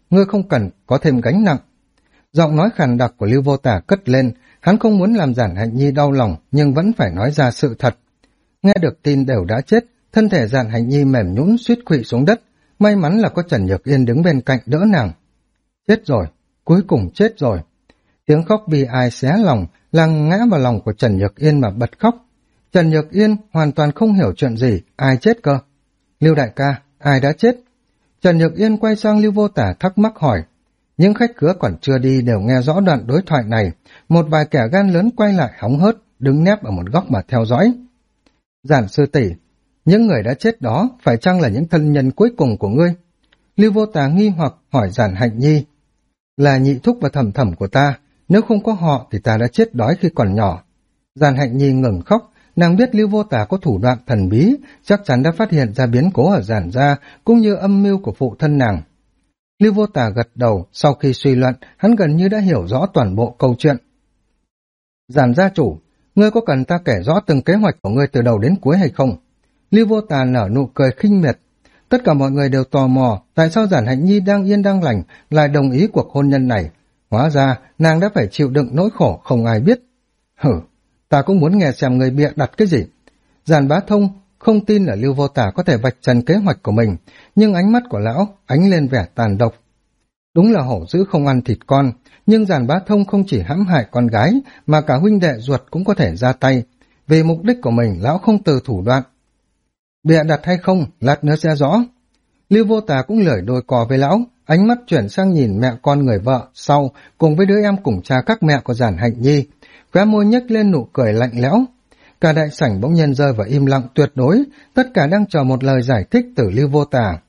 ngươi không cần có thêm gánh nặng. Giọng nói khàn đặc của Lưu Vô Tả cất lên, hắn không muốn làm Giản Hạnh Nhi đau lòng, nhưng vẫn phải nói ra sự thật. Nghe được tin đều đã chết, thân thể Giản Hạnh Nhi mềm nhũn suýt khuỵu xuống đất, may mắn là có Trần Nhược Yên đứng bên cạnh đỡ nàng. Chết rồi, cuối cùng chết rồi. Tiếng khóc bi ai xé lòng, làm ngã vào lòng của Trần Nhược Yên mà bật khóc. Trần Nhược Yên hoàn toàn không hiểu chuyện gì, ai chết cơ? Lưu đại ca, ai đã chết? Trần Nhược Yên quay sang Lưu Vô Tả thắc mắc hỏi. Những khách khứa còn chưa đi đều nghe rõ đoạn đối thoại này, một vài kẻ gan lớn quay lại hóng hớt, đứng nép ở một góc mà theo dõi. Giản sư tỷ, những người đã chết đó phải chăng là những thân nhân cuối cùng của ngươi? Lưu Vô Tả nghi hoặc hỏi Giản Hạnh Nhi. Là nhị thúc và thẩm thẩm của ta, nếu không có họ thì ta đã chết đói khi còn nhỏ. Giản Hạnh Nhi ngừng khóc, nàng biết Lưu Vô Tả có thủ đoạn thần bí, chắc chắn đã phát hiện ra biến cố ở Giản gia cũng như âm mưu của phụ thân nàng. Lưu Vô Tả gật đầu, sau khi suy luận, hắn gần như đã hiểu rõ toàn bộ câu chuyện. Giản gia chủ, ngươi có cần ta kể rõ từng kế hoạch của ngươi từ đầu đến cuối hay không? Lưu Vô Tả nở nụ cười khinh miệt. Tất cả mọi người đều tò mò tại sao Giản Hạnh Nhi đang yên đang lành lại đồng ý cuộc hôn nhân này. Hóa ra nàng đã phải chịu đựng nỗi khổ không ai biết. Hử, ta cũng muốn nghe xem người bịa đặt cái gì. Giản Bá Thông không tin là Lưu Vô Tả có thể vạch trần kế hoạch của mình, nhưng ánh mắt của lão ánh lên vẻ tàn độc. Đúng là hổ dữ không ăn thịt con, nhưng Giản Bá Thông không chỉ hãm hại con gái mà cả huynh đệ ruột cũng có thể ra tay. Vì mục đích của mình, lão không từ thủ đoạn. Bịa đặt hay không, lát nữa sẽ rõ. Lưu Vô Tả cũng lười đôi cò với lão, ánh mắt chuyển sang nhìn mẹ con người vợ sau cùng với đứa em cùng cha các mẹ của Giản Hạnh Nhi, khóe môi nhếch lên nụ cười lạnh lẽo. Cả đại sảnh bỗng nhiên rơi vào im lặng tuyệt đối, tất cả đang chờ một lời giải thích từ Lưu Vô Tả.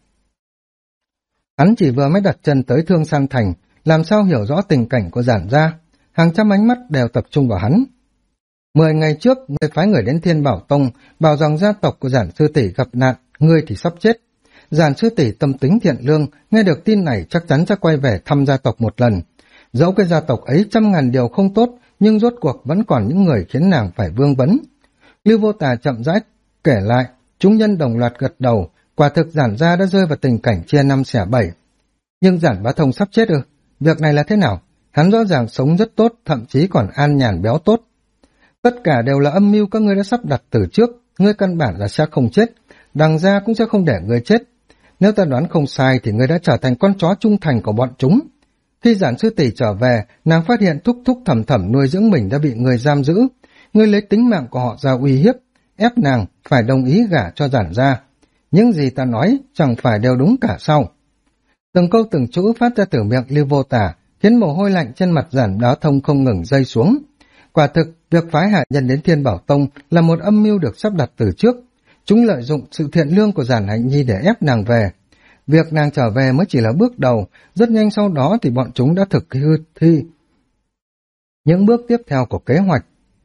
Hắn chỉ vừa mới đặt chân tới Thương San Thành, làm sao hiểu rõ tình cảnh của Giản gia, hàng trăm ánh mắt đều tập trung vào hắn. 10 ngày trước, ngươi phái người đến Thiên Bảo Tông, bảo rằng gia tộc của Giản sư tỷ gặp nạn, ngươi thì sắp chết. Giản sư tỷ tâm tính thiện lương, nghe được tin này chắc chắn sẽ quay về thăm gia tộc một lần. Dẫu cái gia tộc ấy trăm ngàn điều không tốt, nhưng rốt cuộc vẫn còn những người khiến nàng phải vương vấn. Lưu Vô Tả chậm rãi kể lại, chúng nhân đồng loạt gật đầu, quả thực Giản gia đã rơi vào tình cảnh chia năm xẻ bảy. Nhưng Giản Bá Thông sắp chết ư? Việc này là thế nào? Hắn rõ ràng sống rất tốt, thậm chí còn an nhàn béo tốt. Tất cả đều là âm mưu các ngươi đã sắp đặt từ trước, ngươi căn bản là sẽ không chết, đằng gia cũng sẽ không để ngươi chết. Nếu ta đoán không sai thì ngươi đã trở thành con chó trung thành của bọn chúng. Khi Giản sư tỷ trở về, nàng phát hiện thúc thúc thẩm thẩm nuôi dưỡng mình đã bị ngươi giam giữ. Ngươi lấy tính mạng của họ ra uy hiếp, ép nàng phải đồng ý gả cho Giản gia. Những gì ta nói chẳng phải đều đúng cả sao? Từng câu từng chữ phát ra từ miệng Lưu Vô Tả, khiến mồ hôi lạnh trên mặt Giản Bá Thông không ngừng rơi xuống. Quả thực, việc phái hạ nhân đến Thiên Bảo Tông là một âm mưu được sắp đặt từ trước. Chúng lợi dụng sự thiện lương của Giản Hạnh Nhi để ép nàng về. Việc nàng trở về mới chỉ là bước đầu, rất nhanh sau đó thì bọn chúng đã thực thi những bước tiếp theo của kế hoạch.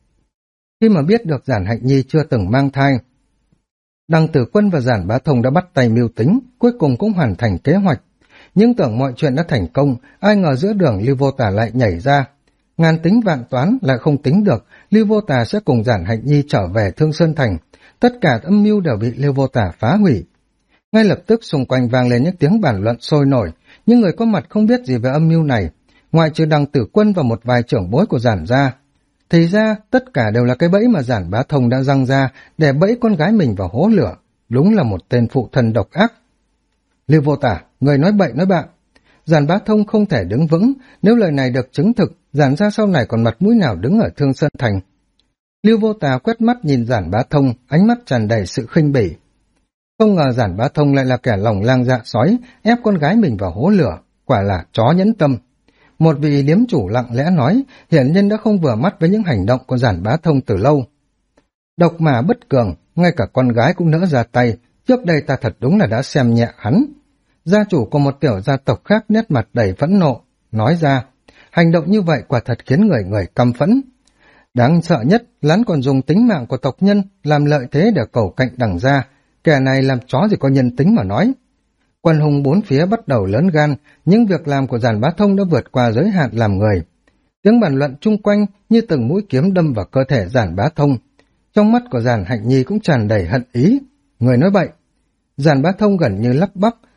Khi mà biết được Giản Hạnh Nhi chưa từng mang thai, Đằng Tử Quân và Giản Bá Thông đã bắt tay mưu tính, cuối cùng cũng hoàn thành kế hoạch. Nhưng tưởng mọi chuyện đã thành công, ai ngờ giữa đường Lưu Vô Tả lại nhảy ra. Ngàn tính vạn toán lại không tính được, Lưu Vô Tả sẽ cùng Giản Hạnh Nhi trở về Thương Sơn Thành. Tất cả âm mưu đều bị Lưu Vô Tả phá hủy. Ngay lập tức xung quanh vang lên những tiếng bàn luận sôi nổi, nhưng người có mặt không biết gì về âm mưu này, ngoại trừ Đằng Tử Quân và một vài trưởng bối của Giản gia. Thì ra, tất cả đều là cái bẫy mà Giản Bá Thông đã răng ra để bẫy con gái mình vào hố lửa. Đúng là một tên phụ thân độc ác. Lưu Vô Tả, người nói bậy nói bạ. Giản Bá Thông không thể đứng vững, nếu lời này được chứng thực, Giản gia sau này còn mặt mũi nào đứng ở Thương Sơn Thành. Lưu Vô Tả quét mắt nhìn Giản Bá Thông, ánh mắt tràn đầy sự khinh bỉ. Không ngờ Giản Bá Thông lại là kẻ lòng lang dạ sói, ép con gái mình vào hố lửa, quả là chó nhẫn tâm. Một vị điếm chủ lặng lẽ nói, hiển nhiên đã không vừa mắt với những hành động của Giản Bá Thông từ lâu. Độc mà bất cường, ngay cả con gái cũng nỡ ra tay, trước đây ta thật đúng là đã xem nhẹ hắn. Gia chủ của một tiểu gia tộc khác nét mặt đầy phẫn nộ, nói ra, hành động như vậy quả thật khiến người căm phẫn. Đáng sợ nhất, hắn còn dùng tính mạng của tộc nhân làm lợi thế để cầu cạnh Đằng gia, kẻ này làm chó gì có nhân tính mà nói. Quần hùng bốn phía bắt đầu lớn gan, những việc làm của Giản Bá Thông đã vượt qua giới hạn làm người. Tiếng bàn luận chung quanh như từng mũi kiếm đâm vào cơ thể Giản Bá Thông. Trong mắt của Giản Hạnh Nhi cũng tràn đầy hận ý. Người nói bậy. Giản Bá Thông gần như lắp bắp,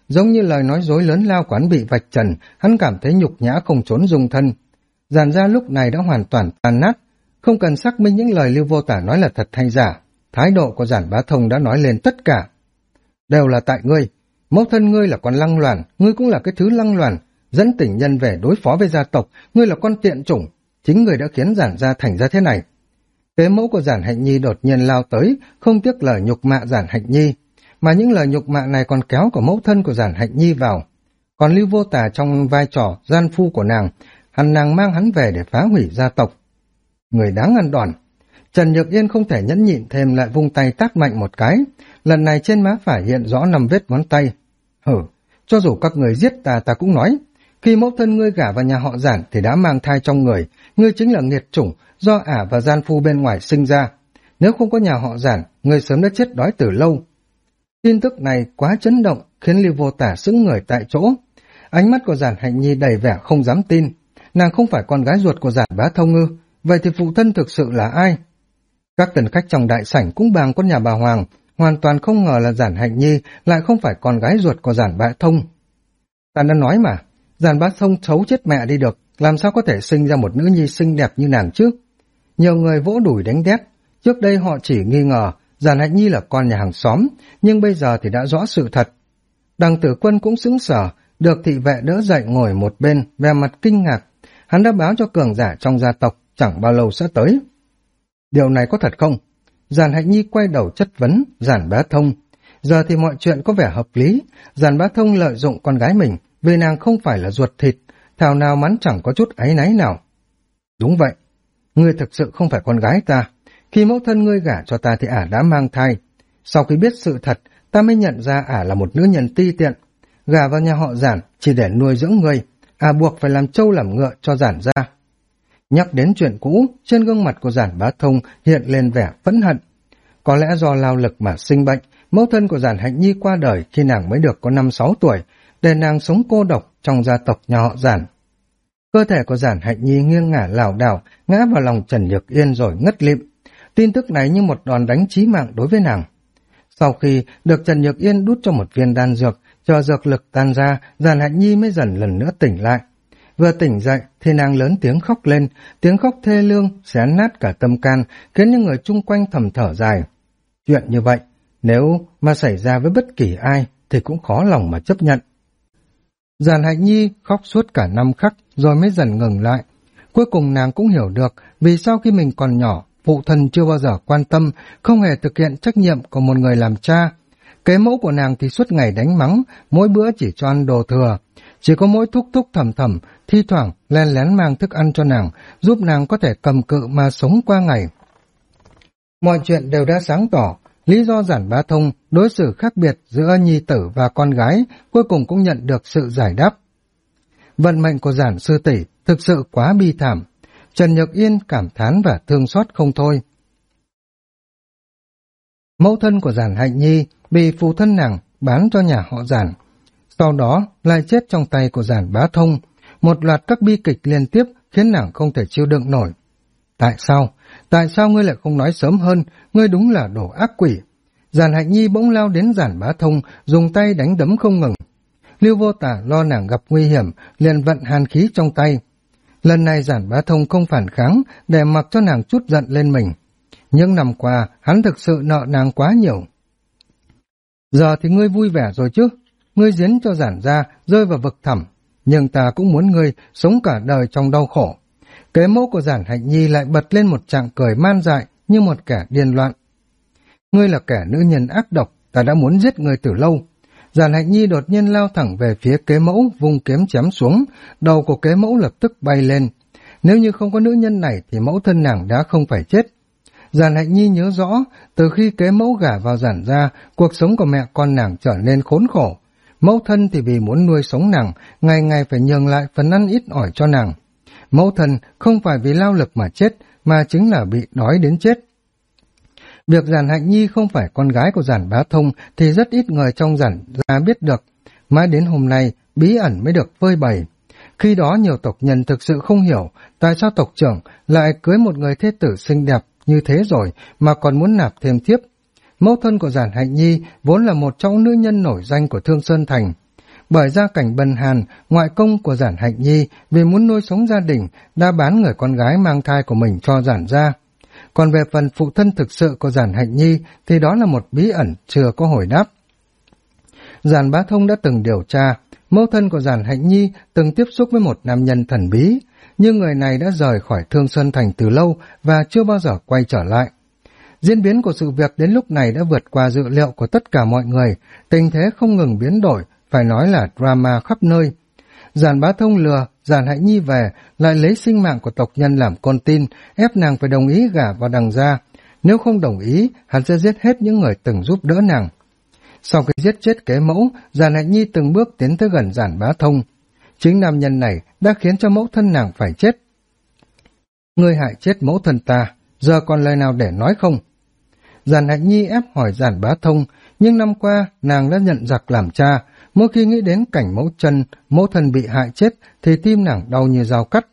Giống như lời nói dối lớn lao của hắn bị vạch trần, hắn cảm thấy nhục nhã không trốn dung thân. Giản gia lúc này đã hoàn toàn tan nát, không cần xác minh những lời Lưu Vô Tả nói là thật hay giả. Thái độ của Giản Bá Thông đã nói lên tất cả. Đều là tại ngươi, mẫu thân ngươi là con lăng loàn, ngươi cũng là cái thứ lăng loàn, dẫn tình nhân về đối phó với gia tộc, ngươi là con tiện chủng, chính ngươi đã khiến Giản gia thành ra thế này. Kế mẫu của Giản Hạnh Nhi đột nhiên lao tới, không tiếc lời nhục mạ Giản Hạnh Nhi, mà những lời nhục mạ này còn kéo của mẫu thân của Giản Hạnh Nhi vào. Còn Lưu Vô Tả trong vai trò gian phu của nàng mang hắn về để phá hủy gia tộc. Người đáng ăn đòn. Trần Nhược Yên không thể nhẫn nhịn thêm, lại vung tay tát mạnh một cái. Lần này trên má phải hiện rõ 5 vết ngón tay. Hử, cho dù các người giết ta cũng nói. Khi mẫu thân ngươi gả vào nhà họ Giản thì đã mang thai trong người. Ngươi chính là nghiệt chủng do ả và gian phu bên ngoài sinh ra. Nếu không có nhà họ Giản, ngươi sớm đã chết đói từ lâu. Tin tức này quá chấn động, khiến Lưu Vô Tả sững người tại chỗ. Ánh mắt của Giản Hạnh Nhi đầy vẻ không dám tin. Nàng không phải con gái ruột của Giản Bá Thông ư? Vậy thì phụ thân thực sự là ai? Các tần khách trong đại sảnh cũng bàng con nhà bà Hoàng, hoàn toàn không ngờ là Giản Hạnh Nhi lại không phải con gái ruột của Giản Bá Thông. Ta đã nói mà, Giản Bá Thông xấu chết mẹ đi được, làm sao có thể sinh ra một nữ nhi xinh đẹp như nàng chứ? Nhiều người vỗ đùi đánh đét, trước đây họ chỉ nghi ngờ Giản Hạnh Nhi là con nhà hàng xóm, nhưng bây giờ thì đã rõ sự thật. Đằng Tử Quân cũng sững sờ, được thị vệ đỡ dậy ngồi một bên, vẻ mặt kinh ngạc. Hắn đã báo cho cường giả trong gia tộc chẳng bao lâu sẽ tới. Điều này có thật không? Giản Hạnh Nhi quay đầu chất vấn Giản Bá Thông. Giờ thì mọi chuyện có vẻ hợp lý. Giản Bá Thông lợi dụng con gái mình vì nàng không phải là ruột thịt, thảo nào mắn chẳng có chút áy náy nào. Đúng vậy, ngươi thực sự không phải con gái ta. Khi mẫu thân ngươi gả cho ta thì ả đã mang thai. Sau khi biết sự thật, ta mới nhận ra ả là một nữ nhân ti tiện. Gả vào nhà họ Giản chỉ để nuôi dưỡng ngươi, ả buộc phải làm trâu làm ngựa cho Giản gia. Nhắc đến chuyện cũ, trên gương mặt của Giản Bá Thông hiện lên vẻ phẫn hận. Có lẽ do lao lực mà sinh bệnh, mẫu thân của Giản Hạnh Nhi qua đời khi nàng mới được có 5-6 tuổi, để nàng sống cô độc trong gia tộc nhà họ Giản. Cơ thể của Giản Hạnh Nhi nghiêng ngả lảo đảo, ngã vào lòng Trần Nhược Yên rồi ngất lịm. Tin tức này như một đòn đánh chí mạng đối với nàng. Sau khi được Trần Nhược Yên đút cho một viên đan dược, cho dược lực tan ra, Giản Hạnh Nhi mới dần lần nữa tỉnh lại. Vừa tỉnh dậy thì nàng lớn tiếng khóc lên, tiếng khóc thê lương, xé nát cả tâm can, khiến những người chung quanh thầm thở dài. Chuyện như vậy, nếu mà xảy ra với bất kỳ ai thì cũng khó lòng mà chấp nhận. Giản Hạnh Nhi khóc suốt cả năm khắc rồi mới dần ngừng lại. Cuối cùng nàng cũng hiểu được vì sao khi mình còn nhỏ, phụ thân chưa bao giờ quan tâm, không hề thực hiện trách nhiệm của một người làm cha. Kế mẫu của nàng thì suốt ngày đánh mắng, mỗi bữa chỉ cho ăn đồ thừa. Chỉ có mỗi thúc thúc thầm thầm, thi thoảng len lén mang thức ăn cho nàng, giúp nàng có thể cầm cự mà sống qua ngày. Mọi chuyện đều đã sáng tỏ, lý do Giản Bá Thông đối xử khác biệt giữa nhi tử và con gái cuối cùng cũng nhận được sự giải đáp. Vận mệnh của Giản sư tỷ thực sự quá bi thảm. Trần Nhược Yên cảm thán và thương xót không thôi. Mẫu thân của Giản Hạnh Nhi bị phụ thân nàng bán cho nhà họ Giản, sau đó lại chết trong tay của Giản Bá Thông. Một loạt các bi kịch liên tiếp khiến nàng không thể chịu đựng nổi. Tại sao? Tại sao ngươi lại không nói sớm hơn? Ngươi đúng là đồ ác quỷ. Giản Hạnh Nhi bỗng lao đến Giản Bá Thông, dùng tay đánh đấm không ngừng. Lưu Vô Tả lo nàng gặp nguy hiểm, liền vận hàn khí trong tay. Lần này Giản Bá Thông không phản kháng, để mặc cho nàng chút giận lên mình. Những năm qua, hắn thực sự nợ nàng quá nhiều. Giờ thì ngươi vui vẻ rồi chứ? Ngươi giếng cho Giản gia rơi vào vực thẳm, nhưng ta cũng muốn ngươi sống cả đời trong đau khổ. Kế mẫu của Giản Hạnh Nhi lại bật lên một tràng cười man dại như một kẻ điên loạn. Ngươi là kẻ nữ nhân ác độc, ta đã muốn giết ngươi từ lâu. Giản Hạnh Nhi đột nhiên lao thẳng về phía kế mẫu, vung kiếm chém xuống, đầu của kế mẫu lập tức bay lên. Nếu như không có nữ nhân này thì mẫu thân nàng đã không phải chết. Giản Hạnh Nhi nhớ rõ, từ khi kế mẫu gả vào Giản gia, cuộc sống của mẹ con nàng trở nên khốn khổ. Mẫu thân thì vì muốn nuôi sống nàng, ngày ngày phải nhường lại phần ăn ít ỏi cho nàng. Mẫu thân không phải vì lao lực mà chết, mà chính là bị đói đến chết. Việc Giản Hạnh Nhi không phải con gái của Giản Bá Thông thì rất ít người trong Giản gia biết được. Mãi đến hôm nay, bí ẩn mới được phơi bày. Khi đó nhiều tộc nhân thực sự không hiểu tại sao tộc trưởng lại cưới một người thê tử xinh đẹp như thế rồi mà còn muốn nạp thêm thiếp. Mẫu thân của Giản Hạnh Nhi vốn là một trong nữ nhân nổi danh của Thương Sơn Thành. Bởi gia cảnh bần hàn, ngoại công của Giản Hạnh Nhi vì muốn nuôi sống gia đình đã bán người con gái mang thai của mình cho Giản gia. Còn về phần phụ thân thực sự của Giản Hạnh Nhi thì đó là một bí ẩn chưa có hồi đáp. Giản Bá Thông đã từng điều tra, mẫu thân của Giản Hạnh Nhi từng tiếp xúc với một nam nhân thần bí, nhưng người này đã rời khỏi Thương Sơn Thành từ lâu và chưa bao giờ quay trở lại. Diễn biến của sự việc đến lúc này đã vượt qua dự liệu của tất cả mọi người, tình thế không ngừng biến đổi, phải nói là drama khắp nơi. Giản Bá Thông lừa Giản Hạnh Nhi về, lại lấy sinh mạng của tộc nhân làm con tin, ép nàng phải đồng ý gả vào Đằng gia. Nếu không đồng ý, hắn sẽ giết hết những người từng giúp đỡ nàng. Sau khi giết chết kế mẫu, Giản Hạnh Nhi từng bước tiến tới gần Giản Bá Thông. Chính nam nhân này đã khiến cho mẫu thân nàng phải chết. Ngươi hại chết mẫu thân ta, giờ còn lời nào để nói không? Giản Hạnh Nhi ép hỏi Giản Bá Thông, nhưng năm qua nàng đã nhận giặc làm cha, mỗi khi nghĩ đến cảnh mẫu thân bị hại chết thì tim nàng đau như dao cắt.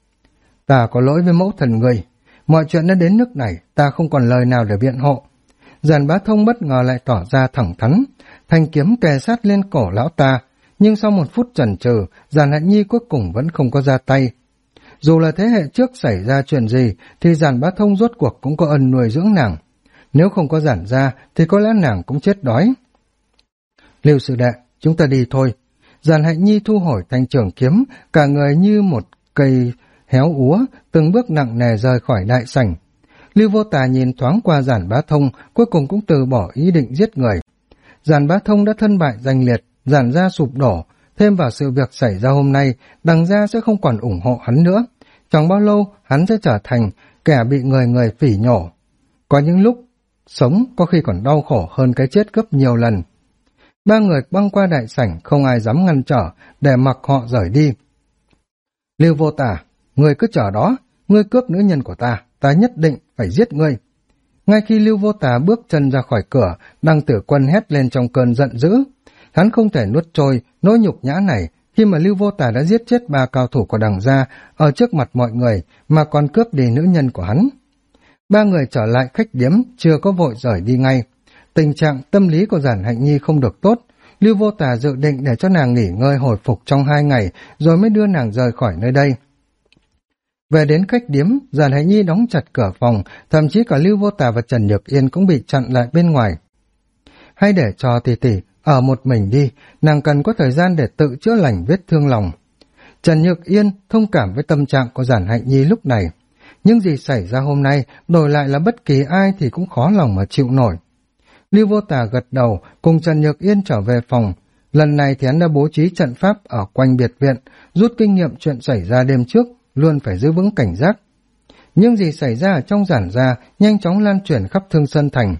Ta có lỗi với mẫu thân người, mọi chuyện đã đến nước này, ta không còn lời nào để biện hộ. Giản Bá Thông bất ngờ lại tỏ ra thẳng thắn, thanh kiếm kề sát lên cổ lão ta, nhưng sau một phút chần chừ, Giản Hạnh Nhi cuối cùng vẫn không có ra tay. Dù là thế hệ trước xảy ra chuyện gì, thì Giản Bá Thông rốt cuộc cũng có ân nuôi dưỡng nàng. Nếu không có Giản gia, thì có lẽ nàng cũng chết đói. Lưu sư đệ, chúng ta đi thôi. Giản Hạnh Nhi thu hồi thanh trường kiếm, cả người như một cây héo úa, từng bước nặng nề rời khỏi đại sảnh. Lưu Vô Tà nhìn thoáng qua Giản Bá Thông, cuối cùng cũng từ bỏ ý định giết người. Giản Bá Thông đã thân bại danh liệt, Giản gia sụp đổ, thêm vào sự việc xảy ra hôm nay, Đằng gia sẽ không còn ủng hộ hắn nữa. Chẳng bao lâu, hắn sẽ trở thành kẻ bị người phỉ nhổ. Có những lúc, sống có khi còn đau khổ hơn cái chết gấp nhiều lần. Ba người băng qua đại sảnh, không ai dám ngăn trở, để mặc họ rời đi. Lưu Vô Tà, ngươi cứ chờ đó, ngươi cướp nữ nhân của ta nhất định phải giết ngươi. Ngay khi Lưu Vô Tà bước chân ra khỏi cửa, Đăng Tử Quân hét lên trong cơn giận dữ. Hắn không thể nuốt trôi nỗi nhục nhã này khi mà Lưu Vô Tà đã giết chết 3 cao thủ của Đằng gia ở trước mặt mọi người mà còn cướp đi nữ nhân của hắn. Ba người trở lại khách điếm, chưa có vội rời đi ngay. Tình trạng tâm lý của Giản Hạnh Nhi không được tốt. Lưu Vô Tà dự định để cho nàng nghỉ ngơi hồi phục trong 2 ngày rồi mới đưa nàng rời khỏi nơi đây. Về đến khách điếm, Giản Hạnh Nhi đóng chặt cửa phòng, thậm chí cả Lưu Vô Tà và Trần Nhược Yên cũng bị chặn lại bên ngoài. Hay để cho tỷ ở một mình đi, nàng cần có thời gian để tự chữa lành vết thương lòng. Trần Nhược Yên thông cảm với tâm trạng của Giản Hạnh Nhi lúc này. Nhưng gì xảy ra hôm nay, đổi lại là bất kỳ ai thì cũng khó lòng mà chịu nổi. Lưu Vô Tà gật đầu, cùng Trần Nhược Yên trở về phòng. Lần này thì hắn đã bố trí trận pháp ở quanh biệt viện, rút kinh nghiệm chuyện xảy ra đêm trước, luôn phải giữ vững cảnh giác. Nhưng gì xảy ra ở trong Giản gia nhanh chóng lan truyền khắp Thương Sơn Thành.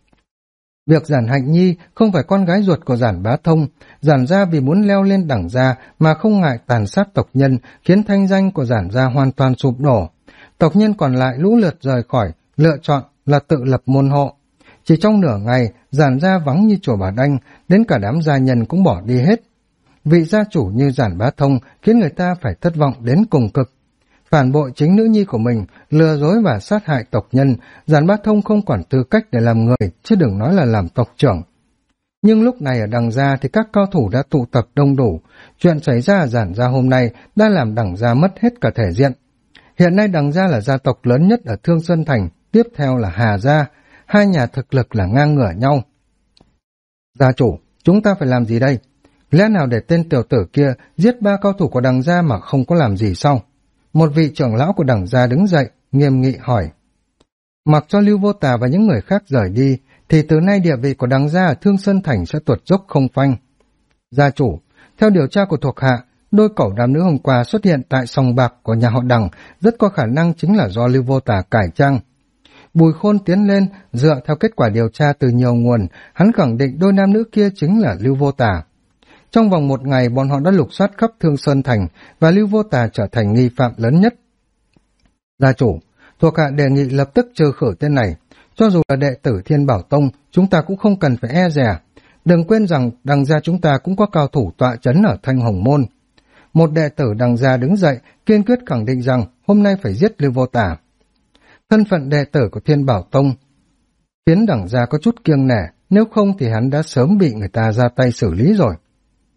Việc Giản Hạnh Nhi không phải con gái ruột của Giản Bá Thông, Giản gia vì muốn leo lên Đằng gia mà không ngại tàn sát tộc nhân, khiến thanh danh của Giản gia hoàn toàn sụp đổ. Tộc nhân còn lại lũ lượt rời khỏi, lựa chọn là tự lập môn hộ. Chỉ trong nửa ngày, Giản gia vắng như chùa Bà Đanh, đến cả đám gia nhân cũng bỏ đi hết. Vị gia chủ như Giản Bá Thông khiến người ta phải thất vọng đến cùng cực. Phản bội chính nữ nhi của mình, lừa dối và sát hại tộc nhân, Giản Bá Thông không còn tư cách để làm người, chứ đừng nói là làm tộc trưởng. Nhưng lúc này ở Đằng gia thì các cao thủ đã tụ tập đông đủ. Chuyện xảy ra ở Giản gia hôm nay đã làm Đằng gia mất hết cả thể diện. Hiện nay Đằng gia là gia tộc lớn nhất ở Thương Sơn Thành, tiếp theo là Hà gia, hai nhà thực lực là ngang ngửa nhau. Gia chủ, chúng ta phải làm gì đây? Lẽ nào để tên tiểu tử kia giết 3 cao thủ của Đằng gia mà không có làm gì sao? Một vị trưởng lão của Đằng gia đứng dậy, nghiêm nghị hỏi. Mặc cho Lưu Vô Tà và những người khác rời đi, thì từ nay địa vị của Đằng gia ở Thương Sơn Thành sẽ tuột dốc không phanh. Gia chủ, theo điều tra của thuộc hạ, đôi cẩu nam nữ hôm qua xuất hiện tại sòng bạc của nhà họ Đằng, rất có khả năng chính là do Lưu Vô Tà cải trang. Bùi Khôn tiến lên, dựa theo kết quả điều tra từ nhiều nguồn, hắn khẳng định đôi nam nữ kia chính là Lưu Vô Tà. Trong vòng 1 ngày, bọn họ đã lục soát khắp Thương Sơn Thành và Lưu Vô Tà trở thành nghi phạm lớn nhất. Gia chủ, thuộc hạ đề nghị lập tức trừ khử tên này. Cho dù là đệ tử Thiên Bảo Tông, chúng ta cũng không cần phải e dè. Đừng quên rằng Đằng gia chúng ta cũng có cao thủ tọa chấn ở Thanh Hồng Môn. Một đệ tử Đằng gia đứng dậy, kiên quyết khẳng định rằng hôm nay phải giết Lưu Vô Tà. Thân phận đệ tử của Thiên Bảo Tông khiến Đằng gia có chút kiêng nể, nếu không thì hắn đã sớm bị người ta ra tay xử lý rồi.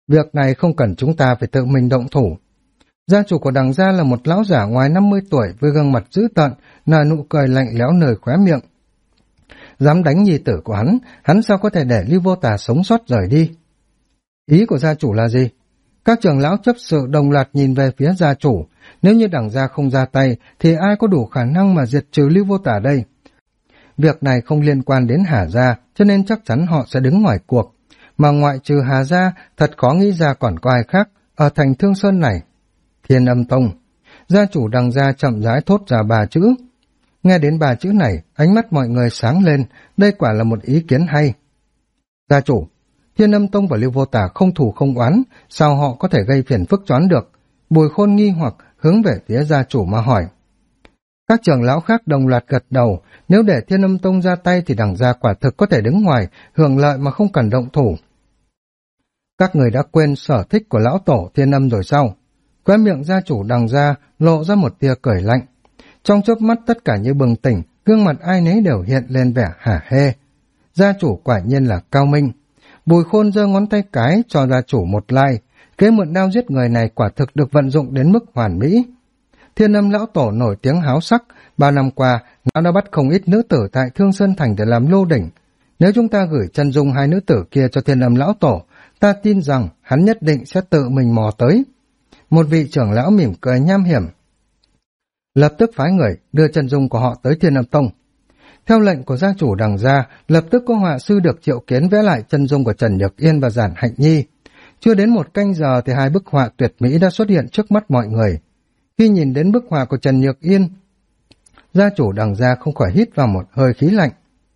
Việc này không cần chúng ta phải tự mình động thủ. Gia chủ của Đằng gia là một lão giả ngoài 50 tuổi với gương mặt dữ tợn, nở nụ cười lạnh lẽo nơi khóe miệng. Dám đánh nhi tử của hắn sao có thể để Lưu Vô Tà sống sót rời đi? Ý của gia chủ là gì? Các trưởng lão chấp sự đồng loạt nhìn về phía gia chủ. Nếu như Đằng gia không ra tay, thì ai có đủ khả năng mà diệt trừ Lưu Vô Tà đây? Việc này không liên quan đến Hà gia, cho nên chắc chắn họ sẽ đứng ngoài cuộc. Mà ngoại trừ Hà gia, thật khó nghĩ ra còn có ai khác ở thành Thương Sơn này. Thiên Âm Tông. Gia chủ Đằng gia chậm rãi thốt ra 3 chữ. Nghe đến 3 chữ này, ánh mắt mọi người sáng lên, đây quả là một ý kiến hay. Gia chủ, Thiên Âm Tông và Lưu Vô Tà không thù không oán, sao họ có thể gây phiền phức choán được? Bùi Khôn nghi hoặc hướng về phía gia chủ mà hỏi. Các trưởng lão khác đồng loạt gật đầu, nếu để Thiên Âm Tông ra tay thì Đằng gia quả thực có thể đứng ngoài, hưởng lợi mà không cần động thủ. Các người đã quên sở thích của lão tổ Thiên Âm rồi sao? Khóe miệng gia chủ Đằng gia lộ ra một tia cười lạnh. Trong chớp mắt tất cả như bừng tỉnh, gương mặt ai nấy đều hiện lên vẻ hả hê. Gia chủ quả nhiên là cao minh. Bùi Khôn giơ ngón tay cái cho gia chủ một like, kế mượn đao giết người này quả thực được vận dụng đến mức hoàn mỹ. Thiên Âm lão tổ nổi tiếng háo sắc, 3 năm qua lão đã bắt không ít nữ tử tại Thương Sơn Thành để làm lô đỉnh. Nếu chúng ta gửi chân dung 2 nữ tử kia cho Thiên Âm lão tổ, ta tin rằng hắn nhất định sẽ tự mình mò tới. Một vị trưởng lão mỉm cười nham hiểm. Lập tức phái người đưa chân dung của họ tới Thiên Âm Tông. Theo lệnh của gia chủ Đằng gia, lập tức có họa sư được triệu kiến vẽ lại chân dung của Trần Nhược Yên và Giản Hạnh Nhi. Chưa đến 1 canh giờ thì 2 bức họa tuyệt mỹ đã xuất hiện trước mắt mọi người. Khi nhìn đến bức họa của Trần Nhược Yên, gia chủ Đằng gia không khỏi hít vào một hơi khí lạnh.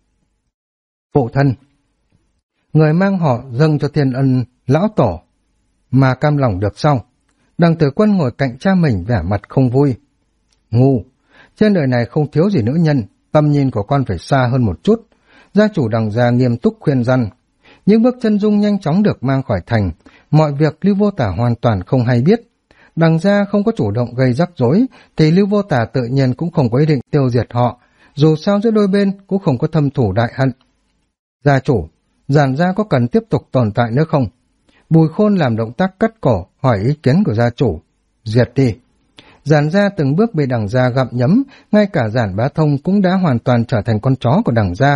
Phụ thân, người mang họ dâng cho Thiên Ân lão tổ, mà cam lòng được sao? Đằng Tử Quân ngồi cạnh cha mình vẻ mặt không vui. Ngu, trên đời này không thiếu gì nữ nhân, tầm nhìn của con phải xa hơn một chút. Gia chủ Đằng gia nghiêm túc khuyên răn. Những bước chân dung nhanh chóng được mang khỏi thành, mọi việc Lưu Vô Tà hoàn toàn không hay biết. Đằng gia không có chủ động gây rắc rối, thì Lưu Vô Tà tự nhiên cũng không có ý định tiêu diệt họ, dù sao giữa đôi bên cũng không có thâm thù đại hận. Gia chủ, Giản gia có cần tiếp tục tồn tại nữa không? Bùi Khôn làm động tác cắt cổ, hỏi ý kiến của gia chủ. Diệt đi. Giản gia từng bước bị Đằng gia gặm nhấm, ngay cả Giản Bá Thông cũng đã hoàn toàn trở thành con chó của Đằng gia.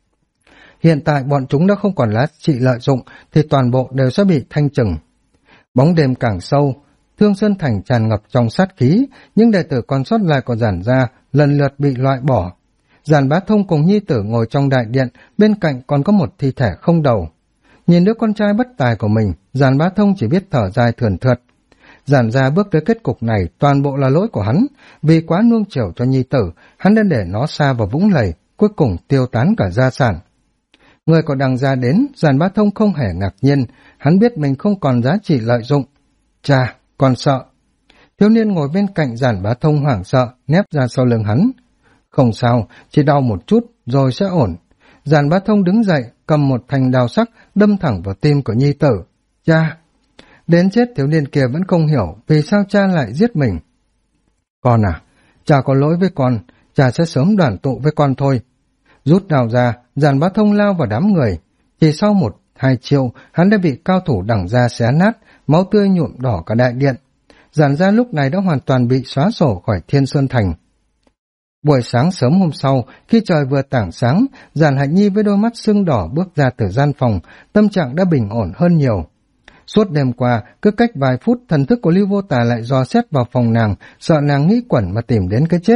Hiện tại bọn chúng đã không còn lá trị lợi dụng, thì toàn bộ đều sẽ bị thanh trừng. Bóng đêm càng sâu, Thương Sơn Thành tràn ngập trong sát khí, những đệ tử còn sót lại của Giản gia lần lượt bị loại bỏ. Giản Bá Thông cùng nhi tử ngồi trong đại điện, bên cạnh còn có một thi thể không đầu. Nhìn đứa con trai bất tài của mình, Giản Bá Thông chỉ biết thở dài thườn thượt. Giản gia bước tới kết cục này toàn bộ là lỗi của hắn, vì quá nuông chiều cho nhi tử, hắn đã để nó xa vào vũng lầy, cuối cùng tiêu tán cả gia sản. Người của Đằng gia đến, Giản Bá Thông không hề ngạc nhiên, hắn biết mình không còn giá trị lợi dụng. Chà, còn sợ. Thiếu niên ngồi bên cạnh Giản Bá Thông hoảng sợ, nép ra sau lưng hắn. Không sao, chỉ đau một chút, rồi sẽ ổn. Giản Bá Thông đứng dậy, cầm một thanh đao sắc, đâm thẳng vào tim của nhi tử. Cha! Đến chết thiếu niên kia vẫn không hiểu vì sao cha lại giết mình. Con à, cha có lỗi với con, cha sẽ sớm đoàn tụ với con thôi. Rút đao ra, Giản Bá Thông lao vào đám người. Chỉ sau 1-2 chiêu, hắn đã bị cao thủ Đằng gia xé nát, máu tươi nhuộm đỏ cả đại điện. Giản gia lúc này đã hoàn toàn bị xóa sổ khỏi Thiên Sơn Thành. Buổi sáng sớm hôm sau, khi trời vừa tảng sáng, Giản Hạnh Nhi với đôi mắt sưng đỏ bước ra từ gian phòng, tâm trạng đã bình ổn hơn nhiều. Suốt đêm qua, cứ cách vài phút thần thức của Lưu Vô Tà lại dò xét vào phòng nàng, sợ nàng nghĩ quẩn mà tìm đến cái chết.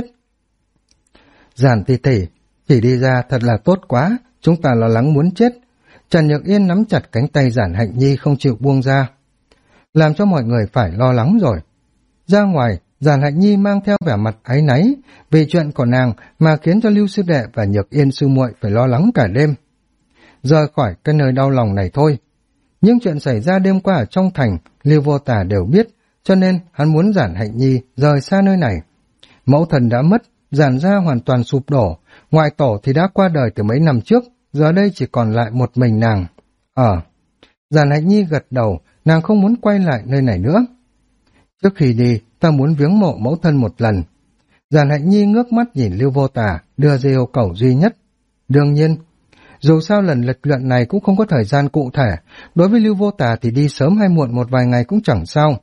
Giản tỷ tỷ, chỉ đi ra thật là tốt quá, chúng ta lo lắng muốn chết. Trần Nhược Yên nắm chặt cánh tay Giản Hạnh Nhi không chịu buông ra. Làm cho mọi người phải lo lắng rồi. Ra ngoài, Giản Hạnh Nhi mang theo vẻ mặt áy náy, vì chuyện của nàng mà khiến cho Lưu sư đệ và Nhược Yên sư muội phải lo lắng cả đêm. Rời khỏi cái nơi đau lòng này thôi. Những chuyện xảy ra đêm qua ở trong thành, Lưu Vô Tà đều biết, cho nên hắn muốn Giản Hạnh Nhi rời xa nơi này. Mẫu thần đã mất, Giản gia hoàn toàn sụp đổ, ngoại tổ thì đã qua đời từ mấy năm trước, giờ đây chỉ còn lại một mình nàng. Giản Hạnh Nhi gật đầu, nàng không muốn quay lại nơi này nữa. Trước khi đi, ta muốn viếng mộ mẫu thân một lần. Giản Hạnh Nhi ngước mắt nhìn Lưu Vô Tà, đưa ra yêu cầu duy nhất. Đương nhiên, Dù sao lần lịch luyện này cũng không có thời gian cụ thể, đối với Lưu Vô Tà thì đi sớm hay muộn một vài ngày cũng chẳng sao.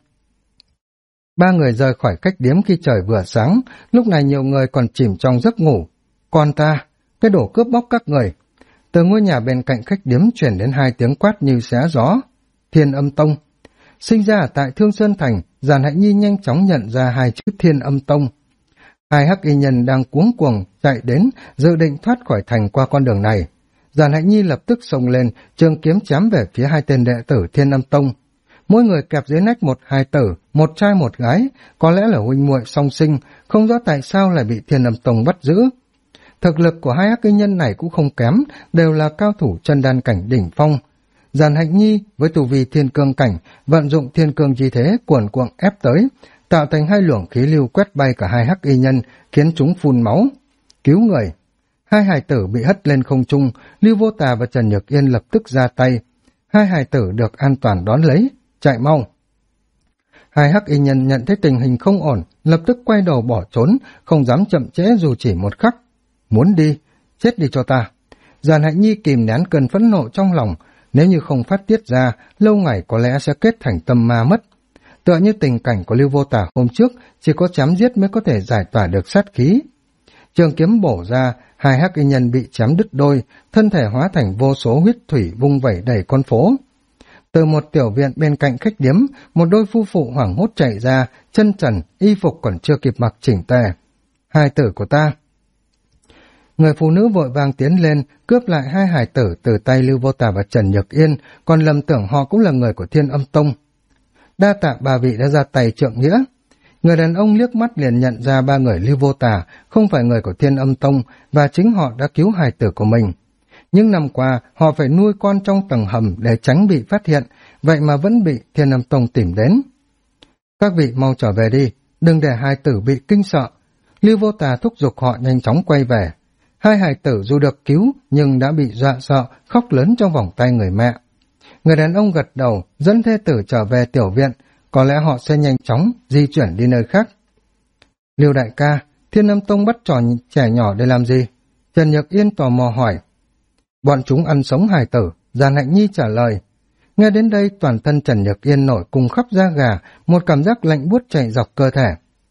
Ba người rời khỏi khách điếm khi trời vừa sáng, lúc này nhiều người còn chìm trong giấc ngủ. Còn ta, cái đồ cướp bóc các người. Từ ngôi nhà bên cạnh khách điếm truyền đến hai tiếng quát như xé gió. Thiên Âm Tông. Sinh ra ở tại Thương Sơn Thành, Giản Hạnh Nhi nhanh chóng nhận ra hai chữ Thiên Âm Tông. Hai hắc y nhân đang cuống cuồng chạy đến, dự định thoát khỏi thành qua con đường này. Giản Hạnh Nhi lập tức xông lên, trường kiếm chém về phía hai tên đệ tử Thiên Âm Tông. Mỗi người kẹp dưới nách một hài tử, một trai một gái, có lẽ là huynh muội song sinh, không rõ tại sao lại bị Thiên Âm Tông bắt giữ. Thực lực của hai hắc y nhân này cũng không kém, đều là cao thủ chân đan cảnh đỉnh phong. Giản Hạnh Nhi với tu vi thiên cương cảnh, vận dụng thiên cương chi thế cuồn cuộn ép tới, tạo thành hai luồng khí lưu quét bay cả hai hắc y nhân, khiến chúng phun máu. Cứu người! Hai hài tử bị hất lên không trung, Lưu Vô Tà và Trần Nhược Yên lập tức ra tay. Hai hài tử được an toàn đón lấy, chạy mau. Hai hắc y nhân nhận thấy tình hình không ổn, lập tức quay đầu bỏ trốn, không dám chậm trễ dù chỉ một khắc. Muốn đi, chết đi cho ta. Giản Hạnh Nhi kìm nén cơn phẫn nộ trong lòng, nếu như không phát tiết ra, lâu ngày có lẽ sẽ kết thành tâm ma mất. Tựa như tình cảnh của Lưu Vô Tà hôm trước, chỉ có chém giết mới có thể giải tỏa được sát khí. Trường kiếm bổ ra, hai hắc y nhân bị chém đứt đôi, thân thể hóa thành vô số huyết thủy vung vẩy đầy con phố. Từ một tiểu viện bên cạnh khách điếm, một đôi phu phụ hoảng hốt chạy ra, chân trần, y phục còn chưa kịp mặc chỉnh tề. Hài tử của ta! Người phụ nữ vội vàng tiến lên, cướp lại hai hài tử từ tay Lưu Vô Tà và Trần Nhược Yên, còn lầm tưởng họ cũng là người của Thiên Âm Tông. Đa tạ ba vị đã ra tay trượng nghĩa. Người đàn ông liếc mắt liền nhận ra ba người Lưu Vô Tà không phải người của Thiên Âm Tông và chính họ đã cứu hài tử của mình. Những năm qua, họ phải nuôi con trong tầng hầm để tránh bị phát hiện, vậy mà vẫn bị Thiên Âm Tông tìm đến. Các vị mau trở về đi, đừng để hài tử bị kinh sợ. Lưu Vô Tà thúc giục họ nhanh chóng quay về. Hai hài tử dù được cứu nhưng đã bị dọa sợ, khóc lớn trong vòng tay người mẹ. Người đàn ông gật đầu, dẫn thê tử trở về tiểu viện, có lẽ họ sẽ nhanh chóng di chuyển đi nơi khác. Lưu đại ca, Thiên Âm Tông bắt trò trẻ nhỏ để làm gì? Trần Nhược Yên tò mò hỏi. Bọn chúng ăn sống hài tử, Giản Hạnh Nhi trả lời. Nghe đến đây toàn thân Trần Nhược Yên nổi cùng khắp da gà, một cảm giác lạnh buốt chạy dọc cơ thể.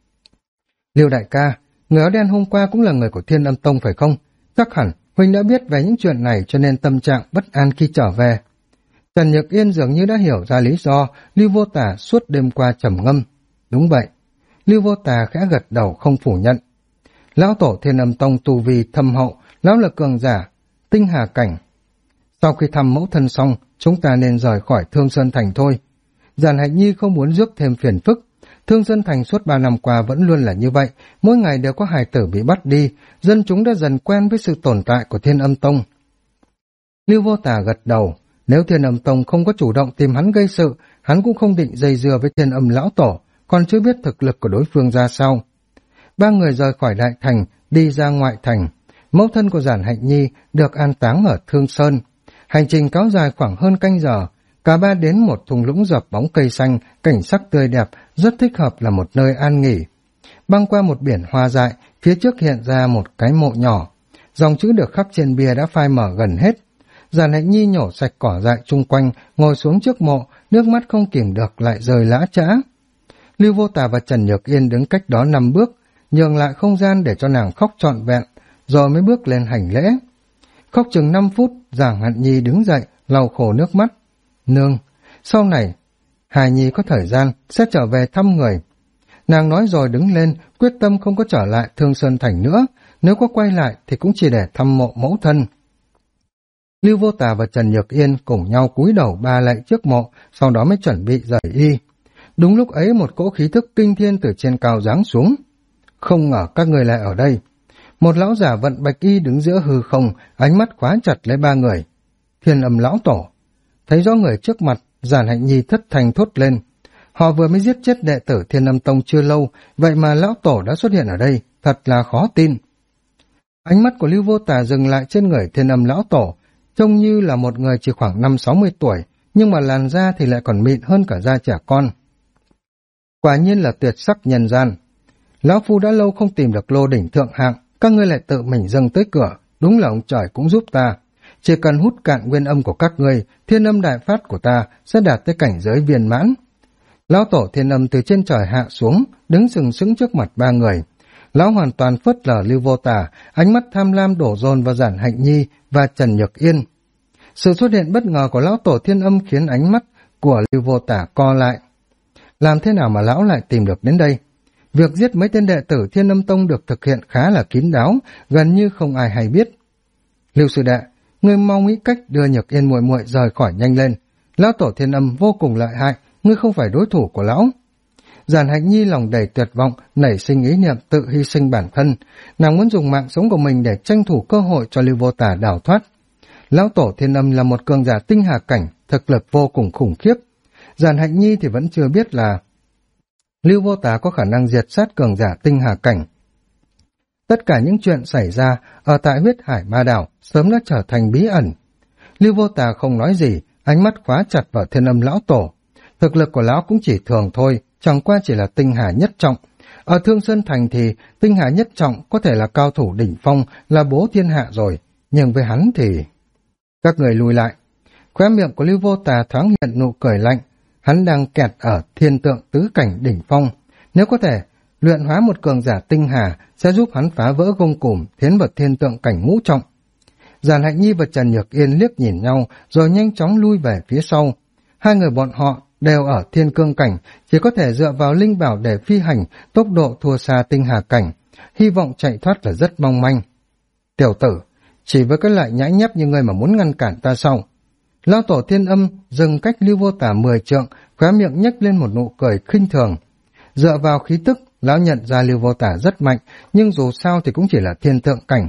Lưu đại ca, người áo đen hôm qua cũng là người của Thiên Âm Tông phải không? Chắc hẳn Huynh đã biết về những chuyện này cho nên tâm trạng bất an khi trở về. Trần Nhược Yên dường như đã hiểu ra lý do Lưu Vô Tà suốt đêm qua trầm ngâm. Đúng vậy. Lưu Vô Tà khẽ gật đầu không phủ nhận. Lão tổ Thiên Âm Tông tu vi thâm hậu, lão là cường giả, tinh hà cảnh. Sau khi thăm mẫu thân xong, chúng ta nên rời khỏi Thương Sơn Thành thôi. Giản Hạnh Nhi không muốn rước thêm phiền phức. Thương Sơn Thành suốt 3 năm qua vẫn luôn là như vậy, mỗi ngày đều có hài tử bị bắt đi, dân chúng đã dần quen với sự tồn tại của Thiên Âm Tông. Lưu Vô Tà gật đầu, nếu Thiên Âm Tông không có chủ động tìm hắn gây sự, hắn cũng không định dây dưa với Thiên Âm lão tổ, còn chưa biết thực lực của đối phương ra sao. Ba người rời khỏi đại thành, đi ra ngoại thành. Mẫu thân của Giản Hạnh Nhi được an táng ở Thương Sơn. Hành trình kéo dài khoảng hơn canh giờ, cả ba đến một thung lũng dập bóng cây xanh, cảnh sắc tươi đẹp, rất thích hợp là một nơi an nghỉ. Băng qua một biển hoa dại, phía trước hiện ra một cái mộ nhỏ. Dòng chữ được khắc trên bia đã phai mở gần hết. Giản Hạnh Nhi nhổ sạch cỏ dại chung quanh, ngồi xuống trước mộ, nước mắt không kìm được lại rơi lã chã. Lưu Vô Tà và Trần Nhược Yên đứng cách đó 5 bước, nhường lại không gian để cho nàng khóc trọn vẹn, rồi mới bước lên hành lễ. Khóc chừng 5 phút, Giản Hạnh Nhi đứng dậy, lau khổ nước mắt. Nương, sau này, hài nhi có thời gian sẽ trở về thăm người. Nàng nói rồi đứng lên, quyết tâm không có trở lại Thương Sơn Thành nữa, nếu có quay lại thì cũng chỉ để thăm mộ mẫu thân. Lưu Vô Tà và Trần Nhược Yên cùng nhau cúi đầu ba lạy trước mộ, sau đó mới chuẩn bị rời đi. Đúng lúc ấy một cỗ khí thức kinh thiên từ trên cao giáng xuống. Không ngờ các người lại ở đây. Một lão giả vận bạch y đứng giữa hư không, ánh mắt khóa chặt lấy ba người. Thiên Âm lão tổ. Thấy rõ người trước mặt, Giản Hạnh Nhi thất thanh thốt lên. Họ vừa mới giết chết đệ tử Thiên Âm Tông chưa lâu, vậy mà lão tổ đã xuất hiện ở đây, thật là khó tin. Ánh mắt của Lưu Vô Tà dừng lại trên người Thiên Âm lão tổ, trông như là một người chỉ khoảng 50-60 tuổi, nhưng mà làn da thì lại còn mịn hơn cả da trẻ con. Quả nhiên là tuyệt sắc nhân gian. Lão phu đã lâu không tìm được lô đỉnh thượng hạng, các ngươi lại tự mình dâng tới cửa, đúng là ông trời cũng giúp ta. Chỉ cần hút cạn nguyên âm của các ngươi, thiên âm đại phát của ta sẽ đạt tới cảnh giới viên mãn. Lão tổ thiên âm từ trên trời hạ xuống, đứng sừng sững trước mặt ba người. Lão hoàn toàn phớt lờ Lưu Vô Tà, ánh mắt tham lam đổ dồn vào Giản Hạnh Nhi và Trần Nhược Yên. Sự xuất hiện bất ngờ của lão tổ thiên âm khiến ánh mắt của Lưu Vô Tà co lại. Làm thế nào mà lão lại tìm được đến đây? Việc giết mấy tên đệ tử Thiên Âm Tông được thực hiện khá là kín đáo, gần như không ai hay biết. Lưu sư đệ, ngươi mau nghĩ cách đưa Nhược Yên muội muội rời khỏi nhanh lên. Lão tổ Thiên Âm vô cùng lợi hại, ngươi không phải đối thủ của lão. Giản Hạnh Nhi lòng đầy tuyệt vọng, nảy sinh ý niệm tự hy sinh bản thân. Nàng muốn dùng mạng sống của mình để tranh thủ cơ hội cho Lưu Vô Tà đào thoát. Lão tổ Thiên Âm là một cường giả tinh hà cảnh, thực lực vô cùng khủng khiếp. Giản Hạnh Nhi thì vẫn chưa biết là Lưu Vô Tà có khả năng diệt sát cường giả tinh hà cảnh. Tất cả những chuyện xảy ra ở tại huyết hải ma đảo sớm đã trở thành bí ẩn. Lưu Vô Tà không nói gì, ánh mắt khóa chặt vào Thiên Âm lão tổ. Thực lực của lão cũng chỉ thường thôi, chẳng qua chỉ là tinh hà nhất trọng. Ở Thương Sơn Thành thì tinh hà nhất trọng có thể là cao thủ đỉnh phong, là bố thiên hạ rồi, nhưng với hắn thì... Các người lùi lại. Khóe miệng của Lưu Vô Tà thoáng hiện nụ cười lạnh. Hắn đang kẹt ở thiên tượng tứ cảnh đỉnh phong. Nếu có thể, luyện hóa một cường giả tinh hà sẽ giúp hắn phá vỡ gông cùm, tiến vào thiên tượng cảnh ngũ trọng. Giản Hạnh Nhi và Trần Nhược Yên liếc nhìn nhau rồi nhanh chóng lui về phía sau. Hai người bọn họ đều ở thiên cương cảnh, chỉ có thể dựa vào linh bảo để phi hành, tốc độ thua xa tinh hà cảnh. Hy vọng chạy thoát là rất mong manh. Tiểu tử, chỉ với cái loại nhãi nhép như ngươi mà muốn ngăn cản ta sao? Lão tổ Thiên Âm dừng cách Lưu Vô Tà 10 trượng, khóe miệng nhếch lên một nụ cười khinh thường. Dựa vào khí tức, lão nhận ra Lưu Vô Tà rất mạnh, nhưng dù sao thì cũng chỉ là thiên tượng cảnh.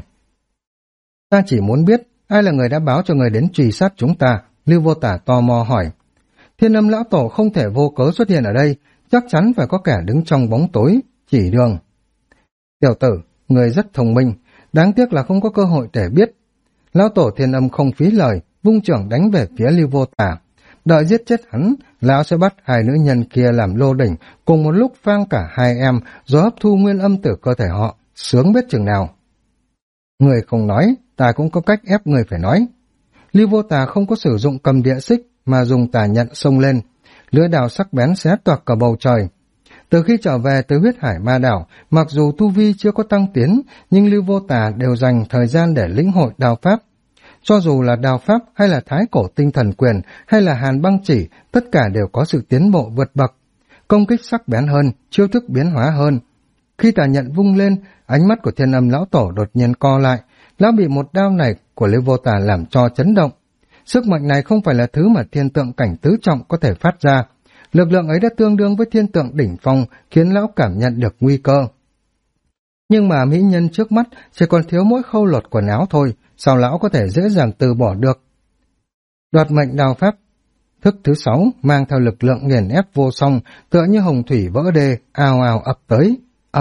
Ta chỉ muốn biết ai là người đã báo cho người đến truy sát chúng ta. Lưu Vô Tà tò mò hỏi. Thiên Âm lão tổ không thể vô cớ xuất hiện ở đây, chắc chắn phải có kẻ đứng trong bóng tối chỉ đường. Tiểu tử, người rất thông minh, đáng tiếc là không có cơ hội để biết. Lão tổ Thiên Âm không phí lời, vung trưởng đánh về phía Lưu Vô Tà. Đợi giết chết hắn, lão sẽ bắt hai nữ nhân kia làm lô đỉnh, cùng một lúc phang cả hai em, rồi hấp thu nguyên âm từ cơ thể họ, sướng biết chừng nào. Người không nói, ta cũng có cách ép người phải nói. Lưu Vô Tà không có sử dụng cầm địa xích, mà dùng tà nhận xông lên. Lưỡi đào sắc bén xé toạc cả bầu trời. Từ khi trở về từ huyết hải ma đảo, mặc dù tu vi chưa có tăng tiến, nhưng Lưu Vô Tà đều dành thời gian để lĩnh hội đao pháp. Cho dù là đao pháp hay là thái cổ tinh thần quyền hay là hàn băng chỉ, tất cả đều có sự tiến bộ vượt bậc. Công kích sắc bén hơn, chiêu thức biến hóa hơn. Khi tà nhận vung lên, ánh mắt của Thiên Âm lão tổ đột nhiên co lại. Lão bị một đao này của Lưu Vô Tà làm cho chấn động. Sức mạnh này không phải là thứ mà thiên tượng cảnh tứ trọng có thể phát ra. Lực lượng ấy đã tương đương với thiên tượng đỉnh phong, khiến lão cảm nhận được nguy cơ. Nhưng mà mỹ nhân trước mắt chỉ còn thiếu mỗi khâu lột quần áo thôi, sao lão có thể dễ dàng từ bỏ được? Đoạt mệnh đao pháp thức thứ 6 mang theo lực lượng nghiền ép vô song, tựa như hồng thủy vỡ đê, ào ào ập tới.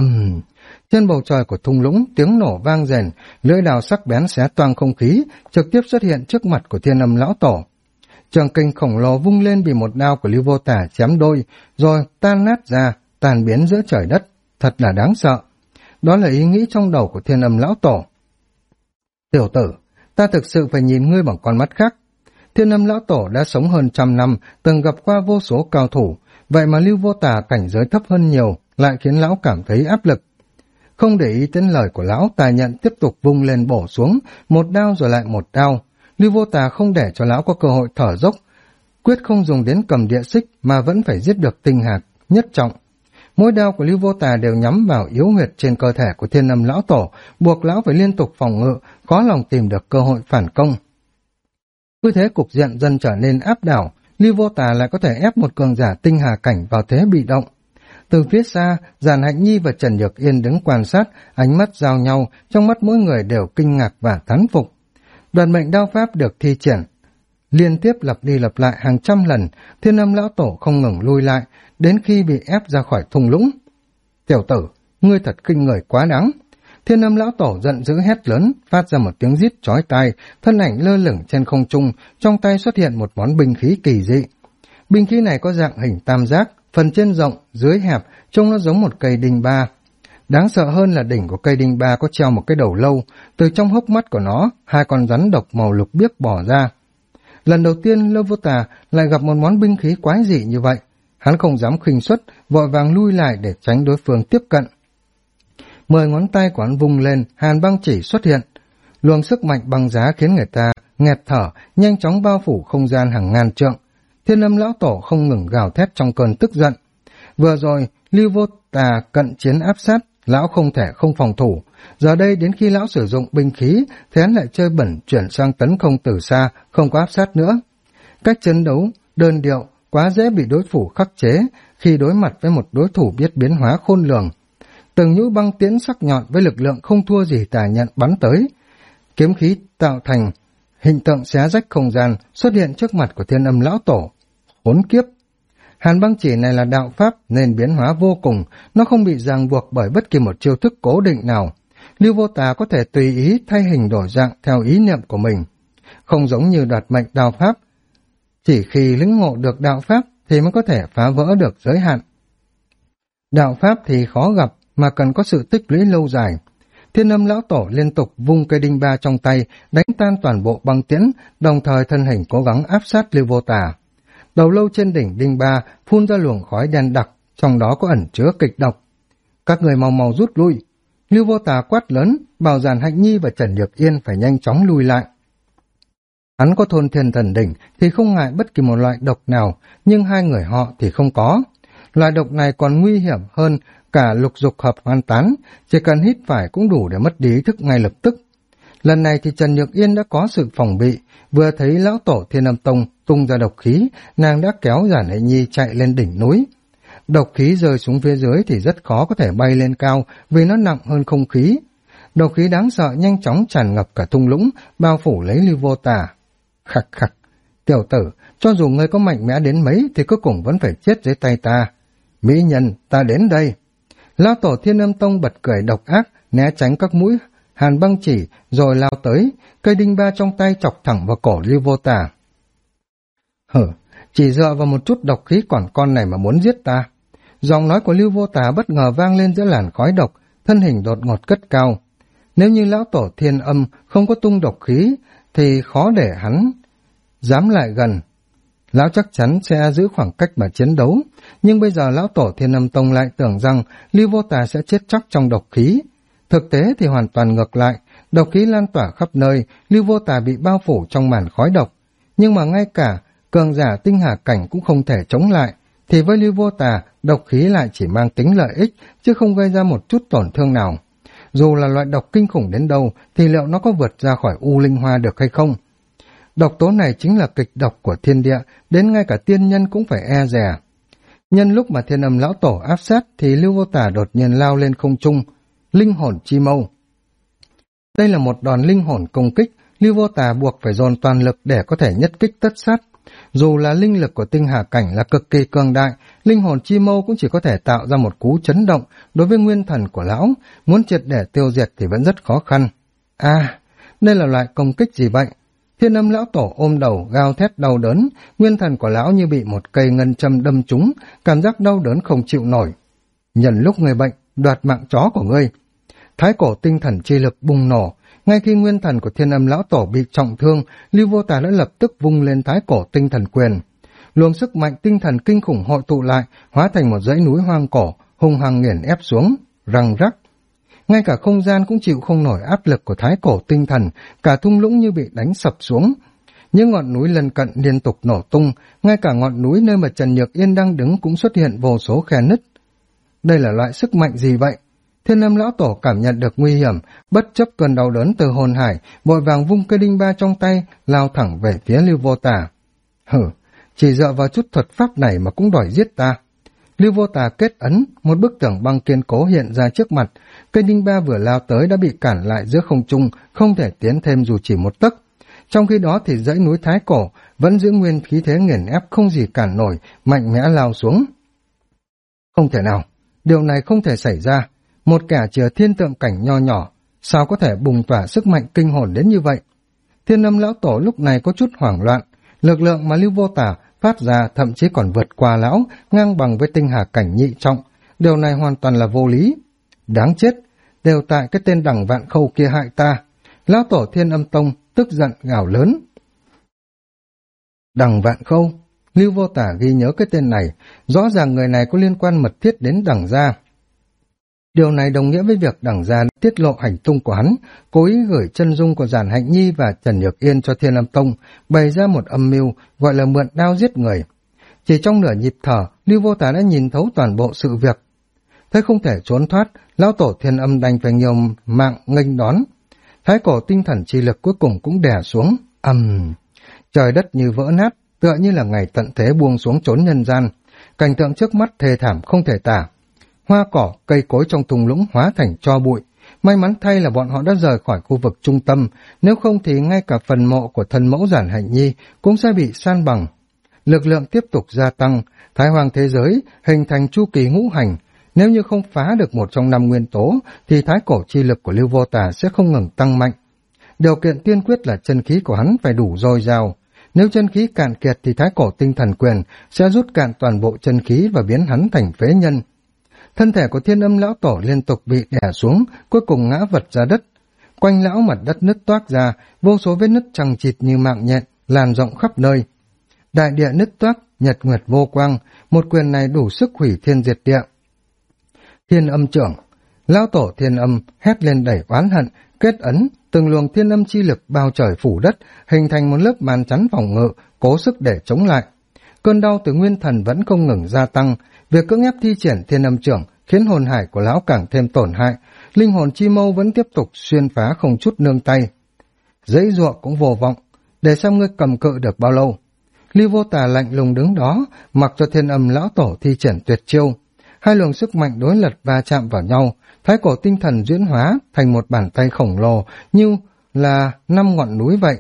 Trên bầu trời của thung lũng, tiếng nổ vang rền, lưỡi đao sắc bén xé toang không khí, trực tiếp xuất hiện trước mặt của Thiên Âm lão tổ. Trường kình khổng lồ vung lên bị một đao của Lưu Vô Tà chém đôi, rồi tan nát ra, tàn biến giữa trời đất, thật là đáng sợ. Đó là ý nghĩ trong đầu của Thiên Âm lão tổ. Tiểu tử, ta thực sự phải nhìn ngươi bằng con mắt khác. Thiên Âm lão tổ đã sống hơn 100 năm, từng gặp qua vô số cao thủ, vậy mà Lưu Vô Tà cảnh giới thấp hơn nhiều, lại khiến lão cảm thấy áp lực. Không để ý đến lời của lão, tà nhận tiếp tục vung lên bổ xuống, một đao rồi lại một đao. Lưu Vô Tà không để cho lão có cơ hội thở dốc, quyết không dùng đến cầm địa xích mà vẫn phải giết được tinh hạt nhất trọng. Mỗi đao của Lưu Vô Tà đều nhắm vào yếu huyệt trên cơ thể của Thiên Âm lão tổ, buộc lão phải liên tục phòng ngự, khó lòng tìm được cơ hội phản công. Cứ thế cục diện dần trở nên áp đảo, Lưu Vô Tà lại có thể ép một cường giả tinh hà cảnh vào thế bị động. Từ phía xa, Giản Hạnh Nhi và Trần Nhược Yên đứng quan sát, ánh mắt giao nhau, trong mắt mỗi người đều kinh ngạc và thán phục. Đoạt mệnh đao pháp được thi triển liên tiếp lặp đi lặp lại hàng trăm lần, Thiên Âm lão tổ không ngừng lui lại, đến khi bị ép ra khỏi thung lũng. Tiểu tử, ngươi thật kinh người quá đáng. Thiên Âm lão tổ giận dữ hét lớn, phát ra một tiếng rít chói tai, thân ảnh lơ lửng trên không trung, trong tay xuất hiện một món binh khí kỳ dị. Binh khí này có dạng hình tam giác, phần trên rộng, dưới hẹp, trông nó giống một cây đinh ba. Đáng sợ hơn là đỉnh của cây đinh ba có treo một cái đầu lâu, từ trong hốc mắt của nó, hai con rắn độc màu lục biếc bò ra. Lần đầu tiên Lô Vô Tà lại gặp một món binh khí quái dị như vậy, hắn không dám khinh suất, vội vàng lui lại để tránh đối phương tiếp cận. 10 ngón tay của hắn vung lên, hàn băng chỉ xuất hiện. Luồng sức mạnh băng giá khiến người ta nghẹt thở, nhanh chóng bao phủ không gian hàng ngàn trượng. Thiên Âm lão tổ không ngừng gào thét trong cơn tức giận. Vừa rồi, Lưu Vô Tà cận chiến áp sát, lão không thể không phòng thủ. Giờ đây đến khi lão sử dụng binh khí, thì hắn lại chơi bẩn chuyển sang tấn công từ xa, không có áp sát nữa. Cách chiến đấu, đơn điệu, quá dễ bị đối thủ khắc chế khi đối mặt với một đối thủ biết biến hóa khôn lường. Từng nhũ băng tiễn sắc nhọn với lực lượng không thua gì tà nhận bắn tới. Kiếm khí tạo thành hình tượng xé rách không gian xuất hiện trước mặt của Thiên Âm lão tổ. Khốn kiếp! Hàn băng chỉ này là đạo pháp nên biến hóa vô cùng, nó không bị ràng buộc bởi bất kỳ một chiêu thức cố định nào. Lưu Vô Tà có thể tùy ý thay hình đổi dạng theo ý niệm của mình. Không giống như đoạt mệnh đạo pháp, chỉ khi lĩnh ngộ được đạo pháp thì mới có thể phá vỡ được giới hạn. Đạo pháp thì khó gặp mà cần có sự tích lũy lâu dài. Thiên Âm lão tổ liên tục vung cây đinh ba trong tay, đánh tan toàn bộ băng tiễn, đồng thời thân hình cố gắng áp sát Lưu Vô Tà. Đầu lâu trên đỉnh đinh ba phun ra luồng khói đen đặc, trong đó có ẩn chứa kịch độc. Các người mau mau rút lui. Lưu Vô Tà quát lớn, bảo Giản Hạnh Nhi và Trần Nhược Yên phải nhanh chóng lui lại. Hắn có thôn thiên thần đỉnh thì không ngại bất kỳ một loại độc nào, nhưng hai người họ thì không có. Loại độc này còn nguy hiểm hơn cả lục dục hợp hoàn tán, chỉ cần hít phải cũng đủ để mất đi ý thức ngay lập tức. Lần này thì Trần Nhược Yên đã có sự phòng bị, vừa thấy lão tổ Thiên Âm Tông tung ra độc khí, nàng đã kéo Giản Hạnh Nhi chạy lên đỉnh núi. Độc khí rơi xuống phía dưới thì rất khó có thể bay lên cao vì nó nặng hơn không khí. Độc khí đáng sợ nhanh chóng tràn ngập cả thung lũng, bao phủ lấy Lưu Vô Tà. Khặc khặc, tiểu tử, cho dù ngươi có mạnh mẽ đến mấy thì cuối cùng vẫn phải chết dưới tay ta. Mỹ nhân, ta đến đây. Lão tổ Thiên Âm Tông bật cười độc ác, né tránh các mũi hàn băng chỉ, rồi lao tới, cây đinh ba trong tay chọc thẳng vào cổ Lưu Vô Tà. Chỉ dựa vào một chút độc khí còn con này mà muốn giết ta. Giọng nói của Lưu Vô Tà bất ngờ vang lên giữa làn khói độc, thân hình đột ngột cất cao. Nếu như lão tổ Thiên Âm không có tung độc khí, thì khó để hắn dám lại gần. Lão chắc chắn sẽ giữ khoảng cách mà chiến đấu, nhưng bây giờ lão tổ Thiên Âm Tông lại tưởng rằng Lưu Vô Tà sẽ chết chắc trong độc khí. Thực tế thì hoàn toàn ngược lại, độc khí lan tỏa khắp nơi, Lưu Vô Tà bị bao phủ trong màn khói độc. Nhưng mà ngay cả cường giả tinh hà cảnh cũng không thể chống lại, thì với Lưu Vô Tà, độc khí lại chỉ mang tính lợi ích, chứ không gây ra một chút tổn thương nào. Dù là loại độc kinh khủng đến đâu, thì liệu nó có vượt ra khỏi U Linh Hoa được hay không? Độc tố này chính là kịch độc của thiên địa, đến ngay cả tiên nhân cũng phải e dè. Nhân lúc mà Thiên Âm lão tổ áp sát, thì Lưu Vô Tà đột nhiên lao lên không trung, linh hồn chi mâu. Đây là một đòn linh hồn công kích, Lưu Vô Tà buộc phải dồn toàn lực để có thể nhất kích tất sát. Dù là linh lực của tinh hà cảnh là cực kỳ cường đại, linh hồn chi mâu cũng chỉ có thể tạo ra một cú chấn động đối với nguyên thần của lão, muốn triệt để tiêu diệt thì vẫn rất khó khăn. Đây là loại công kích gì vậy? Thiên Âm lão tổ ôm đầu gào thét đau đớn, nguyên thần của lão như bị một cây ngân châm đâm trúng, cảm giác đau đớn không chịu nổi. Nhân lúc người bệnh, đoạt mạng chó của ngươi. Thái cổ tinh thần chi lực bùng nổ, ngay khi nguyên thần của Thiên Âm lão tổ bị trọng thương, Lưu Vô Tà đã lập tức vung lên thái cổ tinh thần quyền. Luồng sức mạnh tinh thần kinh khủng hội tụ lại, hóa thành một dãy núi hoang cổ, hung hăng nghiền ép xuống, răng rắc. Ngay cả không gian cũng chịu không nổi áp lực của thái cổ tinh thần, cả thung lũng như bị đánh sập xuống. Những ngọn núi lân cận liên tục nổ tung, ngay cả ngọn núi nơi mà Trần Nhược Yên đang đứng cũng xuất hiện vô số khe nứt. Đây là loại sức mạnh gì vậy? Thiên Âm lão tổ cảm nhận được nguy hiểm, bất chấp cơn đau đớn từ hồn hải, vội vàng vung cây đinh ba trong tay, lao thẳng về phía Lưu Vô Tà. Chỉ dựa vào chút thuật pháp này mà cũng đòi giết ta. Lưu Vô Tà kết ấn, một bức tường băng kiên cố hiện ra trước mặt, cây đinh ba vừa lao tới đã bị cản lại giữa không trung, không thể tiến thêm dù chỉ một tấc. Trong khi đó thì dãy núi thái cổ vẫn giữ nguyên khí thế nghiền ép không gì cản nổi, mạnh mẽ lao xuống. Không thể nào, điều này không thể xảy ra. Một kẻ chứa thiên tượng cảnh nho nhỏ, sao có thể bùng tỏa sức mạnh kinh hồn đến như vậy? Thiên Âm lão tổ lúc này có chút hoảng loạn, lực lượng mà Lưu Vô Tà phát ra thậm chí còn vượt qua lão, ngang bằng với tinh hà cảnh nhị trọng. Điều này hoàn toàn là vô lý. đáng chết, đều tại cái tên Đằng Vạn Khâu kia hại ta. Lão tổ Thiên Âm Tông tức giận gào lớn. Đằng Vạn Khâu, Lưu Vô Tả ghi nhớ cái tên này, rõ ràng người này có liên quan mật thiết đến Đằng gia. Điều này đồng nghĩa với việc Đằng gia tiết lộ hành tung của hắn, cố ý gửi chân dung của Giản Hạnh Nhi và Trần Nhược Yên cho Thiên Âm Tông, bày ra một âm mưu gọi là mượn đao giết người. Chỉ trong nửa nhịp thở, Lưu Vô Tả đã nhìn thấu toàn bộ sự việc. Thấy không thể trốn thoát, lão tổ Thiên Âm đành phải nhiều mạng nghênh đón. Thái cổ tinh thần chi lực cuối cùng cũng đè xuống. Trời đất như vỡ nát, tựa như là ngày tận thế buông xuống trốn nhân gian. Cảnh tượng trước mắt thê thảm không thể tả. Hoa cỏ, cây cối trong thung lũng hóa thành tro bụi. May mắn thay là bọn họ đã rời khỏi khu vực trung tâm, nếu không thì ngay cả phần mộ của thân mẫu Giản Hạnh Nhi cũng sẽ bị san bằng. Lực lượng tiếp tục gia tăng, thái hoàng thế giới hình thành chu kỳ ngũ hành. Nếu như không phá được một trong 5 nguyên tố, thì thái cổ chi lực của Lưu Vô Tả sẽ không ngừng tăng mạnh. Điều kiện tiên quyết là chân khí của hắn phải đủ dồi dào. Nếu chân khí cạn kiệt thì thái cổ tinh thần quyền sẽ rút cạn toàn bộ chân khí và biến hắn thành phế nhân. Thân thể của Thiên Âm lão tổ liên tục bị đè xuống, cuối cùng ngã vật ra đất. Quanh lão mặt đất nứt toác ra, vô số vết nứt chằng chịt như mạng nhện, lan rộng khắp nơi. Đại địa nứt toác, nhật nguyệt vô quang, một quyền này đủ sức hủy thiên diệt địa. Thiên Âm trưởng, lão tổ Thiên Âm hét lên đầy oán hận, kết ấn, từng luồng thiên âm chi lực bao trời phủ đất, hình thành một lớp màn chắn phòng ngự, cố sức để chống lại. Cơn đau từ nguyên thần vẫn không ngừng gia tăng, việc cưỡng ép thi triển Thiên Âm trưởng khiến hồn hải của lão càng thêm tổn hại, linh hồn chi mâu vẫn tiếp tục xuyên phá không chút nương tay. Giãy giụa cũng vô vọng, để xem ngươi cầm cự được bao lâu. Lưu Vô Tả lạnh lùng đứng đó, mặc cho Thiên Âm lão tổ thi triển tuyệt chiêu. Hai luồng sức mạnh đối lập va chạm vào nhau, thái cổ tinh thần diễn hóa thành một bàn tay khổng lồ như là 5 ngọn núi vậy.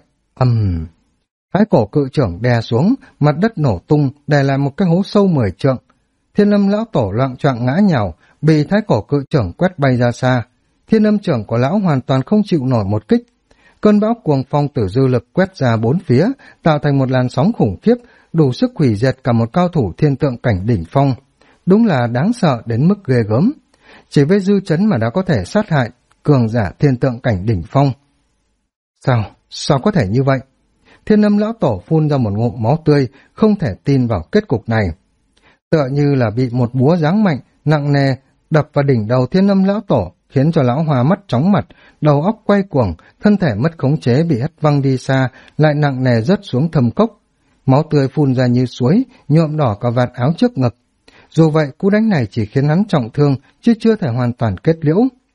Thái cổ cự trưởng đè xuống, mặt đất nổ tung, để lại một cái hố sâu 10 trượng. Thiên Âm lão tổ loạng choạng ngã nhào, bị thái cổ cự trưởng quét bay ra xa. Thiên Âm trưởng của lão hoàn toàn không chịu nổi một kích. Cơn bão cuồng phong tử dư lực quét ra bốn phía, tạo thành một làn sóng khủng khiếp, đủ sức hủy diệt cả một cao thủ thiên tượng cảnh đỉnh phong. Đúng là đáng sợ đến mức ghê gớm. Chỉ với dư chấn mà đã có thể sát hại cường giả thiên tượng cảnh đỉnh phong. Sao có thể như vậy? Thiên Âm lão tổ phun ra một ngụm máu tươi, không thể tin vào kết cục này. Tựa như là bị một búa giáng mạnh, nặng nề, đập vào đỉnh đầu Thiên Âm lão tổ, khiến cho lão hoa mắt chóng mặt, đầu óc quay cuồng, thân thể mất khống chế bị hất văng đi xa, lại nặng nề rớt xuống thâm cốc. Máu tươi phun ra như suối, nhuộm đỏ cả vạt áo trước ngực. Dù vậy, cú đánh này chỉ khiến hắn trọng thương, chứ chưa thể hoàn toàn kết liễu.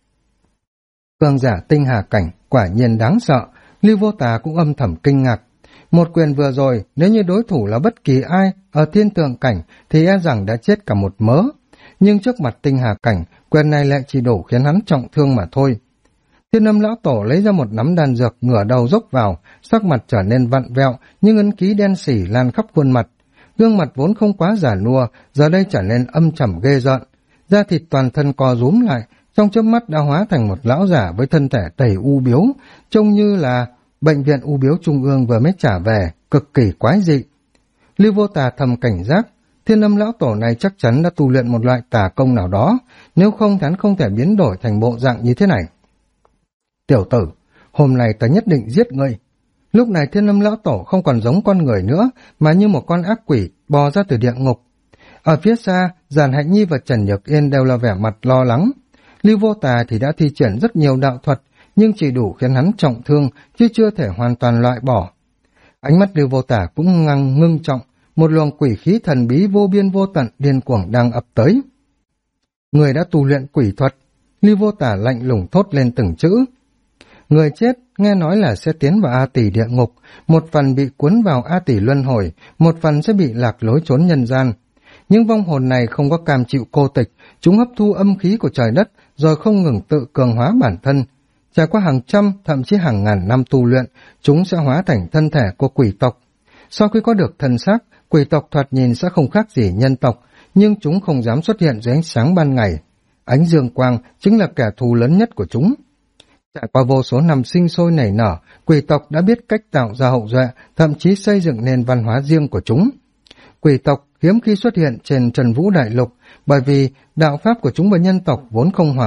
Cường giả tinh hà cảnh, quả nhiên đáng sợ, Lưu Vô Tả cũng âm thầm kinh ngạc. Một quyền vừa rồi, nếu như đối thủ là bất kỳ ai ở thiên tượng cảnh thì e rằng đã chết cả một mớ. Nhưng trước mặt tinh hà cảnh, quyền này lại chỉ đủ khiến hắn trọng thương mà thôi. Thiên Âm lão tổ lấy ra một nắm đan dược, ngửa đầu dốc vào, sắc mặt trở nên vặn vẹo, nhưng ấn ký đen xỉ lan khắp khuôn mặt. Gương mặt vốn không quá già nua, giờ đây trở nên âm trầm ghê rợn. Da thịt toàn thân co rúm lại, trong chớp mắt đã hóa thành một lão giả với thân thể tẩy u biếu, trông như là bệnh viện u biếu trung ương vừa mới trả về, cực kỳ quái dị. Lưu Vô Tả thầm cảnh giác, Thiên Âm lão tổ này chắc chắn đã tu luyện một loại tà công nào đó, nếu không hắn không thể biến đổi thành bộ dạng như thế này. Tiểu tử, hôm nay ta nhất định giết ngươi. Lúc này Thiên Âm lão tổ không còn giống con người nữa, mà như một con ác quỷ bò ra từ địa ngục. Ở phía xa, Giản Hạnh Nhi và Trần Nhược Yên đều là vẻ mặt lo lắng. Lưu Vô Tả thì đã thi triển rất nhiều đạo thuật, nhưng chỉ đủ khiến hắn trọng thương, chứ chưa thể hoàn toàn loại bỏ. Ánh mắt Lưu Vô Tả cũng ngưng trọng, một luồng quỷ khí thần bí vô biên vô tận điên cuồng đang ập tới. Người đã tu luyện quỷ thuật, Lưu Vô Tả lạnh lùng thốt lên từng chữ. Người chết nghe nói là sẽ tiến vào A Tỷ địa ngục, một phần bị cuốn vào A Tỷ luân hồi, một phần sẽ bị lạc lối trốn nhân gian. Nhưng vong hồn này không có cam chịu cô tịch, chúng hấp thu âm khí của trời đất rồi không ngừng tự cường hóa bản thân. Trải qua hàng trăm, thậm chí hàng ngàn năm tu luyện, chúng sẽ hóa thành thân thể của quỷ tộc. Sau khi có được thân xác, quỷ tộc thoạt nhìn sẽ không khác gì nhân tộc, nhưng chúng không dám xuất hiện dưới ánh sáng ban ngày. Ánh dương quang chính là kẻ thù lớn nhất của chúng. Trải qua vô số năm sinh sôi nảy nở, quỷ tộc đã biết cách tạo ra hậu duệ, thậm chí xây dựng nền văn hóa riêng của chúng. Quỷ tộc hiếm khi xuất hiện trên Trần Vũ Đại Lục, bởi vì đạo pháp của chúng và nhân tộc vốn không hòa hợp,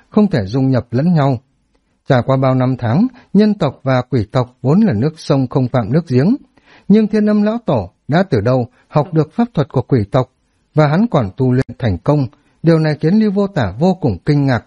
không thể dung nhập lẫn nhau. Trải qua bao năm tháng, nhân tộc và quỷ tộc vốn là nước sông không phạm nước giếng, nhưng Thiên Âm Lão Tổ đã từ đâu học được pháp thuật của quỷ tộc, và hắn còn tu luyện thành công. Điều này khiến Lưu Vô Tả vô cùng kinh ngạc.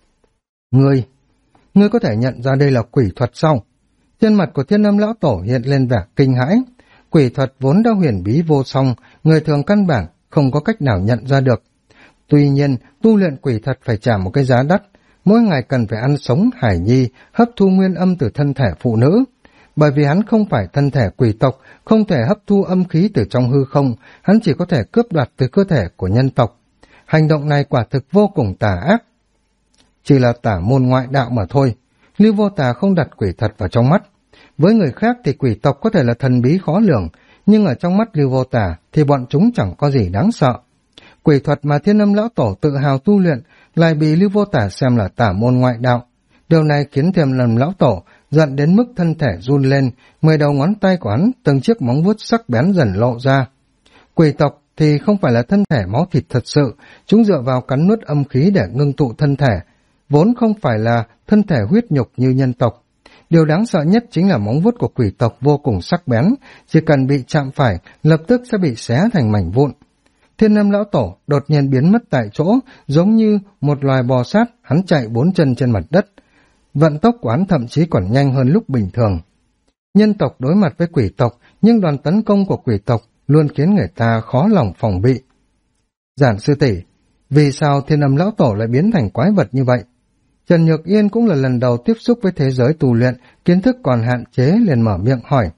Ngươi có thể nhận ra đây là quỷ thuật sao? Trên mặt của Thiên Âm Lão Tổ hiện lên vẻ kinh hãi. Quỷ thuật vốn đã huyền bí vô song, người thường căn bản không có cách nào nhận ra được. Tuy nhiên, tu luyện quỷ thuật phải trả một cái giá đắt, mỗi ngày cần phải ăn sống hải nhi, hấp thu nguyên âm từ thân thể phụ nữ. Bởi vì hắn không phải thân thể quỷ tộc, không thể hấp thu âm khí từ trong hư không, hắn chỉ có thể cướp đoạt từ cơ thể của nhân tộc. Hành động này quả thực vô cùng tà ác. Chỉ là tả môn ngoại đạo mà thôi. Lưu Vô Tà không đặt quỷ thuật vào trong mắt. Với người khác thì quỷ tộc có thể là thần bí khó lường, nhưng ở trong mắt Lưu Vô Tà thì bọn chúng chẳng có gì đáng sợ. Quỷ thuật mà Thiên Âm Lão Tổ tự hào tu luyện lại bị Lưu Vô Tà xem là tả môn ngoại đạo. Điều này khiến Thiên Âm Lão Tổ giận đến mức thân thể run lên, 10 đầu ngón tay của hắn từng chiếc móng vuốt sắc bén dần lộ ra. Quỷ tộc thì không phải là thân thể máu thịt thật sự, chúng dựa vào cắn nuốt âm khí để ngưng tụ thân thể, vốn không phải là thân thể huyết nhục như nhân tộc. Điều đáng sợ nhất chính là móng vuốt của quỷ tộc vô cùng sắc bén, chỉ cần bị chạm phải, lập tức sẽ bị xé thành mảnh vụn. Thiên Âm Lão Tổ đột nhiên biến mất tại chỗ, giống như một loài bò sát, hắn chạy 4 chân trên mặt đất. Vận tốc của hắn thậm chí còn nhanh hơn lúc bình thường. Nhân tộc đối mặt với quỷ tộc, nhưng đòn tấn công của quỷ tộc luôn khiến người ta khó lòng phòng bị. Giản sư tỷ, vì sao Thiên Âm Lão Tổ lại biến thành quái vật như vậy? Trần Nhược Yên cũng là lần đầu tiếp xúc với thế giới tu luyện, kiến thức còn hạn chế liền mở miệng hỏi.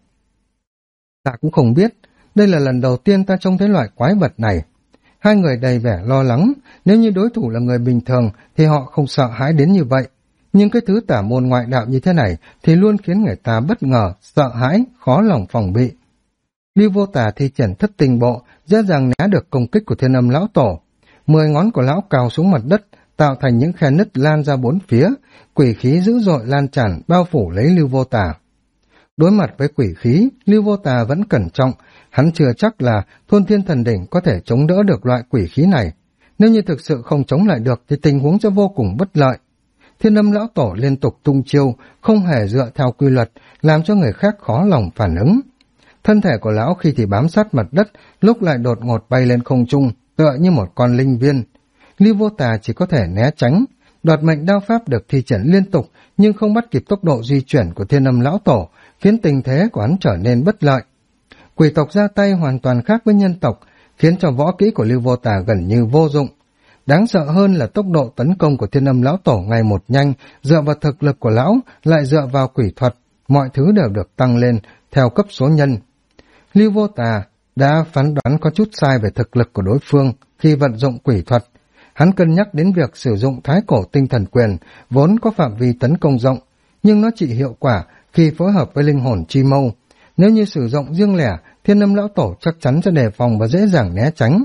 Ta cũng không biết, đây là lần đầu tiên ta trông thấy loại quái vật này. Hai người đầy vẻ lo lắng, nếu như đối thủ là người bình thường thì họ không sợ hãi đến như vậy. Nhưng cái thứ tả môn ngoại đạo như thế này thì luôn khiến người ta bất ngờ, sợ hãi, khó lòng phòng bị. Lưu Vô Tà thi triển thất tình bộ, dễ dàng né được công kích của Thiên Âm Lão Tổ. 10 ngón của lão cào xuống mặt đất, tạo thành những khe nứt lan ra bốn phía, quỷ khí dữ dội lan tràn bao phủ lấy Lưu Vô Tà. Đối mặt với quỷ khí, Lưu Vô Tà vẫn cẩn trọng, hắn chưa chắc là Thôn Thiên Thần Đỉnh có thể chống đỡ được loại quỷ khí này. Nếu như thực sự không chống lại được thì tình huống sẽ vô cùng bất lợi. Thiên Âm Lão Tổ liên tục tung chiêu, không hề dựa theo quy luật, làm cho người khác khó lòng phản ứng. Thân thể của lão khi thì bám sát mặt đất, lúc lại đột ngột bay lên không trung, tựa như một con linh viên. Lưu Vô Tà chỉ có thể né tránh. Đoạt mệnh đao pháp được thi triển liên tục, nhưng không bắt kịp tốc độ di chuyển của Thiên Âm Lão Tổ, khiến tình thế của hắn trở nên bất lợi. Quỷ tộc ra tay hoàn toàn khác với nhân tộc, khiến cho võ kỹ của Lưu Vô Tà gần như vô dụng. Đáng sợ hơn là tốc độ tấn công của Thiên Âm Lão Tổ ngày một nhanh, dựa vào thực lực của lão, lại dựa vào quỷ thuật, mọi thứ đều được tăng lên theo cấp số nhân. Lưu Vô Tà đã phán đoán có chút sai về thực lực của đối phương khi vận dụng quỷ thuật. Hắn cân nhắc đến việc sử dụng Thái Cổ Tinh Thần Quyền, vốn có phạm vi tấn công rộng, nhưng nó chỉ hiệu quả khi phối hợp với linh hồn chi mâu. Nếu như sử dụng riêng lẻ, Thiên Âm Lão Tổ chắc chắn sẽ đề phòng và dễ dàng né tránh.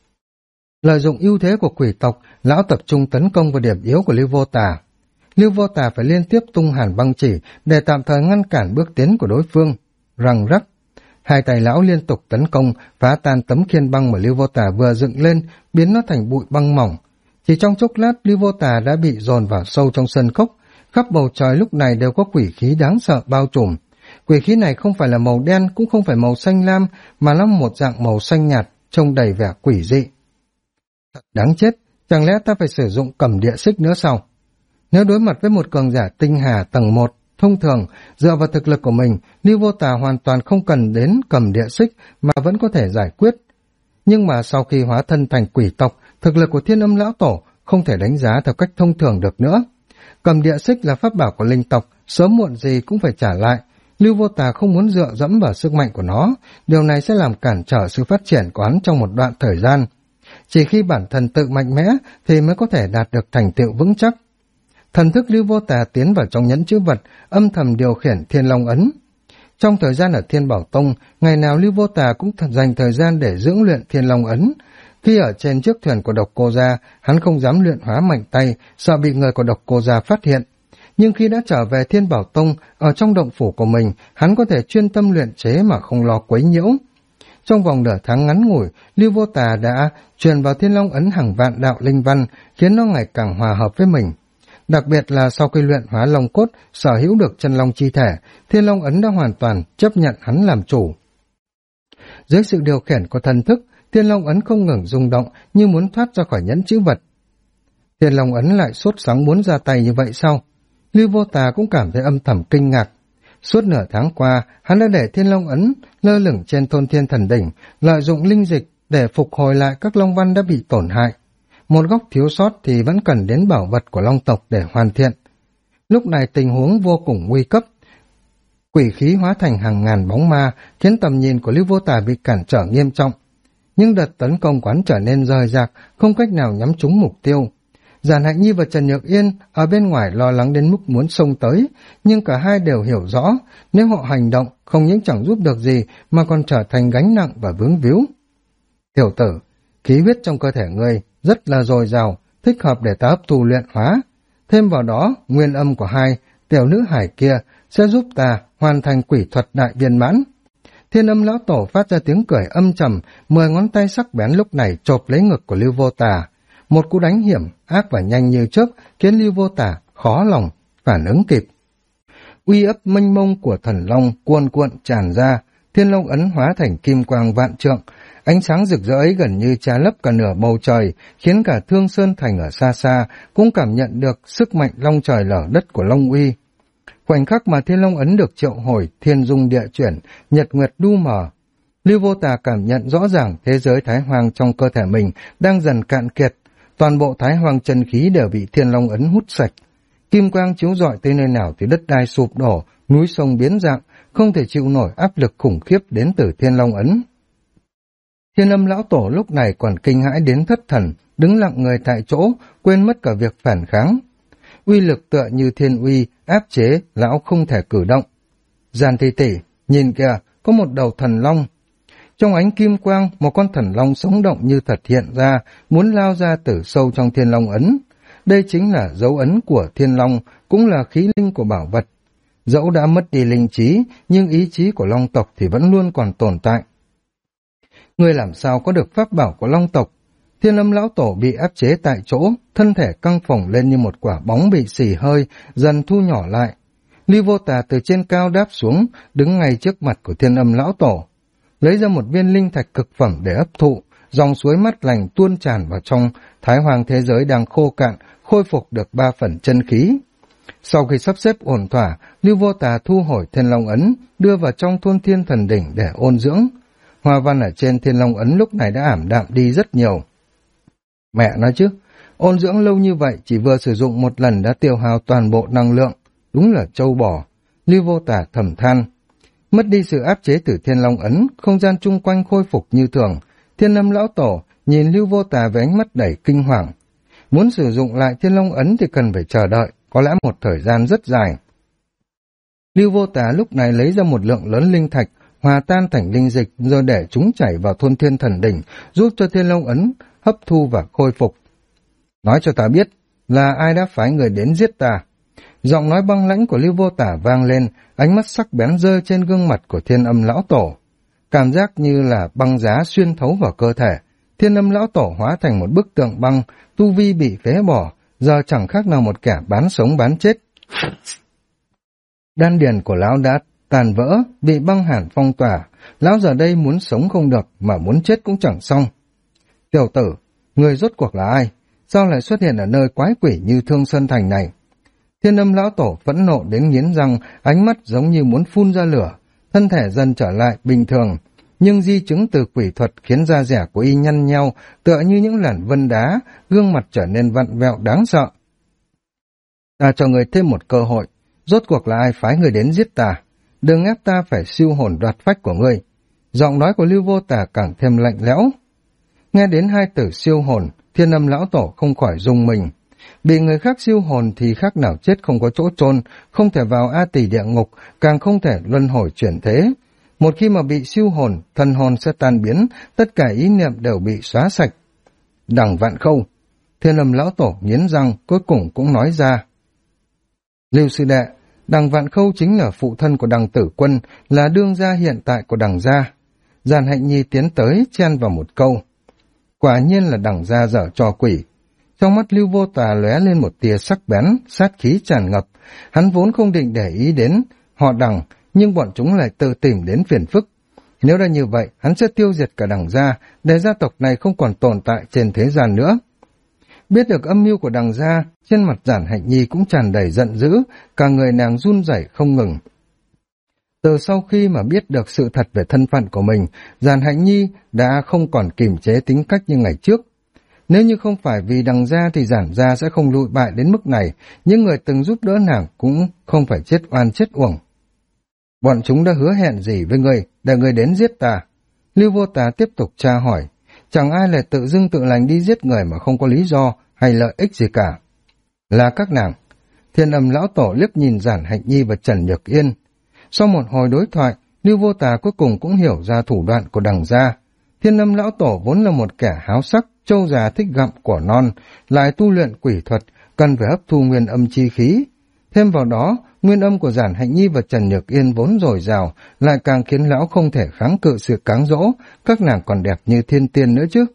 Lợi dụng ưu thế của quỷ tộc, lão tập trung tấn công vào điểm yếu của Lưu Vô Tà. Lưu Vô Tà phải liên tiếp tung hàn băng chỉ để tạm thời ngăn cản bước tiến của đối phương. Răng rắc, hai tay lão liên tục tấn công, phá tan tấm khiên băng mà Lưu Vô Tà vừa dựng lên, biến nó thành bụi băng mỏng. Chỉ trong chốc lát, Lưu Vô Tà đã bị dồn vào sâu trong sân cốc. Khắp bầu trời lúc này đều có quỷ khí đáng sợ bao trùm. Quỷ khí này không phải là màu đen, cũng không phải màu xanh lam, mà là một dạng màu xanh nhạt, trông đầy vẻ quỷ dị. Thật đáng chết, chẳng lẽ ta phải sử dụng Cầm Địa Xích nữa sao? Nếu đối mặt với một cường giả tinh hà tầng 1, thông thường, dựa vào thực lực của mình, Lưu Vô Tà hoàn toàn không cần đến Cầm Địa Xích mà vẫn có thể giải quyết. Nhưng mà sau khi hóa thân thành quỷ tộc, thực lực của Thiên Âm Lão Tổ không thể đánh giá theo cách thông thường được nữa. Cầm Địa Xích là pháp bảo của linh tộc, sớm muộn gì cũng phải trả lại. Lưu Vô Tà không muốn dựa dẫm vào sức mạnh của nó, điều này sẽ làm cản trở sự phát triển của hắn trong một đoạn thời gian. Chỉ khi bản thân tự mạnh mẽ thì mới có thể đạt được thành tựu vững chắc. Thần thức Lưu Vô Tà tiến vào trong nhẫn chữ vật, âm thầm điều khiển Thiên Long Ấn. Trong thời gian ở Thiên Bảo Tông, ngày nào Lưu Vô Tà cũng dành thời gian để dưỡng luyện Thiên Long Ấn. Khi ở trên chiếc thuyền của Độc Cô Gia, hắn không dám luyện hóa mạnh tay, sợ bị người của Độc Cô Gia phát hiện. Nhưng khi đã trở về Thiên Bảo Tông, ở trong động phủ của mình, hắn có thể chuyên tâm luyện chế mà không lo quấy nhiễu. Trong vòng nửa tháng ngắn ngủi, Lưu Vô Tà đã truyền vào Thiên Long Ấn hàng vạn đạo linh văn, khiến nó ngày càng hòa hợp với mình. Đặc biệt là sau khi luyện hóa long cốt, sở hữu được chân long chi thể, Thiên Long ấn đã hoàn toàn chấp nhận hắn làm chủ. Dưới sự điều khiển của thần thức, Thiên Long ấn không ngừng rung động như muốn thoát ra khỏi nhẫn chữ vật. Thiên Long ấn lại sốt sắng muốn ra tay như vậy sao? Lưu Vô Tà cũng cảm thấy âm thầm kinh ngạc. Suốt nửa tháng qua, hắn đã để Thiên Long ấn lơ lửng trên Thôn Thiên Thần Đỉnh, lợi dụng linh dịch để phục hồi lại các long văn đã bị tổn hại. Một góc thiếu sót thì vẫn cần đến bảo vật của long tộc để hoàn thiện. Lúc này tình huống vô cùng nguy cấp. Quỷ khí hóa thành hàng ngàn bóng ma, khiến tầm nhìn của Lưu Vô Tà bị cản trở nghiêm trọng. Nhưng đợt tấn công quán trở nên rời rạc, không cách nào nhắm trúng mục tiêu. Giản Hạnh Nhi và Trần Nhược Yên ở bên ngoài lo lắng đến mức muốn xông tới, nhưng cả hai đều hiểu rõ, nếu họ hành động không những chẳng giúp được gì mà còn trở thành gánh nặng và vướng víu. Tiểu tử, khí huyết trong cơ thể ngươi rất là dồi dào, thích hợp để ta hấp thu luyện hóa. Thêm vào đó, nguyên âm của hai tiểu nữ hải kia sẽ giúp ta hoàn thành quỷ thuật đại viên mãn. Thiên Âm lão tổ phát ra tiếng cười âm trầm, 10 ngón tay sắc bén lúc này chộp lấy ngực của Lưu Vô Tà. Một cú đánh hiểm, ác và nhanh như chớp khiến Lưu Vô Tà khó lòng phản ứng kịp. Uy áp mênh mông của thần long cuồn cuộn tràn ra, Thiên Long ấn hóa thành kim quang vạn trượng, ánh sáng rực rỡ ấy gần như che lấp cả nửa bầu trời, khiến cả Thương Sơn Thành ở xa xa cũng cảm nhận được sức mạnh long trời lở đất của Long Uy. Khoảnh khắc mà Thiên Long ấn được triệu hồi, thiên dung địa chuyển, nhật nguyệt đu mờ, Lưu Vô Tà cảm nhận rõ ràng thế giới thái hoàng trong cơ thể mình đang dần cạn kiệt, toàn bộ thái hoàng chân khí đều bị Thiên Long ấn hút sạch. Kim quang chiếu rọi tới nơi nào thì đất đai sụp đổ, núi sông biến dạng, không thể chịu nổi áp lực khủng khiếp đến từ Thiên Long ấn. Thiên Âm lão tổ lúc này còn kinh hãi đến thất thần, đứng lặng người tại chỗ, quên mất cả việc phản kháng. Uy lực tựa như thiên uy, áp chế, lão không thể cử động. Giàn Tỷ Tỷ, nhìn kìa, có một đầu thần long. Trong ánh kim quang, một con thần long sống động như thật hiện ra, muốn lao ra từ sâu trong Thiên Long ấn. Đây chính là dấu ấn của Thiên Long, cũng là khí linh của bảo vật. Dẫu đã mất đi linh trí, nhưng ý chí của long tộc thì vẫn luôn còn tồn tại. Người làm sao có được pháp bảo của long tộc? Thiên Âm lão tổ bị áp chế tại chỗ, thân thể căng phồng lên như một quả bóng bị xì hơi, dần thu nhỏ lại. Lưu Vô Tà từ trên cao đáp xuống, đứng ngay trước mặt của Thiên Âm lão tổ, lấy ra một viên linh thạch cực phẩm để hấp thụ, dòng suối mát lành tuôn tràn vào trong thái hoàng thế giới đang khô cạn, khôi phục được 3 phần chân khí. Sau khi sắp xếp ổn thỏa, Lưu Vô Tà thu hồi Thiên Long ấn, đưa vào trong Thôn Thiên Thần Đỉnh để ôn dưỡng. Hoa văn ở trên Thiên Long ấn lúc này đã ảm đạm đi rất nhiều. Mẹ nói chứ, ôn dưỡng lâu như vậy chỉ vừa sử dụng một lần đã tiêu hao toàn bộ năng lượng, đúng là trâu bò. Lưu Vô Tà thầm than. Mất đi sự áp chế từ Thiên Long ấn, không gian chung quanh khôi phục như thường. Thiên Âm lão tổ nhìn Lưu Vô Tà với ánh mắt đầy kinh hoàng. Muốn sử dụng lại Thiên Long ấn thì cần phải chờ đợi, có lẽ một thời gian rất dài. Lưu Vô Tà lúc này lấy ra một lượng lớn linh thạch, hòa tan thành linh dịch rồi để chúng chảy vào Thôn Thiên Thần Đỉnh, giúp cho Thiên Long ấn hấp thu và khôi phục. Nói cho ta biết là ai đã phái người đến giết ta. Giọng nói băng lãnh của Lưu Vô Tà vang lên, ánh mắt sắc bén rơi trên gương mặt của Thiên Âm lão tổ. Cảm giác như là băng giá xuyên thấu vào cơ thể. Thiên Âm lão tổ hóa thành một bức tượng băng, tu vi bị phế bỏ, giờ chẳng khác nào một kẻ bán sống bán chết. Đan điền của lão đã tàn vỡ, bị băng hàn phong tỏa. Lão giờ đây muốn sống không được, mà muốn chết cũng chẳng xong. Tiểu tử, người rốt cuộc là ai? Sao lại xuất hiện ở nơi quái quỷ như Thương Sơn Thành này? Thiên Âm lão tổ phẫn nộ đến nghiến răng, ánh mắt giống như muốn phun ra lửa, thân thể dần trở lại bình thường, nhưng di chứng từ quỷ thuật khiến da dẻ của y nhăn nheo, tựa như những làn vân đá, gương mặt trở nên vặn vẹo đáng sợ. Ta cho người thêm một cơ hội, rốt cuộc là ai phái người đến giết ta? Đừng ép ta phải siêu hồn đoạt phách của ngươi. Giọng nói của Lưu Vô Tà càng thêm lạnh lẽo. Nghe đến hai từ siêu hồn, Thiên Âm lão tổ không khỏi rung mình. Bị người khác siêu hồn thì khác nào chết không có chỗ chôn, không thể vào A Tỳ địa ngục, càng không thể luân hồi chuyển thế. Một khi mà bị siêu hồn, thần hồn sẽ tan biến, tất cả ý niệm đều bị xóa sạch. Đằng Vạn Khâu, Thiên Âm lão tổ nghiến răng, cuối cùng cũng nói ra. Lưu sư đệ, Đằng Vạn Khâu chính là phụ thân của Đằng Tử Quân, là đương gia hiện tại của Đằng gia. Giản Hạnh Nhi tiến tới chen vào một câu. Quả nhiên là Đằng gia dở trò quỷ. Trong mắt Lưu Vô Tà lóe lên một tia sắc bén, sát khí tràn ngập. Hắn vốn không định để ý đến họ Đằng, nhưng bọn chúng lại tự tìm đến phiền phức. Nếu đã như vậy, hắn sẽ tiêu diệt cả Đằng gia, để gia tộc này không còn tồn tại trên thế gian nữa. Biết được âm mưu của Đằng gia, trên mặt Giản Hạnh Nhi cũng tràn đầy giận dữ, cả người nàng run rẩy không ngừng. Từ sau khi mà biết được sự thật về thân phận của mình, Giản Hạnh Nhi đã không còn kiềm chế tính cách như ngày trước. Nếu như không phải vì Đằng gia thì Giản gia sẽ không lụi bại đến mức này, những người từng giúp đỡ nàng cũng không phải chết oan chết uổng. Bọn chúng đã hứa hẹn gì với ngươi, để ngươi đến giết ta? Lưu Vô Tà tiếp tục tra hỏi. Chẳng ai lại tự dưng tự lành đi giết người mà không có lý do hay lợi ích gì cả. Là các nàng. Thiên Âm lão tổ liếc nhìn Giản Hạnh Nhi và Trần Nhược Yên. Sau một hồi đối thoại, Lưu Vô Tà cuối cùng cũng hiểu ra thủ đoạn của Đằng gia. Thiên Âm lão tổ vốn là một kẻ háo sắc, trâu già thích gặm cỏ non, lại tu luyện quỷ thuật, cần phải hấp thu nguyên âm chi khí. Thêm vào đó, nguyên âm của Giản Hạnh Nhi và Trần Nhược Yên vốn dồi dào, lại càng khiến lão không thể kháng cự sự cám dỗ, các nàng còn đẹp như thiên tiên nữa chứ.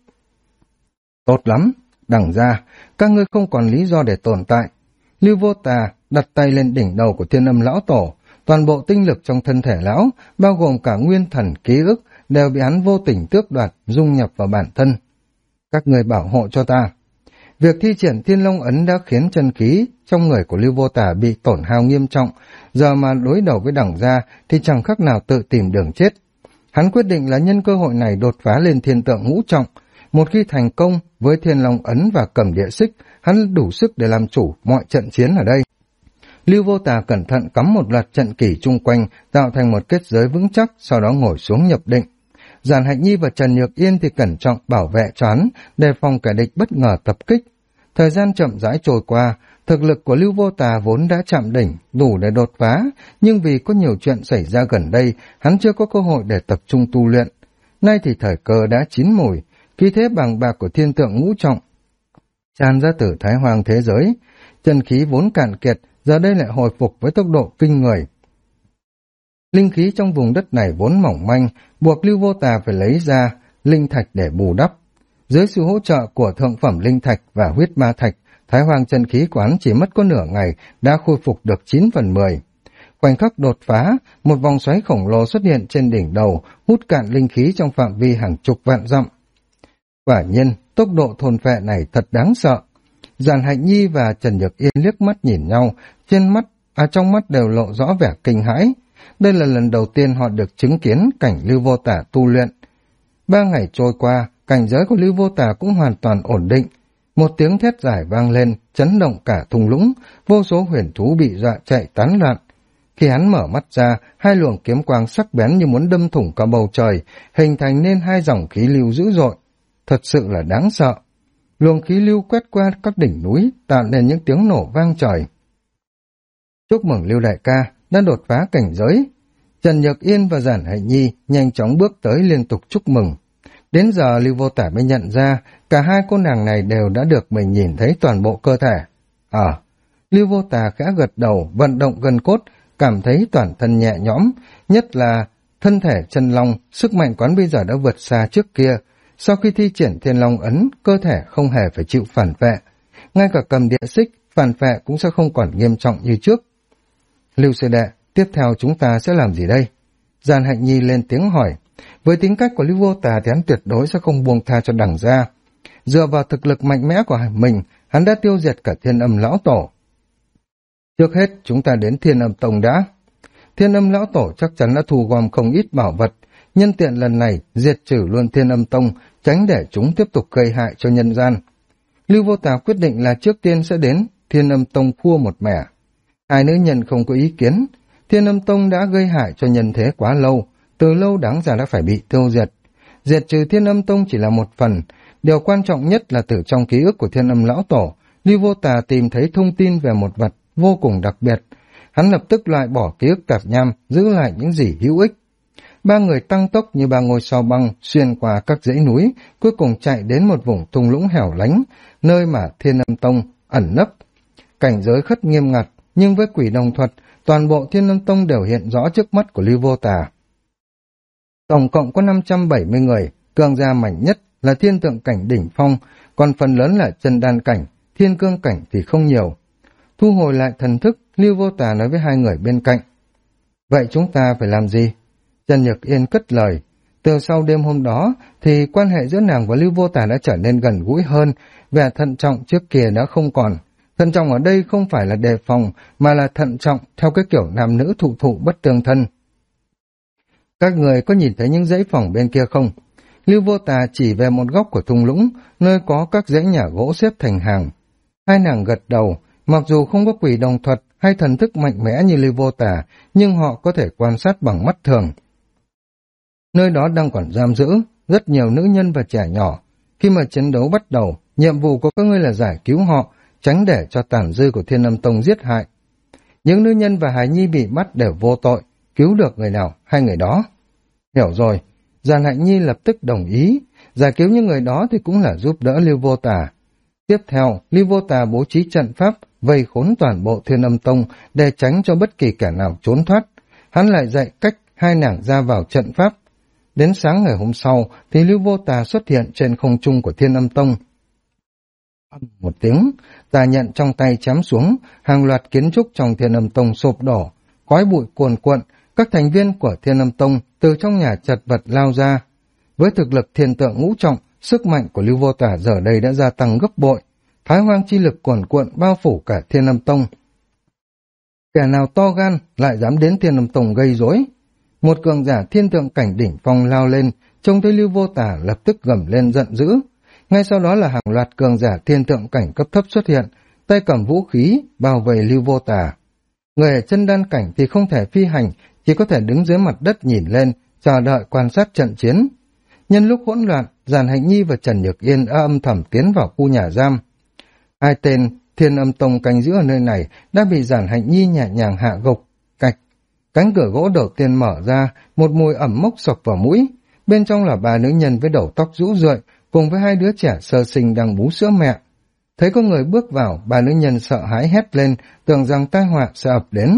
Tốt lắm, Đằng gia, các ngươi không còn lý do để tồn tại. Lưu Vô Tà đặt tay lên đỉnh đầu của Thiên Âm lão tổ, toàn bộ tinh lực trong thân thể lão, bao gồm cả nguyên thần ký ức, đều bị hắn vô tình tước đoạt, dung nhập vào bản thân. Các người bảo hộ cho ta. Việc thi triển Thiên Long ấn đã khiến chân khí trong người của Lưu Vô Tà bị tổn hao nghiêm trọng, giờ mà đối đầu với Đằng gia thì chẳng khác nào tự tìm đường chết. Hắn quyết định là nhân cơ hội này đột phá lên thiên tượng ngũ trọng. Một khi thành công với Thiên Long ấn và cầm địa xích, hắn đủ sức để làm chủ mọi trận chiến ở đây. Lưu Vô Tà cẩn thận cắm một loạt trận kỷ chung quanh, tạo thành một kết giới vững chắc, sau đó ngồi xuống nhập định. Giản Hạnh Nhi và Trần Nhược Yên thì cẩn trọng bảo vệ cho hắn, đề phòng kẻ địch bất ngờ tập kích. Thời gian chậm rãi trôi qua, thực lực của Lưu Vô Tà vốn đã chạm đỉnh, đủ để đột phá, nhưng vì có nhiều chuyện xảy ra gần đây, hắn chưa có cơ hội để tập trung tu luyện. Nay thì thời cơ đã chín mùi, khí thế bàng bạc của thiên tượng ngũ trọng tràn ra từ Thái Hoang thế giới, chân khí vốn cạn kiệt, giờ đây lại hồi phục với tốc độ kinh người. Linh khí trong vùng đất này vốn mỏng manh, buộc Lưu Vô Tà phải lấy ra linh thạch để bù đắp. Dưới sự hỗ trợ của thượng phẩm linh thạch và huyết ma thạch, Thái Hoang chân khí của hắn chỉ mất có nửa ngày đã khôi phục được 9/10. Khoảnh khắc đột phá, một vòng xoáy khổng lồ xuất hiện trên đỉnh đầu, hút cạn linh khí trong phạm vi hàng chục vạn dặm. Quả nhiên, tốc độ thôn phệ này thật đáng sợ. Giản Hạnh Nhi và Trần Nhược Yên liếc mắt nhìn nhau, trong mắt đều lộ rõ vẻ kinh hãi. Đây là lần đầu tiên họ được chứng kiến cảnh Lưu Vô Tà tu luyện. 3 ngày trôi qua, cảnh giới của Lưu Vô Tà cũng hoàn toàn ổn định. Một tiếng thét dài vang lên, chấn động cả thung lũng, vô số huyền thú bị dọa chạy tán loạn. Khi hắn mở mắt ra, hai luồng kiếm quang sắc bén như muốn đâm thủng cả bầu trời, hình thành nên hai dòng khí lưu dữ dội. Thật sự là đáng sợ. Luồng khí lưu quét qua các đỉnh núi, tạo nên những tiếng nổ vang trời. Chúc mừng Lưu đại ca đã đột phá cảnh giới. Trần Nhược Yên và Giản Hạnh Nhi nhanh chóng bước tới liên tục chúc mừng. Đến giờ Lưu Vô Tả mới nhận ra cả hai cô nàng này đều đã được mình nhìn thấy toàn bộ cơ thể. Lưu Vô Tà khẽ gật đầu, vận động gân cốt, cảm thấy toàn thân nhẹ nhõm, nhất là thân thể chân long, sức mạnh quán bây giờ đã vượt xa trước kia. Sau khi thi triển Thiên Long ấn, cơ thể không hề phải chịu phản vệ. Ngay cả cầm địa xích, phản vệ cũng sẽ không còn nghiêm trọng như trước. Lưu sư đệ, tiếp theo chúng ta sẽ làm gì đây? Giản Hạnh Nhi lên tiếng hỏi. Với tính cách của Lưu Vô Tà thì hắn tuyệt đối sẽ không buông tha cho Đằng gia. Dựa vào thực lực mạnh mẽ của mình, hắn đã tiêu diệt cả Thiên Âm lão tổ. Trước hết, chúng ta đến Thiên Âm tông đã. Thiên Âm lão tổ chắc chắn đã thu gom không ít bảo vật, nhân tiện lần này diệt trừ luôn Thiên Âm tông, tránh để chúng tiếp tục gây hại cho nhân gian. Lưu Vô Tà quyết định là trước tiên sẽ đến Thiên Âm tông khua một mẻ. Hai nữ nhân không có ý kiến. Thiên Âm tông đã gây hại cho nhân thế quá lâu, từ lâu đáng ra đã phải bị tiêu diệt. Diệt trừ Thiên Âm tông chỉ là một phần, điều quan trọng nhất là từ trong ký ức của Thiên Âm lão tổ, Lưu Vô Tà tìm thấy thông tin về một vật vô cùng đặc biệt. Hắn lập tức loại bỏ ký ức tạp nham, giữ lại những gì hữu ích. Ba người tăng tốc như ba ngôi sao băng xuyên qua các dãy núi, cuối cùng chạy đến một vùng thung lũng hẻo lánh, nơi mà Thiên Âm tông ẩn nấp. Cảnh giới khất nghiêm ngặt, nhưng với quỷ đồng thuật, toàn bộ Thiên Âm tông đều hiện rõ trước mắt của Lưu Vô Tà. Tổng cộng có 570 người, cường gia mạnh nhất là thiên tượng cảnh đỉnh phong, còn phần lớn là chân đan cảnh, thiên cương cảnh thì không nhiều. Thu hồi lại thần thức, Lưu Vô Tà nói với hai người bên cạnh. Vậy chúng ta phải làm gì? Trần Nhược Yên cất lời. Từ sau đêm hôm đó thì quan hệ giữa nàng và Lưu Vô Tà đã trở nên gần gũi hơn, vẻ thận trọng trước kia đã không còn. Thận trọng ở đây không phải là đề phòng, mà là thận trọng theo cái kiểu nam nữ thụ thụ bất tương thân. Các người có nhìn thấy những dãy phòng bên kia không? Lưu Vô Tà chỉ về một góc của thung lũng, nơi có các dãy nhà gỗ xếp thành hàng. Hai nàng gật đầu, mặc dù không có quỷ đồng thuật hay thần thức mạnh mẽ như Lưu Vô Tà, nhưng họ có thể quan sát bằng mắt thường. Nơi đó đang còn giam giữ rất nhiều nữ nhân và trẻ nhỏ. Khi mà chiến đấu bắt đầu, nhiệm vụ của các ngươi là giải cứu họ, tránh để cho tàn dư của Thiên Âm Tông giết hại. Những nữ nhân và hài nhi bị bắt đều vô tội, cứu được người nào hay người đó. Hiểu rồi, Giàn Hạnh Nhi lập tức đồng ý, giải cứu những người đó thì cũng là giúp đỡ Lưu Vô Tà. Tiếp theo, Lưu Vô Tà bố trí trận pháp, vây khốn toàn bộ Thiên Âm Tông để tránh cho bất kỳ kẻ nào trốn thoát. Hắn lại dạy cách hai nàng ra vào trận pháp. Đến sáng ngày hôm sau thì Lưu Vô Tà xuất hiện trên không trung của Thiên Âm Tông. Một tiếng, tà nhận trong tay chém xuống, hàng loạt kiến trúc trong Thiên Âm Tông sụp đổ, khói bụi cuồn cuộn, các thành viên của Thiên Âm Tông từ trong nhà chật vật lao ra. Với thực lực thiên tượng ngũ trọng, sức mạnh của Lưu Vô Tà giờ đây đã gia tăng gấp bội, thái hoang chi lực cuồn cuộn bao phủ cả Thiên Âm Tông. Kẻ nào to gan lại dám đến Thiên Âm Tông gây rối? Một cường giả thiên tượng cảnh đỉnh phong lao lên, trông thấy Lưu Vô Tà lập tức gầm lên giận dữ. Ngay sau đó là hàng loạt cường giả thiên tượng cảnh cấp thấp xuất hiện, tay cầm vũ khí bao vây Lưu Vô Tà. Người ở chân đan cảnh thì không thể phi hành, chỉ có thể đứng dưới mặt đất nhìn lên, chờ đợi quan sát trận chiến. Nhân lúc hỗn loạn, Giàn Hạnh Nhi và Trần Nhược Yên đã âm thầm tiến vào khu nhà giam. Hai tên Thiên Âm Tông canh giữ ở nơi này đã bị Giàn Hạnh Nhi nhẹ nhàng hạ gục. Cạch, cánh cửa gỗ đầu tiên mở ra, một mùi ẩm mốc sộc vào mũi. Bên trong là ba nữ nhân với đầu tóc rũ rượi, cùng với hai đứa trẻ sơ sinh đang bú sữa mẹ. Thấy có người bước vào, ba nữ nhân sợ hãi hét lên, tưởng rằng tai họa sẽ ập đến.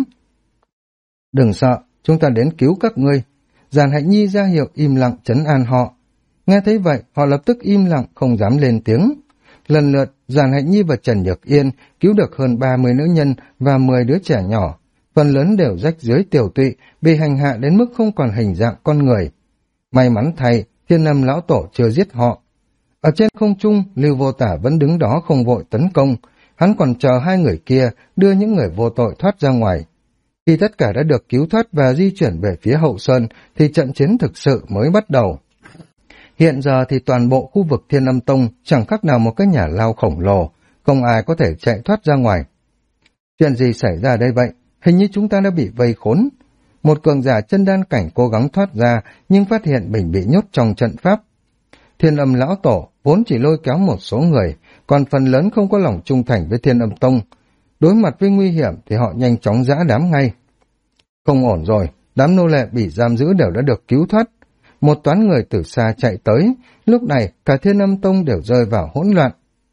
Đừng sợ, chúng ta đến cứu các ngươi. Giàn Hạnh Nhi ra hiệu im lặng trấn an họ. Nghe thấy vậy, họ lập tức im lặng, không dám lên tiếng. Lần lượt, Giàn Hạnh Nhi và Trần Nhược Yên cứu được hơn 30 nữ nhân và 10 đứa trẻ nhỏ. Phần lớn đều rách dưới tiểu tụy, bị hành hạ đến mức không còn hình dạng con người. May mắn thay, Thiên Âm lão tổ chưa giết họ. Ở trên không trung, Lưu Vô Tà vẫn đứng đó không vội tấn công. Hắn còn chờ hai người kia đưa những người vô tội thoát ra ngoài. Khi tất cả đã được cứu thoát và di chuyển về phía hậu sơn, thì trận chiến thực sự mới bắt đầu. Hiện giờ thì toàn bộ khu vực Thiên Âm Tông chẳng khác nào một cái nhà lao khổng lồ, không ai có thể chạy thoát ra ngoài. Chuyện gì xảy ra đây vậy? Hình như chúng ta đã bị vây khốn. Một cường giả chân đan cảnh cố gắng thoát ra, nhưng phát hiện mình bị nhốt trong trận pháp. Thiên Âm lão tổ vốn chỉ lôi kéo một số người, còn phần lớn không có lòng trung thành với Thiên Âm Tông. Đối mặt với nguy hiểm thì họ nhanh chóng giã đám ngay. Không ổn rồi, đám nô lệ bị giam giữ đều đã được cứu thoát. Một toán người từ xa chạy tới, lúc này cả Thiên Âm Tông đều rơi vào hỗn loạn.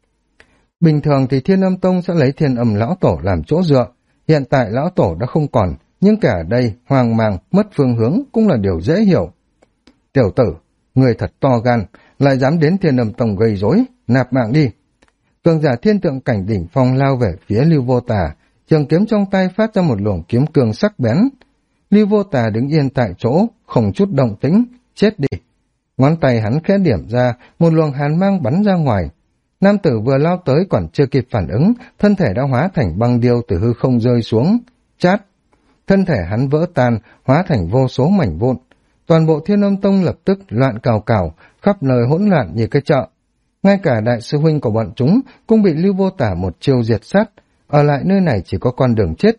Bình thường thì Thiên Âm Tông sẽ lấy Thiên Âm lão tổ làm chỗ dựa, hiện tại lão tổ đã không còn, nhưng cả ở đây hoang mang, mất phương hướng cũng là điều dễ hiểu. Tiểu tử, người thật to gan, lại dám đến Thiên Âm Tông gây rối, nạp mạng đi. Cường giả thiên tượng cảnh đỉnh phong lao về phía Lưu Vô Tà, trường kiếm trong tay phát ra một luồng kiếm cương sắc bén. Lưu Vô Tà đứng yên tại chỗ, không chút động tĩnh, chết đi. Ngón tay hắn khẽ điểm ra, một luồng hàn mang bắn ra ngoài. Nam tử vừa lao tới còn chưa kịp phản ứng, thân thể đã hóa thành băng điêu từ hư không rơi xuống. Chát! Thân thể hắn vỡ tan, hóa thành vô số mảnh vụn. Toàn bộ Thiên Âm Tông lập tức loạn cào cào, khắp nơi hỗn loạn như cái chợ. Ngay cả đại sư huynh của bọn chúng cũng bị Lưu Vô Tà một chiêu diệt sát, ở lại nơi này chỉ có con đường chết.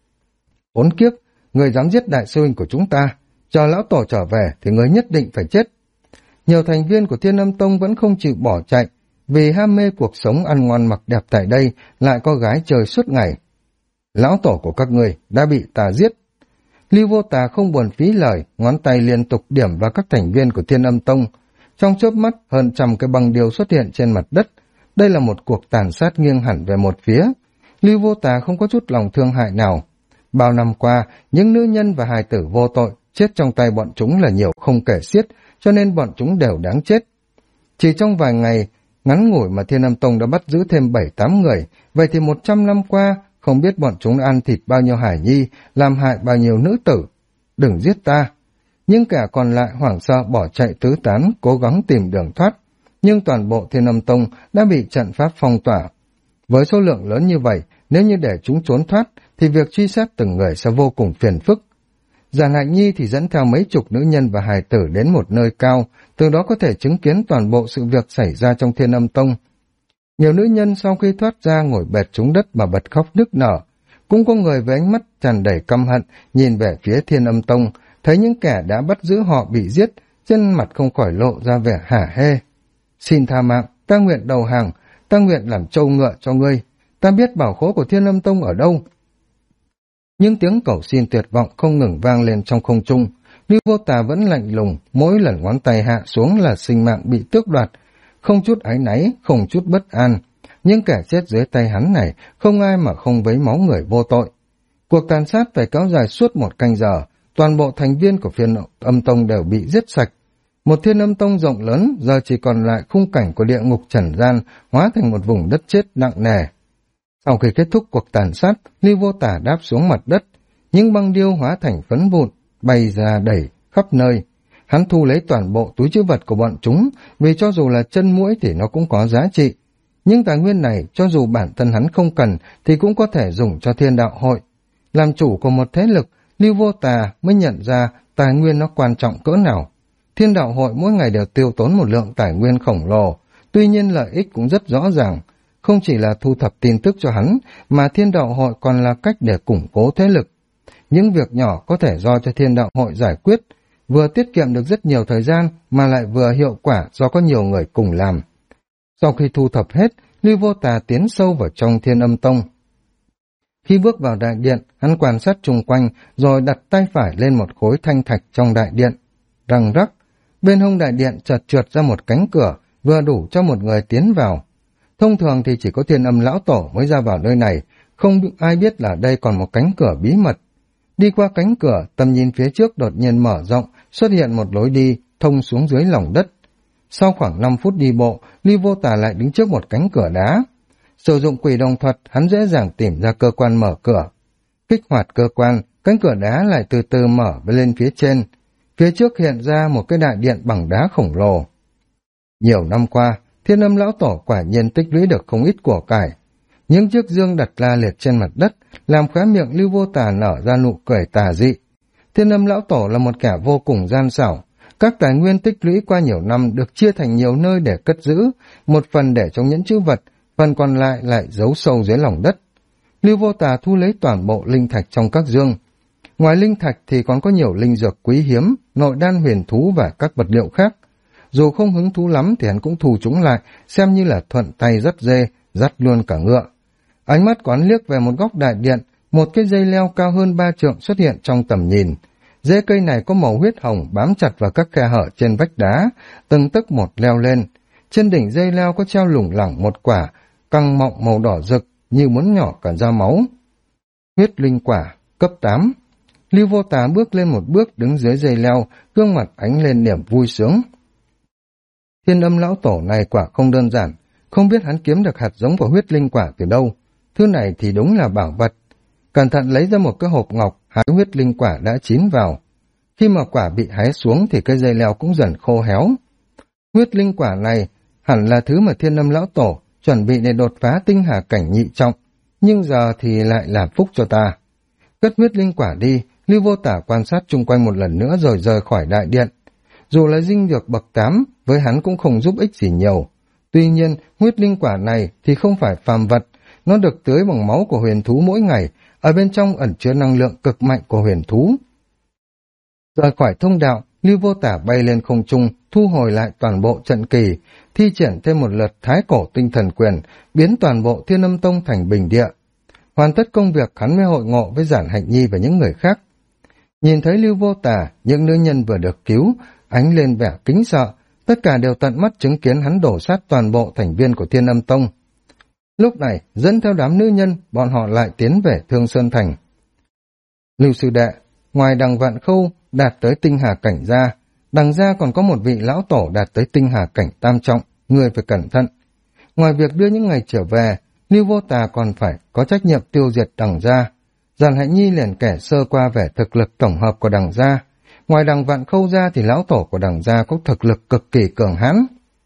Khốn kiếp, người dám giết đại sư huynh của chúng ta, chờ lão tổ trở về thì người nhất định phải chết. Nhiều thành viên của Thiên Âm Tông vẫn không chịu bỏ chạy, vì ham mê cuộc sống ăn ngon mặc đẹp tại đây, lại có gái chơi suốt ngày. Lão tổ của các người đã bị ta giết. Lưu Vô Tà không buồn phí lời, ngón tay liên tục điểm vào các thành viên của Thiên Âm Tông. Trong chớp mắt, hơn trăm cái băng điêu xuất hiện trên mặt đất. Đây là một cuộc tàn sát nghiêng hẳn về một phía. Lưu Vô Tà không có chút lòng thương hại nào. Bao năm qua, những nữ nhân và hài tử vô tội chết trong tay bọn chúng là nhiều không kể xiết, cho nên bọn chúng đều đáng chết. Chỉ trong vài ngày, Ngắn ngủi mà Thiên Âm Tông đã bắt giữ thêm 7-8 người, vậy thì 100 năm qua, không biết bọn chúng đã ăn thịt bao nhiêu hải nhi, làm hại bao nhiêu nữ tử. Đừng giết ta. Nhưng kẻ còn lại hoảng sợ bỏ chạy tứ tán, cố gắng tìm đường thoát. Nhưng toàn bộ Thiên Âm Tông đã bị trận pháp phong tỏa. Với số lượng lớn như vậy, nếu như để chúng trốn thoát, thì việc truy sát từng người sẽ vô cùng phiền phức. Giản Hạnh Nhi thì dẫn theo mấy chục nữ nhân và hài tử đến một nơi cao, từ đó có thể chứng kiến toàn bộ sự việc xảy ra trong Thiên Âm Tông. Nhiều nữ nhân sau khi thoát ra ngồi bệt trúng đất mà bật khóc nức nở. Cũng có người với ánh mắt tràn đầy căm hận nhìn về phía Thiên Âm Tông, thấy những kẻ đã bắt giữ họ bị giết, trên mặt không khỏi lộ ra vẻ hả hê. Xin tha mạng, ta nguyện đầu hàng, ta nguyện làm trâu ngựa cho ngươi, ta biết bảo khố của Thiên Âm Tông ở đâu. Những tiếng cầu xin tuyệt vọng không ngừng vang lên trong không trung. Lưu Vô Tà vẫn lạnh lùng, mỗi lần ngón tay hạ xuống là sinh mạng bị tước đoạt, không chút áy náy, không chút bất an. Nhưng kẻ chết dưới tay hắn này không ai mà không vấy máu người vô tội. Cuộc tàn sát phải kéo dài suốt 1 canh giờ, toàn bộ thành viên của Thiên Âm Tông đều bị giết sạch. Một Thiên Âm Tông rộng lớn giờ chỉ còn lại khung cảnh của địa ngục trần gian, hóa thành một vùng đất chết nặng nề. Sau khi kết thúc cuộc tàn sát, Lưu Vô Tà đáp xuống mặt đất, những băng điêu hóa thành phấn vụn, bay ra đẩy khắp nơi. Hắn thu lấy toàn bộ túi trữ vật của bọn chúng, vì cho dù là chân muỗi thì nó cũng có giá trị. Nhưng tài nguyên này, cho dù bản thân hắn không cần, thì cũng có thể dùng cho Thiên Đạo Hội. Làm chủ của một thế lực, Lưu Vô Tà mới nhận ra tài nguyên nó quan trọng cỡ nào. Thiên Đạo Hội mỗi ngày đều tiêu tốn một lượng tài nguyên khổng lồ, tuy nhiên lợi ích cũng rất rõ ràng. Không chỉ là thu thập tin tức cho hắn, mà Thiên Đạo Hội còn là cách để củng cố thế lực. Những việc nhỏ có thể do cho Thiên Đạo Hội giải quyết, vừa tiết kiệm được rất nhiều thời gian mà lại vừa hiệu quả do có nhiều người cùng làm. Sau khi thu thập hết, Lưu Vô Tà tiến sâu vào trong Thiên Âm Tông. Khi bước vào đại điện, hắn quan sát chung quanh rồi đặt tay phải lên một khối thanh thạch trong đại điện. Răng rắc, bên hông đại điện chợt trượt ra một cánh cửa, vừa đủ cho một người tiến vào. Thông thường thì chỉ có Thiên Âm Lão Tổ mới ra vào nơi này, không ai biết là đây còn một cánh cửa bí mật. Đi qua cánh cửa, tầm nhìn phía trước đột nhiên mở rộng, xuất hiện một lối đi thông xuống dưới lòng đất. Sau khoảng 5 phút đi bộ, Lưu Vô Tà lại đứng trước một cánh cửa đá. Sử dụng quỷ đồng thuật, hắn dễ dàng tìm ra cơ quan mở cửa. Kích hoạt cơ quan, cánh cửa đá lại từ từ mở lên phía trên. Phía trước hiện ra một cái đại điện bằng đá khổng lồ. Nhiều năm qua, Thiên Âm Lão Tổ quả nhiên tích lũy được không ít của cải. Những chiếc dương đặt la liệt trên mặt đất, làm khóe miệng Lưu Vô Tà nở ra nụ cười tà dị. Thiên Âm Lão Tổ là một kẻ vô cùng gian xảo. Các tài nguyên tích lũy qua nhiều năm được chia thành nhiều nơi để cất giữ, một phần để trong nhẫn trữ vật, phần còn lại giấu sâu dưới lòng đất. Lưu Vô Tà thu lấy toàn bộ linh thạch trong các dương. Ngoài linh thạch thì còn có nhiều linh dược quý hiếm, nội đan huyền thú và các vật liệu khác. Dù không hứng thú lắm thì hắn cũng thu chúng lại, xem như là thuận tay dắt dê, dắt luôn cả ngựa. Ánh mắt quán liếc về một góc đại điện, một cái dây leo cao hơn 3 trượng xuất hiện trong tầm nhìn. Rễ cây này có màu huyết hồng bám chặt vào các khe hở trên vách đá, từng tấc một leo lên. Trên đỉnh dây leo có treo lủng lẳng một quả, căng mọng màu đỏ rực như muốn nhỏ cả ra máu. Huyết linh quả, cấp 8. Lưu Vô Tà bước lên một bước đứng dưới dây leo, gương mặt ánh lên niềm vui sướng. Thiên Âm Lão Tổ này quả không đơn giản, không biết hắn kiếm được hạt giống của huyết linh quả từ đâu. Thứ này thì đúng là bảo vật. Cẩn thận lấy ra một cái hộp ngọc, hái huyết linh quả đã chín vào. Khi mà quả bị hái xuống thì cây dây leo cũng dần khô héo. Huyết linh quả này hẳn là thứ mà Thiên Âm Lão Tổ chuẩn bị để đột phá tinh hà cảnh nhị trọng, nhưng giờ thì lại làm phúc cho ta. Cất huyết linh quả đi, Lưu Vô Tà quan sát chung quanh một lần nữa rồi rời khỏi đại điện. Dù là dinh dược bậc 8, với hắn cũng không giúp ích gì nhiều. Tuy nhiên, huyết linh quả này thì không phải phàm vật, nó được tưới bằng máu của huyền thú mỗi ngày, ở bên trong ẩn chứa năng lượng cực mạnh của huyền thú. Rời khỏi thông đạo, Lưu Vô Tà bay lên không trung, thu hồi lại toàn bộ trận kỳ, thi triển thêm một lượt thái cổ tinh thần quyền, biến toàn bộ Thiên Âm Tông thành bình địa. Hoàn tất công việc, hắn mới hội ngộ với Giản Hạnh Nhi và những người khác. Nhìn thấy Lưu Vô Tà, những nữ nhân vừa được cứu, ánh lên vẻ kính sợ, tất cả đều tận mắt chứng kiến hắn đổ sát toàn bộ thành viên của Thiên Âm Tông. Lúc này, dẫn theo đám nữ nhân, bọn họ lại tiến về Thương Sơn Thành. Lưu sư đệ, ngoài Đằng Vạn Khâu đạt tới tinh hà cảnh ra, đằng ra còn có một vị lão tổ đạt tới tinh hà cảnh tam trọng, người phải cẩn thận. Ngoài việc đưa những người trở về, Lưu Vô Tà còn phải có trách nhiệm tiêu diệt Đằng Gia. Giản Hạnh Nhi liền kể sơ qua về thực lực tổng hợp của Đằng Gia. Ngoài Đằng Vạn Khâu ra thì lão tổ của Đằng Gia có thực lực cực kỳ cường hãn.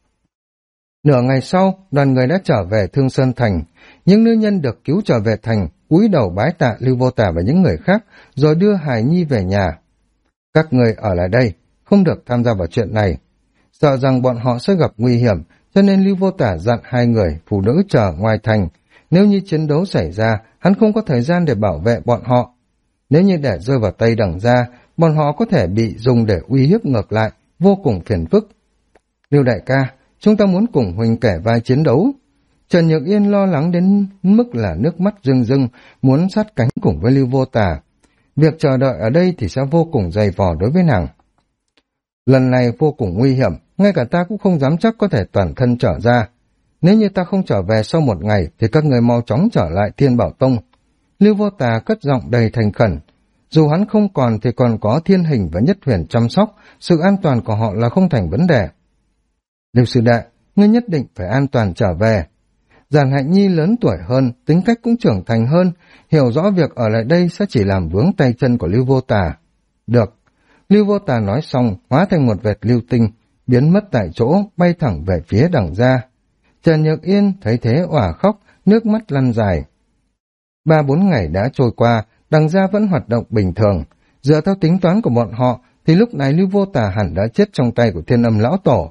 Nửa ngày sau, đoàn người đã trở về Thương Sơn Thành. Những nữ nhân được cứu trở về thành, cúi đầu bái tạ Lưu Vô Tà và những người khác, rồi đưa Hải Nhi về nhà. Các người ở lại đây, không được tham gia vào chuyện này. Sợ rằng bọn họ sẽ gặp nguy hiểm, cho nên Lưu Vô Tà dặn hai người phụ nữ chờ ngoài thành. Nếu như chiến đấu xảy ra, hắn không có thời gian để bảo vệ bọn họ. Nếu như để rơi vào tay Đằng Gia, bọn họ có thể bị dùng để uy hiếp ngược lại, vô cùng phiền phức. Lưu đại ca, chúng ta muốn cùng huynh kể vai chiến đấu. Trần Nhược Yên lo lắng đến mức là nước mắt rưng rưng, muốn sát cánh cùng với Lưu Vô Tà. Việc chờ đợi ở đây thì sẽ vô cùng dày vò đối với nàng. Lần này vô cùng nguy hiểm, ngay cả ta cũng không dám chắc có thể toàn thân trở ra. Nếu như ta không trở về sau một ngày, thì các người mau chóng trở lại Thiên Bảo Tông. Lưu Vô Tà cất giọng đầy thành khẩn. Dù hắn không còn thì còn có Thiên Hình và Nhất Huyền chăm sóc, sự an toàn của họ là không thành vấn đề. Lưu sư đệ, ngươi nhất định phải an toàn trở về. Giản Hạnh Nhi lớn tuổi hơn, tính cách cũng trưởng thành hơn, hiểu rõ việc ở lại đây sẽ chỉ làm vướng tay chân của Lưu Vô Tà. Được. Lưu Vô Tà nói xong, hóa thành một vệt lưu tinh, biến mất tại chỗ, bay thẳng về phía Đằng Gia. Trần Nhược Yên thấy thế òa khóc, nước mắt lăn dài. 3-4 ngày đã trôi qua, Đằng Gia vẫn hoạt động bình thường. Dựa theo tính toán của bọn họ, thì lúc này Lưu Vô Tà hẳn đã chết trong tay của Thiên Âm lão tổ.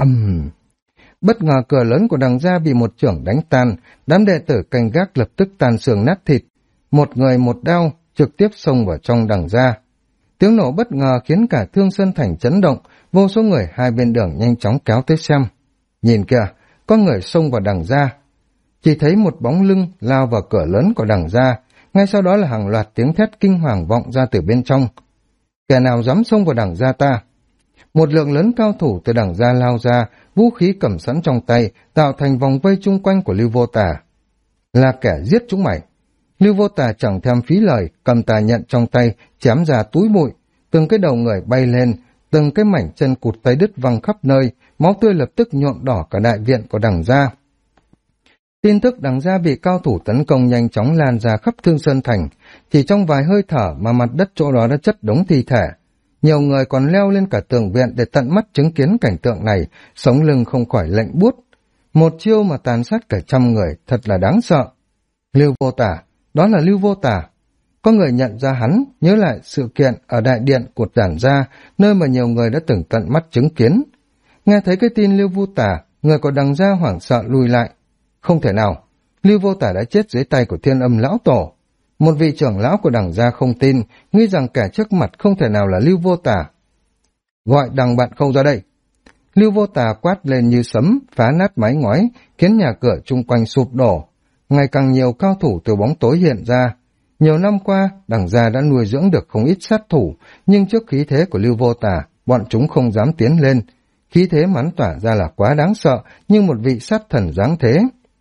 Bất ngờ cửa lớn của Đằng Gia bị một chưởng đánh tan, đám đệ tử canh gác lập tức tan xương nát thịt. Một người một đao, trực tiếp xông vào trong Đằng Gia. Tiếng nổ bất ngờ khiến cả Thương Sơn Thành chấn động, vô số người hai bên đường nhanh chóng kéo tới xem. Nhìn kìa, có người xông vào Đằng Gia. Chỉ thấy một bóng lưng lao vào cửa lớn của Đằng Gia, ngay sau đó là hàng loạt tiếng thét kinh hoàng vọng ra từ bên trong. Kẻ nào dám xông vào Đằng Gia ta? Một lượng lớn cao thủ từ Đằng Gia lao ra, vũ khí cầm sẵn trong tay, tạo thành vòng vây chung quanh của Lưu Vô Tà. Là kẻ giết chúng mày. Lưu Vô Tà chẳng thèm phí lời, cầm tà nhận trong tay, chém ra túi bụi, từng cái đầu người bay lên, từng cái mảnh chân cụt tay đứt văng khắp nơi, máu tươi lập tức nhuộm đỏ cả đại viện của Đằng Gia. Tin tức Đằng Gia bị cao thủ tấn công nhanh chóng lan ra khắp Thương Sơn Thành, chỉ trong vài hơi thở mà mặt đất chỗ đó đã chất đống thi thể. Nhiều người còn leo lên cả tường viện để tận mắt chứng kiến cảnh tượng này, sống lưng không khỏi lạnh buốt. Một chiêu mà tàn sát cả 100 người, thật là đáng sợ. Lưu Vô Tà, đó là Lưu Vô Tà. Có người nhận ra hắn, nhớ lại sự kiện ở đại điện của Đằng Gia, nơi mà nhiều người đã từng tận mắt chứng kiến. Nghe thấy cái tin Lưu Vô Tà, người của Đằng Gia hoảng sợ lùi lại. Không thể nào, Lưu Vô Tà đã chết dưới tay của Thiên Âm lão tổ. Một vị trưởng lão của Đằng Gia không tin, nghĩ rằng kẻ trước mặt không thể nào là Lưu Vô Tà. Gọi Đằng Bạn Khâu ra đây. Lưu Vô Tà quát lên như sấm, phá nát mái ngói, khiến nhà cửa chung quanh sụp đổ. Ngày càng nhiều cao thủ từ bóng tối hiện ra. Nhiều năm qua, Đằng Gia đã nuôi dưỡng được không ít sát thủ, nhưng trước khí thế của Lưu Vô Tà, bọn chúng không dám tiến lên. Khí thế mắn tỏa ra là quá đáng sợ, như một vị sát thần giáng thế.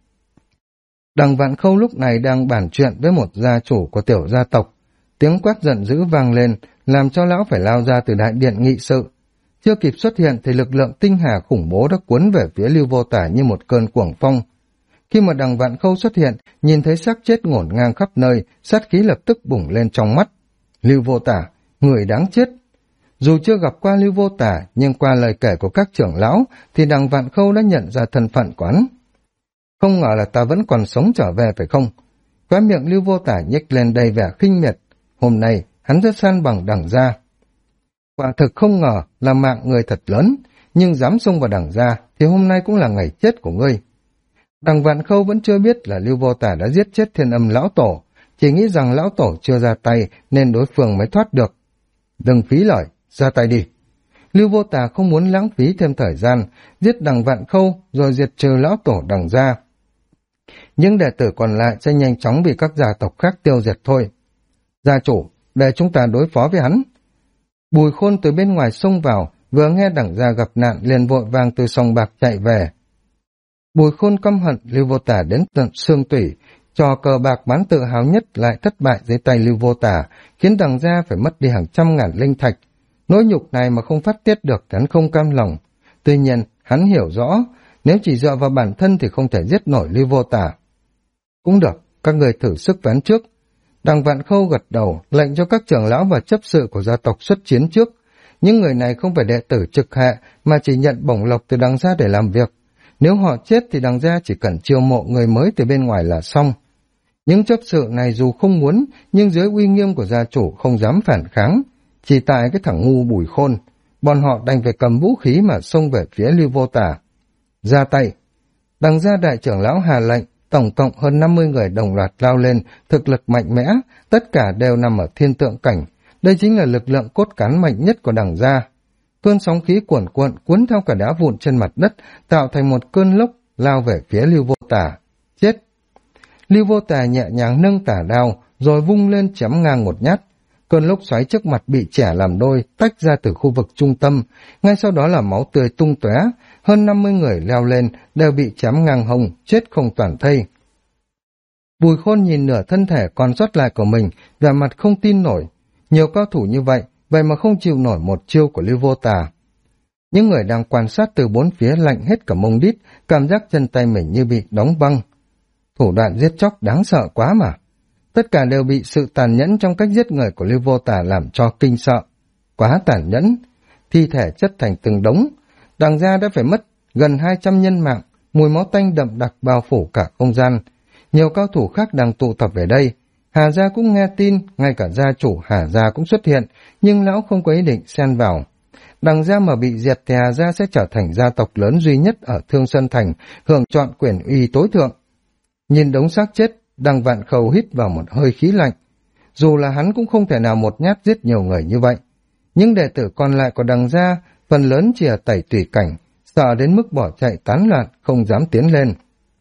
Đằng Vạn Khâu lúc này đang bàn chuyện với một gia chủ của tiểu gia tộc. Tiếng quát giận dữ vang lên, làm cho lão phải lao ra từ đại điện nghị sự. Chưa kịp xuất hiện thì lực lượng tinh hà khủng bố đã cuốn về phía Lưu Vô Tà như một cơn cuồng phong. Khi mà Đằng Vạn Khâu xuất hiện, nhìn thấy xác chết ngổn ngang khắp nơi, sát khí lập tức bùng lên trong mắt. Lưu Vô Tà, người đáng chết. Dù chưa gặp qua Lưu Vô Tà, nhưng qua lời kể của các trưởng lão, thì Đằng Vạn Khâu đã nhận ra thân phận của hắn. Không ngờ là ta vẫn còn sống trở về phải không? Khóe miệng Lưu Vô Tà nhếch lên đầy vẻ khinh miệt. Hôm nay, hắn rất san bằng Đằng Gia. Quả thực không ngờ là mạng người thật lớn, nhưng dám xông vào Đằng Gia, thì hôm nay cũng là ngày chết của ngươi. Đằng Vạn Khâu vẫn chưa biết là Lưu Vô Tà đã giết chết Thiên Âm lão tổ, chỉ nghĩ rằng lão tổ chưa ra tay nên đối phương mới thoát được. Đừng phí lời, ra tay đi. Lưu Vô Tà không muốn lãng phí thêm thời gian, giết Đằng Vạn Khâu rồi diệt trừ lão tổ Đằng Gia. Những đệ tử còn lại sẽ nhanh chóng bị các gia tộc khác tiêu diệt thôi. Gia chủ, để chúng ta đối phó với hắn. Bùi Khôn từ bên ngoài xông vào, vừa nghe Đằng Gia gặp nạn liền vội vàng từ sòng bạc chạy về. Bùi Khôn căm hận Lưu Vô Tà đến tận xương tủy, trò cờ bạc bán tự hào nhất lại thất bại dưới tay Lưu Vô Tà, khiến Đằng Gia phải mất đi hàng trăm ngàn linh thạch. Nỗi nhục này mà không phát tiết được, hắn không cam lòng. Tuy nhiên, hắn hiểu rõ, Nếu chỉ dựa vào bản thân thì không thể giết nổi Lưu Vô Tả. Cũng được, các người thử sức ván trước. Đằng Vạn Khâu gật đầu, lệnh cho các trưởng lão và chấp sự của gia tộc xuất chiến trước. Những người này không phải đệ tử trực hệ, mà chỉ nhận bổng lộc từ đằng gia để làm việc. Nếu họ chết thì đằng gia chỉ cần chiêu mộ người mới từ bên ngoài là xong. Những chấp sự này dù không muốn, nhưng dưới uy nghiêm của gia chủ không dám phản kháng. Chỉ tại cái thằng ngu Bùi Khôn, bọn họ đành phải cầm vũ khí mà xông về phía Lưu Vô Tả. Ra tay. Đằng gia đại trưởng lão hạ lệnh, tổng cộng hơn 50 người đồng loạt lao lên, thực lực mạnh mẽ, tất cả đều nằm ở thiên tượng cảnh. Đây chính là lực lượng cốt cán mạnh nhất của đằng gia. Cơn sóng khí cuồn cuộn cuốn theo cả đá vụn trên mặt đất, tạo thành một cơn lốc lao về phía Lưu Vô Tả. Chết! Lưu Vô Tả nhẹ nhàng nâng tả đao, rồi vung lên chém ngang một nhát. Cơn lốc xoáy trước mặt bị chẻ làm đôi, tách ra từ khu vực trung tâm, ngay sau đó là máu tươi tung tóe. Hơn 50 người leo lên đều bị chém ngang hông, chết không toàn thây. Bùi Khôn nhìn nửa thân thể còn sót lại của mình, vẻ mặt không tin nổi. Nhiều cao thủ như vậy, vậy mà không chịu nổi một chiêu của Lưu Vô Tả. Những người đang quan sát từ bốn phía lạnh hết cả mông đít, cảm giác chân tay mình như bị đóng băng. Thủ đoạn giết chóc đáng sợ quá mà. Tất cả đều bị sự tàn nhẫn trong cách giết người của Lưu Vô Tả làm cho kinh sợ. Quá tàn nhẫn, thi thể chất thành từng đống. Đằng gia đã phải mất gần 200 nhân mạng, mùi máu tanh đậm đặc bao phủ cả không gian. Nhiều cao thủ khác đang tụ tập về đây. Hà gia cũng nghe tin, ngay cả gia chủ Hà gia cũng xuất hiện, nhưng lão không có ý định xen vào. Đằng gia mà bị diệt thì Hà gia sẽ trở thành gia tộc lớn duy nhất ở Thương Sơn Thành, hưởng chọn quyền uy tối thượng. Nhìn đống xác chết, Đằng Vạn Khâu hít vào một hơi khí lạnh. Dù là hắn cũng không thể nào một nhát giết nhiều người như vậy. Những đệ tử còn lại của đằng gia, phần lớn chỉ ở tẩy tùy cảnh, sợ đến mức bỏ chạy tán loạn, không dám tiến lên.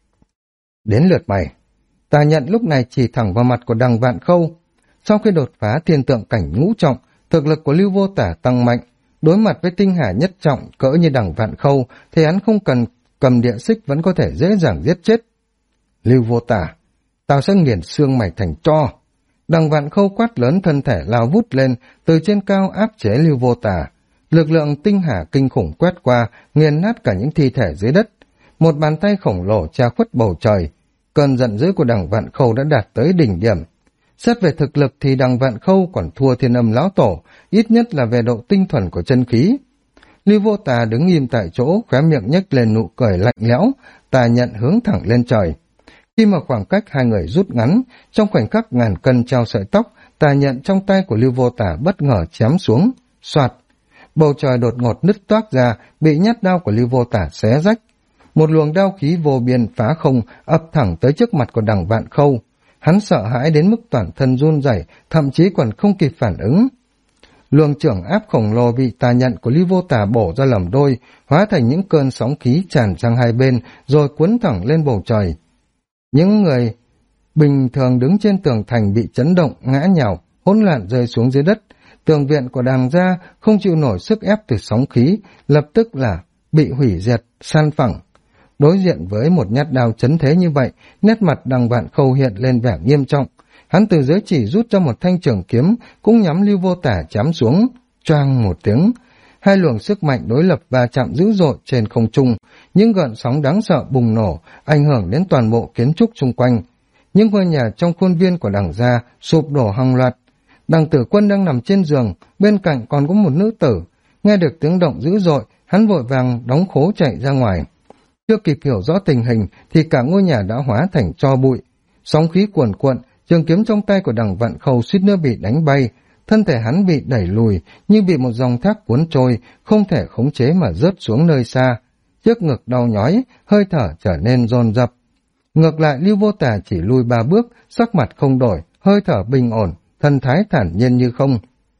Đến lượt mày. Tà Nhận lúc này chỉ thẳng vào mặt của Đằng Vạn Khâu. Sau khi đột phá thiên tượng cảnh ngũ trọng, thực lực của Lưu Vô Tả tăng mạnh. Đối mặt với tinh hà nhất trọng cỡ như Đằng Vạn Khâu thì hắn không cần cầm địa xích vẫn có thể dễ dàng giết chết. Lưu Vô Tả, tao sẽ nghiền xương mày thành tro. Đằng Vạn Khâu quát lớn, thân thể lao vút lên, từ trên cao áp chế Lưu Vô Tả. Lực lượng tinh hà kinh khủng quét qua, nghiền nát cả những thi thể dưới đất. Một bàn tay khổng lồ che khuất bầu trời. Cơn giận dữ của Đằng Vạn Khâu đã đạt tới đỉnh điểm. Xét về thực lực thì Đằng Vạn Khâu còn thua Thiên Âm lão tổ, ít nhất là về độ tinh thuần của chân khí. Lưu Vô Tả đứng im tại chỗ, khóe miệng nhếch lên nụ cười lạnh lẽo. Tà Nhận hướng thẳng lên trời. Khi mà khoảng cách hai người rút ngắn, trong khoảnh khắc ngàn cân treo sợi tóc, Tà Nhận trong tay của Lưu Vô Tả bất ngờ chém xuống, soạt. Bầu trời đột ngột nứt toác ra, bị nhát đao của Lưu Vô Tả xé rách. Một luồng đao khí vô biên phá không ập thẳng tới trước mặt của Đằng Vạn Khâu. Hắn sợ hãi đến mức toàn thân run rẩy, thậm chí còn không kịp phản ứng. Luồng trưởng áp khổng lồ bị Tà Nhận của Lưu Vô Tả bổ ra làm đôi, hóa thành những cơn sóng khí tràn sang hai bên, rồi cuốn thẳng lên bầu trời. Những người bình thường đứng trên tường thành bị chấn động, ngã nhào, hỗn loạn rơi xuống dưới đất. Tường viện của Đằng gia không chịu nổi sức ép từ sóng khí, lập tức là bị hủy diệt, san phẳng. Đối diện với một nhát đao chấn thế như vậy, nét mặt Đằng Vạn Khâu hiện lên vẻ nghiêm trọng. Hắn từ dưới chỉ rút ra một thanh trường kiếm, cũng nhắm Lưu Vô Tả chém xuống, choang một tiếng. Hai luồng sức mạnh đối lập va chạm dữ dội trên không trung, những gợn sóng đáng sợ bùng nổ, ảnh hưởng đến toàn bộ kiến trúc xung quanh. Những ngôi nhà trong khuôn viên của Đằng gia sụp đổ hàng loạt. Đằng Tử Quân đang nằm trên giường, bên cạnh còn có một nữ tử. Nghe được tiếng động dữ dội, hắn vội vàng đóng khố chạy ra ngoài. Chưa kịp hiểu rõ tình hình thì cả ngôi nhà đã hóa thành tro bụi. Sóng khí cuồn cuộn, trường kiếm trong tay của Đằng Vạn Khâu suýt nữa bị đánh bay. Thân thể hắn bị đẩy lùi, như bị một dòng thác cuốn trôi, không thể khống chế mà rớt xuống nơi xa. Trước ngực đau nhói, hơi thở trở nên dồn dập. Ngược lại Lưu Vô Tả chỉ lùi 3 bước, sắc mặt không đổi, hơi thở bình ổn, thân thái thản nhiên như không.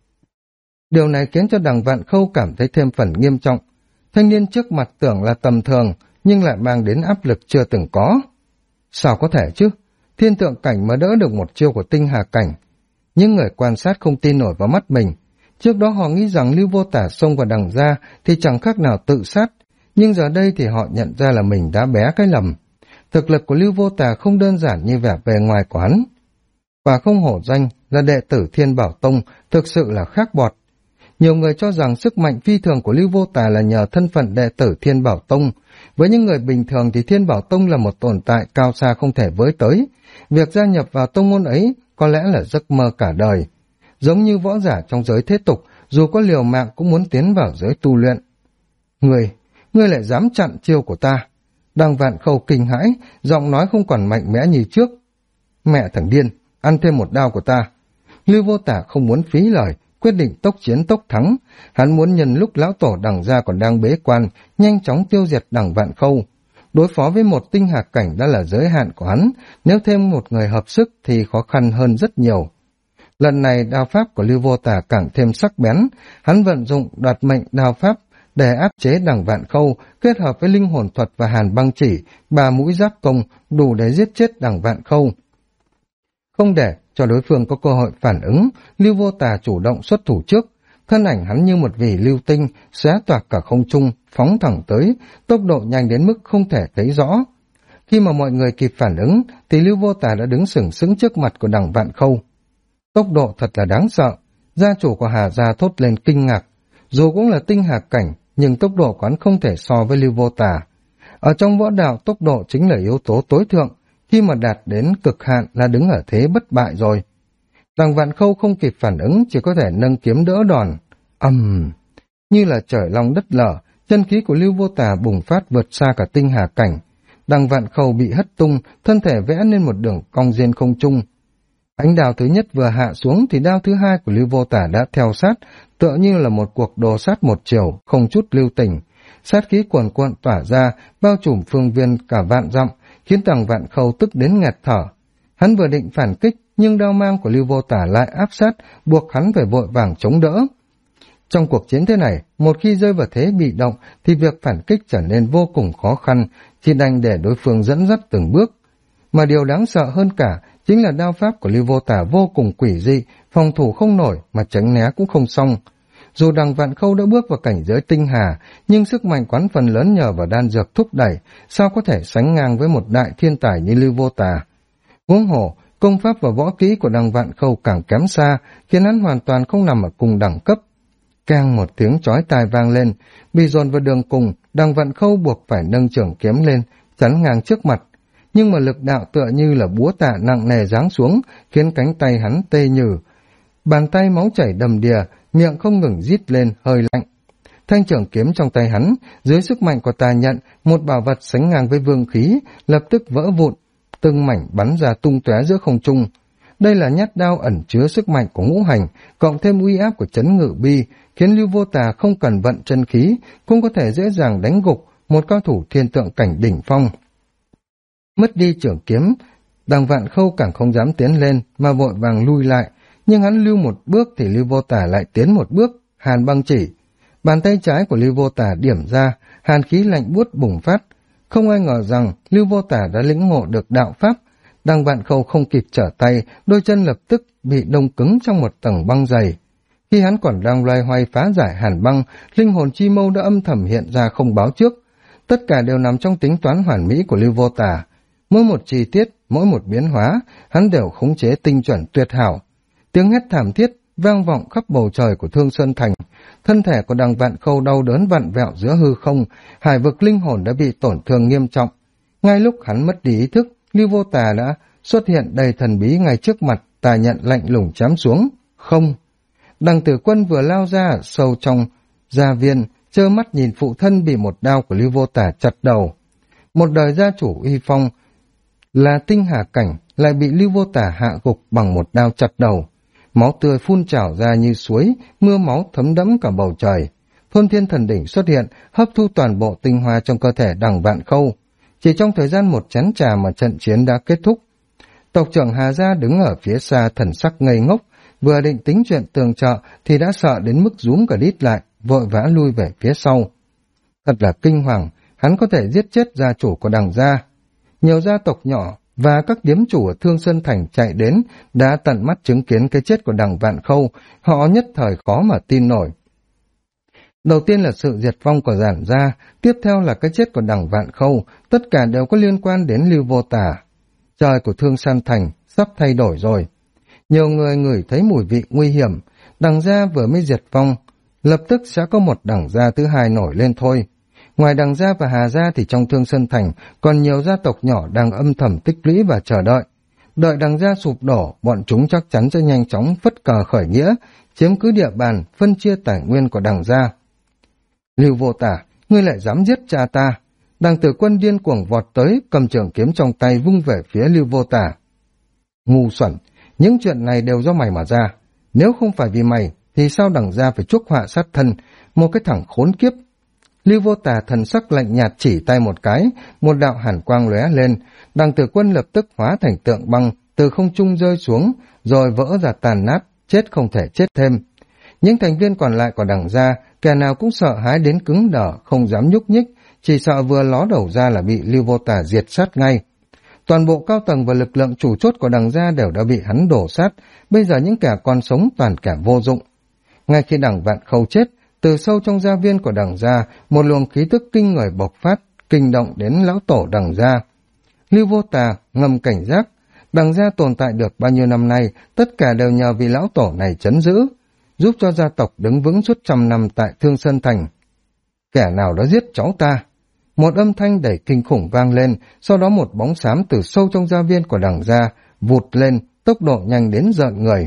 Điều này khiến cho Đằng Vạn Khâu cảm thấy thêm phần nghiêm trọng. Thanh niên trước mặt tưởng là tầm thường, nhưng lại mang đến áp lực chưa từng có. Sao có thể chứ? Thiên tượng cảnh mà đỡ được một chiêu của tinh hà cảnh. Những người quan sát không tin nổi vào mắt mình. Trước đó họ nghĩ rằng Lưu Vô Tả xông vào Đằng gia thì chẳng khác nào tự sát, nhưng giờ đây thì họ nhận ra là mình đã bé cái lầm. Thực lực của Lưu Vô Tả không đơn giản như vẻ bề ngoài của hắn. Và không hổ danh là đệ tử Thiên Bảo Tông, thực sự là khác bọt. Nhiều người cho rằng sức mạnh phi thường của Lưu Vô Tà là nhờ thân phận đệ tử Thiên Bảo Tông. Với những người bình thường thì Thiên Bảo Tông là một tồn tại cao xa không thể với tới. Việc gia nhập vào tông môn ấy có lẽ là giấc mơ cả đời. Giống như võ giả trong giới thế tục, dù có liều mạng cũng muốn tiến vào giới tu luyện. Ngươi lại dám chặn chiêu của ta. Đằng Vạn Khâu kinh hãi, giọng nói không còn mạnh mẽ như trước. Mẹ thằng điên, ăn thêm một đao của ta. Lưu Vô Tả không muốn phí lời, quyết định tốc chiến tốc thắng. Hắn muốn nhân lúc lão tổ Đằng gia còn đang bế quan, nhanh chóng tiêu diệt Đằng Vạn Khâu. Đối phó với một tinh hạc cảnh đã là giới hạn của hắn, nếu thêm một người hợp sức thì khó khăn hơn rất nhiều. Lần này đao pháp của Lưu Vô Tả càng thêm sắc bén, hắn vận dụng đoạt mệnh đao pháp để áp chế Đằng Vạn Khâu, kết hợp với linh hồn thuật và hàn băng chỉ, 3 mũi giáp công đủ để giết chết Đằng Vạn Khâu. Không để cho đối phương có cơ hội phản ứng, Lưu Vô Tà chủ động xuất thủ trước. Thân ảnh hắn như một vì lưu tinh, xé toạc cả không trung, phóng thẳng tới, tốc độ nhanh đến mức không thể thấy rõ. Khi mà mọi người kịp phản ứng, thì Lưu Vô Tà đã đứng sừng sững trước mặt của Đằng Vạn Khâu. Tốc độ thật là đáng sợ, gia chủ của Hà Gia thốt lên kinh ngạc. Dù cũng là tinh hạc cảnh, nhưng tốc độ của hắn không thể so với Lưu Vô Tà. Ở trong võ đạo, tốc độ chính là yếu tố tối thượng, khi mà đạt đến cực hạn là đứng ở thế bất bại rồi. Đằng Vạn Khâu không kịp phản ứng, chỉ có thể nâng kiếm đỡ đòn. Như là trời long đất lở, chân khí của Lưu Vô Tà bùng phát vượt xa cả tinh hà cảnh. Đằng Vạn Khâu bị hất tung, thân thể vẽ nên một đường cong trên không trung. Ánh đao thứ nhất vừa hạ xuống thì đao thứ hai của Lưu Vô Tà đã theo sát, tựa như là một cuộc đồ sát một chiều, không chút lưu tình. Sát khí cuồn cuộn tỏa ra, bao trùm phương viên cả vạn dặm, khiến Đằng Vạn Khâu tức đến nghẹt thở. Hắn vừa định phản kích, nhưng đao mang của Lưu Vô Tả lại áp sát, buộc hắn phải vội vàng chống đỡ. Trong cuộc chiến thế này, một khi rơi vào thế bị động, thì việc phản kích trở nên vô cùng khó khăn, chỉ đành để đối phương dẫn dắt từng bước. Mà điều đáng sợ hơn cả, chính là đao pháp của Lưu Vô Tả vô cùng quỷ dị, phòng thủ không nổi mà tránh né cũng không xong. Dù Đằng Vạn Khâu đã bước vào cảnh giới tinh hà, nhưng sức mạnh quán phần lớn nhờ vào đan dược thúc đẩy, sao có thể sánh ngang với một đại thiên tài như Lưu Vô Tà. Huống hồ, công pháp và võ kỹ của Đằng Vạn Khâu càng kém xa, khiến hắn hoàn toàn không nằm ở cùng đẳng cấp. Keng một tiếng chói tai vang lên, bị dồn vào đường cùng, Đằng Vạn Khâu buộc phải nâng trường kiếm lên, chắn ngang trước mặt. Nhưng mà lực đạo tựa như là búa tạ nặng nề giáng xuống, khiến cánh tay hắn tê nhừ. Bàn tay máu chảy đầm đìa, miệng không ngừng rít lên, hơi lạnh. Thanh trường kiếm trong tay hắn, dưới sức mạnh của tà nhận, một bảo vật sánh ngang với vương khí, lập tức vỡ vụn, từng mảnh bắn ra tung tóe giữa không trung. Đây là nhát đao ẩn chứa sức mạnh của ngũ hành, cộng thêm uy áp của chấn ngự bi, khiến Lưu Vô Tà không cần vận chân khí, cũng có thể dễ dàng đánh gục một cao thủ thiên tượng cảnh đỉnh phong. Mất đi trường kiếm, Đằng Vạn Khâu càng không dám tiến lên, mà vội vàng lui lại, nhưng hắn lưu một bước thì Lưu Vô Tà lại tiến một bước, hàn băng chỉ. Bàn tay trái của Lưu Vô Tà điểm ra, hàn khí lạnh buốt bùng phát. Không ai ngờ rằng Lưu Vô Tà đã lĩnh ngộ được đạo pháp. Đằng Vạn Khâu không kịp trở tay, đôi chân lập tức bị đông cứng trong một tầng băng dày. Khi hắn còn đang loay hoay phá giải hàn băng, linh hồn chi mâu đã âm thầm hiện ra không báo trước. Tất cả đều nằm trong tính toán hoàn mỹ của Lưu Vô Tà. Mỗi một chi tiết, mỗi một biến hóa, hắn đều khống chế tinh chuẩn tuyệt hảo. Tiếng hét thảm thiết vang vọng khắp bầu trời của Thương Sơn Thành. Thân thể của Đằng Vạn Khâu đau đớn vặn vẹo giữa hư không, hải vực linh hồn đã bị tổn thương nghiêm trọng. Ngay lúc hắn mất đi ý thức, Lưu Vô Tà đã xuất hiện đầy thần bí ngay trước mặt, tà nhận lạnh lùng chém xuống. Không! Đằng Tử Quân vừa lao ra sâu trong gia viên, trơ mắt nhìn phụ thân bị một đao của Lưu Vô Tà chặt đầu. Một đời gia chủ uy phong là tinh hà cảnh lại bị Lưu Vô Tà hạ gục bằng một đao chặt đầu. Máu tươi phun trào ra như suối, mưa máu thấm đẫm cả bầu trời. Thôn Thiên Thần Đỉnh xuất hiện, hấp thu toàn bộ tinh hoa trong cơ thể Đằng Vạn Khâu. Chỉ trong thời gian một chén trà mà trận chiến đã kết thúc. Tộc trưởng Hà Gia đứng ở phía xa thần sắc ngây ngốc, vừa định tính chuyện tường trợ thì đã sợ đến mức rúm cả đít lại, vội vã lui về phía sau. Thật là kinh hoàng, hắn có thể giết chết gia chủ của Đằng gia. Nhiều gia tộc nhỏ và các điếm chủ ở Thương Sơn Thành chạy đến đã tận mắt chứng kiến cái chết của Đằng Vạn Khâu, họ nhất thời khó mà tin nổi. Đầu tiên là sự diệt vong của Giản gia, tiếp theo là cái chết của Đằng Vạn Khâu, tất cả đều có liên quan đến Lưu Vô Tà. Trời của Thương Sơn Thành sắp thay đổi rồi. Nhiều người ngửi thấy mùi vị nguy hiểm, Đằng gia vừa mới diệt vong, lập tức sẽ có một đẳng gia thứ hai nổi lên thôi. Ngoài đằng gia và Hà gia thì trong Thương Sơn Thành còn nhiều gia tộc nhỏ đang âm thầm tích lũy và chờ đợi. Đợi đằng gia sụp đổ, bọn chúng chắc chắn sẽ nhanh chóng phất cờ khởi nghĩa, chiếm cứ địa bàn, phân chia tài nguyên của đằng gia. Lưu Vô Tả, ngươi lại dám giết cha ta? Đằng Tử Quân điên cuồng vọt tới, cầm trường kiếm trong tay vung về phía Lưu Vô Tả. Ngu xuẩn, những chuyện này đều do mày mà ra. Nếu không phải vì mày, thì sao đằng gia phải chuốc họa sát thân, một cái thằng khốn kiếp. Lưu Vô Tả thần sắc lạnh nhạt chỉ tay một cái, một đạo hàn quang lóe lên, đằng Tử Quân lập tức hóa thành tượng băng, từ không trung rơi xuống, rồi vỡ ra tàn nát, chết không thể chết thêm. Những thành viên còn lại của đằng gia, kẻ nào cũng sợ hãi đến cứng đờ, không dám nhúc nhích, chỉ sợ vừa ló đầu ra là bị Lưu Vô Tả diệt sát ngay. Toàn bộ cao tầng và lực lượng chủ chốt của đằng gia đều đã bị hắn đổ sát, bây giờ những kẻ còn sống toàn kẻ vô dụng. Ngay khi đằng Vạn Khâu chết, từ sâu trong gia viên của đằng gia, một luồng khí tức kinh người bộc phát, kinh động đến lão tổ đằng gia. Lưu Vô Tà ngầm cảnh giác, đằng gia tồn tại được bao nhiêu năm nay, tất cả đều nhờ vị lão tổ này trấn giữ, giúp cho gia tộc đứng vững suốt trăm năm tại Thương Sơn Thành. Kẻ nào đã giết cháu ta? Một âm thanh đầy kinh khủng vang lên, sau đó một bóng xám từ sâu trong gia viên của đằng gia vụt lên, tốc độ nhanh đến rợn người.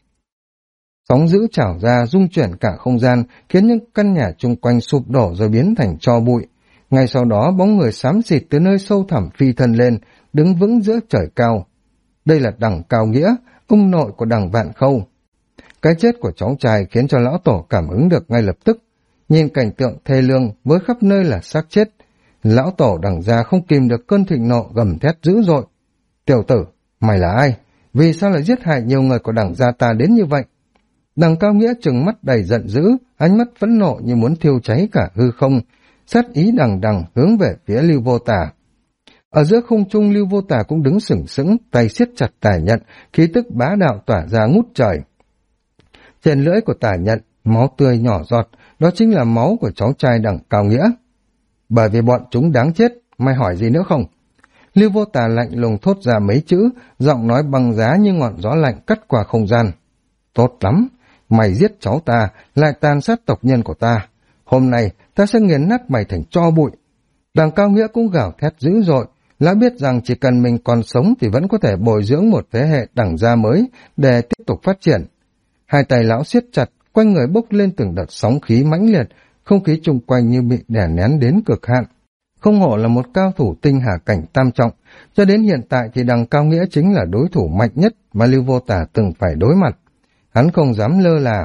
Sóng dữ trào ra rung chuyển cả không gian, khiến những căn nhà chung quanh sụp đổ rồi biến thành tro bụi. Ngay sau đó bóng người xám xịt từ nơi sâu thẳm phi thân lên, đứng vững giữa trời cao. Đây là đằng Cao Nghĩa, ông nội của đằng Vạn Khâu. Cái chết của cháu trai khiến cho lão tổ cảm ứng được ngay lập tức. Nhìn cảnh tượng thê lương với khắp nơi là xác chết, lão tổ đằng gia không kìm được cơn thịnh nộ, gầm thét dữ dội. Tiểu tử, mày là ai? Vì sao lại giết hại nhiều người của đằng gia ta đến như vậy? Đằng Cao Nghĩa trừng mắt đầy giận dữ, ánh mắt phẫn nộ như muốn thiêu cháy cả hư không, sát ý đằng đằng hướng về phía Lưu Vô Tả. Ở giữa không trung, Lưu Vô Tả cũng đứng sừng sững, tay siết chặt tà nhận, khí tức bá đạo tỏa ra ngút trời. Trên lưỡi của tà nhận, máu tươi nhỏ giọt, đó chính là máu của cháu trai đằng Cao Nghĩa. Bởi vì bọn chúng đáng chết, mày hỏi gì nữa không? Lưu Vô Tả lạnh lùng thốt ra mấy chữ, giọng nói băng giá như ngọn gió lạnh cắt qua không gian. Tốt lắm, mày giết cháu ta, lại tàn sát tộc nhân của ta. Hôm nay, ta sẽ nghiền nát mày thành tro bụi. Đằng Cao Nghĩa cũng gào thét dữ dội, lão biết rằng chỉ cần mình còn sống thì vẫn có thể bồi dưỡng một thế hệ đẳng gia mới để tiếp tục phát triển. Hai tay lão siết chặt, quanh người bốc lên từng đợt sóng khí mãnh liệt, không khí chung quanh như bị đè nén đến cực hạn. Không hổ là một cao thủ tinh hà cảnh tam trọng, cho đến hiện tại thì đằng Cao Nghĩa chính là đối thủ mạnh nhất mà Lưu Vô Tả từng phải đối mặt. Hắn không dám lơ là.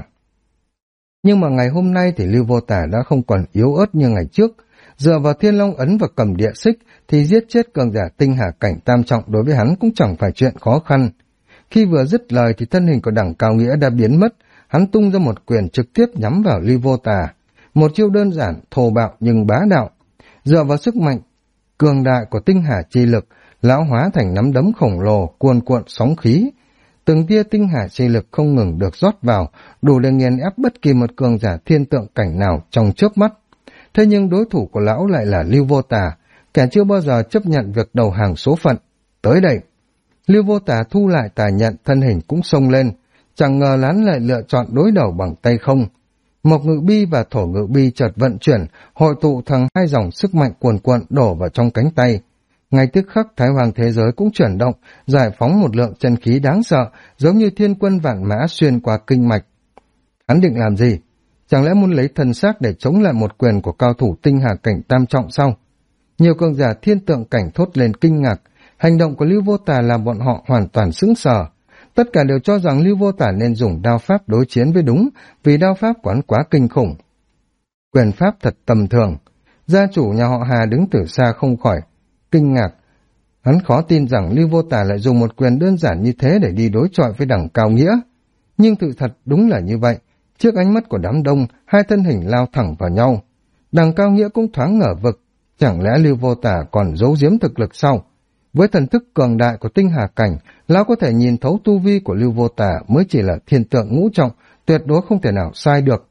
Nhưng mà ngày hôm nay thì Lưu Vô Tả đã không còn yếu ớt như ngày trước. Dựa vào Thiên Long Ấn và cầm địa xích thì giết chết cường giả tinh hà cảnh tam trọng đối với hắn cũng chẳng phải chuyện khó khăn. Khi vừa dứt lời thì thân hình của đằng Cao Nghĩa đã biến mất, hắn tung ra một quyền trực tiếp nhắm vào Lưu Vô Tả. Một chiêu đơn giản, thô bạo nhưng bá đạo. Dựa vào sức mạnh cường đại của tinh hà chi lực, lão hóa thành nắm đấm khổng lồ cuồn cuộn sóng khí. Từng tia tinh hà chi lực không ngừng được rót vào, đủ để nghiền ép bất kỳ một cường giả thiên tượng cảnh nào trong chớp mắt. Thế nhưng đối thủ của lão lại là Lưu Vô Tả, kẻ chưa bao giờ chấp nhận việc đầu hàng số phận. Tới đây, Lưu Vô Tả thu lại tà nhận, thân hình cũng xông lên. Chẳng ngờ hắn lại lựa chọn đối đầu bằng tay không. Mộc Ngự Bi và Thổ Ngự Bi chợt vận chuyển, hội tụ thành hai dòng sức mạnh cuồn cuộn đổ vào trong cánh tay. Ngay tức khắc Thái Hoàng thế giới cũng chuyển động, giải phóng một lượng chân khí đáng sợ, giống như thiên quân vạn mã xuyên qua kinh mạch. Hắn định làm gì? Chẳng lẽ muốn lấy thân xác để chống lại một quyền của cao thủ tinh hà cảnh tam trọng sao? Nhiều cường giả thiên tượng cảnh thốt lên kinh ngạc, hành động của Lưu Vô Tả làm bọn họ hoàn toàn sững sờ. Tất cả đều cho rằng Lưu Vô Tả nên dùng đao pháp đối chiến với đúng, vì đao pháp của hắn quá kinh khủng. Quyền pháp thật tầm thường. Gia chủ nhà họ Hà đứng từ xa không khỏi kinh ngạc. Hắn khó tin rằng Lưu Vô Tả lại dùng một quyền đơn giản như thế để đi đối chọi với đằng Cao Nghĩa. Nhưng sự thật đúng là như vậy. Trước ánh mắt của đám đông, hai thân hình lao thẳng vào nhau. Đằng Cao Nghĩa cũng thoáng ngờ vực. Chẳng lẽ Lưu Vô Tả còn giấu giếm thực lực sau? Với thần thức cường đại của tinh hà cảnh, lão có thể nhìn thấu tu vi của Lưu Vô Tả mới chỉ là thiên tượng ngũ trọng, tuyệt đối không thể nào sai được.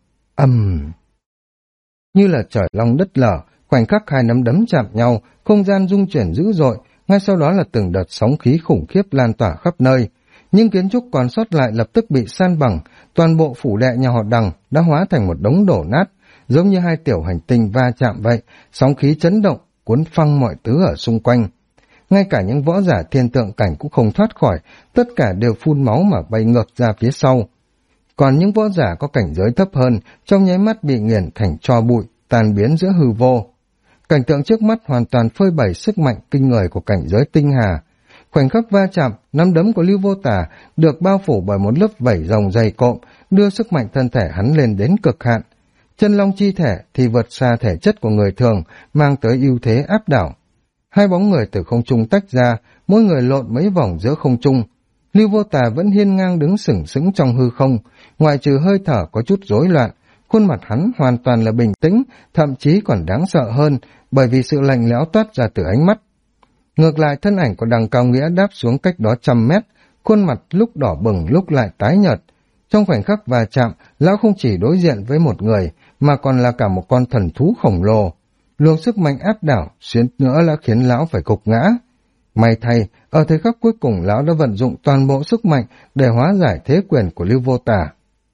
Như là trời long đất lở, khoảnh khắc hai nắm đấm chạm nhau, không gian rung chuyển dữ dội, ngay sau đó là từng đợt sóng khí khủng khiếp lan tỏa khắp nơi. Nhưng kiến trúc còn sót lại lập tức bị san bằng, toàn bộ phủ đệ nhà họ Đằng đã hóa thành một đống đổ nát, giống như hai tiểu hành tinh va chạm vậy, sóng khí chấn động, cuốn phăng mọi thứ ở xung quanh. Ngay cả những võ giả thiên tượng cảnh cũng không thoát khỏi, tất cả đều phun máu mà bay ngược ra phía sau. Còn những võ giả có cảnh giới thấp hơn, trong nháy mắt bị nghiền thành tro bụi, tan biến giữa hư vô. Cảnh tượng trước mắt hoàn toàn phơi bày sức mạnh kinh người của cảnh giới tinh hà. Khoảnh khắc va chạm, nắm đấm của Lưu Vô Tà được bao phủ bởi một lớp vảy rồng dày cộm, đưa sức mạnh thân thể hắn lên đến cực hạn. Chân long chi thể thì vượt xa thể chất của người thường, mang tới ưu thế áp đảo. Hai bóng người từ không trung tách ra, mỗi người lộn mấy vòng giữa không trung. Lưu Vô Tà vẫn hiên ngang đứng sừng sững trong hư không, ngoại trừ hơi thở có chút rối loạn, khuôn mặt hắn hoàn toàn là bình tĩnh, thậm chí còn đáng sợ hơn, bởi vì sự lạnh lẽo toát ra từ ánh mắt. Ngược lại, thân ảnh của Đằng Cao Nghĩa đáp xuống cách đó 100 mét, khuôn mặt lúc đỏ bừng lúc lại tái nhợt. Trong khoảnh khắc va chạm, lão không chỉ đối diện với một người, mà còn là cả một con thần thú khổng lồ. Luồng sức mạnh áp đảo, xuyến nữa đã khiến lão phải gục ngã. May thay, ở thời khắc cuối cùng lão đã vận dụng toàn bộ sức mạnh để hóa giải thế quyền của Lưu Vô Tà.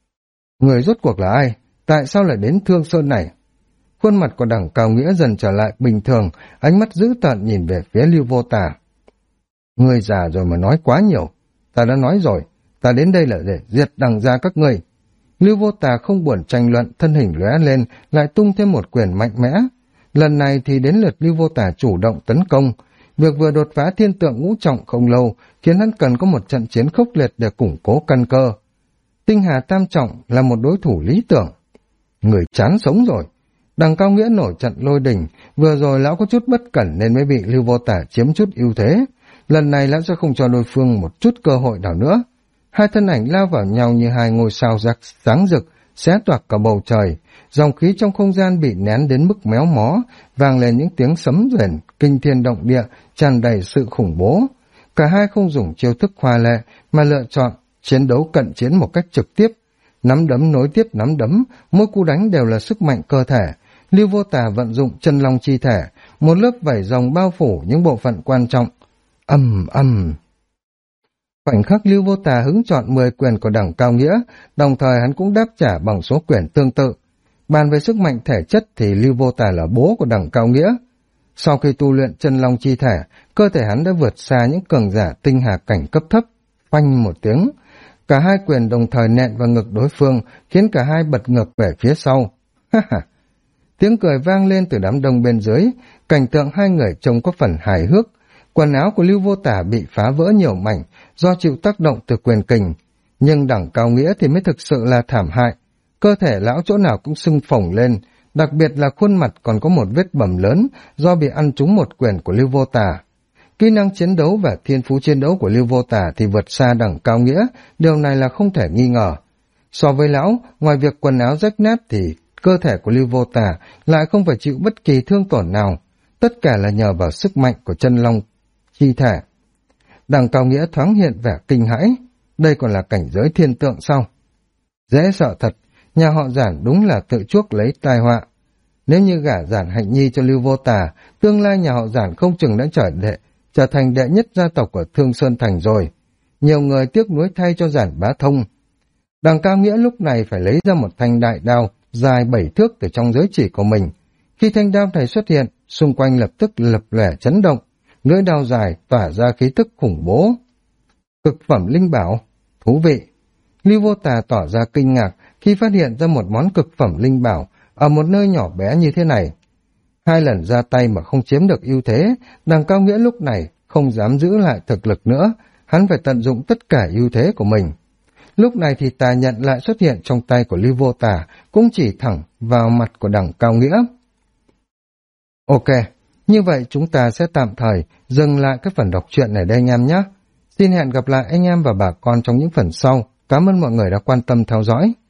Người rốt cuộc là ai? Tại sao lại đến Thương Sơn này? Khuôn mặt của Đằng Cao Nghĩa dần trở lại bình thường, ánh mắt dữ tợn nhìn về phía Lưu Vô Tà. Ngươi già rồi mà nói quá nhiều. Ta đã nói rồi, ta đến đây là để diệt Đằng gia các ngươi. Lưu Vô Tà không buồn tranh luận, thân hình lóe lên, lại tung thêm một quyền mạnh mẽ. Lần này thì đến lượt Lưu Vô Tà chủ động tấn công. Việc vừa đột phá thiên tượng ngũ trọng không lâu, khiến hắn cần có một trận chiến khốc liệt để củng cố căn cơ. Tinh Hà Tam Trọng là một đối thủ lý tưởng. Người chán sống rồi. Đằng Cao Nghĩa nổi trận lôi đình, vừa rồi lão có chút bất cẩn nên mới bị Lưu Vô Tà chiếm chút ưu thế. Lần này lão sẽ không cho đối phương một chút cơ hội nào nữa. Hai thân ảnh lao vào nhau như hai ngôi sao sáng rực, xé toạc cả bầu trời. Dòng khí trong không gian bị nén đến mức méo mó, vang lên những tiếng sấm rền, kinh thiên động địa, tràn đầy sự khủng bố. Cả hai không dùng chiêu thức hoa lệ, mà lựa chọn chiến đấu cận chiến một cách trực tiếp. Nắm đấm nối tiếp nắm đấm, mỗi cú đánh đều là sức mạnh cơ thể. Lưu Vô Tà vận dụng chân long chi thể, một lớp vảy rồng bao phủ những bộ phận quan trọng. Ầm ầm. Khoảnh khắc Lưu Vô Tà hứng chọn 10 quyền của Đằng Cao Nghĩa, đồng thời hắn cũng đáp trả bằng số quyền tương tự. Bàn về sức mạnh thể chất thì Lưu Vô Tà là bố của Đằng Cao Nghĩa. Sau khi tu luyện chân long chi thể, cơ thể hắn đã vượt xa những cường giả tinh hà cảnh cấp thấp. Phanh một tiếng, cả hai quyền đồng thời nện vào ngực đối phương, khiến cả hai bật ngược về phía sau. Ha ha! Tiếng cười vang lên từ đám đông bên dưới, cảnh tượng hai người trông có phần hài hước. Quần áo của Lưu Vô Tà bị phá vỡ nhiều mảnh do chịu tác động từ quyền kình, nhưng Đằng Cao Nghĩa thì mới thực sự là thảm hại. Cơ thể lão chỗ nào cũng sưng phồng lên, đặc biệt là khuôn mặt còn có một vết bầm lớn do bị ăn trúng một quyền của Lưu Vô Tà. Kỹ năng chiến đấu và thiên phú chiến đấu của Lưu Vô Tà thì vượt xa Đằng Cao Nghĩa, điều này là không thể nghi ngờ. So với lão, ngoài việc quần áo rách nát thì cơ thể của Lưu Vô Tà lại không phải chịu bất kỳ thương tổn nào, tất cả là nhờ vào sức mạnh của chân long chi thể. Đằng Cao Nghĩa thoáng hiện vẻ kinh hãi, đây còn là cảnh giới thiên tượng sao? Dễ sợ thật, nhà họ Giản đúng là tự chuốc lấy tai họa. Nếu như gả Giản Hạnh Nhi cho Lưu Vô Tà, tương lai nhà họ Giản không chừng đã trở thành đệ nhất gia tộc ở Thương Sơn Thành rồi. Nhiều người tiếc nuối thay cho Giản Bá Thông. Đằng Cao Nghĩa lúc này phải lấy ra một thanh đại đao dài 7 thước từ trong giới chỉ của mình. Khi thanh đao này xuất hiện, xung quanh lập tức lập lòe chấn động, lưỡi đao dài tỏa ra khí tức khủng bố. Cực phẩm linh bảo, thú vị. Lưu Vô Tà tỏ ra kinh ngạc khi phát hiện ra một món cực phẩm linh bảo ở một nơi nhỏ bé như thế này. Hai lần ra tay mà không chiếm được ưu thế, Đằng Cao Nghĩa lúc này không dám giữ lại thực lực nữa, hắn phải tận dụng tất cả ưu thế của mình. Lúc này thì tà nhận lại xuất hiện trong tay của Lưu Vô Tà, cũng chỉ thẳng vào mặt của Đằng Cao Nghĩa. Ok, như vậy chúng ta sẽ tạm thời dừng lại cái phần đọc truyện này đây anh em nhé. Xin hẹn gặp lại anh em và bà con trong những phần sau. Cảm ơn mọi người đã quan tâm theo dõi.